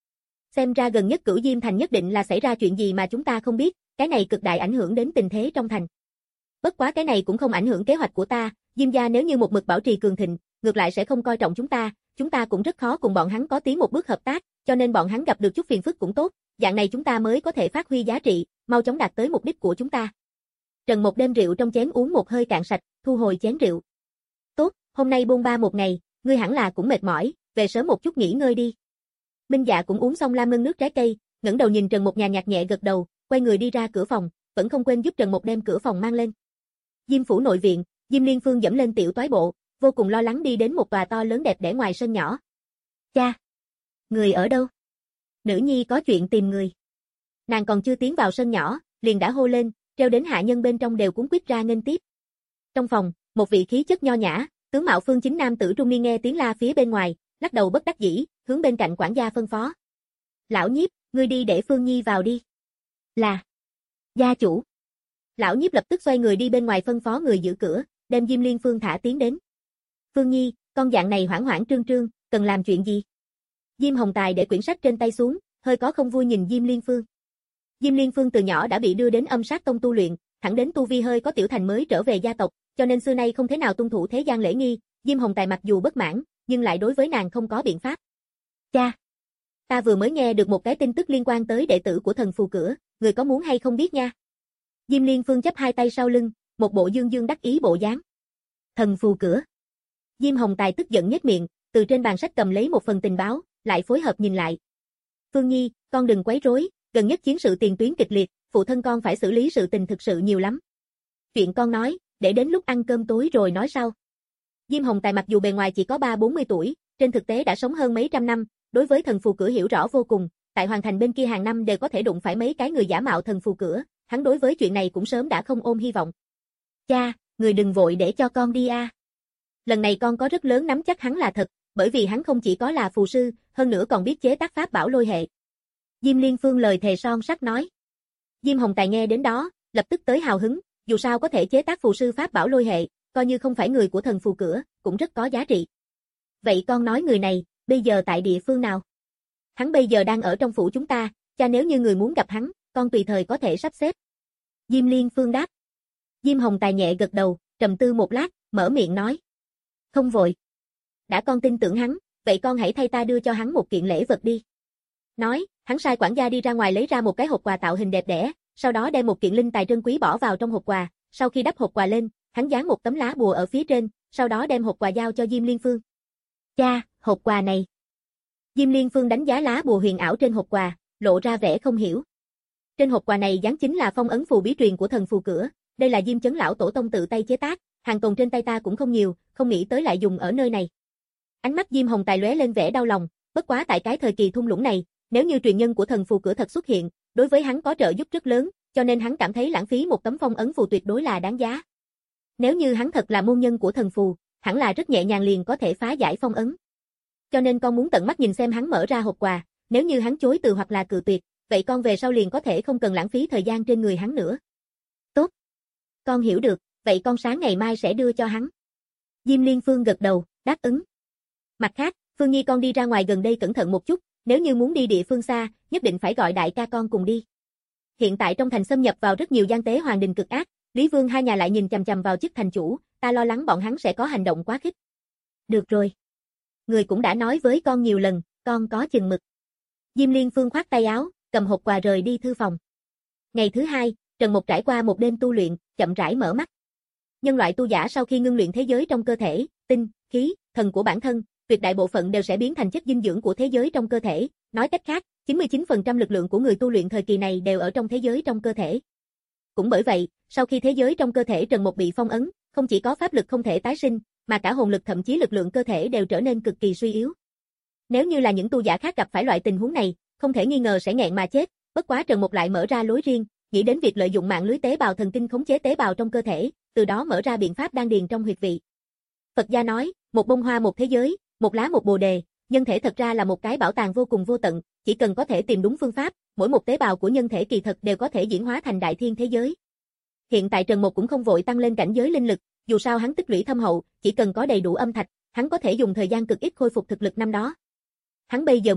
Speaker 2: xem ra gần nhất Cửu Diêm Thành nhất định là xảy ra chuyện gì mà chúng ta không biết, cái này cực đại ảnh hưởng đến tình thế trong thành. Bất quá cái này cũng không ảnh hưởng kế hoạch của ta, Diêm gia nếu như một mực bảo trì cường thịnh, ngược lại sẽ không coi trọng chúng ta, chúng ta cũng rất khó cùng bọn hắn có tiến một bước hợp tác, cho nên bọn hắn gặp được chút phiền phức cũng tốt, dạng này chúng ta mới có thể phát huy giá trị, mau chóng đạt tới mục đích của chúng ta. Trần Mộc đem rượu trong chén uống một hơi cạn sạch, thu hồi chén rượu. Tốt, hôm nay bôn ba một ngày, ngươi hẳn là cũng mệt mỏi, về sớm một chút nghỉ ngơi đi. Minh Dạ cũng uống xong lam ngân nước trái cây, ngẩng đầu nhìn Trần Mộc nhàn nhạt nhẹ gật đầu, quay người đi ra cửa phòng, vẫn không quên giúp Trần Mộc đem cửa phòng mang lên. Diêm phủ nội viện, Diêm Liên Phương dẫm lên tiểu toái bộ, vô cùng lo lắng đi đến một tòa to lớn đẹp đẽ ngoài sân nhỏ. Cha! Người ở đâu? Nữ nhi có chuyện tìm người. Nàng còn chưa tiến vào sân nhỏ, liền đã hô lên, treo đến hạ nhân bên trong đều cuống quýt ra nghênh tiếp. Trong phòng, một vị khí chất nho nhã, tướng mạo phương chính nam tử trung niên nghe tiếng la phía bên ngoài, lắc đầu bất đắc dĩ, hướng bên cạnh quản gia phân phó. Lão Nhiếp, ngươi đi để Phương Nhi vào đi. Là. Gia chủ. Lão Nhiếp lập tức xoay người đi bên ngoài phân phó người giữ cửa, đem Diêm Liên Phương thả tiến đến. Phương Nhi, con dạng này hoảng hoảng trương trương, cần làm chuyện gì? Diêm Hồng Tài để quyển sách trên tay xuống, hơi có không vui nhìn Diêm Liên Phương. Diêm Liên Phương từ nhỏ đã bị đưa đến Âm Sát Tông tu luyện, thẳng đến tu vi hơi có tiểu thành mới trở về gia tộc, cho nên xưa nay không thế nào tuân thủ thế gian lễ nghi, Diêm Hồng Tài mặc dù bất mãn, nhưng lại đối với nàng không có biện pháp. Cha, ta vừa mới nghe được một cái tin tức liên quan tới đệ tử của thần phù cửa, người có muốn hay không biết nha? Diêm Liên Phương chắp hai tay sau lưng, một bộ dương dương đắc ý bộ dáng. Thần phù cửa. Diêm Hồng Tài tức giận nhếch miệng, từ trên bàn sách cầm lấy một phần tình báo, lại phối hợp nhìn lại. Phương Nhi, con đừng quấy rối, gần nhất chiến sự tiền tuyến kịch liệt, phụ thân con phải xử lý sự tình thực sự nhiều lắm. Chuyện con nói, để đến lúc ăn cơm tối rồi nói sau. Diêm Hồng Tài mặc dù bề ngoài chỉ có ba bốn mươi tuổi, trên thực tế đã sống hơn mấy trăm năm, đối với thần phù cửa hiểu rõ vô cùng, tại Hoàng Thành bên kia hàng năm đều có thể đụng phải mấy cái người giả mạo thần phù cửa, hắn đối với chuyện này cũng sớm đã không ôm hy vọng. Cha, người đừng vội để cho con đi a. Lần này con có rất lớn nắm chắc hắn là thật, bởi vì hắn không chỉ có là phù sư, hơn nữa còn biết chế tác pháp bảo lôi hệ. Diêm Liên Phương lời thề son sắt nói. Diêm Hồng Tài nghe đến đó, lập tức tới hào hứng, dù sao có thể chế tác phù sư pháp bảo lôi hệ, coi như không phải người của thần phù cửa, cũng rất có giá trị. Vậy con nói người này, bây giờ tại địa phương nào? Hắn bây giờ đang ở trong phủ chúng ta, cha nếu như người muốn gặp hắn, con tùy thời có thể sắp xếp. Diêm Liên Phương đáp. Diêm Hồng Tài nhẹ gật đầu, trầm tư một lát, mở miệng nói. Không vội. Đã con tin tưởng hắn, vậy con hãy thay ta đưa cho hắn một kiện lễ vật đi. Nói, hắn sai quản gia đi ra ngoài lấy ra một cái hộp quà tạo hình đẹp đẽ, sau đó đem một kiện linh tài trân quý bỏ vào trong hộp quà, sau khi đắp hộp quà lên, hắn dán một tấm lá bùa ở phía trên, sau đó đem hộp quà giao cho Diêm Liên Phương. Cha, hộp quà này. Diêm Liên Phương đánh giá lá bùa huyền ảo trên hộp quà, lộ ra vẻ không hiểu. Trên hộp quà này dán chính là phong ấn phù bí truyền của thần phù cửa, đây là Diêm Chấn lão tổ tông tự tay chế tác, hàng tồn trên tay ta cũng không nhiều, không nghĩ tới lại dùng ở nơi này. Ánh mắt Diêm Hồng Tài lóe lên vẻ đau lòng, bất quá tại cái thời kỳ thung lũng này, nếu như truyền nhân của thần phù cửa thật xuất hiện, đối với hắn có trợ giúp rất lớn, cho nên hắn cảm thấy lãng phí một tấm phong ấn phù tuyệt đối là đáng giá. Nếu như hắn thật là môn nhân của thần phù, hẳn là rất nhẹ nhàng liền có thể phá giải phong ấn. Cho nên con muốn tận mắt nhìn xem hắn mở ra hộp quà, nếu như hắn chối từ hoặc là cự tuyệt, vậy con về sau liền có thể không cần lãng phí thời gian trên người hắn nữa. Tốt. Con hiểu được, vậy con sáng ngày mai sẽ đưa cho hắn. Diêm Liên Phương gật đầu, đáp ứng. Mặt khác, Phương Nhi con đi ra ngoài gần đây cẩn thận một chút, nếu như muốn đi địa phương xa, nhất định phải gọi đại ca con cùng đi. Hiện tại trong thành xâm nhập vào rất nhiều gian tế hoàng đình cực ác, Lý Vương hai nhà lại nhìn chằm chằm vào chức thành chủ, ta lo lắng bọn hắn sẽ có hành động quá khích. Được rồi. Người cũng đã nói với con nhiều lần, con có chừng mực. Diêm Liên Phương khoát tay áo, cầm hộp quà rời đi thư phòng. Ngày thứ hai, Trần Mộc trải qua một đêm tu luyện, chậm rãi mở mắt. Nhân loại tu giả sau khi ngưng luyện thế giới trong cơ thể, tinh, khí, thần của bản thân, tuyệt đại bộ phận đều sẽ biến thành chất dinh dưỡng của thế giới trong cơ thể, nói cách khác, chín mươi chín phần trăm lực lượng của người tu luyện thời kỳ này đều ở trong thế giới trong cơ thể. Cũng bởi vậy, sau khi thế giới trong cơ thể Trần Mộc bị phong ấn, không chỉ có pháp lực không thể tái sinh, mà cả hồn lực thậm chí lực lượng cơ thể đều trở nên cực kỳ suy yếu. Nếu như là những tu giả khác gặp phải loại tình huống này, không thể nghi ngờ sẽ nghẹn mà chết, bất quá Trần Mộc lại mở ra lối riêng, nghĩ đến việc lợi dụng mạng lưới tế bào thần kinh khống chế tế bào trong cơ thể, từ đó mở ra biện pháp đan điền trong huyệt vị. Phật gia nói, một bông hoa một thế giới, một lá một bồ đề, nhân thể thật ra là một cái bảo tàng vô cùng vô tận, chỉ cần có thể tìm đúng phương pháp, mỗi một tế bào của nhân thể kỳ thật đều có thể diễn hóa thành đại thiên thế giới. Hiện tại Trần Mộc cũng không vội tăng lên cảnh giới linh lực, dù sao hắn tích lũy thâm hậu, chỉ cần có đầy đủ âm thạch, hắn có thể dùng thời gian cực ít khôi phục thực lực năm đó. Hắn bây giờ muốn,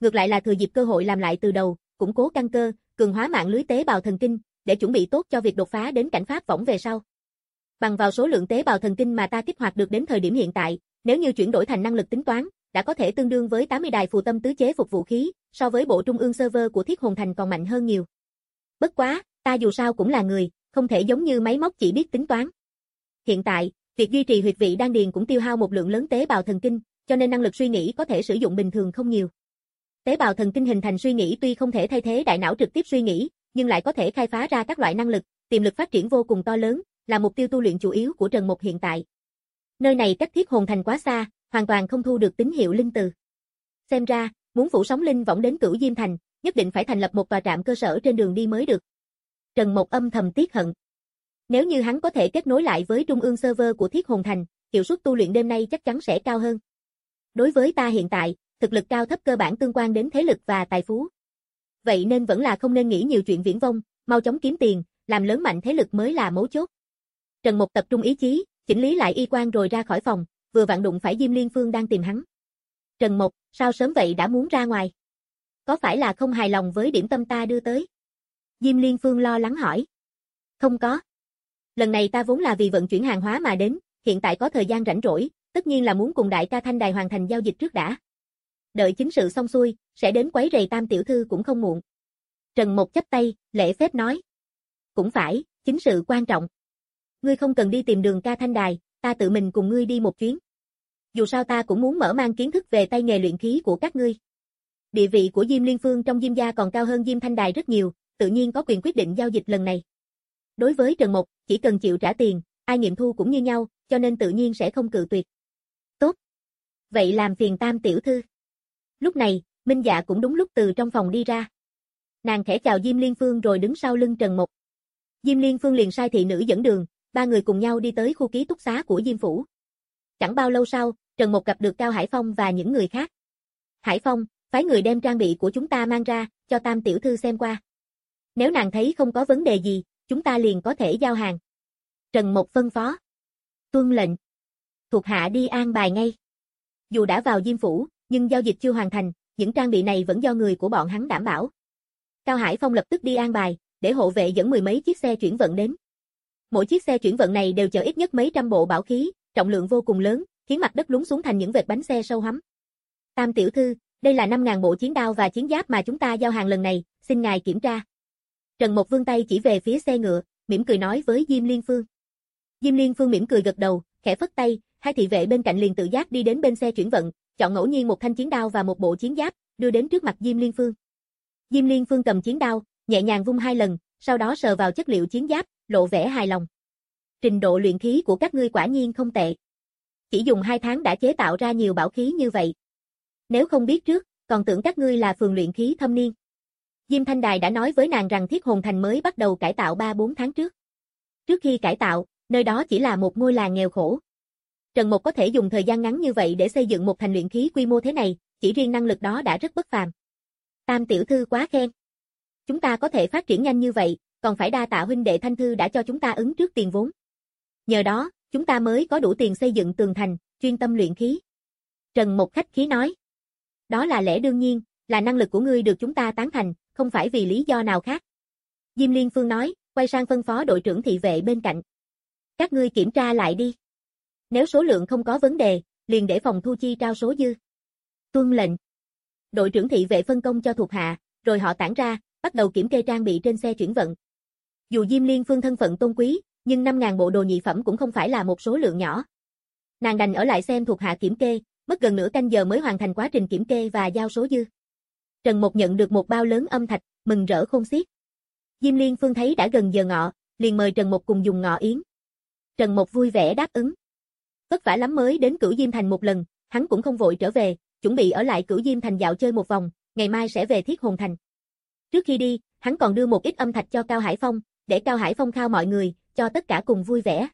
Speaker 2: ngược lại là thừa dịp cơ hội làm lại từ đầu, củng cố căn cơ, cường hóa mạng lưới tế bào thần kinh, để chuẩn bị tốt cho việc đột phá đến cảnh pháp võng về sau. Bằng vào số lượng tế bào thần kinh mà ta kích hoạt được đến thời điểm hiện tại, nếu như chuyển đổi thành năng lực tính toán, đã có thể tương đương với tám mươi đài phù tâm tứ chế phục vũ khí, so với bộ trung ương server của Thiết Hồn Thành còn mạnh hơn nhiều. Bất quá, ta dù sao cũng là người, không thể giống như máy móc chỉ biết tính toán. Hiện tại, việc duy trì huyệt vị đan điền cũng tiêu hao một lượng lớn tế bào thần kinh, cho nên năng lực suy nghĩ có thể sử dụng bình thường không nhiều. Tế bào thần kinh hình thành suy nghĩ tuy không thể thay thế đại não trực tiếp suy nghĩ, nhưng lại có thể khai phá ra các loại năng lực, tiềm lực phát triển vô cùng to lớn, là mục tiêu tu luyện chủ yếu của Trần Mộc hiện tại. Nơi này cách Thiết Hồn Thành quá xa, hoàn toàn không thu được tín hiệu linh từ. Xem ra, muốn phủ sóng linh võng đến Cửu Diêm Thành, nhất định phải thành lập một tòa trạm cơ sở trên đường đi mới được. Trần Mộc âm thầm tiếc hận. Nếu như hắn có thể kết nối lại với trung ương server của Thiết Hồn Thành, hiệu suất tu luyện đêm nay chắc chắn sẽ cao hơn. Đối với ta hiện tại, thực lực cao thấp cơ bản tương quan đến thế lực và tài phú. Vậy nên vẫn là không nên nghĩ nhiều chuyện viển vông, mau chóng kiếm tiền, làm lớn mạnh thế lực mới là mấu chốt. Trần Mộc tập trung ý chí, chỉnh lý lại y quan rồi ra khỏi phòng, vừa vặn đụng phải Diêm Liên Phương đang tìm hắn. Trần Mộc, sao sớm vậy đã muốn ra ngoài? Có phải là không hài lòng với điểm tâm ta đưa tới? Diêm Liên Phương lo lắng hỏi. Không có. Lần này ta vốn là vì vận chuyển hàng hóa mà đến, hiện tại có thời gian rảnh rỗi, tất nhiên là muốn cùng đại ca Thanh Đài hoàn thành giao dịch trước đã. Đợi chính sự xong xuôi, sẽ đến quấy rầy Tam tiểu thư cũng không muộn. Trần Mộc chắp tay, lễ phép nói. Cũng phải, chính sự quan trọng. Ngươi không cần đi tìm Đường ca Thanh Đài, ta tự mình cùng ngươi đi một chuyến. Dù sao ta cũng muốn mở mang kiến thức về tay nghề luyện khí của các ngươi. Địa vị của Diêm Liên Phương trong Diêm gia còn cao hơn Diêm Thanh Đài rất nhiều, tự nhiên có quyền quyết định giao dịch lần này. Đối với Trần Mộc, chỉ cần chịu trả tiền, ai nghiệm thu cũng như nhau, cho nên tự nhiên sẽ không cự tuyệt. Tốt. Vậy làm phiền Tam tiểu thư. Lúc này, Minh Dạ cũng đúng lúc từ trong phòng đi ra. Nàng khẽ chào Diêm Liên Phương rồi đứng sau lưng Trần Mộc. Diêm Liên Phương liền sai thị nữ dẫn đường, ba người cùng nhau đi tới khu ký túc xá của Diêm phủ. Chẳng bao lâu sau, Trần Mộc gặp được Cao Hải Phong và những người khác. Hải Phong, phái người đem trang bị của chúng ta mang ra, cho Tam tiểu thư xem qua. Nếu nàng thấy không có vấn đề gì, chúng ta liền có thể giao hàng. Trần Mộc phân phó. Tuân lệnh. Thuộc hạ đi an bài ngay. Dù đã vào Diêm phủ, nhưng giao dịch chưa hoàn thành, những trang bị này vẫn do người của bọn hắn đảm bảo. Cao Hải Phong lập tức đi an bài, để hộ vệ dẫn mười mấy chiếc xe chuyển vận đến. Mỗi chiếc xe chuyển vận này đều chở ít nhất mấy trăm bộ bảo khí, trọng lượng vô cùng lớn, khiến mặt đất lún xuống thành những vệt bánh xe sâu hoắm. Tam tiểu thư, đây là năm nghìn bộ chiến đao và chiến giáp mà chúng ta giao hàng lần này, xin ngài kiểm tra. Trần Mộc vươn tay chỉ về phía xe ngựa, mỉm cười nói với Diêm Liên Phương. Diêm Liên Phương mỉm cười gật đầu, khẽ phất tay, hai thị vệ bên cạnh liền tự giác đi đến bên xe chuyển vận, chọn ngẫu nhiên một thanh chiến đao và một bộ chiến giáp, đưa đến trước mặt Diêm Liên Phương. Diêm Liên Phương cầm chiến đao, nhẹ nhàng vung hai lần, sau đó sờ vào chất liệu chiến giáp, lộ vẻ hài lòng. Trình độ luyện khí của các ngươi quả nhiên không tệ. Chỉ dùng hai tháng đã chế tạo ra nhiều bảo khí như vậy. Nếu không biết trước, còn tưởng các ngươi là phường luyện khí thâm niên. Diêm Thanh Đài đã nói với nàng rằng Thiết Hồn Thành mới bắt đầu cải tạo ba bốn tháng trước. Trước khi cải tạo, nơi đó chỉ là một ngôi làng nghèo khổ. Trần Mộc có thể dùng thời gian ngắn như vậy để xây dựng một thành luyện khí quy mô thế này, chỉ riêng năng lực đó đã rất bất phàm. Tam tiểu thư quá khen. Chúng ta có thể phát triển nhanh như vậy, còn phải đa tạ huynh đệ Thanh Thư đã cho chúng ta ứng trước tiền vốn. Nhờ đó, chúng ta mới có đủ tiền xây dựng tường thành, chuyên tâm luyện khí. Trần Mộc khách khí nói. Đó là lẽ đương nhiên, là năng lực của ngươi được chúng ta tán thành, không phải vì lý do nào khác. Diêm Liên Phương nói, quay sang phân phó đội trưởng thị vệ bên cạnh. Các ngươi kiểm tra lại đi. Nếu số lượng không có vấn đề, liền để phòng thu chi trao số dư. Tuân lệnh. Đội trưởng thị vệ phân công cho thuộc hạ, rồi họ tản ra, bắt đầu kiểm kê trang bị trên xe chuyển vận. Dù Diêm Liên Phương thân phận tôn quý, nhưng năm nghìn bộ đồ nhị phẩm cũng không phải là một số lượng nhỏ. Nàng đành ở lại xem thuộc hạ kiểm kê, mất gần nửa canh giờ mới hoàn thành quá trình kiểm kê và giao số dư. Trần Mộc nhận được một bao lớn âm thạch, mừng rỡ khôn xiết. Diêm Liên Phương thấy đã gần giờ ngọ, liền mời Trần Mộc cùng dùng ngọ yến. Trần Mộc vui vẻ đáp ứng. Vất vả lắm mới đến Cửu Diêm Thành một lần, hắn cũng không vội trở về, chuẩn bị ở lại Cửu Diêm Thành dạo chơi một vòng, ngày mai sẽ về Thiết Hồn Thành. Trước khi đi, hắn còn đưa một ít âm thạch cho Cao Hải Phong, để Cao Hải Phong khao mọi người, cho tất cả cùng vui vẻ.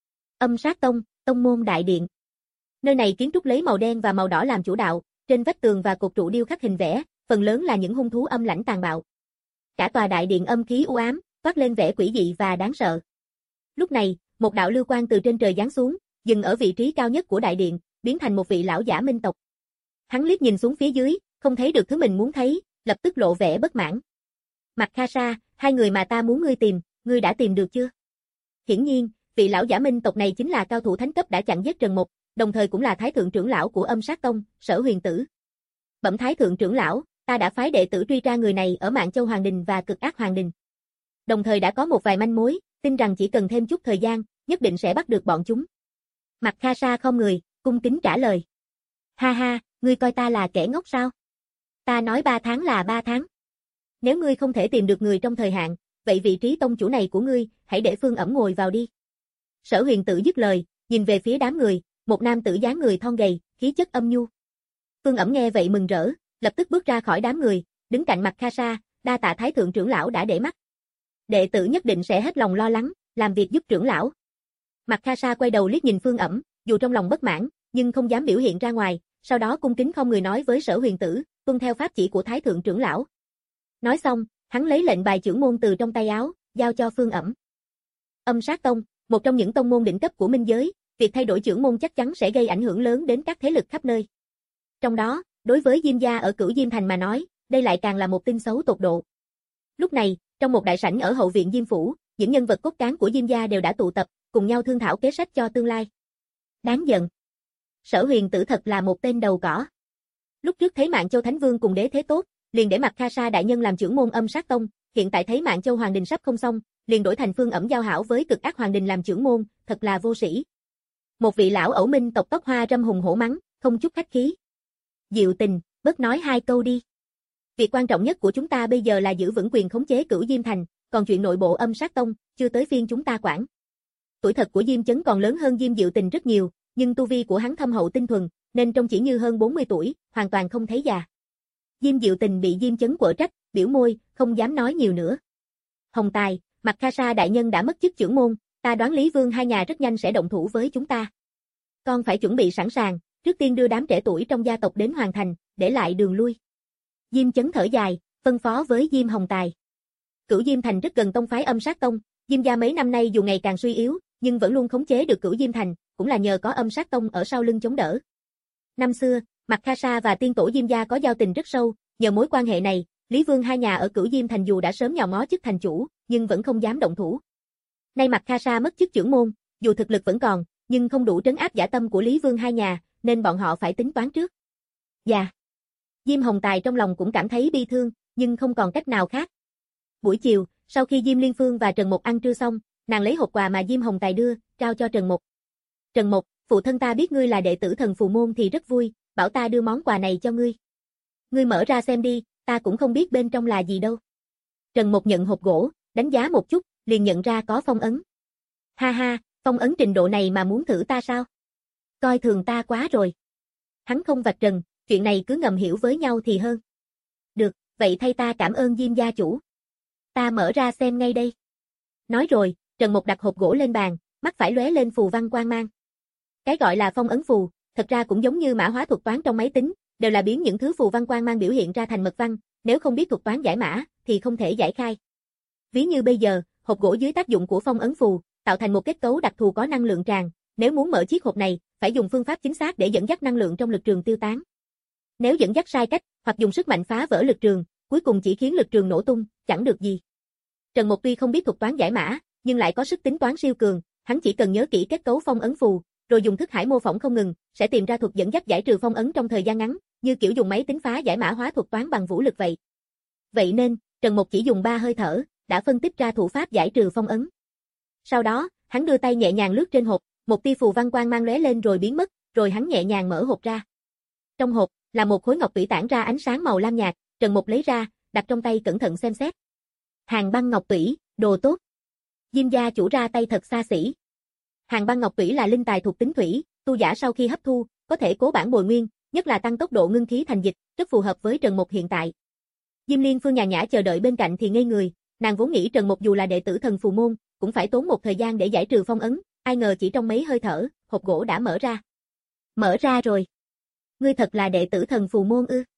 Speaker 2: Âm Sát Tông, tông môn đại điện. Nơi này kiến trúc lấy màu đen và màu đỏ làm chủ đạo, trên vách tường và cột trụ điêu khắc hình vẽ, phần lớn là những hung thú âm lãnh tàn bạo. Cả tòa đại điện âm khí u ám, toát lên vẻ quỷ dị và đáng sợ. Lúc này, một đạo lưu quang từ trên trời giáng xuống, dừng ở vị trí cao nhất của đại điện, biến thành một vị lão giả minh tộc. Hắn liếc nhìn xuống phía dưới, không thấy được thứ mình muốn thấy, lập tức lộ vẻ bất mãn. Mạc Kha Sa, hai người mà ta muốn ngươi tìm, ngươi đã tìm được chưa? Hiển nhiên, vị lão giả Minh tộc này chính là cao thủ thánh cấp đã chặn giết Trần Mục, đồng thời cũng là thái thượng trưởng lão của Âm Sát Tông, Sở Huyền Tử. Bẩm thái thượng trưởng lão, ta đã phái đệ tử truy tra người này ở Mạn Châu Hoàng Đình và Cực Ác Hoàng Đình. Đồng thời đã có một vài manh mối, tin rằng chỉ cần thêm chút thời gian, nhất định sẽ bắt được bọn chúng. Mạc Kha Sa không người, cung kính trả lời. Ha ha, ngươi coi ta là kẻ ngốc sao? Ta nói ba tháng là ba tháng. Nếu ngươi không thể tìm được người trong thời hạn, vậy vị trí tông chủ này của ngươi, hãy để Phương Ẩm ngồi vào đi. Sở Huyền Tử dứt lời, nhìn về phía đám người, một nam tử dáng người thon gầy, khí chất âm nhu. Phương Ẩm nghe vậy mừng rỡ, lập tức bước ra khỏi đám người, đứng cạnh Mạc Kha Sa, đa tạ thái thượng trưởng lão đã để mắt. Đệ tử nhất định sẽ hết lòng lo lắng, làm việc giúp trưởng lão. Mạc Kha Sa quay đầu liếc nhìn Phương Ẩm, dù trong lòng bất mãn, nhưng không dám biểu hiện ra ngoài, sau đó cung kính không người nói với Sở Huyền Tử, tuân theo pháp chỉ của thái thượng trưởng lão. Nói xong, hắn lấy lệnh bài trưởng môn từ trong tay áo, giao cho Phương Ẩm. Âm Sát Tông, một trong những tông môn đỉnh cấp của minh giới, việc thay đổi trưởng môn chắc chắn sẽ gây ảnh hưởng lớn đến các thế lực khắp nơi. Trong đó, đối với Diêm gia ở Cửu Diêm Thành mà nói, đây lại càng là một tin xấu tột độ. Lúc này, trong một đại sảnh ở hậu viện Diêm phủ, những nhân vật cốt cán của Diêm gia đều đã tụ tập, cùng nhau thương thảo kế sách cho tương lai. Đáng giận. Sở Huyền Tử thật là một tên đầu cỏ. Lúc trước thấy Mạn Châu Thánh Vương cùng Đế Thế Tốt, liền để Mạc Kha Sa đại nhân làm trưởng môn Âm Sát Tông, hiện tại thấy Mạn Châu Hoàng Đình sắp không xong, liền đổi thành Phương Ẩm giao hảo với Cực Ác Hoàng Đình làm trưởng môn, thật là vô sĩ. Một vị lão ẩu minh tộc tóc hoa râm hùng hổ mắng, không chút khách khí. Diệu Tình, bớt nói hai câu đi. Việc quan trọng nhất của chúng ta bây giờ là giữ vững quyền khống chế Cửu Diêm Thành, còn chuyện nội bộ Âm Sát Tông, chưa tới phiên chúng ta quản. Tuổi thật của Diêm Chấn còn lớn hơn Diêm Diệu Tình rất nhiều, nhưng tu vi của hắn thâm hậu tinh thuần, nên trông chỉ như hơn bốn mươi tuổi, hoàn toàn không thấy già. Diêm Diệu Tình bị Diêm Chấn quở trách, biểu môi, không dám nói nhiều nữa. Hồng Tài, Mạc Kha Sa đại nhân đã mất chức trưởng môn, ta đoán Lý Vương hai nhà rất nhanh sẽ động thủ với chúng ta. Con phải chuẩn bị sẵn sàng, trước tiên đưa đám trẻ tuổi trong gia tộc đến Hoàng Thành, để lại đường lui. Diêm Chấn thở dài, phân phó với Diêm Hồng Tài. Cửu Diêm Thành rất gần tông phái Âm Sát Tông, Diêm gia mấy năm nay dù ngày càng suy yếu, nhưng vẫn luôn khống chế được Cửu Diêm Thành, cũng là nhờ có Âm Sát Tông ở sau lưng chống đỡ. Năm xưa, Mạc Kha Sa và tiên tổ Diêm gia có giao tình rất sâu, nhờ mối quan hệ này, Lý Vương hai nhà ở Cửu Diêm Thành dù đã sớm nhào ngó chức thành chủ, nhưng vẫn không dám động thủ. Nay Mạc Kha Sa mất chức trưởng môn, dù thực lực vẫn còn, nhưng không đủ trấn áp dã tâm của Lý Vương hai nhà, nên bọn họ phải tính toán trước. Dạ. Diêm Hồng Tài trong lòng cũng cảm thấy bi thương, nhưng không còn cách nào khác. Buổi chiều, sau khi Diêm Liên Phương và Trần Mục ăn trưa xong, nàng lấy hộp quà mà Diêm Hồng Tài đưa, trao cho Trần Mục. Trần Mục, phụ thân ta biết ngươi là đệ tử Thần Phù Môn thì rất vui, bảo ta đưa món quà này cho ngươi. Ngươi mở ra xem đi, ta cũng không biết bên trong là gì đâu. Trần Mục nhận hộp gỗ, đánh giá một chút, liền nhận ra có phong ấn. Ha ha, phong ấn trình độ này mà muốn thử ta sao? Coi thường ta quá rồi. Hắn không vạch trần, chuyện này cứ ngầm hiểu với nhau thì hơn. Được, vậy thay ta cảm ơn Diêm gia chủ. Ta mở ra xem ngay đây. Nói rồi, Trần Mục đặt hộp gỗ lên bàn, mắt phải lóe lên phù văn quang mang. Cái gọi là phong ấn phù, thật ra cũng giống như mã hóa thuật toán trong máy tính, đều là biến những thứ phù văn quang mang biểu hiện ra thành mật văn, nếu không biết thuật toán giải mã, thì không thể giải khai. Ví như bây giờ, hộp gỗ dưới tác dụng của phong ấn phù, tạo thành một kết cấu đặc thù có năng lượng tràn, nếu muốn mở chiếc hộp này, phải dùng phương pháp chính xác để dẫn dắt năng lượng trong lực trường tiêu tán. Nếu dẫn dắt sai cách, hoặc dùng sức mạnh phá vỡ lực trường, cuối cùng chỉ khiến lực trường nổ tung, chẳng được gì. Trần Mục tuy không biết thuật toán giải mã, nhưng lại có sức tính toán siêu cường, hắn chỉ cần nhớ kỹ kết cấu phong ấn phù, rồi dùng thức hải mô phỏng không ngừng, sẽ tìm ra thuật dẫn dắt giải trừ phong ấn trong thời gian ngắn, như kiểu dùng máy tính phá giải mã hóa thuật toán bằng vũ lực vậy. Vậy nên, Trần Mục chỉ dùng ba hơi thở, đã phân tích ra thủ pháp giải trừ phong ấn. Sau đó, hắn đưa tay nhẹ nhàng lướt trên hộp, một tia phù văn quang mang lóe lên rồi biến mất, rồi hắn nhẹ nhàng mở hộp ra. Trong hộp là một khối ngọc tủy tản ra ánh sáng màu lam nhạt, Trần Mục lấy ra, đặt trong tay cẩn thận xem xét. Hàng băng ngọc tủy, đồ tốt. Diêm gia chủ ra tay thật xa xỉ. Hàng băng ngọc tủy là linh tài thuộc tính thủy, tu giả sau khi hấp thu, có thể cố bản bồi nguyên, nhất là tăng tốc độ ngưng khí thành dịch, rất phù hợp với Trần Mục hiện tại. Diêm Liên Phương nhàn nhã chờ đợi bên cạnh thì ngây người, nàng vốn nghĩ Trần Mục dù là đệ tử Thần Phù Môn, cũng phải tốn một thời gian để giải trừ phong ấn, ai ngờ chỉ trong mấy hơi thở, hộp gỗ đã mở ra. Mở ra rồi. Ngươi thật là đệ tử Thần Phù Môn ư?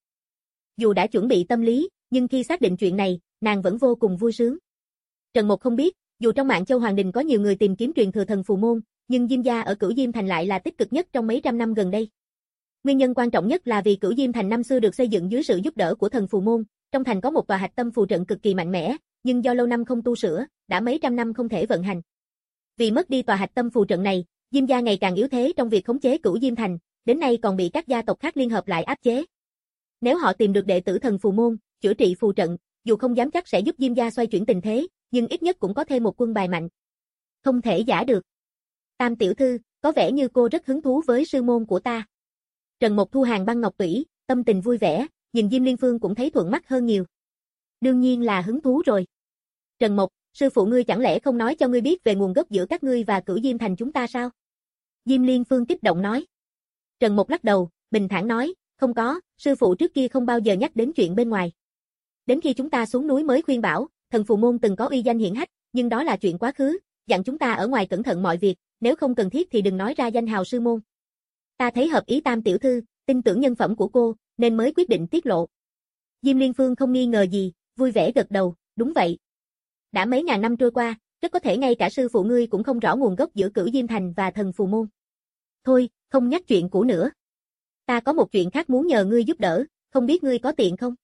Speaker 2: Dù đã chuẩn bị tâm lý, nhưng khi xác định chuyện này, nàng vẫn vô cùng vui sướng. Trần Mục không biết, dù trong Mạn Châu Hoàng Đình có nhiều người tìm kiếm truyền thừa Thần Phù Môn, nhưng Diêm gia ở Cửu Diêm Thành lại là tích cực nhất trong mấy trăm năm gần đây. Nguyên nhân quan trọng nhất là vì Cửu Diêm Thành năm xưa được xây dựng dưới sự giúp đỡ của thần phù môn, trong thành có một tòa hạch tâm phù trận cực kỳ mạnh mẽ, nhưng do lâu năm không tu sửa, đã mấy trăm năm không thể vận hành. Vì mất đi tòa hạch tâm phù trận này, Diêm gia ngày càng yếu thế trong việc khống chế Cửu Diêm Thành, đến nay còn bị các gia tộc khác liên hợp lại áp chế. Nếu họ tìm được đệ tử thần phù môn, chữa trị phù trận, dù không dám chắc sẽ giúp Diêm gia xoay chuyển tình thế, nhưng ít nhất cũng có thêm một quân bài mạnh. Không thể giả được. Tam tiểu thư, có vẻ như cô rất hứng thú với sư môn của ta. Trần Mộc thu hàng băng ngọc tủy, tâm tình vui vẻ, nhìn Diêm Liên Phương cũng thấy thuận mắt hơn nhiều. Đương nhiên là hứng thú rồi. Trần Mộc, sư phụ ngươi chẳng lẽ không nói cho ngươi biết về nguồn gốc giữa các ngươi và Cửu Diêm Thành chúng ta sao? Diêm Liên Phương kích động nói. Trần Mộc lắc đầu, bình thản nói, không có, sư phụ trước kia không bao giờ nhắc đến chuyện bên ngoài. Đến khi chúng ta xuống núi mới khuyên bảo, thần phù môn từng có uy danh hiển hách, nhưng đó là chuyện quá khứ, dặn chúng ta ở ngoài cẩn thận mọi việc, nếu không cần thiết thì đừng nói ra danh hào sư môn. Ta thấy hợp ý Tam tiểu thư, tin tưởng nhân phẩm của cô, nên mới quyết định tiết lộ. Diêm Liên Phương không nghi ngờ gì, vui vẻ gật đầu, đúng vậy. Đã mấy ngàn năm trôi qua, rất có thể ngay cả sư phụ ngươi cũng không rõ nguồn gốc giữa Cửu Diêm Thành và thần phù môn. Thôi, không nhắc chuyện cũ nữa. Ta có một chuyện khác muốn nhờ ngươi giúp đỡ, không biết ngươi có tiện không?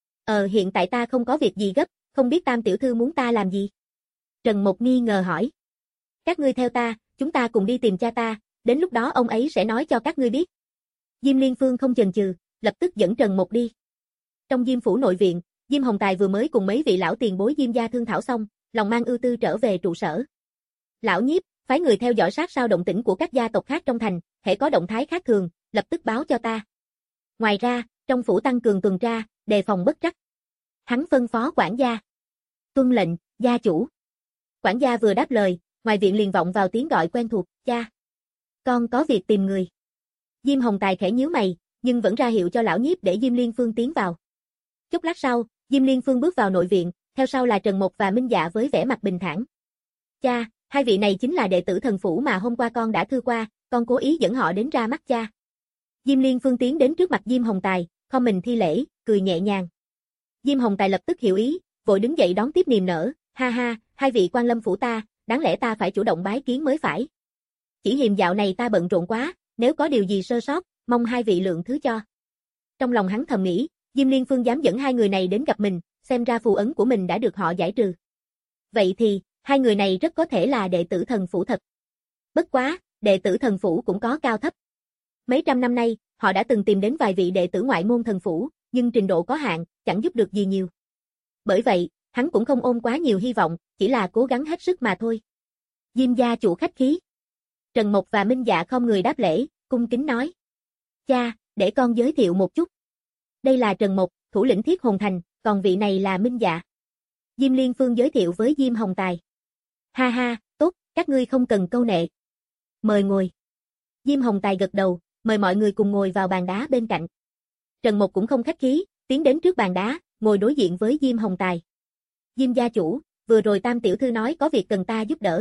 Speaker 2: Ờ hiện tại ta không có việc gì gấp, không biết Tam tiểu thư muốn ta làm gì? Trần Mộc nghi ngờ hỏi. Các ngươi theo ta, chúng ta cùng đi tìm cha ta, đến lúc đó ông ấy sẽ nói cho các ngươi biết. Diêm Liên Phương không chần chừ, lập tức dẫn Trần Mộc đi. Trong Diêm phủ nội viện, Diêm Hồng Tài vừa mới cùng mấy vị lão tiền bối Diêm gia thương thảo xong, lòng mang ưu tư trở về trụ sở. Lão Nhiếp, phái người theo dõi sát sao động tĩnh của các gia tộc khác trong thành, hễ có động thái khác thường, lập tức báo cho ta. Ngoài ra, trong phủ tăng cường tuần tra, đề phòng bất trắc. Hắn phân phó quản gia. Tuân lệnh, gia chủ. Quản gia vừa đáp lời, ngoài viện liền vọng vào tiếng gọi quen thuộc, cha. Con có việc tìm người. Diêm Hồng Tài khẽ nhíu mày, nhưng vẫn ra hiệu cho lão Nhiếp để Diêm Liên Phương tiến vào. Chốc lát sau, Diêm Liên Phương bước vào nội viện, theo sau là Trần Mộc và Minh Dạ với vẻ mặt bình thản. Cha, hai vị này chính là đệ tử thần phủ mà hôm qua con đã thư qua, con cố ý dẫn họ đến ra mắt cha. Diêm Liên Phương tiến đến trước mặt Diêm Hồng Tài, không mình thi lễ, cười nhẹ nhàng. Diêm Hồng Tài lập tức hiểu ý, vội đứng dậy đón tiếp niềm nở, ha ha, hai vị quan lâm phủ ta, đáng lẽ ta phải chủ động bái kiến mới phải. Chỉ hiềm dạo này ta bận rộn quá, nếu có điều gì sơ sót, mong hai vị lượng thứ cho. Trong lòng hắn thầm nghĩ, Diêm Liên Phương dám dẫn hai người này đến gặp mình, xem ra phù ấn của mình đã được họ giải trừ. Vậy thì, hai người này rất có thể là đệ tử thần phủ thật. Bất quá, đệ tử thần phủ cũng có cao thấp. Mấy trăm năm nay, họ đã từng tìm đến vài vị đệ tử ngoại môn thần phủ, nhưng trình độ có hạn, chẳng giúp được gì nhiều. Bởi vậy, hắn cũng không ôm quá nhiều hy vọng, chỉ là cố gắng hết sức mà thôi. Diêm gia chủ khách khí. Trần Mộc và Minh Dạ không người đáp lễ, cung kính nói. Cha, để con giới thiệu một chút. Đây là Trần Mộc, thủ lĩnh Thiết Hồn Thành, còn vị này là Minh Dạ. Diêm Liên Phương giới thiệu với Diêm Hồng Tài. Ha ha, tốt, các ngươi không cần câu nệ. Mời ngồi. Diêm Hồng Tài gật đầu, mời mọi người cùng ngồi vào bàn đá bên cạnh. Trần Mộc cũng không khách khí, tiến đến trước bàn đá, ngồi đối diện với Diêm Hồng Tài. Diêm gia chủ, vừa rồi Tam tiểu thư nói có việc cần ta giúp đỡ.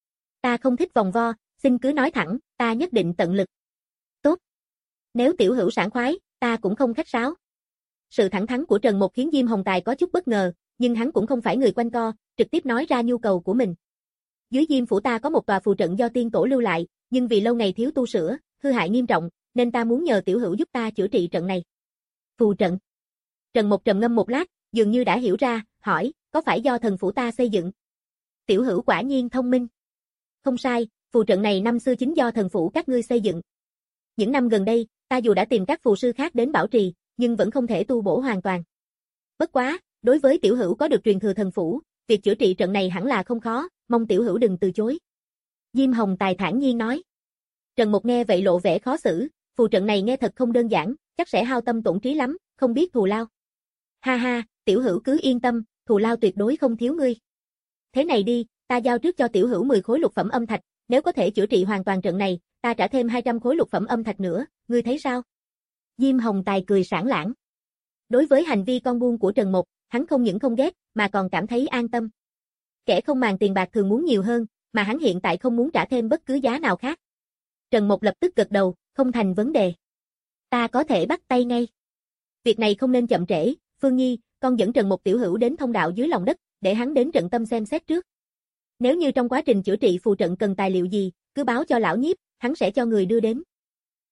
Speaker 2: Ta không thích vòng vo, xin cứ nói thẳng, ta nhất định tận lực. Tốt. Nếu tiểu hữu sảng khoái, ta cũng không khách sáo. Sự thẳng thắn của Trần Mộc khiến Diêm Hồng Tài có chút bất ngờ, nhưng hắn cũng không phải người quanh co, trực tiếp nói ra nhu cầu của mình. Dưới Diêm phủ ta có một tòa phù trận do tiên tổ lưu lại, nhưng vì lâu ngày thiếu tu sửa, hư hại nghiêm trọng, nên ta muốn nhờ tiểu hữu giúp ta chữa trị trận này. Phù trận. Trần Mộc trầm ngâm một lát, dường như đã hiểu ra, hỏi, có phải do thần phủ ta xây dựng? Tiểu hữu quả nhiên thông minh. Không sai, phù trận này năm xưa chính do thần phủ các ngươi xây dựng. Những năm gần đây, ta dù đã tìm các phù sư khác đến bảo trì, nhưng vẫn không thể tu bổ hoàn toàn. Bất quá, đối với tiểu hữu có được truyền thừa thần phủ, việc chữa trị trận này hẳn là không khó, mong tiểu hữu đừng từ chối. Diêm Hồng Tài thản nhiên nói. Trần Mộc nghe vậy lộ vẻ khó xử, phù trận này nghe thật không đơn giản, chắc sẽ hao tâm tổn trí lắm, không biết thù lao. Ha ha, tiểu hữu cứ yên tâm, thù lao tuyệt đối không thiếu ngươi. Thế này đi, ta giao trước cho tiểu hữu mười khối lục phẩm âm thạch, nếu có thể chữa trị hoàn toàn trận này, ta trả thêm hai trăm khối lục phẩm âm thạch nữa, ngươi thấy sao? Diêm Hồng Tài cười sảng lảng. Đối với hành vi con buôn của Trần Mộc, hắn không những không ghét, mà còn cảm thấy an tâm. Kẻ không màng tiền bạc thường muốn nhiều hơn, mà hắn hiện tại không muốn trả thêm bất cứ giá nào khác. Trần Mộc lập tức gật đầu, không thành vấn đề. Ta có thể bắt tay ngay. Việc này không nên chậm trễ, Phương Nhi, con dẫn Trần Mộc tiểu hữu đến thông đạo dưới lòng đất, để hắn đến trận tâm xem xét trước. Nếu như trong quá trình chữa trị phù trận cần tài liệu gì, cứ báo cho lão Nhiếp, hắn sẽ cho người đưa đến.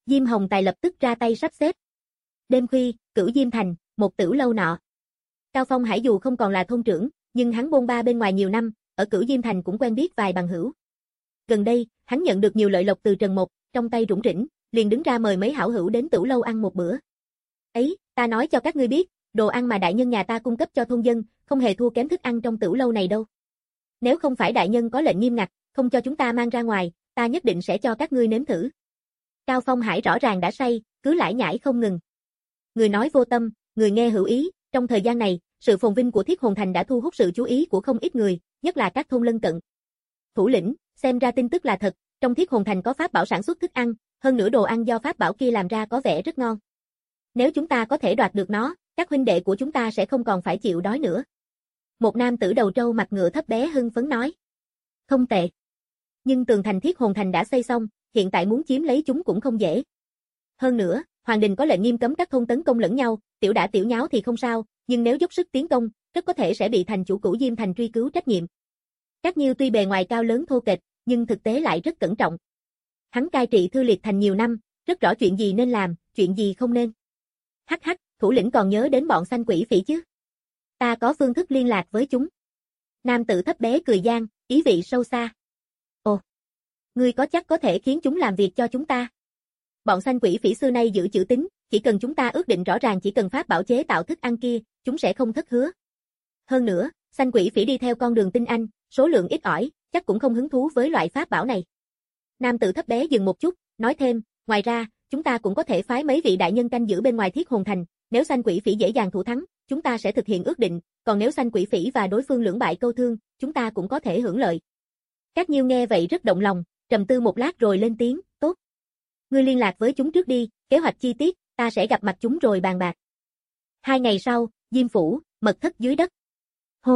Speaker 2: Diêm Hồng Tài lập tức ra tay sắp xếp. Đêm khuya, Cửu Diêm Thành, một tiểu lâu nọ. Cao Phong Hải dù không còn là thôn trưởng, nhưng hắn bôn ba bên ngoài nhiều năm, ở Cửu Diêm Thành cũng quen biết vài bằng hữu. Gần đây, hắn nhận được nhiều lợi lộc từ Trần Mộc, trong tay rủng rỉnh, liền đứng ra mời mấy hảo hữu đến tiểu lâu ăn một bữa. Ấy, ta nói cho các ngươi biết, đồ ăn mà đại nhân nhà ta cung cấp cho thôn dân, không hề thua kém thức ăn trong tiểu lâu này đâu. Nếu không phải đại nhân có lệnh nghiêm ngặt, không cho chúng ta mang ra ngoài, ta nhất định sẽ cho các ngươi nếm thử. Cao Phong Hải rõ ràng đã say, cứ lải nhải không ngừng. Người nói vô tâm, người nghe hữu ý, trong thời gian này, sự phồn vinh của Thiết Hồn Thành đã thu hút sự chú ý của không ít người, nhất là các thôn lân cận. Thủ lĩnh, xem ra tin tức là thật, trong Thiết Hồn Thành có pháp bảo sản xuất thức ăn, hơn nữa đồ ăn do pháp bảo kia làm ra có vẻ rất ngon. Nếu chúng ta có thể đoạt được nó, các huynh đệ của chúng ta sẽ không còn phải chịu đói nữa. Một nam tử đầu trâu mặt ngựa thấp bé hưng phấn nói. Không tệ. Nhưng tường thành Thiết Hồn Thành đã xây xong, hiện tại muốn chiếm lấy chúng cũng không dễ. Hơn nữa, Hoàng đình có lệnh nghiêm cấm các thôn tấn công lẫn nhau, tiểu đả tiểu nháo thì không sao, nhưng nếu dốc sức tiến công, rất có thể sẽ bị thành chủ Cửu Diêm Thành truy cứu trách nhiệm. Các Nhiêu tuy bề ngoài cao lớn thô kệch, nhưng thực tế lại rất cẩn trọng. Hắn cai trị Thư Liệt Thành nhiều năm, rất rõ chuyện gì nên làm, chuyện gì không nên. Hắc hắc, thủ lĩnh còn nhớ đến bọn Xanh Quỷ Phỉ chứ? Ta có phương thức liên lạc với chúng. Nam tử thấp bé cười gian, ý vị sâu xa. Ồ, ngươi có chắc có thể khiến chúng làm việc cho chúng ta? Bọn Xanh Quỷ Phỉ xưa nay giữ chữ tín, chỉ cần chúng ta ước định rõ ràng chỉ cần pháp bảo chế tạo thức ăn kia, chúng sẽ không thất hứa. Hơn nữa, Xanh Quỷ Phỉ đi theo con đường tinh anh, số lượng ít ỏi, chắc cũng không hứng thú với loại pháp bảo này. Nam tử thấp bé dừng một chút, nói thêm, ngoài ra, chúng ta cũng có thể phái mấy vị đại nhân canh giữ bên ngoài Thiết Hồn Thành, nếu Xanh Quỷ Phỉ dễ dàng thủ thắng, chúng ta sẽ thực hiện ước định, còn nếu Xanh Quỷ Phỉ và đối phương lưỡng bại câu thương, chúng ta cũng có thể hưởng lợi. Các Nhiêu nghe vậy rất động lòng, trầm tư một lát rồi lên tiếng, tốt. Ngươi liên lạc với chúng trước đi, kế hoạch chi tiết, ta sẽ gặp mặt chúng rồi bàn bạc. Hai ngày sau, Diêm Phủ, mật thất dưới đất. Hô!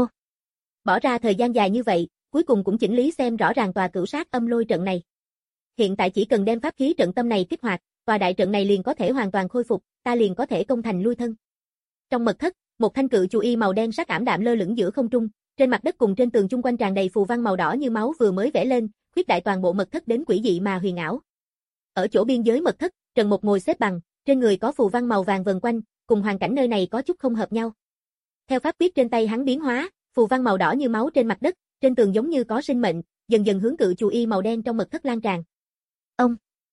Speaker 2: Bỏ ra thời gian dài như vậy, cuối cùng cũng chỉnh lý xem rõ ràng tòa cửu sát âm lôi trận này. Hiện tại chỉ cần đem pháp khí trận tâm này kích hoạt, tòa đại trận này liền có thể hoàn toàn khôi phục, ta liền có thể công thành lui thân. Trong mật thất, một thanh cự chù y màu đen sắc ảm đạm lơ lửng giữa không trung, trên mặt đất cùng trên tường chung quanh tràn đầy phù văn màu đỏ như máu vừa mới vẽ lên, khuyết đại toàn bộ mật thất đến quỷ dị mà huyền ảo. Ở chỗ biên giới mật thất, Trần Mộc ngồi xếp bằng, trên người có phù văn màu vàng vần quanh, cùng hoàn cảnh nơi này có chút không hợp nhau. Theo pháp quyết trên tay hắn biến hóa, phù văn màu đỏ như máu trên mặt đất, trên tường giống như có sinh mệnh, dần dần hướng cự chù y màu đen trong mật thất lan tràn. Ông.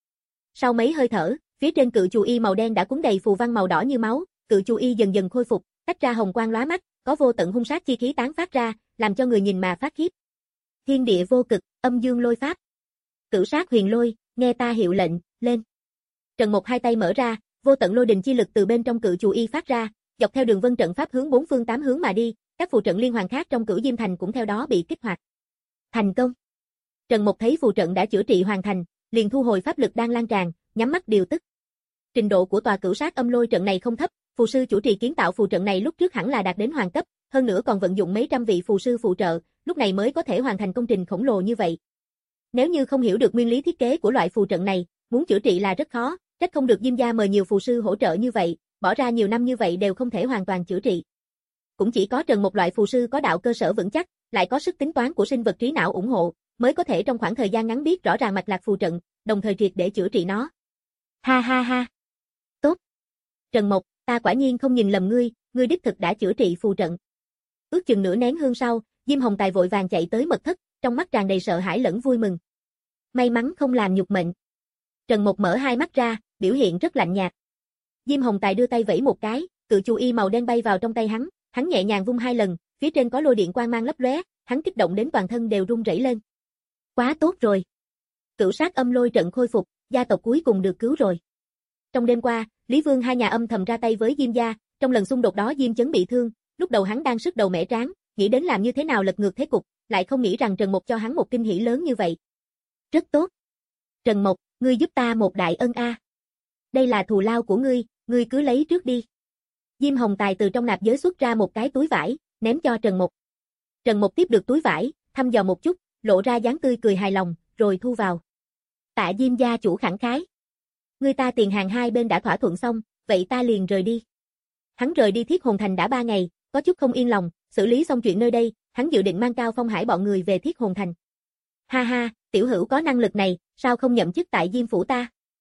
Speaker 2: Sau mấy hơi thở, phía trên cự chù y màu đen đã cuốn đầy phù văn màu đỏ như máu, cự chù y dần dần khôi phục, tách ra hồng quang lóa mắt, có vô tận hung sát chi khí tán phát ra, làm cho người nhìn mà phát khiếp. Thiên địa vô cực, âm dương lôi pháp. Cửu sát huyền lôi, nghe ta hiệu lệnh, lên. Trần Mộc hai tay mở ra, vô tận lôi đình chi lực từ bên trong cự chù y phát ra, dọc theo đường vân trận pháp hướng bốn phương tám hướng mà đi, các phù trận liên hoàn khác trong Cửu Diêm Thành cũng theo đó bị kích hoạt. Thành công. Trần Mộc thấy phù trận đã chữa trị hoàn thành, liền thu hồi pháp lực đang lan tràn, nhắm mắt điều tức. Trình độ của tòa cửu sát âm lôi trận này không thấp, phù sư chủ trì kiến tạo phù trận này lúc trước hẳn là đạt đến hoàng cấp, hơn nữa còn vận dụng mấy trăm vị phù sư phụ trợ, lúc này mới có thể hoàn thành công trình khổng lồ như vậy. Nếu như không hiểu được nguyên lý thiết kế của loại phù trận này, muốn chữa trị là rất khó, trách không được Diêm gia mời nhiều phù sư hỗ trợ như vậy, bỏ ra nhiều năm như vậy đều không thể hoàn toàn chữa trị. Cũng chỉ có Trần một loại phù sư có đạo cơ sở vững chắc, lại có sức tính toán của sinh vật trí não ủng hộ, mới có thể trong khoảng thời gian ngắn biết rõ ràng mạch lạc phù trận, đồng thời triệt để chữa trị nó. Ha ha ha. Tốt. Trần Mộc, ta quả nhiên không nhìn lầm ngươi, ngươi đích thực đã chữa trị phù trận. Ước chừng nửa nén hương sau, Diêm Hồng Tài vội vàng chạy tới mật thất, trong mắt tràn đầy sợ hãi lẫn vui mừng. May mắn không làm nhục mệnh. Trần Mộc mở hai mắt ra, biểu hiện rất lạnh nhạt. Diêm Hồng Tài đưa tay vẫy một cái, cự chù y màu đen bay vào trong tay hắn, hắn nhẹ nhàng vung hai lần, phía trên có lôi điện quang mang lấp lóe, hắn kích động đến toàn thân đều run rẩy lên. Quá tốt rồi. Cửu sát âm lôi trận khôi phục, gia tộc cuối cùng được cứu rồi. Trong đêm qua, Lý Vương hai nhà âm thầm ra tay với Diêm gia, trong lần xung đột đó Diêm Chấn bị thương, lúc đầu hắn đang sức đầu mẻ tráng, nghĩ đến làm như thế nào lật ngược thế cục, lại không nghĩ rằng Trần Mộc cho hắn một kinh hỉ lớn như vậy. Rất tốt. Trần Mộc, ngươi giúp ta một đại ân a. Đây là thù lao của ngươi, ngươi cứ lấy trước đi. Diêm Hồng Tài từ trong nạp giới xuất ra một cái túi vải, ném cho Trần Mộc. Trần Mộc tiếp được túi vải, thăm dò một chút, lộ ra dáng tươi cười hài lòng, rồi thu vào. Tạ Diêm gia chủ khẳng khái. Ngươi ta tiền hàng hai bên đã thỏa thuận xong, vậy ta liền rời đi. Hắn rời đi Thiết Hồn Thành đã ba ngày, có chút không yên lòng, xử lý xong chuyện nơi đây, hắn dự định mang Cao Phong Hải bọn người về Thiết Hồn Thành. Ha ha, tiểu hữu có năng lực này, sao không nhậm chức tại Diêm phủ ta?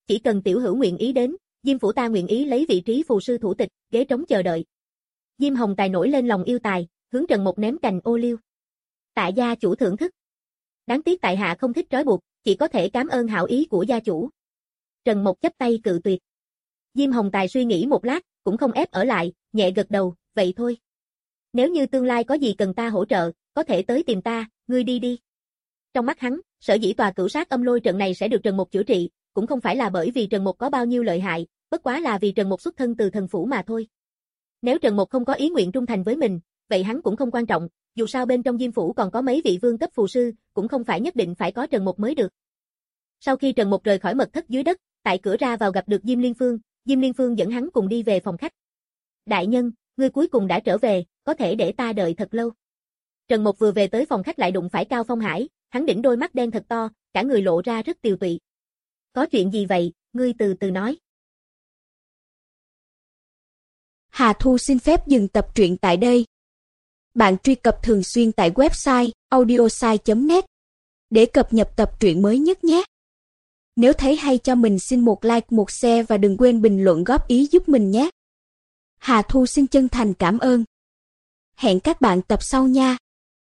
Speaker 2: Chỉ cần tiểu hữu nguyện ý đến, Diêm phủ ta nguyện ý lấy vị trí phù sư thủ tịch, ghế trống chờ đợi. Diêm Hồng Tài nổi lên lòng yêu tài, hướng Trần Mục ném cành ô liu. Tạ gia chủ thưởng thức. Đáng tiếc tại hạ không thích trói buộc, chỉ có thể cảm ơn hảo ý của gia chủ. Trần Mục chắp tay cự tuyệt. Diêm Hồng Tài suy nghĩ một lát, cũng không ép ở lại, nhẹ gật đầu, vậy thôi. Nếu như tương lai có gì cần ta hỗ trợ, có thể tới tìm ta, ngươi đi đi. Trong mắt hắn, sở dĩ tòa cửu sát âm lôi trận này sẽ được Trần Mục chữa trị, cũng không phải là bởi vì Trần Mục có bao nhiêu lợi hại, bất quá là vì Trần Mục xuất thân từ thần phủ mà thôi. Nếu Trần Mục không có ý nguyện trung thành với mình, vậy hắn cũng không quan trọng, dù sao bên trong Diêm phủ còn có mấy vị vương cấp phù sư, cũng không phải nhất định phải có Trần Mục mới được. Sau khi Trần Mục rời khỏi mật thất dưới đất, tại cửa ra vào gặp được Diêm Liên Phương, Diêm Liên Phương dẫn hắn cùng đi về phòng khách. Đại nhân, ngươi cuối cùng đã trở về, có thể để ta đợi thật lâu. Trần Mục vừa về tới phòng khách lại đụng phải Cao Phong Hải, hắn đỉnh đôi mắt đen thật to, cả người lộ ra rất tiều tụy. Có chuyện gì vậy, ngươi từ từ nói.
Speaker 1: Hà Thu xin phép dừng tập truyện tại đây. Bạn truy cập thường xuyên tại website audiosai chấm net để cập nhật tập truyện mới nhất nhé. Nếu thấy hay cho mình xin một like, một share và đừng quên bình luận góp ý giúp mình nhé. Hà Thu xin chân thành cảm ơn. Hẹn các bạn tập sau nha.